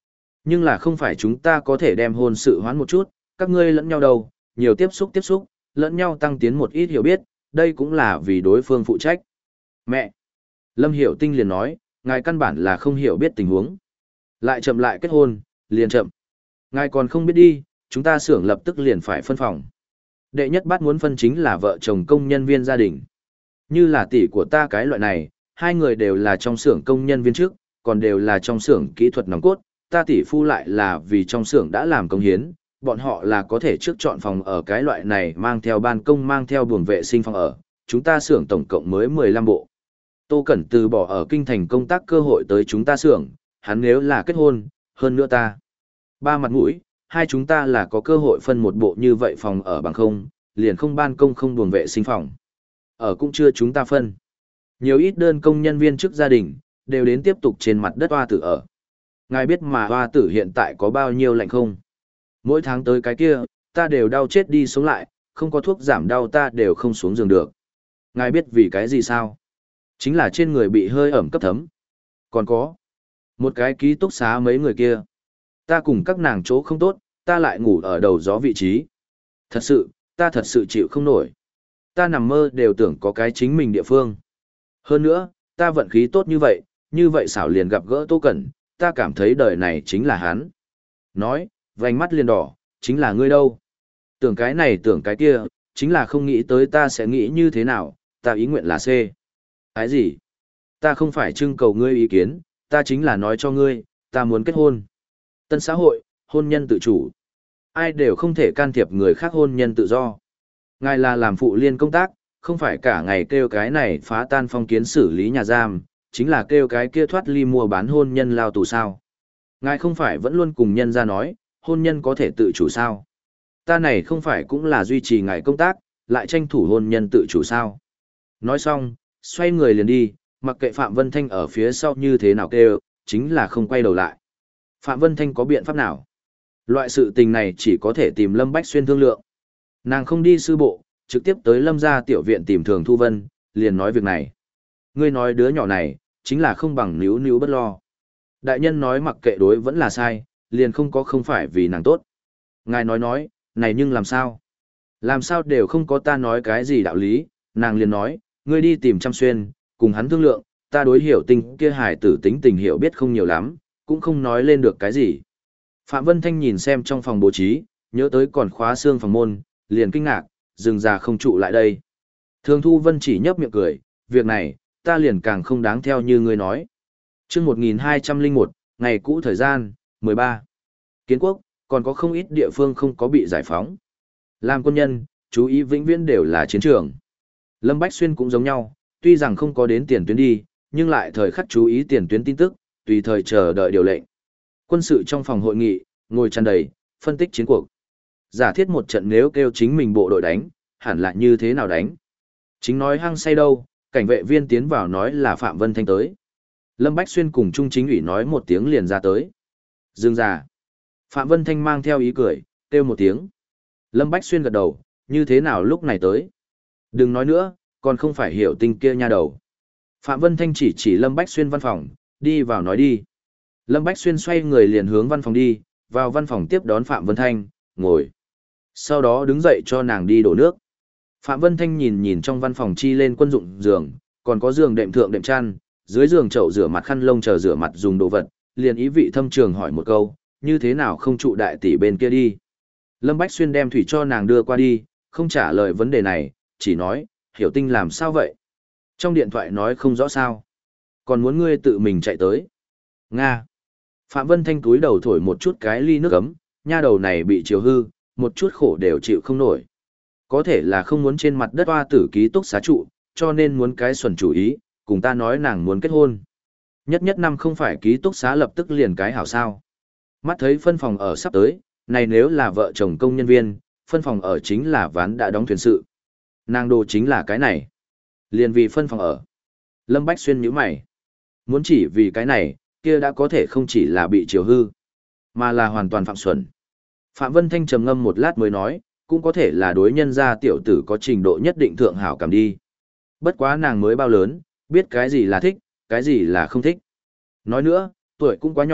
Nhưng là không phải chúng ta có thể đem hôn sự hoán một chút, các ngươi lẫn nhau đâu, nhiều tiếp xúc tiếp xúc, lẫn nhau tăng tiến một ít hiểu biết, đây cũng là vì đối phương phụ trách. Mẹ! Lâm Hiểu Tinh liền nói, ngài căn bản là không hiểu biết tình huống. Lại chậm lại kết hôn, liền chậm. Ngài còn không biết đi, chúng ta xưởng lập tức liền phải phân phòng. Đệ nhất bắt muốn phân chính là vợ chồng công nhân viên gia đình. Như là tỷ của ta cái loại này, hai người đều là trong xưởng công nhân viên trước, còn đều là trong xưởng kỹ thuật nòng cốt, ta tỷ phu lại là vì trong xưởng đã làm công hiến, bọn họ là có thể trước chọn phòng ở cái loại này mang theo ban công mang theo buồng vệ sinh phòng ở, chúng ta xưởng tổng cộng mới mười lăm bộ. Tô Cẩn từ bỏ ở kinh thành công tác cơ hội tới chúng ta xưởng, hắn nếu là kết hôn, hơn nữa ta. Ba mặt mũi, hai chúng ta là có cơ hội phân một bộ như vậy phòng ở bằng không, liền không ban công không buồng vệ sinh phòng. Ở cũng chưa chúng ta phân. Nhiều ít đơn công nhân viên trước gia đình, đều đến tiếp tục trên mặt đất hoa tử ở. Ngài biết mà hoa tử hiện tại có bao nhiêu lạnh không? Mỗi tháng tới cái kia, ta đều đau chết đi sống lại, không có thuốc giảm đau ta đều không xuống giường được. Ngài biết vì cái gì sao? Chính là trên người bị hơi ẩm cấp thấm. Còn có một cái ký túc xá mấy người kia. Ta cùng các nàng chỗ không tốt, ta lại ngủ ở đầu gió vị trí. Thật sự, ta thật sự chịu không nổi. Ta nằm mơ đều tưởng có cái chính mình địa phương. Hơn nữa, ta vận khí tốt như vậy, như vậy xảo liền gặp gỡ Tô Cẩn, ta cảm thấy đời này chính là hắn. Nói, vành mắt liền đỏ, chính là ngươi đâu. Tưởng cái này tưởng cái kia, chính là không nghĩ tới ta sẽ nghĩ như thế nào, ta ý nguyện là C. Cái gì? Ta không phải trưng cầu ngươi ý kiến, ta chính là nói cho ngươi, ta muốn kết hôn. Tân xã hội, hôn nhân tự chủ. Ai đều không thể can thiệp người khác hôn nhân tự do. Ngài là làm phụ liên công tác, không phải cả ngày kêu cái này phá tan phong kiến xử lý nhà giam, chính là kêu cái kia thoát ly mua bán hôn nhân lao tù sao. Ngài không phải vẫn luôn cùng nhân ra nói, hôn nhân có thể tự chủ sao. Ta này không phải cũng là duy trì ngài công tác, lại tranh thủ hôn nhân tự chủ sao. Nói xong, xoay người liền đi, mặc kệ Phạm Vân Thanh ở phía sau như thế nào kêu, chính là không quay đầu lại. Phạm Vân Thanh có biện pháp nào? Loại sự tình này chỉ có thể tìm Lâm Bách Xuyên thương lượng. Nàng không đi sư bộ, trực tiếp tới Lâm gia tiểu viện tìm Thường Thu Vân, liền nói việc này. Ngươi nói đứa nhỏ này, chính là không bằng níu níu bất lo. Đại nhân nói mặc kệ đối vẫn là sai, liền không có không phải vì nàng tốt. Ngài nói nói, này nhưng làm sao? Làm sao đều không có ta nói cái gì đạo lý, nàng liền nói, ngươi đi tìm Trăm Xuyên, cùng hắn thương lượng, ta đối hiểu tình kia hài tử tính tình hiểu biết không nhiều lắm, cũng không nói lên được cái gì. Phạm Vân Thanh nhìn xem trong phòng bố trí, nhớ tới còn khóa xương phòng môn, liền kinh ngạc, dừng già không trụ lại đây. Thường Thu Vân chỉ nhấp miệng cười, việc này, ta liền càng không đáng theo như ngươi nói. chương một nghìn hai trăm lẻ một, ngày cũ thời gian, mười ba. Kiến quốc, còn có không ít địa phương không có bị giải phóng. Làm quân nhân, chú ý vĩnh viễn đều là chiến trường. Lâm Bách Xuyên cũng giống nhau, tuy rằng không có đến tiền tuyến đi, nhưng lại thời khắc chú ý tiền tuyến tin tức, tùy thời chờ đợi điều lệnh. Quân sự trong phòng hội nghị, ngồi tràn đầy, phân tích chiến cuộc. Giả thiết một trận nếu kêu chính mình bộ đội đánh, hẳn là như thế nào đánh. Chính nói hăng say đâu, cảnh vệ viên tiến vào nói là Phạm Vân Thanh tới. Lâm Bách Xuyên cùng Trung Chính ủy nói một tiếng liền ra tới. Dương già. Phạm Vân Thanh mang theo ý cười, kêu một tiếng. Lâm Bách Xuyên gật đầu, như thế nào lúc này tới. Đừng nói nữa, còn không phải hiểu tình kia nha đầu. Phạm Vân Thanh chỉ chỉ Lâm Bách Xuyên văn phòng, đi vào nói đi. Lâm Bách Xuyên xoay người liền hướng văn phòng đi, vào văn phòng tiếp đón Phạm Vân Thanh, ngồi. Sau đó đứng dậy cho nàng đi đổ nước. Phạm Vân Thanh nhìn nhìn trong văn phòng chi lên quân dụng giường, còn có giường đệm thượng đệm chăn, dưới giường chậu rửa mặt khăn lông chờ rửa mặt dùng đồ vật, liền ý vị thâm trường hỏi một câu, như thế nào không trụ đại tỷ bên kia đi. Lâm Bách Xuyên đem thủy cho nàng đưa qua đi, không trả lời vấn đề này, chỉ nói, hiểu tinh làm sao vậy? Trong điện thoại nói không rõ sao. Còn muốn ngươi tự mình chạy tới. Nga. Phạm Vân Thanh túi đầu thổi một chút cái ly nước ấm, nha đầu này bị chiều hư, một chút khổ đều chịu không nổi. Có thể là không muốn trên mặt đất hoa tử ký túc xá trụ, cho nên muốn cái xuẩn chủ ý, cùng ta nói nàng muốn kết hôn. Nhất nhất năm không phải ký túc xá lập tức liền cái hảo sao. Mắt thấy phân phòng ở sắp tới, này nếu là vợ chồng công nhân viên, phân phòng ở chính là ván đã đóng thuyền sự. Nàng đồ chính là cái này. Liền vì phân phòng ở. Lâm Bách Xuyên nhíu mày. Muốn chỉ vì cái này, kia đã có thể không chỉ là bị chiều hư, mà là hoàn toàn phạm xuẩn. Phạm Vân Thanh trầm ngâm một lát mới nói, cũng có thể là đối nhân gia tiểu tử có trình độ nhất định thượng hảo cảm đi. Bất quá nàng mới bao lớn, biết cái gì là thích, cái gì là không thích. Nói nữa, tuổi cũng quá nhỏ,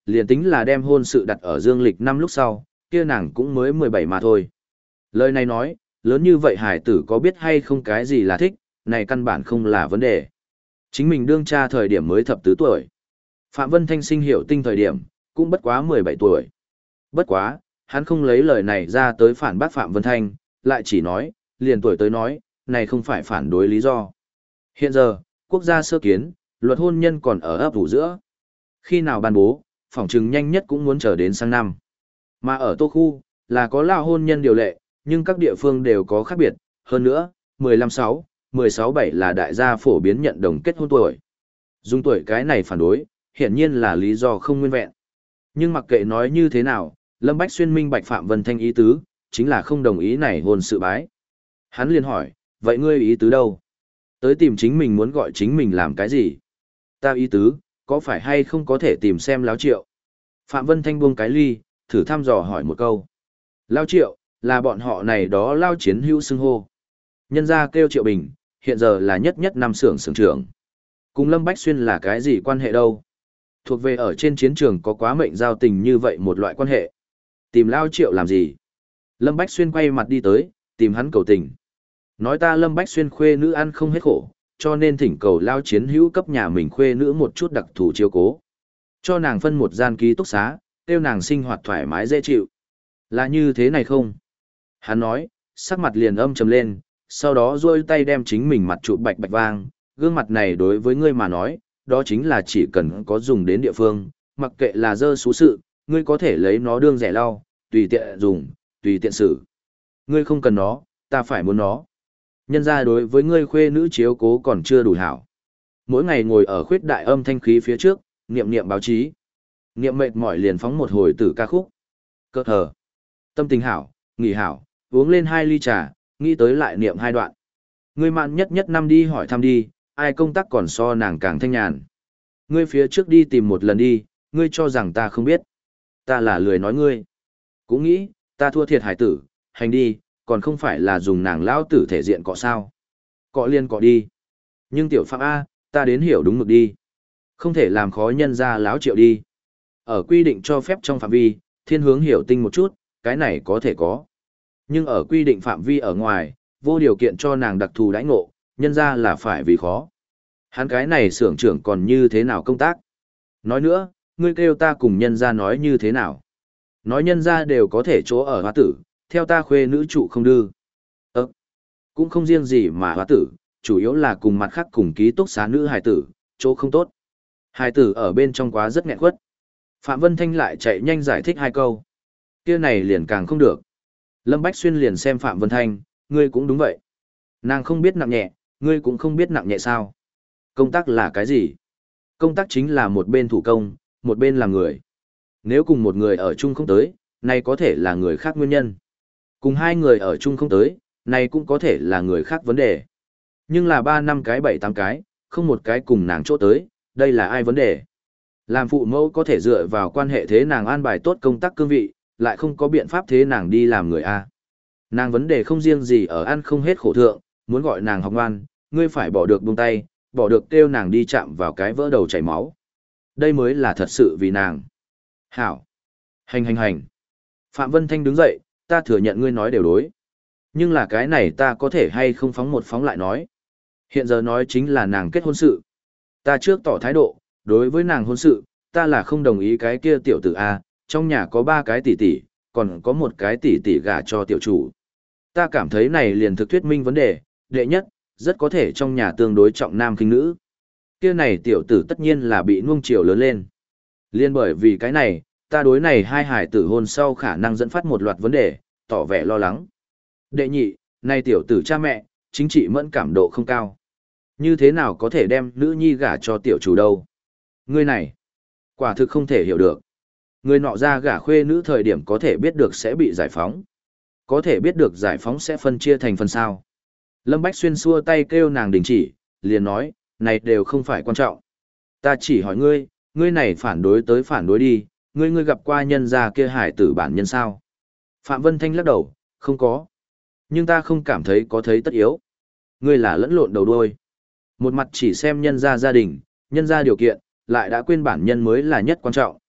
liền tính là đem hôn sự đặt ở dương lịch năm lúc sau, kia nàng cũng mới mười bảy mà thôi. Lời này nói, lớn như vậy hải tử có biết hay không cái gì là thích, này căn bản không là vấn đề. Chính mình đương cha thời điểm mới thập tứ tuổi. Phạm Vân Thanh sinh hiểu tinh thời điểm, cũng bất quá mười bảy tuổi. Bất quá, hắn không lấy lời này ra tới phản bác Phạm Vân Thanh, lại chỉ nói, liền tuổi tới nói, này không phải phản đối lý do. Hiện giờ, quốc gia sơ kiến, luật hôn nhân còn ở ấp ủ giữa. Khi nào ban bố, phỏng chừng nhanh nhất cũng muốn chờ đến sang năm. Mà ở Tô Khu, là có lao hôn nhân điều lệ, nhưng các địa phương đều có khác biệt. Hơn nữa, mười lăm sáu, mười sáu bảy là đại gia phổ biến nhận đồng kết hôn tuổi. Dùng tuổi cái này phản đối, hiển nhiên là lý do không nguyên vẹn. Nhưng mặc kệ nói như thế nào, Lâm Bách Xuyên minh bạch Phạm Vân Thanh ý tứ, chính là không đồng ý này hôn sự bái. Hắn liền hỏi, vậy ngươi ý tứ đâu? Tới tìm chính mình muốn gọi chính mình làm cái gì? Ta ý tứ, có phải hay không có thể tìm xem Láo Triệu? Phạm Vân Thanh buông cái ly, thử thăm dò hỏi một câu. Lao Triệu, là bọn họ này đó lao chiến hữu xưng hô. Nhân gia kêu Triệu Bình, hiện giờ là nhất nhất năm xưởng xưởng trưởng. Cùng Lâm Bách Xuyên là cái gì quan hệ đâu? Thuộc về ở trên chiến trường có quá mệnh giao tình như vậy một loại quan hệ. Tìm Lao Triệu làm gì? Lâm Bách Xuyên quay mặt đi tới, tìm hắn cầu tình. Nói ta Lâm Bách Xuyên khuê nữ ăn không hết khổ, cho nên thỉnh cầu Lao chiến hữu cấp nhà mình khuê nữ một chút đặc thù chiếu cố. Cho nàng phân một gian ký túc xá, tiêu nàng sinh hoạt thoải mái dễ chịu. Là như thế này không? Hắn nói, sắc mặt liền âm trầm lên, sau đó duỗi tay đem chính mình mặt trụ bạch bạch vang, gương mặt này đối với ngươi mà nói, đó chính là chỉ cần có dùng đến địa phương, mặc kệ là dơ xú sự, ngươi có thể lấy nó đương rẻ lau, tùy tiện dùng, tùy tiện xử. Ngươi không cần nó, ta phải muốn nó. Nhân ra đối với ngươi khuê nữ chiếu cố còn chưa đủ hảo. Mỗi ngày ngồi ở khuyết đại âm thanh khí phía trước, niệm niệm báo chí. Niệm mệt mỏi liền phóng một hồi tử ca khúc. Cơ thờ. Tâm tình hảo, nghỉ hảo, uống lên hai ly trà, nghĩ tới lại niệm hai đoạn. Ngươi mạn nhất nhất năm đi hỏi thăm đi, ai công tác còn so nàng càng thanh nhàn. Ngươi phía trước đi tìm một lần đi, ngươi cho rằng ta không biết. Ta là lười nói ngươi. Cũng nghĩ, ta thua thiệt hải tử, hành đi, còn không phải là dùng nàng lão tử thể diện cọ sao. Cọ liên cọ đi. Nhưng tiểu phạm A, ta đến hiểu đúng mực đi. Không thể làm khó nhân ra láo Triệu đi. Ở quy định cho phép trong phạm vi, thiên hướng hiểu tinh một chút, cái này có thể có. Nhưng ở quy định phạm vi ở ngoài, vô điều kiện cho nàng đặc thù đãi ngộ, nhân ra là phải vì khó. Hắn cái này xưởng trưởng còn như thế nào công tác? Nói nữa, ngươi kêu ta cùng nhân ra nói như thế nào? Nói nhân ra đều có thể chỗ ở hóa tử, theo ta khuê nữ trụ không đưa. Ơ, cũng không riêng gì mà hóa tử, chủ yếu là cùng mặt khác cùng ký túc xá nữ hài tử, chỗ không tốt. Hài tử ở bên trong quá rất nghẹn quất. Phạm Vân Thanh lại chạy nhanh giải thích hai câu. Kia này liền càng không được. Lâm Bách Xuyên liền xem Phạm Vân Thanh, ngươi cũng đúng vậy. Nàng không biết nặng nhẹ, ngươi cũng không biết nặng nhẹ sao. Công tác là cái gì? Công tác chính là một bên thủ công, một bên là người. Nếu cùng một người ở chung không tới, này có thể là người khác nguyên nhân. Cùng hai người ở chung không tới, này cũng có thể là người khác vấn đề. Nhưng là ba năm cái bảy tám cái, không một cái cùng nàng chỗ tới, đây là ai vấn đề? Làm phụ mẫu có thể dựa vào quan hệ thế nàng an bài tốt công tác cương vị, lại không có biện pháp thế nàng đi làm người A. Nàng vấn đề không riêng gì ở ăn không hết khổ thượng, muốn gọi nàng học ngoan, ngươi phải bỏ được buông tay, bỏ được kêu nàng đi chạm vào cái vỡ đầu chảy máu. Đây mới là thật sự vì nàng. Hảo. Hành hành hành. Phạm Vân Thanh đứng dậy, ta thừa nhận ngươi nói đều đối. Nhưng là cái này ta có thể hay không phóng một phóng lại nói. Hiện giờ nói chính là nàng kết hôn sự. Ta trước tỏ thái độ, đối với nàng hôn sự, ta là không đồng ý cái kia tiểu tử A, trong nhà có ba cái tỷ tỷ, còn có một cái tỷ tỷ gả cho tiểu chủ. Ta cảm thấy này liền thực thuyết minh vấn đề, đệ nhất, rất có thể trong nhà tương đối trọng nam khinh nữ. Kia này tiểu tử tất nhiên là bị nuông chiều lớn lên. Liên bởi vì cái này, ta đối này hai hải tử hôn sau khả năng dẫn phát một loạt vấn đề, tỏ vẻ lo lắng. Đệ nhị, này tiểu tử cha mẹ, chính trị mẫn cảm độ không cao. Như thế nào có thể đem nữ nhi gả cho tiểu chủ đâu? Ngươi này, quả thực không thể hiểu được. Người nọ ra gả khuê nữ thời điểm có thể biết được sẽ bị giải phóng. Có thể biết được giải phóng sẽ phân chia thành phần sao. Lâm Bách Xuyên xua tay kêu nàng đình chỉ, liền nói, này đều không phải quan trọng. Ta chỉ hỏi ngươi, ngươi này phản đối tới phản đối đi, ngươi ngươi gặp qua nhân gia kia hải tử bản nhân sao? Phạm Vân Thanh lắc đầu, không có. Nhưng ta không cảm thấy có thấy tất yếu. Ngươi là lẫn lộn đầu đuôi. Một mặt chỉ xem nhân gia gia đình, nhân gia điều kiện, lại đã quên bản nhân mới là nhất quan trọng.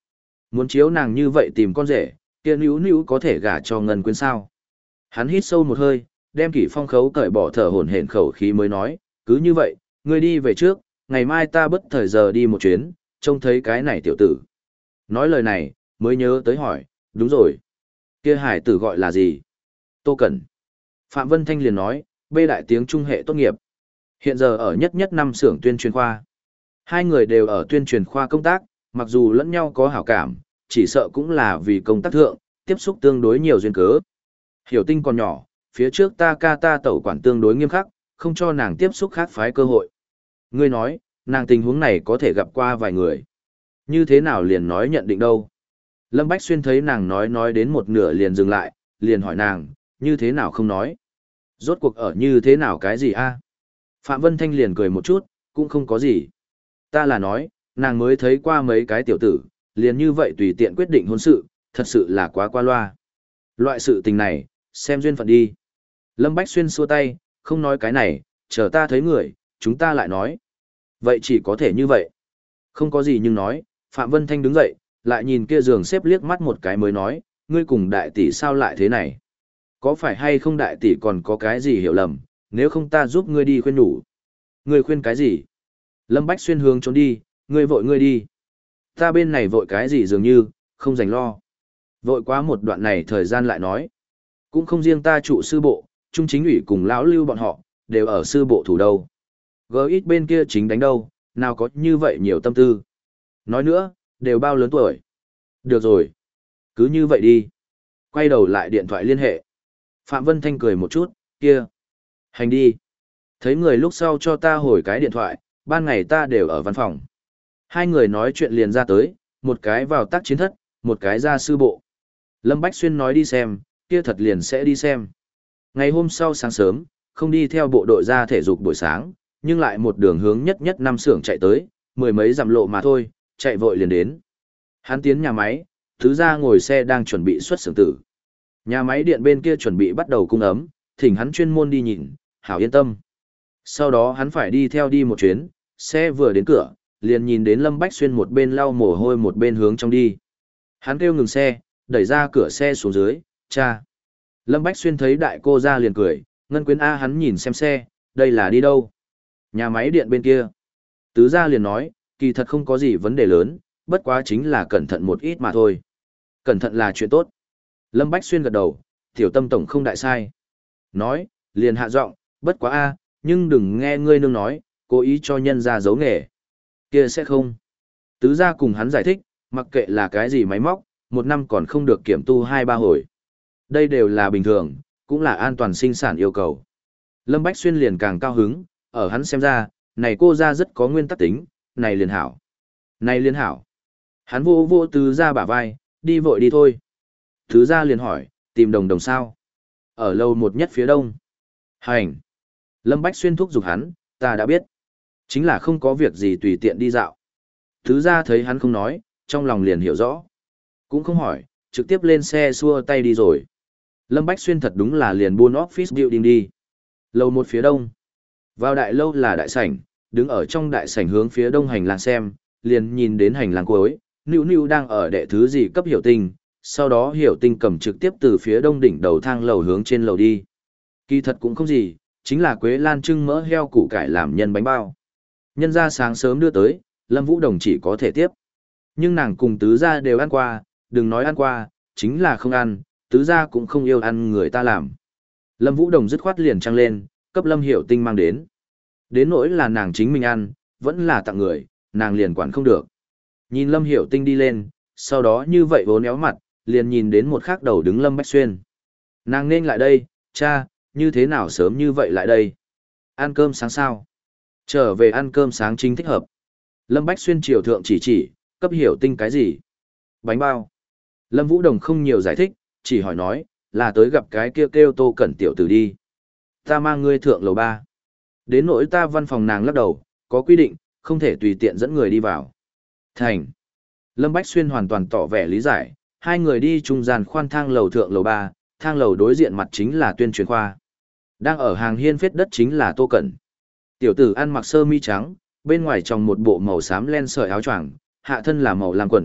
Muốn chiếu nàng như vậy tìm con rể, kia níu níu có thể gả cho Ngân Quyến sao? Hắn hít sâu một hơi, đem Kỷ Phong khấu cởi bỏ thở hổn hển khẩu khí mới nói, cứ như vậy, ngươi đi về trước, ngày mai ta bất thời giờ đi một chuyến, trông thấy cái này tiểu tử. Nói lời này, mới nhớ tới hỏi, đúng rồi. Kia hải tử gọi là gì? Tô Cẩn. Phạm Vân Thanh liền nói, bê đại tiếng trung hệ tốt nghiệp. Hiện giờ ở nhất nhất năm xưởng tuyên truyền khoa. Hai người đều ở tuyên truyền khoa công tác, mặc dù lẫn nhau có hảo cảm, chỉ sợ cũng là vì công tác thượng, tiếp xúc tương đối nhiều duyên cớ. Hiểu Tinh còn nhỏ, phía trước ta ca ta tẩu quản tương đối nghiêm khắc, không cho nàng tiếp xúc khác phái cơ hội. Ngươi nói, nàng tình huống này có thể gặp qua vài người. Như thế nào liền nói nhận định đâu? Lâm Bách Xuyên thấy nàng nói nói đến một nửa liền dừng lại, liền hỏi nàng, như thế nào không nói? Rốt cuộc ở như thế nào cái gì a? Phạm Vân Thanh liền cười một chút, cũng không có gì. Ta là nói, nàng mới thấy qua mấy cái tiểu tử, liền như vậy tùy tiện quyết định hôn sự, thật sự là quá qua loa. Loại sự tình này, xem duyên phận đi. Lâm Bách Xuyên xua tay, không nói cái này, chờ ta thấy người, chúng ta lại nói. Vậy chỉ có thể như vậy. Không có gì nhưng nói, Phạm Vân Thanh đứng dậy, lại nhìn kia giường xếp liếc mắt một cái mới nói, ngươi cùng đại tỷ sao lại thế này? Có phải hay không đại tỷ còn có cái gì hiểu lầm, nếu không ta giúp ngươi đi khuyên nhủ. Ngươi khuyên cái gì? Lâm Bách Xuyên hướng trốn đi, ngươi vội ngươi đi. Ta bên này vội cái gì dường như, không dành lo. Vội quá một đoạn này thời gian lại nói. Cũng không riêng ta trụ sư bộ, trung chính ủy cùng lão lưu bọn họ, đều ở sư bộ thủ đâu. Gỡ ít bên kia chính đánh đâu, nào có như vậy nhiều tâm tư. Nói nữa, đều bao lớn tuổi. Được rồi. Cứ như vậy đi. Quay đầu lại điện thoại liên hệ. Phạm Vân Thanh cười một chút, kia. Hành đi. Thấy người lúc sau cho ta hồi cái điện thoại, ban ngày ta đều ở văn phòng. Hai người nói chuyện liền ra tới, một cái vào tác chiến thất, một cái ra sư bộ. Lâm Bách Xuyên nói đi xem, kia thật liền sẽ đi xem. Ngày hôm sau sáng sớm, không đi theo bộ đội ra thể dục buổi sáng, nhưng lại một đường hướng nhất nhất năm xưởng chạy tới, mười mấy dặm lộ mà thôi, chạy vội liền đến. Hắn tiến nhà máy, thứ ra ngồi xe đang chuẩn bị xuất xưởng tử. Nhà máy điện bên kia chuẩn bị bắt đầu cung ấm, thỉnh hắn chuyên môn đi nhìn, hảo yên tâm. Sau đó hắn phải đi theo đi một chuyến, xe vừa đến cửa, liền nhìn đến Lâm Bách Xuyên một bên lau mồ hôi một bên hướng trong đi. Hắn kêu ngừng xe, đẩy ra cửa xe xuống dưới, cha. Lâm Bách Xuyên thấy đại cô ra liền cười, Ngân Quyến A hắn nhìn xem xe, đây là đi đâu? Nhà máy điện bên kia. Tứ gia liền nói, kỳ thật không có gì vấn đề lớn, bất quá chính là cẩn thận một ít mà thôi. Cẩn thận là chuyện tốt. Lâm Bách Xuyên gật đầu, tiểu tâm tổng không đại sai. Nói, liền hạ giọng, bất quá A, nhưng đừng nghe ngươi nương nói, cố ý cho nhân ra giấu nghề. Kia sẽ không. Tứ gia cùng hắn giải thích, mặc kệ là cái gì máy móc, một năm còn không được kiểm tu hai ba hồi. Đây đều là bình thường, cũng là an toàn sinh sản yêu cầu. Lâm Bách Xuyên liền càng cao hứng, ở hắn xem ra, này cô ra rất có nguyên tắc tính, này liền hảo. Này liền hảo. Hắn vô vô tứ gia bả vai, đi vội đi thôi. Tứ gia liền hỏi, tìm đồng đồng sao? Ở lâu một nhất phía đông. Hành. Lâm Bách Xuyên thúc giục hắn, ta đã biết. Chính là không có việc gì tùy tiện đi dạo. Tứ gia thấy hắn không nói, trong lòng liền hiểu rõ. Cũng không hỏi, trực tiếp lên xe xua tay đi rồi. Lâm Bách Xuyên thật đúng là liền buôn office building đi. Lầu một phía đông. Vào đại lâu là đại sảnh, đứng ở trong đại sảnh hướng phía đông hành lang xem, liền nhìn đến hành lang cuối, Nữu Nữu đang ở đệ thứ gì cấp Hiểu Tinh, sau đó Hiểu Tinh cầm trực tiếp từ phía đông đỉnh đầu thang lầu hướng trên lầu đi. Kỳ thật cũng không gì, chính là Quế Lan trưng mỡ heo củ cải làm nhân bánh bao. Nhân ra sáng sớm đưa tới, Lâm Vũ Đồng chỉ có thể tiếp. Nhưng nàng cùng tứ gia đều ăn qua, đừng nói ăn qua, chính là không ăn, tứ gia cũng không yêu ăn người ta làm. Lâm Vũ Đồng dứt khoát liền trăng lên, cấp Lâm Hiểu Tinh mang đến. Đến nỗi là nàng chính mình ăn, vẫn là tặng người, nàng liền quản không được. Nhìn Lâm Hiểu Tinh đi lên, sau đó như vậy vốn éo mặt, liền nhìn đến một khác đầu đứng Lâm Bách Xuyên. Nàng nên lại đây, cha, như thế nào sớm như vậy lại đây? Ăn cơm sáng sao? Trở về ăn cơm sáng chính thích hợp. Lâm Bách Xuyên triều thượng chỉ chỉ, cấp Hiểu Tinh cái gì? Bánh bao. Lâm Vũ Đồng không nhiều giải thích, chỉ hỏi nói, là tới gặp cái kia kêu, kêu Tô Cẩn tiểu tử đi. Ta mang ngươi thượng lầu ba. Đến nỗi ta văn phòng nàng lắc đầu, có quy định, không thể tùy tiện dẫn người đi vào. Thành. Lâm Bách Xuyên hoàn toàn tỏ vẻ lý giải, hai người đi trung gian khoan thang lầu thượng lầu ba, thang lầu đối diện mặt chính là tuyên truyền khoa. Đang ở hàng hiên phết đất chính là Tô Cẩn. Tiểu tử ăn mặc sơ mi trắng, bên ngoài trong một bộ màu xám len sợi áo choàng, hạ thân là màu lam quần,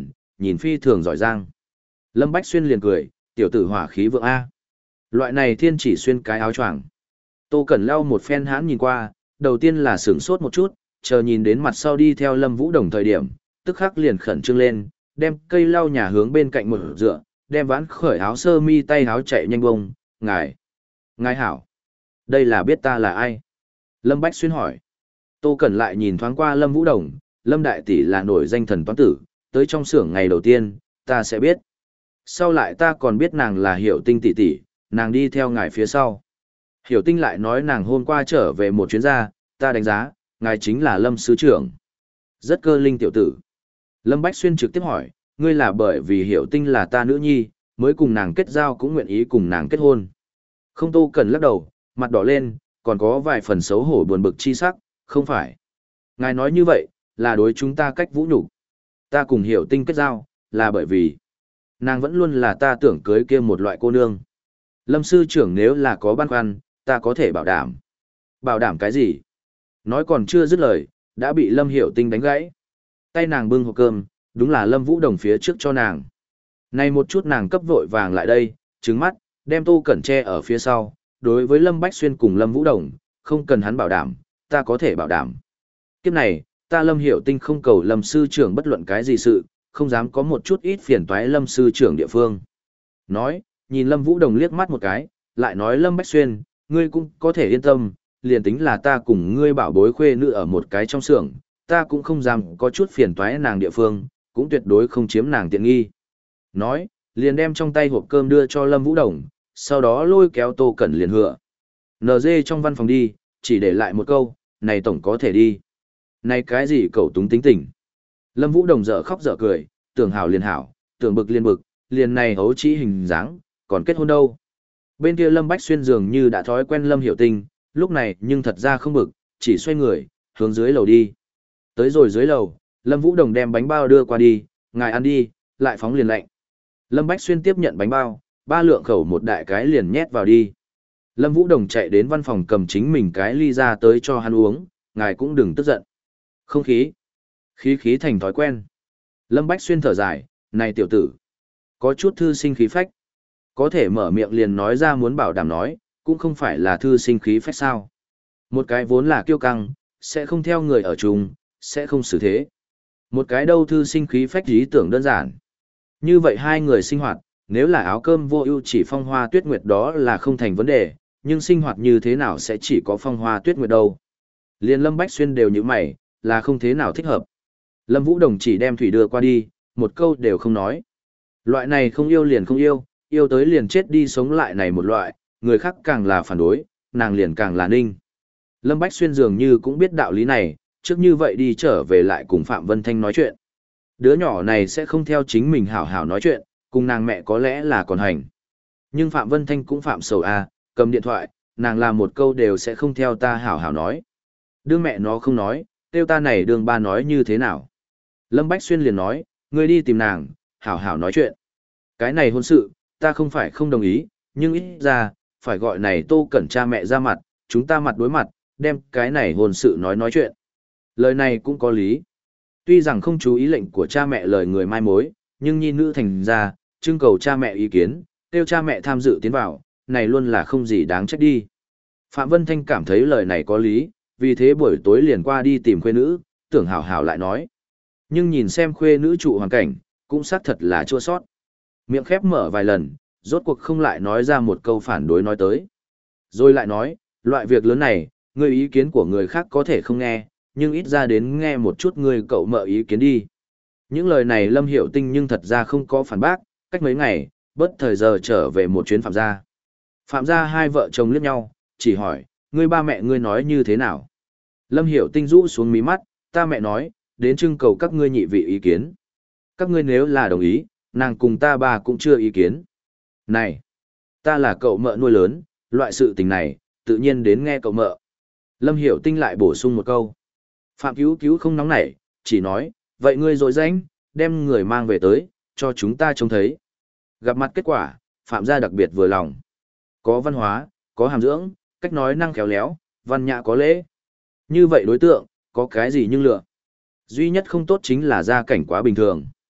nhìn phi thường giỏi giang. Lâm Bách Xuyên liền cười, tiểu tử hỏa khí vượng A. Loại này thiên chỉ xuyên cái áo choàng. Tô Cẩn lau một phen hãn nhìn qua, đầu tiên là sửng sốt một chút, chờ nhìn đến mặt sau đi theo Lâm Vũ Đồng thời điểm, tức khắc liền khẩn trương lên, đem cây lau nhà hướng bên cạnh một dựa, đem vãn khởi áo sơ mi tay áo chạy nhanh bông, ngài, ngài hảo. Đây là biết ta là ai? Lâm Bách Xuyên hỏi. Tô Cẩn lại nhìn thoáng qua Lâm Vũ Đồng, Lâm Đại Tỷ là nổi danh thần toán tử, tới trong xưởng ngày đầu tiên, ta sẽ biết. Sau lại ta còn biết nàng là Hiểu Tinh tỷ tỷ, nàng đi theo ngài phía sau. Hiểu Tinh lại nói nàng hôm qua trở về một chuyến gia, ta đánh giá, ngài chính là Lâm Sứ trưởng. Rất cơ linh tiểu tử. Lâm Bách Xuyên trực tiếp hỏi, ngươi là bởi vì Hiểu Tinh là ta nữ nhi, mới cùng nàng kết giao cũng nguyện ý cùng nàng kết hôn. Không. Tô Cẩn lắc đầu, mặt đỏ lên, còn có vài phần xấu hổ buồn bực chi sắc, không phải. Ngài nói như vậy, là đối chúng ta cách vũ nhục. Ta cùng Hiểu Tinh kết giao, là bởi vì nàng vẫn luôn là ta tưởng cưới kia một loại cô nương. Lâm sư trưởng nếu là có băn khoăn, ta có thể bảo đảm. Bảo đảm cái gì? Nói còn chưa dứt lời, đã bị Lâm Hiểu Tinh đánh gãy. Tay nàng bưng hộp cơm, đúng là Lâm Vũ Đồng phía trước cho nàng. Này một chút nàng cấp vội vàng lại đây, trứng mắt, đem Tô Cẩn che ở phía sau. Đối với Lâm Bách Xuyên cùng Lâm Vũ Đồng, không cần hắn bảo đảm, ta có thể bảo đảm. Kiếp này, ta Lâm Hiểu Tinh không cầu Lâm sư trưởng bất luận cái gì sự, không dám có một chút ít phiền toái Lâm sư trưởng địa phương. Nói, nhìn Lâm Vũ Đồng liếc mắt một cái, lại nói Lâm Bách Xuyên, ngươi cũng có thể yên tâm, liền tính là ta cùng ngươi bảo bối khuê nữ ở một cái trong xưởng, ta cũng không dám có chút phiền toái nàng địa phương, cũng tuyệt đối không chiếm nàng tiện nghi. Nói, liền đem trong tay hộp cơm đưa cho Lâm Vũ Đồng, sau đó lôi kéo Tô Cẩn liền hựa. en giê trong văn phòng đi, chỉ để lại một câu, này tổng có thể đi. Này cái gì cậu túng tính tình. Lâm Vũ Đồng dở khóc dở cười, tưởng hảo liền hảo, tưởng bực liền bực, liền này hấu trĩ hình dáng, còn kết hôn đâu. Bên kia Lâm Bách Xuyên dường như đã thói quen Lâm Hiểu Tinh, lúc này nhưng thật ra không bực, chỉ xoay người, hướng dưới lầu đi. Tới rồi dưới lầu, Lâm Vũ Đồng đem bánh bao đưa qua đi, ngài ăn đi, lại phóng liền lạnh. Lâm Bách Xuyên tiếp nhận bánh bao, ba lượng khẩu một đại cái liền nhét vào đi. Lâm Vũ Đồng chạy đến văn phòng cầm chính mình cái ly ra tới cho hắn uống, ngài cũng đừng tức giận. Không khí. Khí khí thành thói quen. Lâm Bách Xuyên thở dài, này tiểu tử. Có chút thư sinh khí phách. Có thể mở miệng liền nói ra muốn bảo đảm nói, cũng không phải là thư sinh khí phách sao. Một cái vốn là kiêu căng, sẽ không theo người ở chung, sẽ không xử thế. Một cái đâu thư sinh khí phách ý tưởng đơn giản. Như vậy hai người sinh hoạt, nếu là áo cơm vô ưu chỉ phong hoa tuyết nguyệt đó là không thành vấn đề, nhưng sinh hoạt như thế nào sẽ chỉ có phong hoa tuyết nguyệt đâu. Liên Lâm Bách Xuyên đều như mày, là không thế nào thích hợp. Lâm Vũ Đồng chỉ đem thủy đưa qua đi, một câu đều không nói. Loại này không yêu liền không yêu, yêu tới liền chết đi sống lại này một loại, người khác càng là phản đối, nàng liền càng là ninh. Lâm Bách Xuyên dường như cũng biết đạo lý này, trước như vậy đi trở về lại cùng Phạm Vân Thanh nói chuyện. Đứa nhỏ này sẽ không theo chính mình hảo hảo nói chuyện, cùng nàng mẹ có lẽ là còn hành. Nhưng Phạm Vân Thanh cũng phạm sầu à, cầm điện thoại, nàng làm một câu đều sẽ không theo ta hảo hảo nói. Đương mẹ nó không nói, tiêu ta này đương ba nói như thế nào. Lâm Bách Xuyên liền nói, ngươi đi tìm nàng, hảo hảo nói chuyện. Cái này hôn sự, ta không phải không đồng ý, nhưng ít ra, phải gọi này Tô Cẩn cha mẹ ra mặt, chúng ta mặt đối mặt, đem cái này hôn sự nói nói chuyện. Lời này cũng có lý. Tuy rằng không chú ý lệnh của cha mẹ lời người mai mối, nhưng nhi nữ thành ra, trưng cầu cha mẹ ý kiến, tiêu cha mẹ tham dự tiến vào, này luôn là không gì đáng trách đi. Phạm Vân Thanh cảm thấy lời này có lý, vì thế buổi tối liền qua đi tìm khuê nữ, tưởng hảo hảo lại nói. Nhưng nhìn xem khuê nữ trụ hoàn cảnh, cũng xác thật là chua sót. Miệng khép mở vài lần, rốt cuộc không lại nói ra một câu phản đối nói tới. Rồi lại nói, loại việc lớn này, người ý kiến của người khác có thể không nghe, nhưng ít ra đến nghe một chút người cậu mợ ý kiến đi. Những lời này Lâm Hiểu Tinh nhưng thật ra không có phản bác, cách mấy ngày, bớt thời giờ trở về một chuyến Phạm gia. Phạm gia hai vợ chồng liếc nhau, chỉ hỏi, ngươi ba mẹ ngươi nói như thế nào? Lâm Hiểu Tinh rũ xuống mí mắt, ta mẹ nói, đến trưng cầu các ngươi nhị vị ý kiến. Các ngươi nếu là đồng ý, nàng cùng ta ba cũng chưa ý kiến. Này, ta là cậu mợ nuôi lớn, loại sự tình này, tự nhiên đến nghe cậu mợ. Lâm Hiểu Tinh lại bổ sung một câu. Phạm Cứu Cứu không nóng nảy, chỉ nói, vậy ngươi dội danh, đem người mang về tới, cho chúng ta trông thấy. Gặp mặt kết quả, Phạm gia đặc biệt vừa lòng. Có văn hóa, có hàm dưỡng, cách nói năng khéo léo, văn nhã có lễ. Như vậy đối tượng, có cái gì nhưng lựa. Duy nhất không tốt chính là gia cảnh quá bình thường.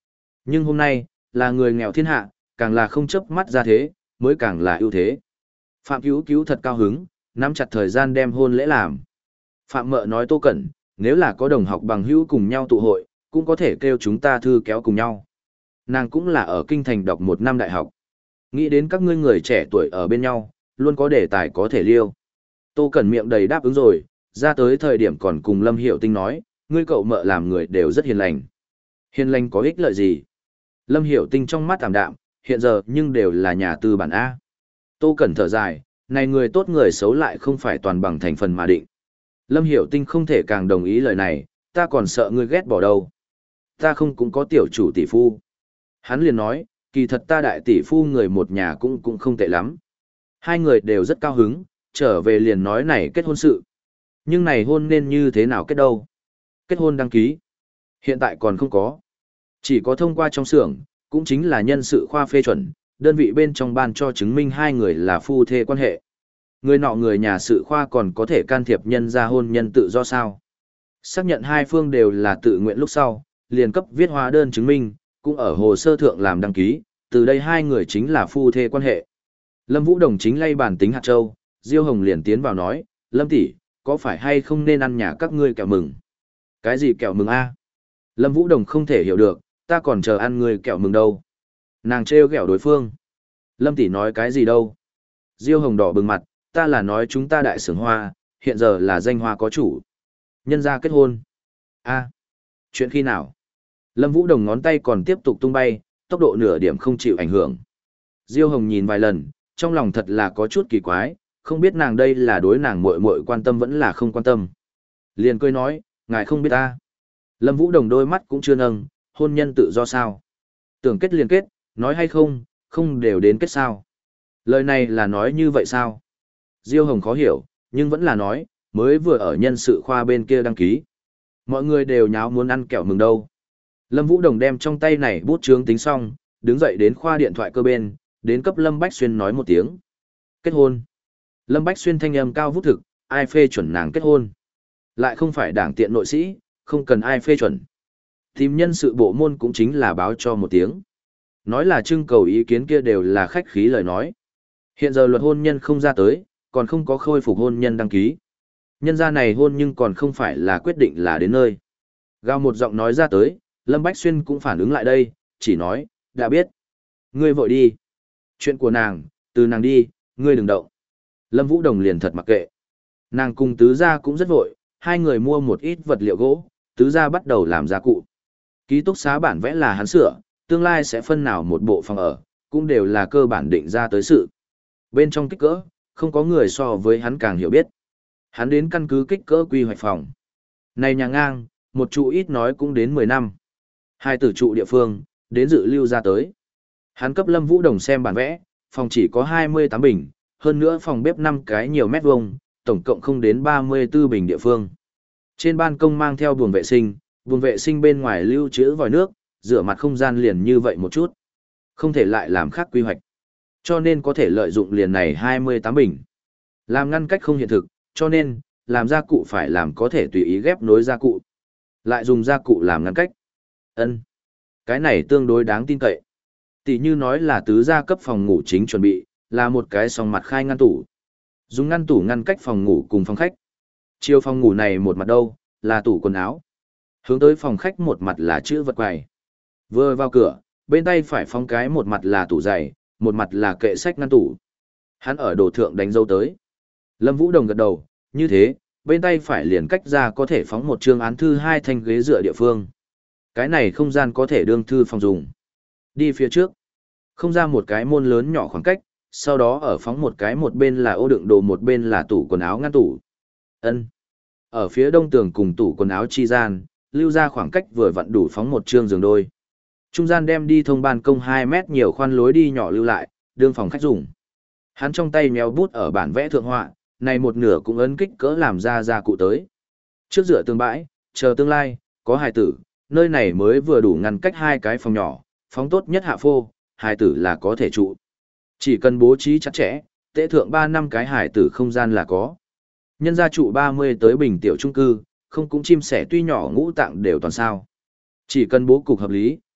Nhưng hôm nay, là người nghèo thiên hạ, càng là không chớp mắt ra thế, mới càng là ưu thế. Phạm Cứu Cứu thật cao hứng, nắm chặt thời gian đem hôn lễ làm. Phạm Mợ nói Tô Cẩn, nếu là có đồng học bằng hữu cùng nhau tụ hội, cũng có thể kêu chúng ta thư kéo cùng nhau. Nàng cũng là ở Kinh Thành đọc một năm đại học. Nghĩ đến các ngươi người trẻ tuổi ở bên nhau, luôn có đề tài có thể liêu. Tô Cẩn miệng đầy đáp ứng rồi, ra tới thời điểm còn cùng Lâm Hiểu Tinh nói, ngươi cậu mợ làm người đều rất hiền lành. Hiền lành có ích lợi gì? Lâm Hiểu Tinh trong mắt tạm đạm, hiện giờ nhưng đều là nhà tư bản A. Tô Cẩn thở dài, này người tốt người xấu lại không phải toàn bằng thành phần mà định. Lâm Hiểu Tinh không thể càng đồng ý lời này, ta còn sợ ngươi ghét bỏ đâu. Ta không cũng có tiểu chủ tỷ phu. Hắn liền nói, kỳ thật ta đại tỷ phu người một nhà cũng cũng không tệ lắm. Hai người đều rất cao hứng, trở về liền nói này kết hôn sự. Nhưng này hôn nên như thế nào kết đâu? Kết hôn đăng ký. Hiện tại còn không có. Chỉ có thông qua trong xưởng, cũng chính là nhân sự khoa phê chuẩn, đơn vị bên trong ban cho chứng minh hai người là phu thê quan hệ. Người nọ người nhà sự khoa còn có thể can thiệp nhân ra hôn nhân tự do sao. Xác nhận hai phương đều là tự nguyện lúc sau, liền cấp viết hóa đơn chứng minh, cũng ở hồ sơ thượng làm đăng ký, từ đây hai người chính là phu thê quan hệ. Lâm Vũ Đồng chính lay bản tính hạt châu, Diêu Hồng liền tiến vào nói, Lâm tỷ, có phải hay không nên ăn nhà các ngươi kẹo mừng? Cái gì kẹo mừng a? Lâm Vũ Đồng không thể hiểu được, ta còn chờ ăn ngươi kẹo mừng đâu. Nàng trêu ghẹo đối phương. Lâm tỷ nói cái gì đâu? Diêu Hồng đỏ bừng mặt, ta là nói chúng ta đại xưởng hoa, hiện giờ là danh hoa có chủ. Nhân gia kết hôn. A, chuyện khi nào? Lâm Vũ Đồng ngón tay còn tiếp tục tung bay, tốc độ nửa điểm không chịu ảnh hưởng. Diêu Hồng nhìn vài lần, trong lòng thật là có chút kỳ quái, không biết nàng đây là đối nàng muội muội quan tâm vẫn là không quan tâm. Liền cười nói, ngài không biết ta. Lâm Vũ Đồng đôi mắt cũng chưa nâng, hôn nhân tự do sao? Tưởng kết liền kết, nói hay không, không đều đến kết sao? Lời này là nói như vậy sao? Diêu Hồng khó hiểu, nhưng vẫn là nói, mới vừa ở nhân sự khoa bên kia đăng ký. Mọi người đều nháo muốn ăn kẹo mừng đâu. Lâm Vũ Đồng đem trong tay này bút chướng tính xong, đứng dậy đến khoa điện thoại cơ bên, đến cấp Lâm Bách Xuyên nói một tiếng. Kết hôn. Lâm Bách Xuyên thanh âm cao vút thực, ai phê chuẩn nàng kết hôn. Lại không phải đảng tiện nội sĩ, không cần ai phê chuẩn. Tìm nhân sự bộ môn cũng chính là báo cho một tiếng. Nói là trưng cầu ý kiến kia đều là khách khí lời nói. Hiện giờ luật hôn nhân không ra tới, còn không có khôi phục hôn nhân đăng ký. Nhân gia này hôn nhưng còn không phải là quyết định là đến nơi. Gào một giọng nói ra tới, Lâm Bách Xuyên cũng phản ứng lại đây, chỉ nói, đã biết. Ngươi vội đi. Chuyện của nàng, từ nàng đi, ngươi đừng động. Lâm Vũ Đồng liền thật mặc kệ. Nàng cùng tứ gia cũng rất vội, hai người mua một ít vật liệu gỗ, tứ gia bắt đầu làm gia cụ. Ký túc xá bản vẽ là hắn sửa, tương lai sẽ phân nào một bộ phòng ở, cũng đều là cơ bản định ra tới sự. Bên trong kích cỡ, không có người so với hắn càng hiểu biết. Hắn đến căn cứ kích cỡ quy hoạch phòng. Này nhà ngang, một trụ ít nói cũng đến mười năm. Hai tử trụ địa phương, đến dự lưu ra tới. Hắn cấp Lâm Vũ Đồng xem bản vẽ, phòng chỉ có hai mươi tám bình, hơn nữa phòng bếp năm cái nhiều mét vuông, tổng cộng không đến ba mươi tư bình địa phương. Trên ban công mang theo buồng vệ sinh, buồng vệ sinh bên ngoài lưu trữ vòi nước, rửa mặt không gian liền như vậy một chút. Không thể lại làm khác quy hoạch. Cho nên có thể lợi dụng liền này hai mươi tám bình. Làm ngăn cách không hiện thực, cho nên, làm gia cụ phải làm có thể tùy ý ghép nối gia cụ. Lại dùng gia cụ làm ngăn cách. Ân, cái này tương đối đáng tin cậy. Tỷ như nói là tứ gia cấp phòng ngủ chính chuẩn bị, là một cái song mặt khai ngăn tủ. Dùng ngăn tủ ngăn cách phòng ngủ cùng phòng khách. Chiều phòng ngủ này một mặt đâu, là tủ quần áo. Hướng tới phòng khách một mặt là chữ vật quầy. Vừa vào cửa, bên tay phải phóng cái một mặt là tủ giày, một mặt là kệ sách ngăn tủ. Hắn ở đồ thượng đánh dấu tới. Lâm Vũ Đồng gật đầu, như thế, bên tay phải liền cách ra có thể phóng một chương án thư hai thanh ghế dựa địa phương. Cái này không gian có thể đương thư phòng dùng. Đi phía trước, không ra một cái môn lớn nhỏ khoảng cách, sau đó ở phóng một cái một bên là ô đựng đồ một bên là tủ quần áo ngăn tủ. Ân. Ở phía đông tường cùng tủ quần áo chi gian, lưu ra khoảng cách vừa vặn đủ phóng một chương giường đôi. Trung gian đem đi thông ban công hai mét nhiều khoan lối đi nhỏ lưu lại, đương phòng khách dùng. Hắn trong tay méo bút ở bản vẽ thượng họa, này một nửa cũng ấn kích cỡ làm ra ra cụ tới. Trước dựa tương bãi, chờ tương lai, có hài tử, nơi này mới vừa đủ ngăn cách hai cái phòng nhỏ, phóng tốt nhất hạ phô, hài tử là có thể trụ. Chỉ cần bố trí chặt chẽ, tế thượng ba năm cái hài tử không gian là có. Nhân gia trụ ba mươi tới bình tiểu trung cư, không cũng chim sẻ tuy nhỏ ngũ tạng đều toàn sao. Chỉ cần bố cục hợp lý,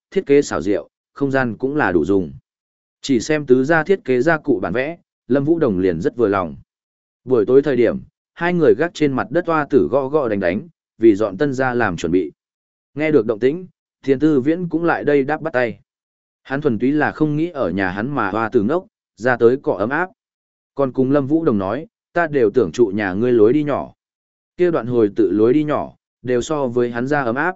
thiết kế xảo diệu, không gian cũng là đủ dùng. Chỉ xem tứ gia thiết kế gia cụ bản vẽ, Lâm Vũ Đồng liền rất vừa lòng. Buổi tối thời điểm, hai người gác trên mặt đất hoa tử gõ gõ đánh đánh, vì dọn tân gia làm chuẩn bị. Nghe được động tĩnh, Thiên Tư Viễn cũng lại đây đáp bắt tay. Hắn thuần túy là không nghĩ ở nhà hắn mà hoa tử ngốc, ra tới cọ ấm áp. Còn cùng Lâm Vũ Đồng nói, ta đều tưởng trụ nhà ngươi lối đi nhỏ. Kia đoạn hồi tự lối đi nhỏ, đều so với hắn ra ấm áp.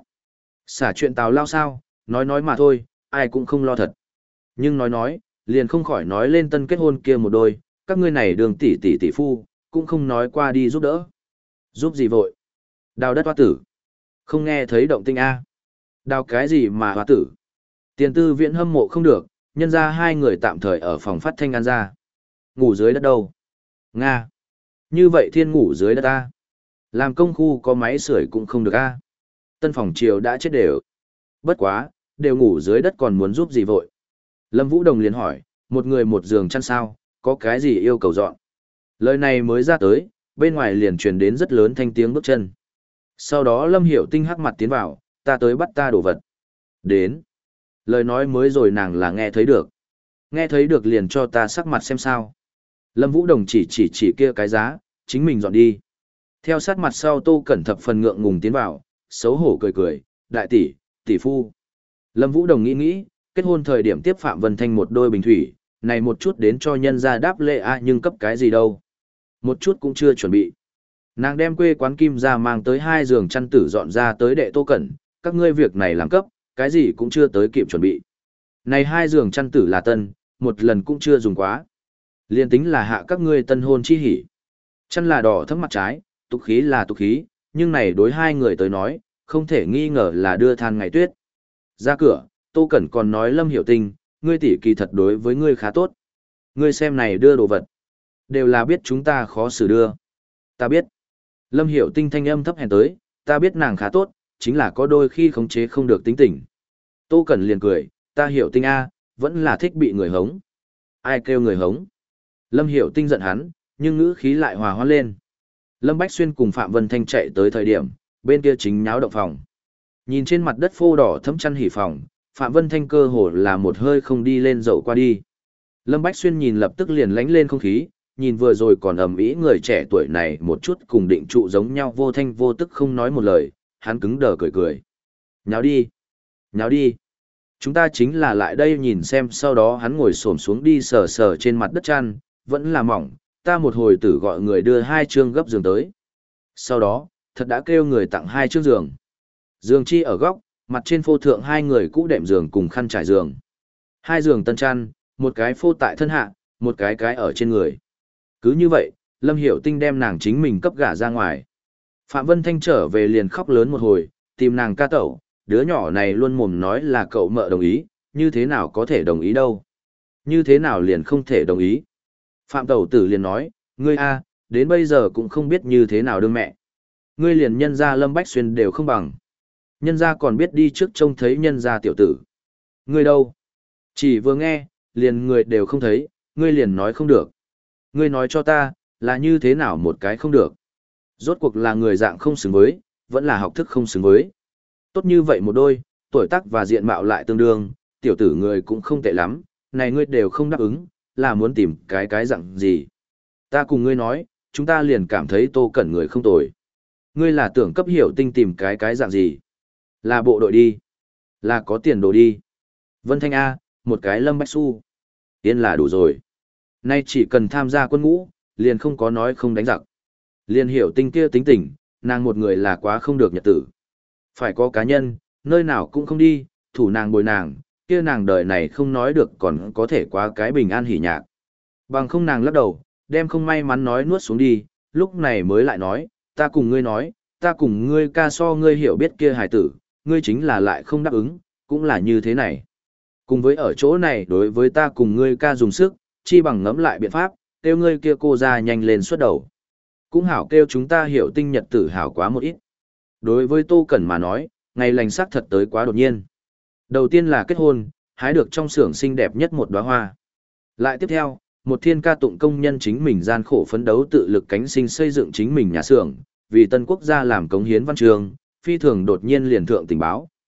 Xả chuyện tào lao sao, nói nói mà thôi, ai cũng không lo thật. Nhưng nói nói, liền không khỏi nói lên tân kết hôn kia một đôi, các ngươi này đường tỷ tỷ tỷ phu, cũng không nói qua đi giúp đỡ. Giúp gì vội? Đào đất hoa tử. Không nghe thấy động tinh A. Đào cái gì mà hoa tử? Tiền Tư Viễn hâm mộ không được, nhân ra hai người tạm thời ở phòng phát thanh ăn ra. Ngủ dưới đất đâu? Nga. Như vậy thiên ngủ dưới đất ta. Làm công khu có máy sưởi cũng không được A. Tân phòng chiều đã chết đều. Bất quá, đều ngủ dưới đất còn muốn giúp gì vội. Lâm Vũ Đồng liền hỏi, một người một giường chăn sao, có cái gì yêu cầu dọn. Lời này mới ra tới, bên ngoài liền truyền đến rất lớn thanh tiếng bước chân. Sau đó Lâm Hiểu Tinh hắc mặt tiến vào, ta tới bắt ta đồ vật. Đến. Lời nói mới rồi nàng là nghe thấy được. Nghe thấy được liền cho ta sắc mặt xem sao. Lâm Vũ Đồng chỉ chỉ chỉ kia cái giá, chính mình dọn đi. Theo sát mặt sau Tô Cẩn Thập phần ngượng ngùng tiến vào, xấu hổ cười cười, đại tỷ, tỷ phu. Lâm Vũ Đồng nghĩ nghĩ, kết hôn thời điểm tiếp Phạm Vân Thanh một đôi bình thủy, này một chút đến cho nhân gia đáp lễ a nhưng cấp cái gì đâu. Một chút cũng chưa chuẩn bị. Nàng đem quê quán kim ra mang tới hai giường chăn tử dọn ra tới đệ Tô Cẩn, các ngươi việc này làm cấp, cái gì cũng chưa tới kịp chuẩn bị. Này hai giường chăn tử là tân, một lần cũng chưa dùng quá. Liên tính là hạ các ngươi tân hôn chi hỉ. Chăn là đỏ thấm mặt trái, tục khí là tục khí, nhưng này đối hai người tới nói, không thể nghi ngờ là đưa than ngày tuyết. Ra cửa, Tô Cẩn còn nói Lâm Hiểu Tinh, ngươi tỷ kỳ thật đối với ngươi khá tốt. Ngươi xem này đưa đồ vật, đều là biết chúng ta khó xử đưa. Ta biết. Lâm Hiểu Tinh thanh âm thấp hèn tới, ta biết nàng khá tốt, chính là có đôi khi khống chế không được tính tình. Tô Cẩn liền cười, ta Hiểu Tinh A, vẫn là thích bị người hống. Ai kêu người hống? Lâm Hiểu Tinh giận hắn, nhưng ngữ khí lại hòa hoãn lên. Lâm Bách Xuyên cùng Phạm Vân Thanh chạy tới thời điểm, bên kia chính nháo động phòng. Nhìn trên mặt đất phô đỏ thấm chăn hỉ phòng, Phạm Vân Thanh cơ hồ là một hơi không đi lên dậu qua đi. Lâm Bách Xuyên nhìn lập tức liền lánh lên không khí, nhìn vừa rồi còn ầm ĩ người trẻ tuổi này một chút cùng định trụ giống nhau vô thanh vô tức không nói một lời, hắn cứng đờ cười cười. Nháo đi, nháo đi. Chúng ta chính là lại đây nhìn xem sau đó hắn ngồi xổm xuống đi sờ sờ trên mặt đất chăn, vẫn là mỏng, ta một hồi tử gọi người đưa hai chương gấp giường tới. Sau đó, thật đã kêu người tặng hai chương giường. Giường chi ở góc, mặt trên phô thượng hai người cũ đệm giường cùng khăn trải giường. Hai giường tân chăn, một cái phô tại thân hạ, một cái cái ở trên người. Cứ như vậy, Lâm Hiểu Tinh đem nàng chính mình cấp gả ra ngoài. Phạm Vân Thanh trở về liền khóc lớn một hồi, tìm nàng ca tẩu, đứa nhỏ này luôn mồm nói là cậu mợ đồng ý, như thế nào có thể đồng ý đâu. Như thế nào liền không thể đồng ý. Phạm tẩu tử liền nói, ngươi a, đến bây giờ cũng không biết như thế nào đương mẹ. Ngươi liền nhân ra Lâm Bách Xuyên đều không bằng. Nhân ra còn biết đi trước trông thấy nhân ra tiểu tử. Ngươi đâu? Chỉ vừa nghe, liền người đều không thấy, ngươi liền nói không được. Ngươi nói cho ta, là như thế nào một cái không được. Rốt cuộc là người dạng không xứng với, vẫn là học thức không xứng với. Tốt như vậy một đôi, tuổi tác và diện mạo lại tương đương, tiểu tử người cũng không tệ lắm, này ngươi đều không đáp ứng, là muốn tìm cái cái dạng gì. Ta cùng ngươi nói, chúng ta liền cảm thấy Tô Cẩn người không tồi. Ngươi là tưởng cấp Hiểu Tinh tìm cái cái dạng gì. Là bộ đội đi. Là có tiền đồ đi. Vân Thanh A, một cái Lâm Bách Xu. Yên là đủ rồi. Nay chỉ cần tham gia quân ngũ, liền không có nói không đánh giặc. Liền Hiểu Tinh kia tính tình, nàng một người là quá không được nhật tử. Phải có cá nhân, nơi nào cũng không đi, thủ nàng bồi nàng, kia nàng đời này không nói được còn có thể quá cái bình an hỉ nhạc. Bằng không nàng lắc đầu, đem không may mắn nói nuốt xuống đi, lúc này mới lại nói, ta cùng ngươi nói, ta cùng ngươi ca so ngươi hiểu biết kia hài tử, ngươi chính là lại không đáp ứng, cũng là như thế này. Cùng với ở chỗ này đối với ta cùng ngươi ca dùng sức, chi bằng ngẫm lại biện pháp, kêu ngươi kia cô ra nhanh lên xuất đầu. Cũng hảo kêu chúng ta hiểu tinh nhật tử hảo quá một ít. Đối với Tô Cẩn mà nói, ngày lành sắc thật tới quá đột nhiên. Đầu tiên là kết hôn, hái được trong xưởng xinh đẹp nhất một đóa hoa. Lại tiếp theo, một thiên ca tụng công nhân chính mình gian khổ phấn đấu tự lực cánh sinh xây dựng chính mình nhà xưởng, vì tân quốc gia làm cống hiến văn trường, phi thường đột nhiên liền thượng tình báo.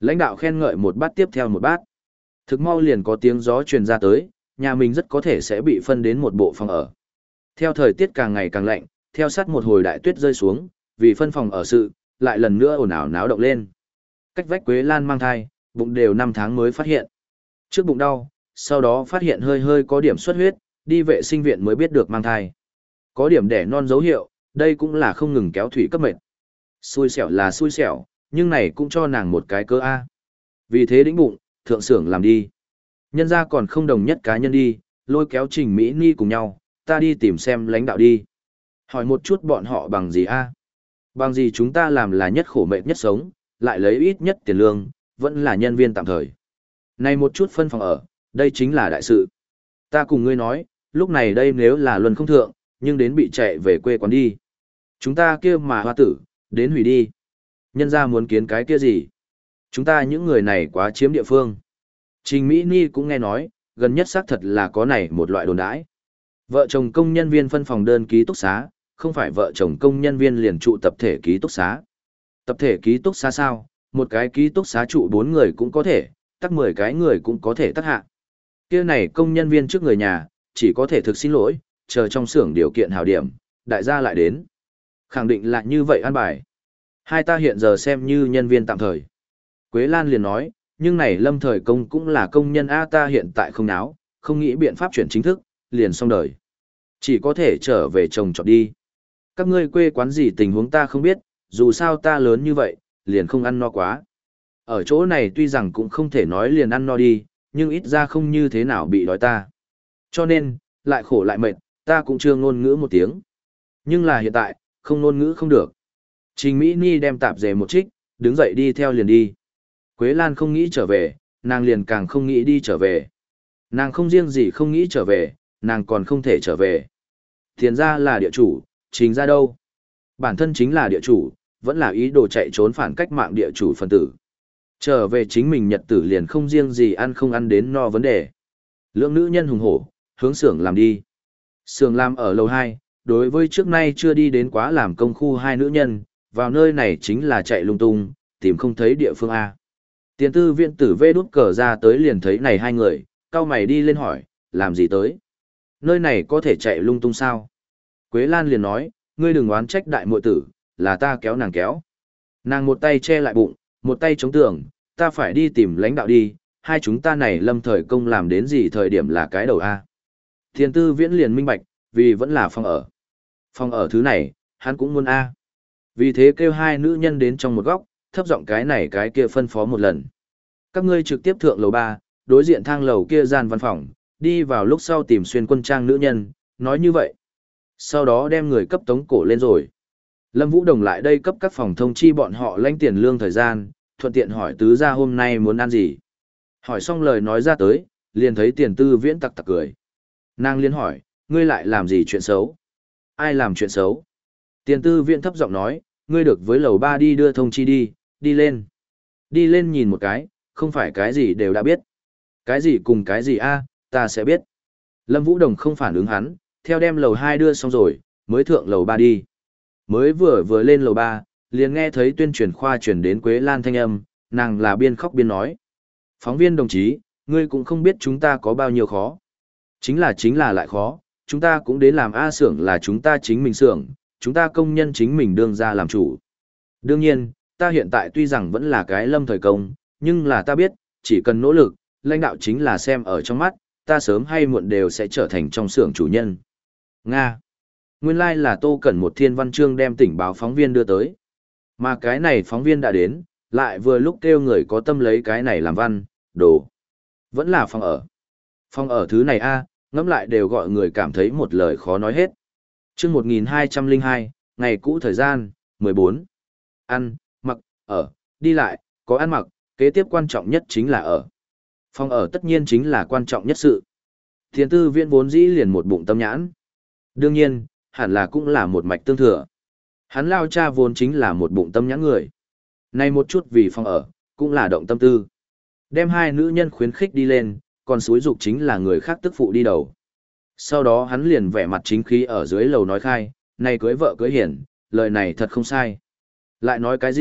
Lãnh đạo khen ngợi một bát tiếp theo một bát. Thực mau liền có tiếng gió truyền ra tới, nhà mình rất có thể sẽ bị phân đến một bộ phòng ở. Theo thời tiết càng ngày càng lạnh, theo sát một hồi đại tuyết rơi xuống, vì phân phòng ở sự, lại lần nữa ồn ào náo động lên. Cách vách Quế Lan mang thai, bụng đều năm tháng mới phát hiện. Trước bụng đau, sau đó phát hiện hơi hơi có điểm xuất huyết, đi vệ sinh viện mới biết được mang thai. Có điểm đẻ non dấu hiệu, đây cũng là không ngừng kéo thủy cấp mệt. Xui xẻo là xui xẻo, nhưng này cũng cho nàng một cái cơ A. Vì thế đĩnh bụng, thượng xưởng làm đi. Nhân ra còn không đồng nhất cá nhân đi, lôi kéo Trình Mỹ Ni cùng nhau, ta đi tìm xem lãnh đạo đi. Hỏi một chút bọn họ bằng gì A? Bằng gì chúng ta làm là nhất khổ mệt nhất sống, lại lấy ít nhất tiền lương, vẫn là nhân viên tạm thời. Này một chút phân phòng ở, đây chính là đại sự. Ta cùng ngươi nói, lúc này đây nếu là luân không thượng, nhưng đến bị chạy về quê quán đi. Chúng ta kia mà hoa tử, đến hủy đi. Nhân ra muốn kiến cái kia gì? Chúng ta những người này quá chiếm địa phương. Trình Mỹ Ni cũng nghe nói, gần nhất xác thật là có này một loại đồn đãi. Vợ chồng công nhân viên phân phòng đơn ký túc xá, không phải vợ chồng công nhân viên liền trụ tập thể ký túc xá. Tập thể ký túc xá sao? Một cái ký túc xá trụ bốn người cũng có thể, tắc mười cái người cũng có thể tắc hạ. Kia này công nhân viên trước người nhà, chỉ có thể thực xin lỗi, chờ trong xưởng điều kiện hảo điểm, đại gia lại đến. Khẳng định là như vậy an bài. Hai ta hiện giờ xem như nhân viên tạm thời. Quế Lan liền nói, nhưng này lâm thời công cũng là công nhân A, ta hiện tại không náo, không nghĩ biện pháp chuyển chính thức, liền xong đời. Chỉ có thể trở về chồng trọt đi. Các ngươi quê quán gì tình huống ta không biết, dù sao ta lớn như vậy, liền không ăn no quá. Ở chỗ này tuy rằng cũng không thể nói liền ăn no đi, nhưng ít ra không như thế nào bị đói ta. Cho nên, lại khổ lại mệt, ta cũng chưa ngôn ngữ một tiếng. Nhưng là hiện tại, không ngôn ngữ không được. Trình Mỹ Ni đem tạp dề một trích, đứng dậy đi theo liền đi. Quế Lan không nghĩ trở về, nàng liền càng không nghĩ đi trở về. Nàng không riêng gì không nghĩ trở về, nàng còn không thể trở về. Tiền ra là địa chủ, Trình ra đâu? Bản thân chính là địa chủ, vẫn là ý đồ chạy trốn phản cách mạng địa chủ phân tử. Trở về chính mình nhật tử liền không riêng gì ăn không ăn đến no vấn đề. Lượng nữ nhân hùng hổ, hướng xưởng làm đi. Xưởng làm ở lầu hai, đối với trước nay chưa đi đến quá làm công khu hai nữ nhân, vào nơi này chính là chạy lung tung, tìm không thấy địa phương A. Tiền tư viện tử vê đút cờ ra tới liền thấy này hai người, cao mày đi lên hỏi, làm gì tới? Nơi này có thể chạy lung tung sao? Quế Lan liền nói, ngươi đừng oán trách đại muội tử, là ta kéo nàng kéo. Nàng một tay che lại bụng, một tay chống tường, ta phải đi tìm lãnh đạo đi, hai chúng ta này lâm thời công làm đến gì thời điểm là cái đầu A. Tiền tư viễn liền minh bạch, vì vẫn là phòng ở. Phòng ở thứ này, hắn cũng muốn A. Vì thế kêu hai nữ nhân đến trong một góc, thấp giọng cái này cái kia phân phó một lần. Các ngươi trực tiếp thượng lầu ba, đối diện thang lầu kia gian văn phòng, đi vào lúc sau tìm xuyên quân trang nữ nhân, nói như vậy. Sau đó đem người cấp tống cổ lên rồi. Lâm Vũ Đồng lại đây cấp các phòng thông chi bọn họ lãnh tiền lương thời gian, thuận tiện hỏi tứ gia hôm nay muốn ăn gì. Hỏi xong lời nói ra tới, liền thấy tiền tư viễn tặc tặc cười. Nàng liền hỏi, ngươi lại làm gì chuyện xấu? Ai làm chuyện xấu? Tiền tư viễn thấp giọng nói, ngươi được với lầu ba đi đưa thông chi đi, đi lên. Đi lên nhìn một cái, không phải cái gì đều đã biết. Cái gì cùng cái gì a, ta sẽ biết. Lâm Vũ Đồng không phản ứng hắn, theo đem lầu hai đưa xong rồi, mới thượng lầu ba đi. Mới vừa vừa lên lầu ba, liền nghe thấy tuyên truyền khoa truyền đến Quế Lan thanh âm, nàng là biên khóc biên nói. Phóng viên đồng chí, ngươi cũng không biết chúng ta có bao nhiêu khó. Chính là chính là lại khó, chúng ta cũng đến làm A xưởng là chúng ta chính mình xưởng, chúng ta công nhân chính mình đương ra làm chủ. Đương nhiên, ta hiện tại tuy rằng vẫn là cái lâm thời công, nhưng là ta biết, chỉ cần nỗ lực, lãnh đạo chính là xem ở trong mắt, ta sớm hay muộn đều sẽ trở thành trong xưởng chủ nhân. Nga. Nguyên lai like là Tô Cẩn một thiên văn chương đem tỉnh báo phóng viên đưa tới. Mà cái này phóng viên đã đến, lại vừa lúc kêu người có tâm lấy cái này làm văn, đồ. Vẫn là phòng ở. Phòng ở thứ này a, ngẫm lại đều gọi người cảm thấy một lời khó nói hết. Chương một nghìn hai trăm lẻ hai, ngày cũ thời gian, mười bốn. Ăn, mặc, ở, đi lại, có ăn mặc, kế tiếp quan trọng nhất chính là ở. Phòng ở tất nhiên chính là quan trọng nhất sự. Tiền tư viễn vốn dĩ liền một bụng tâm nhãn. Đương nhiên, hẳn là cũng là một mạch tương thừa. Hắn lao cha vốn chính là một bụng tâm nhãn người. Nay một chút vì phòng ở, cũng là động tâm tư. Đem hai nữ nhân khuyến khích đi lên, còn xúi dục chính là người khác tức phụ đi đầu. Sau đó hắn liền vẻ mặt chính khí ở dưới lầu nói khai, này cưới vợ cưới hiển, lời này thật không sai. Lại nói cái gì,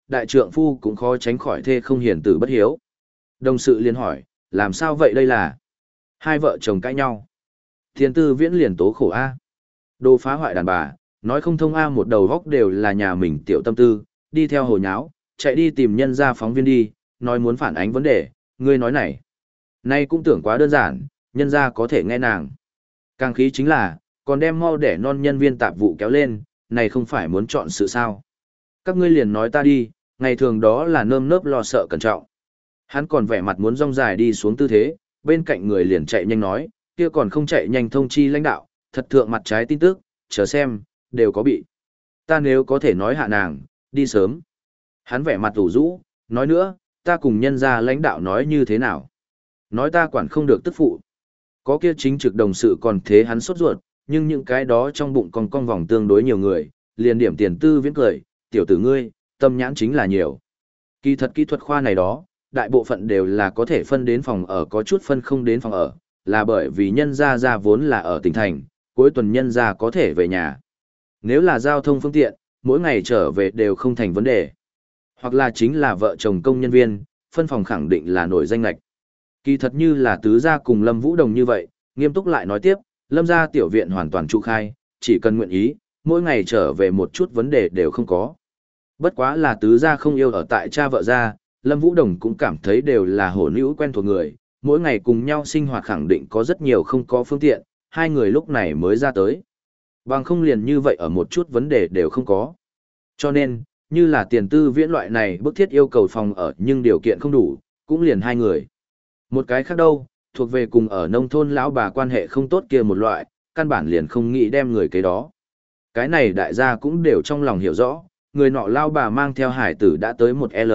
đại trượng phu cũng khó tránh khỏi thê không hiền tử bất hiếu. Đồng sự liền hỏi, làm sao vậy đây là? Hai vợ chồng cãi nhau. Tiền tư viễn liền tố khổ A. Đồ phá hoại đàn bà, nói không thông A, một đầu góc đều là nhà mình tiểu tâm tư, đi theo hồ nháo, chạy đi tìm nhân gia phóng viên đi, nói muốn phản ánh vấn đề, ngươi nói này. Nay cũng tưởng quá đơn giản, nhân gia có thể nghe nàng. Càng khí chính là, còn đem mau đẻ non nhân viên tạp vụ kéo lên, này không phải muốn chọn sự sao. Các ngươi liền nói ta đi, ngày thường đó là nơm nớp lo sợ cẩn trọng. Hắn còn vẻ mặt muốn rong dài đi xuống tư thế, bên cạnh người liền chạy nhanh nói, kia còn không chạy nhanh thông chi lãnh đạo, thật thượng mặt trái tin tức, chờ xem, đều có bị. Ta nếu có thể nói hạ nàng, đi sớm. Hắn vẻ mặt ủ rũ, nói nữa, ta cùng nhân gia lãnh đạo nói như thế nào. Nói ta quản không được tức phụ. Có kia chính trực đồng sự còn thế hắn sốt ruột, nhưng những cái đó trong bụng còn cong vòng tương đối nhiều người, liền điểm tiền tư viễn cười, tiểu tử ngươi, tâm nhãn chính là nhiều. Kỳ thật kỹ thuật khoa này đó, đại bộ phận đều là có thể phân đến phòng ở, có chút phân không đến phòng ở, là bởi vì nhân gia gia vốn là ở tỉnh thành, cuối tuần nhân gia có thể về nhà. Nếu là giao thông phương tiện, mỗi ngày trở về đều không thành vấn đề. Hoặc là chính là vợ chồng công nhân viên, phân phòng khẳng định là nổi danh lạch. Kỳ thật như là tứ gia cùng Lâm Vũ Đồng như vậy, nghiêm túc lại nói tiếp, Lâm gia tiểu viện hoàn toàn trụ khai, chỉ cần nguyện ý, mỗi ngày trở về một chút vấn đề đều không có. Bất quá là tứ gia không yêu ở tại cha vợ gia, Lâm Vũ Đồng cũng cảm thấy đều là hổ nữ quen thuộc người, mỗi ngày cùng nhau sinh hoạt khẳng định có rất nhiều không có phương tiện, hai người lúc này mới ra tới. Bằng không liền như vậy ở một chút vấn đề đều không có. Cho nên, như là tiền tư viễn loại này bức thiết yêu cầu phòng ở nhưng điều kiện không đủ, cũng liền hai người. Một cái khác đâu, thuộc về cùng ở nông thôn lão bà quan hệ không tốt kia một loại, căn bản liền không nghĩ đem người kế đó. Cái này đại gia cũng đều trong lòng hiểu rõ, người nọ lao bà mang theo hải tử đã tới một L.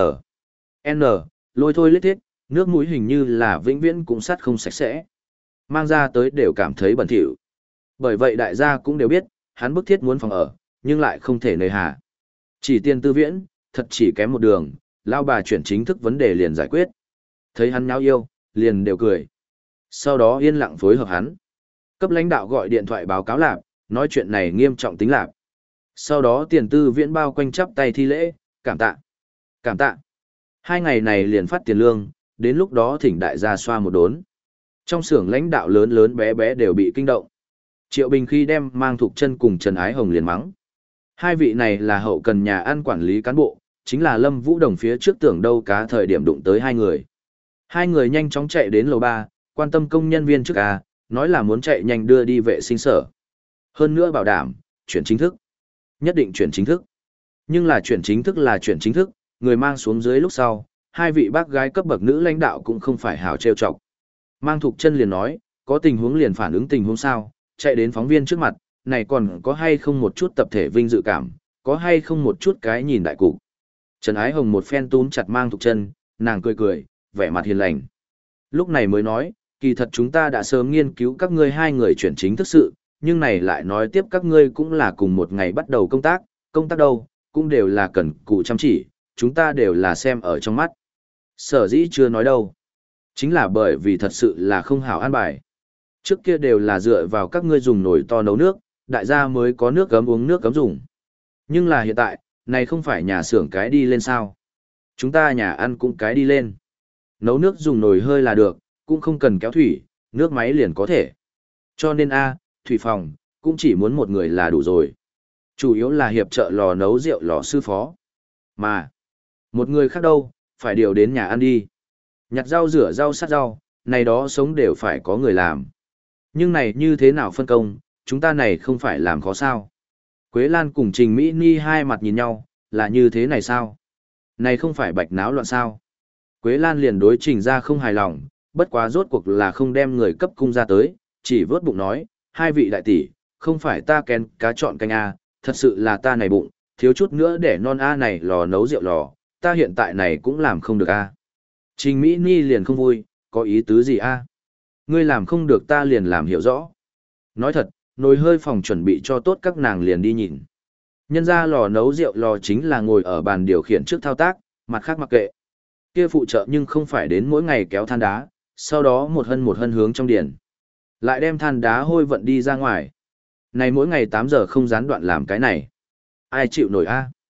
N, lôi thôi lết thiết, nước mũi hình như là vĩnh viễn cũng sắt không sạch sẽ. Mang ra tới đều cảm thấy bẩn thỉu. Bởi vậy đại gia cũng đều biết, hắn bức thiết muốn phòng ở, nhưng lại không thể nơi hà. Chỉ tiền tư viễn, thật chỉ kém một đường, lao bà chuyển chính thức vấn đề liền giải quyết. Thấy hắn nháo yêu, liền đều cười. Sau đó yên lặng phối hợp hắn. Cấp lãnh đạo gọi điện thoại báo cáo lạp, nói chuyện này nghiêm trọng tính lạp. Sau đó tiền tư viễn bao quanh chắp tay thi lễ, cảm tạ. Cảm tạ. Hai ngày này liền phát tiền lương, đến lúc đó thỉnh đại gia xoa một đốn. Trong xưởng lãnh đạo lớn lớn bé bé đều bị kinh động. Triệu Bình khi đem mang Thục Chân cùng Trần Ái Hồng liền mắng. Hai vị này là hậu cần nhà ăn quản lý cán bộ, chính là Lâm Vũ Đồng phía trước tưởng đâu cá thời điểm đụng tới hai người. Hai người nhanh chóng chạy đến lầu ba, quan tâm công nhân viên trước A, nói là muốn chạy nhanh đưa đi vệ sinh sở. Hơn nữa bảo đảm, chuyển chính thức. Nhất định chuyển chính thức. Nhưng là chuyển chính thức là chuyển chính thức, người mang xuống dưới lúc sau, hai vị bác gái cấp bậc nữ lãnh đạo cũng không phải hào trêu chọc. Mang Thục Chân liền nói, có tình huống liền phản ứng tình huống sao, chạy đến phóng viên trước mặt, này còn có hay không một chút tập thể vinh dự cảm, có hay không một chút cái nhìn đại cục. Trần Ái Hồng một phen túm chặt Mang Thục Chân, nàng cười cười, vẻ mặt hiền lành. Lúc này mới nói, kỳ thật chúng ta đã sớm nghiên cứu các ngươi hai người chuyển chính thức sự, nhưng này lại nói tiếp các ngươi cũng là cùng một ngày bắt đầu công tác, công tác đâu, cũng đều là cần cù chăm chỉ, chúng ta đều là xem ở trong mắt. Sở dĩ chưa nói đâu. Chính là bởi vì thật sự là không hảo an bài. Trước kia đều là dựa vào các ngươi dùng nồi to nấu nước, đại gia mới có nước gấm uống nước gấm dùng. Nhưng là hiện tại, này không phải nhà xưởng cái đi lên sao. Chúng ta nhà ăn cũng cái đi lên. Nấu nước dùng nồi hơi là được, cũng không cần kéo thủy, nước máy liền có thể. Cho nên a, thủy phòng, cũng chỉ muốn một người là đủ rồi. Chủ yếu là hiệp trợ lò nấu rượu lò sư phó. Mà, một người khác đâu, phải điều đến nhà ăn đi. Nhặt rau rửa rau sát rau, này đó sống đều phải có người làm. Nhưng này như thế nào phân công, chúng ta này không phải làm khó sao. Quế Lan cùng Trình Mỹ Ni hai mặt nhìn nhau, là như thế này sao? Này không phải bạch náo loạn sao? Quế Lan liền đối Trình ra không hài lòng, bất quá rốt cuộc là không đem người cấp cung ra tới, chỉ vớt bụng nói, hai vị đại tỷ, không phải ta kén cá chọn canh A, thật sự là ta này bụng, thiếu chút nữa để non A này lò nấu rượu lò, ta hiện tại này cũng làm không được A. Trình Mỹ Ni liền không vui, có ý tứ gì A? Ngươi làm không được ta liền làm hiểu rõ. Nói thật, nồi hơi phòng chuẩn bị cho tốt các nàng liền đi nhìn. Nhân ra lò nấu rượu lò chính là ngồi ở bàn điều khiển trước thao tác, mặt khác mặc kệ. Kia phụ trợ nhưng không phải đến mỗi ngày kéo than đá, sau đó một hân một hân hướng trong điền. Lại đem than đá hôi vận đi ra ngoài. Này mỗi ngày tám giờ không gián đoạn làm cái này. Ai chịu nổi a?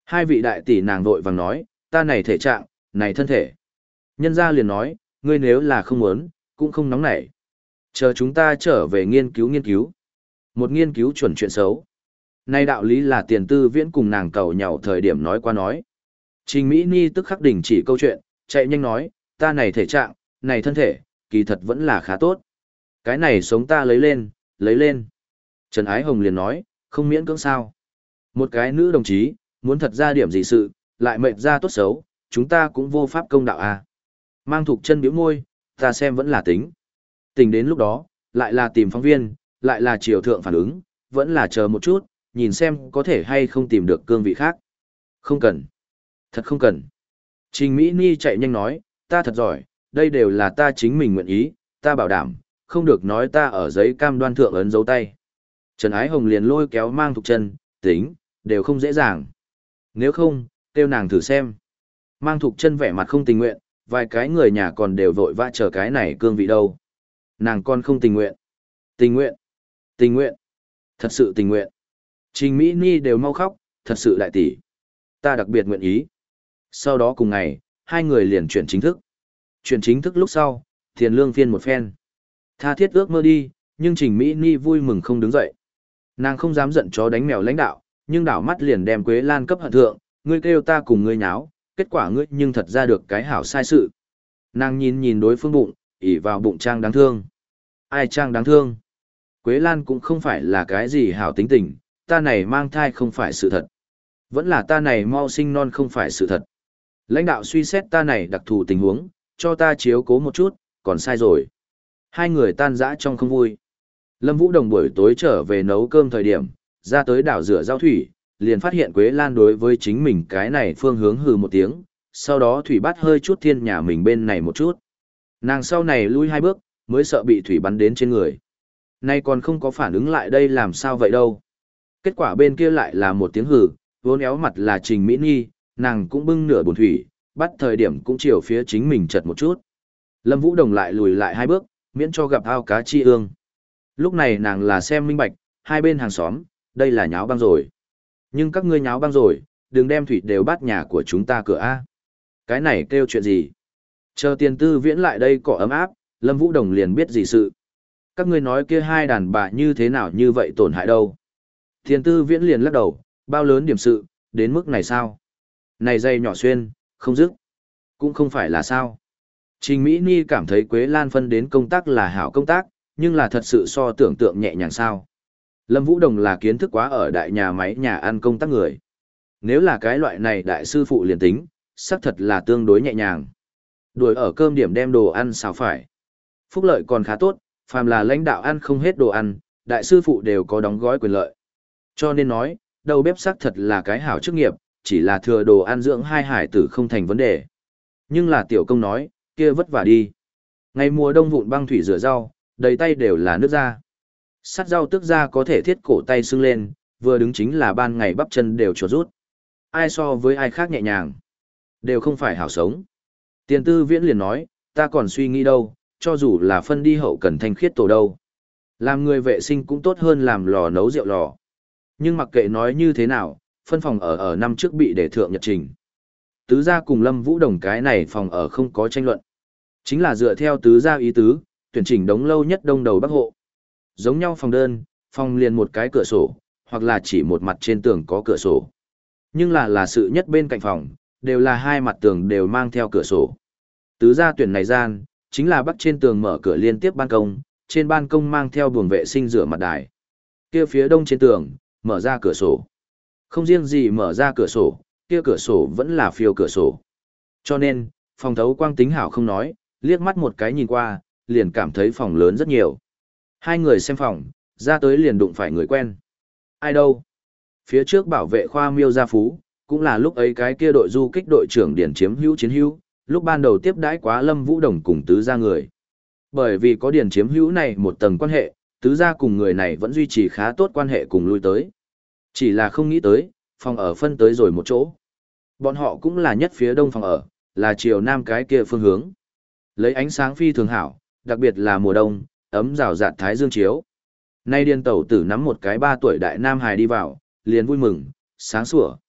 Hai vị đại tỷ nàng vội vàng nói, ta này thể trạng, này thân thể. Nhân gia liền nói, ngươi nếu là không muốn, cũng không nóng nảy. Chờ chúng ta trở về nghiên cứu nghiên cứu. Một nghiên cứu chuẩn chuyện xấu. Nay đạo lý là tiền tư viễn cùng nàng cầu nhau thời điểm nói qua nói. Trình Mỹ Ni tức khắc đình chỉ câu chuyện, chạy nhanh nói, ta này thể trạng, này thân thể, kỳ thật vẫn là khá tốt. Cái này sống ta lấy lên, lấy lên. Trần Ái Hồng liền nói, không miễn cưỡng sao. Một cái nữ đồng chí, muốn thật ra điểm gì sự, lại mệt ra tốt xấu, chúng ta cũng vô pháp công đạo à. Mang Thục chân biểu môi, ta xem vẫn là tính. Tình đến lúc đó, lại là tìm phóng viên, lại là triều thượng phản ứng, vẫn là chờ một chút, nhìn xem có thể hay không tìm được cương vị khác. Không cần. Thật không cần. Trình Mỹ Ni chạy nhanh nói, ta thật giỏi, đây đều là ta chính mình nguyện ý, ta bảo đảm, không được nói ta ở giấy cam đoan thượng ấn dấu tay. Trần Ái Hồng liền lôi kéo Mang Thục chân, tính, đều không dễ dàng. Nếu không, kêu nàng thử xem. Mang Thục chân vẻ mặt không tình nguyện, vài cái người nhà còn đều vội vã chờ cái này cương vị đâu. Nàng con không tình nguyện. Tình nguyện. Tình nguyện. Thật sự tình nguyện. Trình Mỹ Ni đều mau khóc, thật sự đại tỷ. Ta đặc biệt nguyện ý. Sau đó cùng ngày, hai người liền chuyển chính thức. Chuyển chính thức lúc sau, tiền lương phiên một phen. Tha thiết ước mơ đi, nhưng Trình Mỹ Ni vui mừng không đứng dậy. Nàng không dám giận chó đánh mèo lãnh đạo, nhưng đảo mắt liền đem Quế Lan cấp hận thượng, ngươi kêu ta cùng ngươi nháo, kết quả ngươi nhưng thật ra được cái hảo sai sự. Nàng nhìn nhìn đối phương bụng, ỉ vào bụng Trang đáng thương. Ai Trang đáng thương? Quế Lan cũng không phải là cái gì hảo tính tình, ta này mang thai không phải sự thật. Vẫn là ta này mau sinh non không phải sự thật. Lãnh đạo suy xét ta này đặc thù tình huống, cho ta chiếu cố một chút, còn sai rồi. Hai người tan rã trong không vui. Lâm Vũ Đồng buổi tối trở về nấu cơm thời điểm, ra tới đảo rửa rau thủy, liền phát hiện Quế Lan đối với chính mình cái này phương hướng hừ một tiếng, sau đó thủy bắt hơi chút thiên nhà mình bên này một chút. Nàng sau này lui hai bước, mới sợ bị thủy bắn đến trên người. Nay còn không có phản ứng lại đây làm sao vậy đâu. Kết quả bên kia lại là một tiếng hừ, vốn éo mặt là Trình Mỹ Nhi, nàng cũng bưng nửa bồn thủy, bắt thời điểm cũng chiều phía chính mình chật một chút. Lâm Vũ Đồng lại lùi lại hai bước, miễn cho gặp ao cá chi ương. Lúc này nàng là xem minh bạch, hai bên hàng xóm, đây là nháo băng rồi. Nhưng các ngươi nháo băng rồi, đừng đem thủy đều bắt nhà của chúng ta cửa A. Cái này kêu chuyện gì? Chờ tiền tư viễn lại đây cỏ ấm áp, Lâm Vũ Đồng liền biết gì sự. Các ngươi nói kia hai đàn bà như thế nào như vậy tổn hại đâu. Tiền tư viễn liền lắc đầu, bao lớn điểm sự, đến mức này sao? Này dây nhỏ xuyên, không dứt. Cũng không phải là sao. Trình Mỹ Ni cảm thấy Quế Lan phân đến công tác là hảo công tác, nhưng là thật sự so tưởng tượng nhẹ nhàng sao. Lâm Vũ Đồng là kiến thức quá ở đại nhà máy nhà ăn công tác người. Nếu là cái loại này đại sư phụ liền tính, xác thật là tương đối nhẹ nhàng. Đuổi ở cơm điểm đem đồ ăn xào phải. Phúc lợi còn khá tốt, phàm là lãnh đạo ăn không hết đồ ăn, đại sư phụ đều có đóng gói quyền lợi. Cho nên nói, đầu bếp xác thật là cái hảo chức nghiệp, chỉ là thừa đồ ăn dưỡng hai hải tử không thành vấn đề. Nhưng là tiểu công nói, kia vất vả đi. Ngày mùa đông vụn băng thủy rửa rau, đầy tay đều là nước da. Sắt rau tước ra có thể thiết cổ tay sưng lên, vừa đứng chính là ban ngày bắp chân đều chuột rút. Ai so với ai khác nhẹ nhàng, đều không phải hảo sống. Tiền tư viễn liền nói, ta còn suy nghĩ đâu, cho dù là phân đi hậu cần thanh khiết tổ đâu. Làm người vệ sinh cũng tốt hơn làm lò nấu rượu lò. Nhưng mặc kệ nói như thế nào, phân phòng ở ở năm trước bị để thượng nhật trình. Tứ gia cùng Lâm Vũ Đồng cái này phòng ở không có tranh luận. Chính là dựa theo tứ gia ý tứ, tuyển chỉnh đống lâu nhất đông đầu bắc hộ. Giống nhau phòng đơn, phòng liền một cái cửa sổ, hoặc là chỉ một mặt trên tường có cửa sổ. Nhưng là là sự nhất bên cạnh phòng, đều là hai mặt tường đều mang theo cửa sổ. Tứ gia tuyển này gian, chính là bắc trên tường mở cửa liên tiếp ban công, trên ban công mang theo buồng vệ sinh rửa mặt đài. Kia phía đông trên tường, mở ra cửa sổ. Không riêng gì mở ra cửa sổ, kia cửa sổ vẫn là phiêu cửa sổ. Cho nên, phòng thấu quang tính hảo không nói, liếc mắt một cái nhìn qua, liền cảm thấy phòng lớn rất nhiều. Hai người xem phòng, ra tới liền đụng phải người quen. Ai đâu? Phía trước bảo vệ khoa Miêu Gia Phú, cũng là lúc ấy cái kia đội du kích đội trưởng Điển Chiếm Hữu Chiến Hữu, lúc ban đầu tiếp đãi quá Lâm Vũ Đồng cùng tứ gia người. Bởi vì có Điển Chiếm Hữu này một tầng quan hệ, tứ gia cùng người này vẫn duy trì khá tốt quan hệ cùng lui tới. Chỉ là không nghĩ tới, phòng ở phân tới rồi một chỗ. Bọn họ cũng là nhất phía đông phòng ở, là chiều nam cái kia phương hướng. Lấy ánh sáng phi thường hảo, đặc biệt là mùa đông, ấm rào rạt thái dương chiếu. Nay điên tẩu tử nắm một cái ba tuổi đại nam hài đi vào, liền vui mừng, sáng sủa.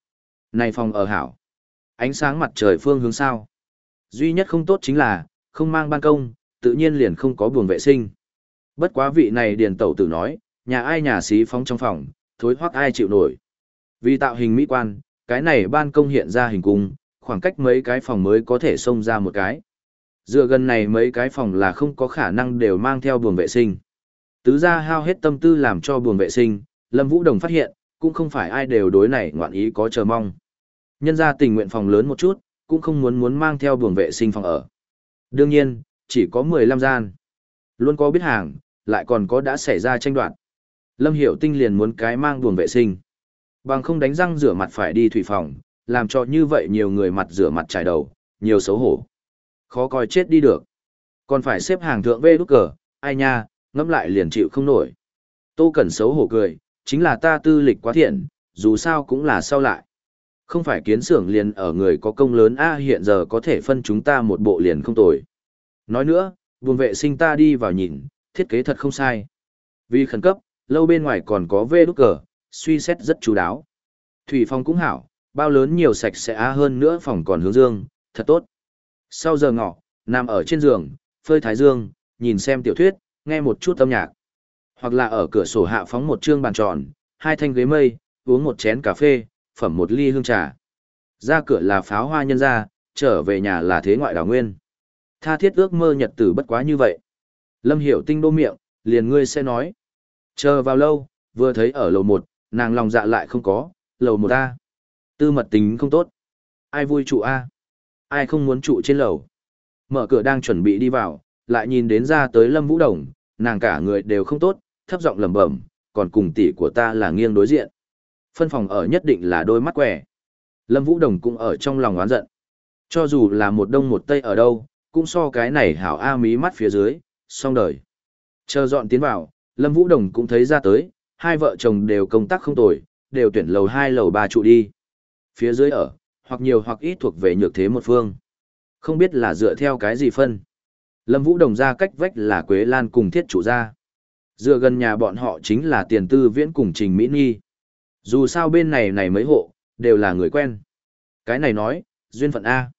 Này phòng ở hảo. Ánh sáng mặt trời phương hướng sao. Duy nhất không tốt chính là, không mang ban công, tự nhiên liền không có buồng vệ sinh. Bất quá vị này điền tẩu tử nói, nhà ai nhà xí phóng trong phòng, thối hoắc ai chịu nổi. Vì tạo hình mỹ quan, cái này ban công hiện ra hình cung, khoảng cách mấy cái phòng mới có thể xông ra một cái. Dựa gần này mấy cái phòng là không có khả năng đều mang theo buồng vệ sinh. Tứ gia hao hết tâm tư làm cho buồng vệ sinh, Lâm Vũ Đồng phát hiện, cũng không phải ai đều đối này ngoạn ý có chờ mong. Nhân gia tình nguyện phòng lớn một chút, cũng không muốn muốn mang theo buồng vệ sinh phòng ở. Đương nhiên, chỉ có mười lăm gian. Luôn có biết hàng, lại còn có đã xảy ra tranh đoạt. Lâm Hiểu Tinh liền muốn cái mang buồng vệ sinh. Bằng không đánh răng rửa mặt phải đi thủy phòng, làm cho như vậy nhiều người mặt rửa mặt trải đầu, nhiều xấu hổ. Khó coi chết đi được. Còn phải xếp hàng thượng vê đút cờ, ai nha, ngẫm lại liền chịu không nổi. Tô Cẩn xấu hổ cười, chính là ta tư lịch quá thiện, dù sao cũng là sau lại. Không phải kiến xưởng liền ở người có công lớn a hiện giờ có thể phân chúng ta một bộ liền không tồi. Nói nữa, buồng vệ sinh ta đi vào nhìn, thiết kế thật không sai. Vì khẩn cấp, lâu bên ngoài còn có vê đút cờ, suy xét rất chú đáo. Thủy phòng cũng hảo, bao lớn nhiều sạch sẽ á hơn nữa phòng còn hướng dương, thật tốt. Sau giờ ngọ, nằm ở trên giường, phơi thái dương, nhìn xem tiểu thuyết, nghe một chút âm nhạc. Hoặc là ở cửa sổ hạ phóng một trương bàn tròn, hai thanh ghế mây, uống một chén cà phê, phẩm một ly hương trà. Ra cửa là pháo hoa nhân ra, trở về nhà là thế ngoại đào nguyên. Tha thiết ước mơ nhật tử bất quá như vậy. Lâm Hiểu Tinh đô miệng, liền ngươi sẽ nói. Chờ vào lâu, vừa thấy ở lầu một, nàng lòng dạ lại không có, lầu một A. Tư mật tính không tốt. Ai vui trụ A? Ai không muốn trụ trên lầu? Mở cửa đang chuẩn bị đi vào, lại nhìn đến ra tới Lâm Vũ Đồng, nàng cả người đều không tốt, thấp giọng lẩm bẩm, còn cùng tỷ của ta là nghiêng đối diện. Phân phòng ở nhất định là đôi mắt quẻ. Lâm Vũ Đồng cũng ở trong lòng oán giận. Cho dù là một đông một tây ở đâu, cũng so cái này hảo A mí mắt phía dưới, xong đời. Chờ dọn tiến vào, Lâm Vũ Đồng cũng thấy ra tới, hai vợ chồng đều công tác không tồi, đều tuyển lầu hai lầu ba trụ đi. Phía dưới ở, hoặc nhiều hoặc ít thuộc về nhược thế một phương. Không biết là dựa theo cái gì phân. Lâm Vũ Đồng ra cách vách là Quế Lan cùng thiết trụ ra. Dựa gần nhà bọn họ chính là Tiền Tư Viễn cùng Trình Mỹ Nhi. Dù sao bên này này mấy hộ, đều là người quen. Cái này nói, duyên phận A.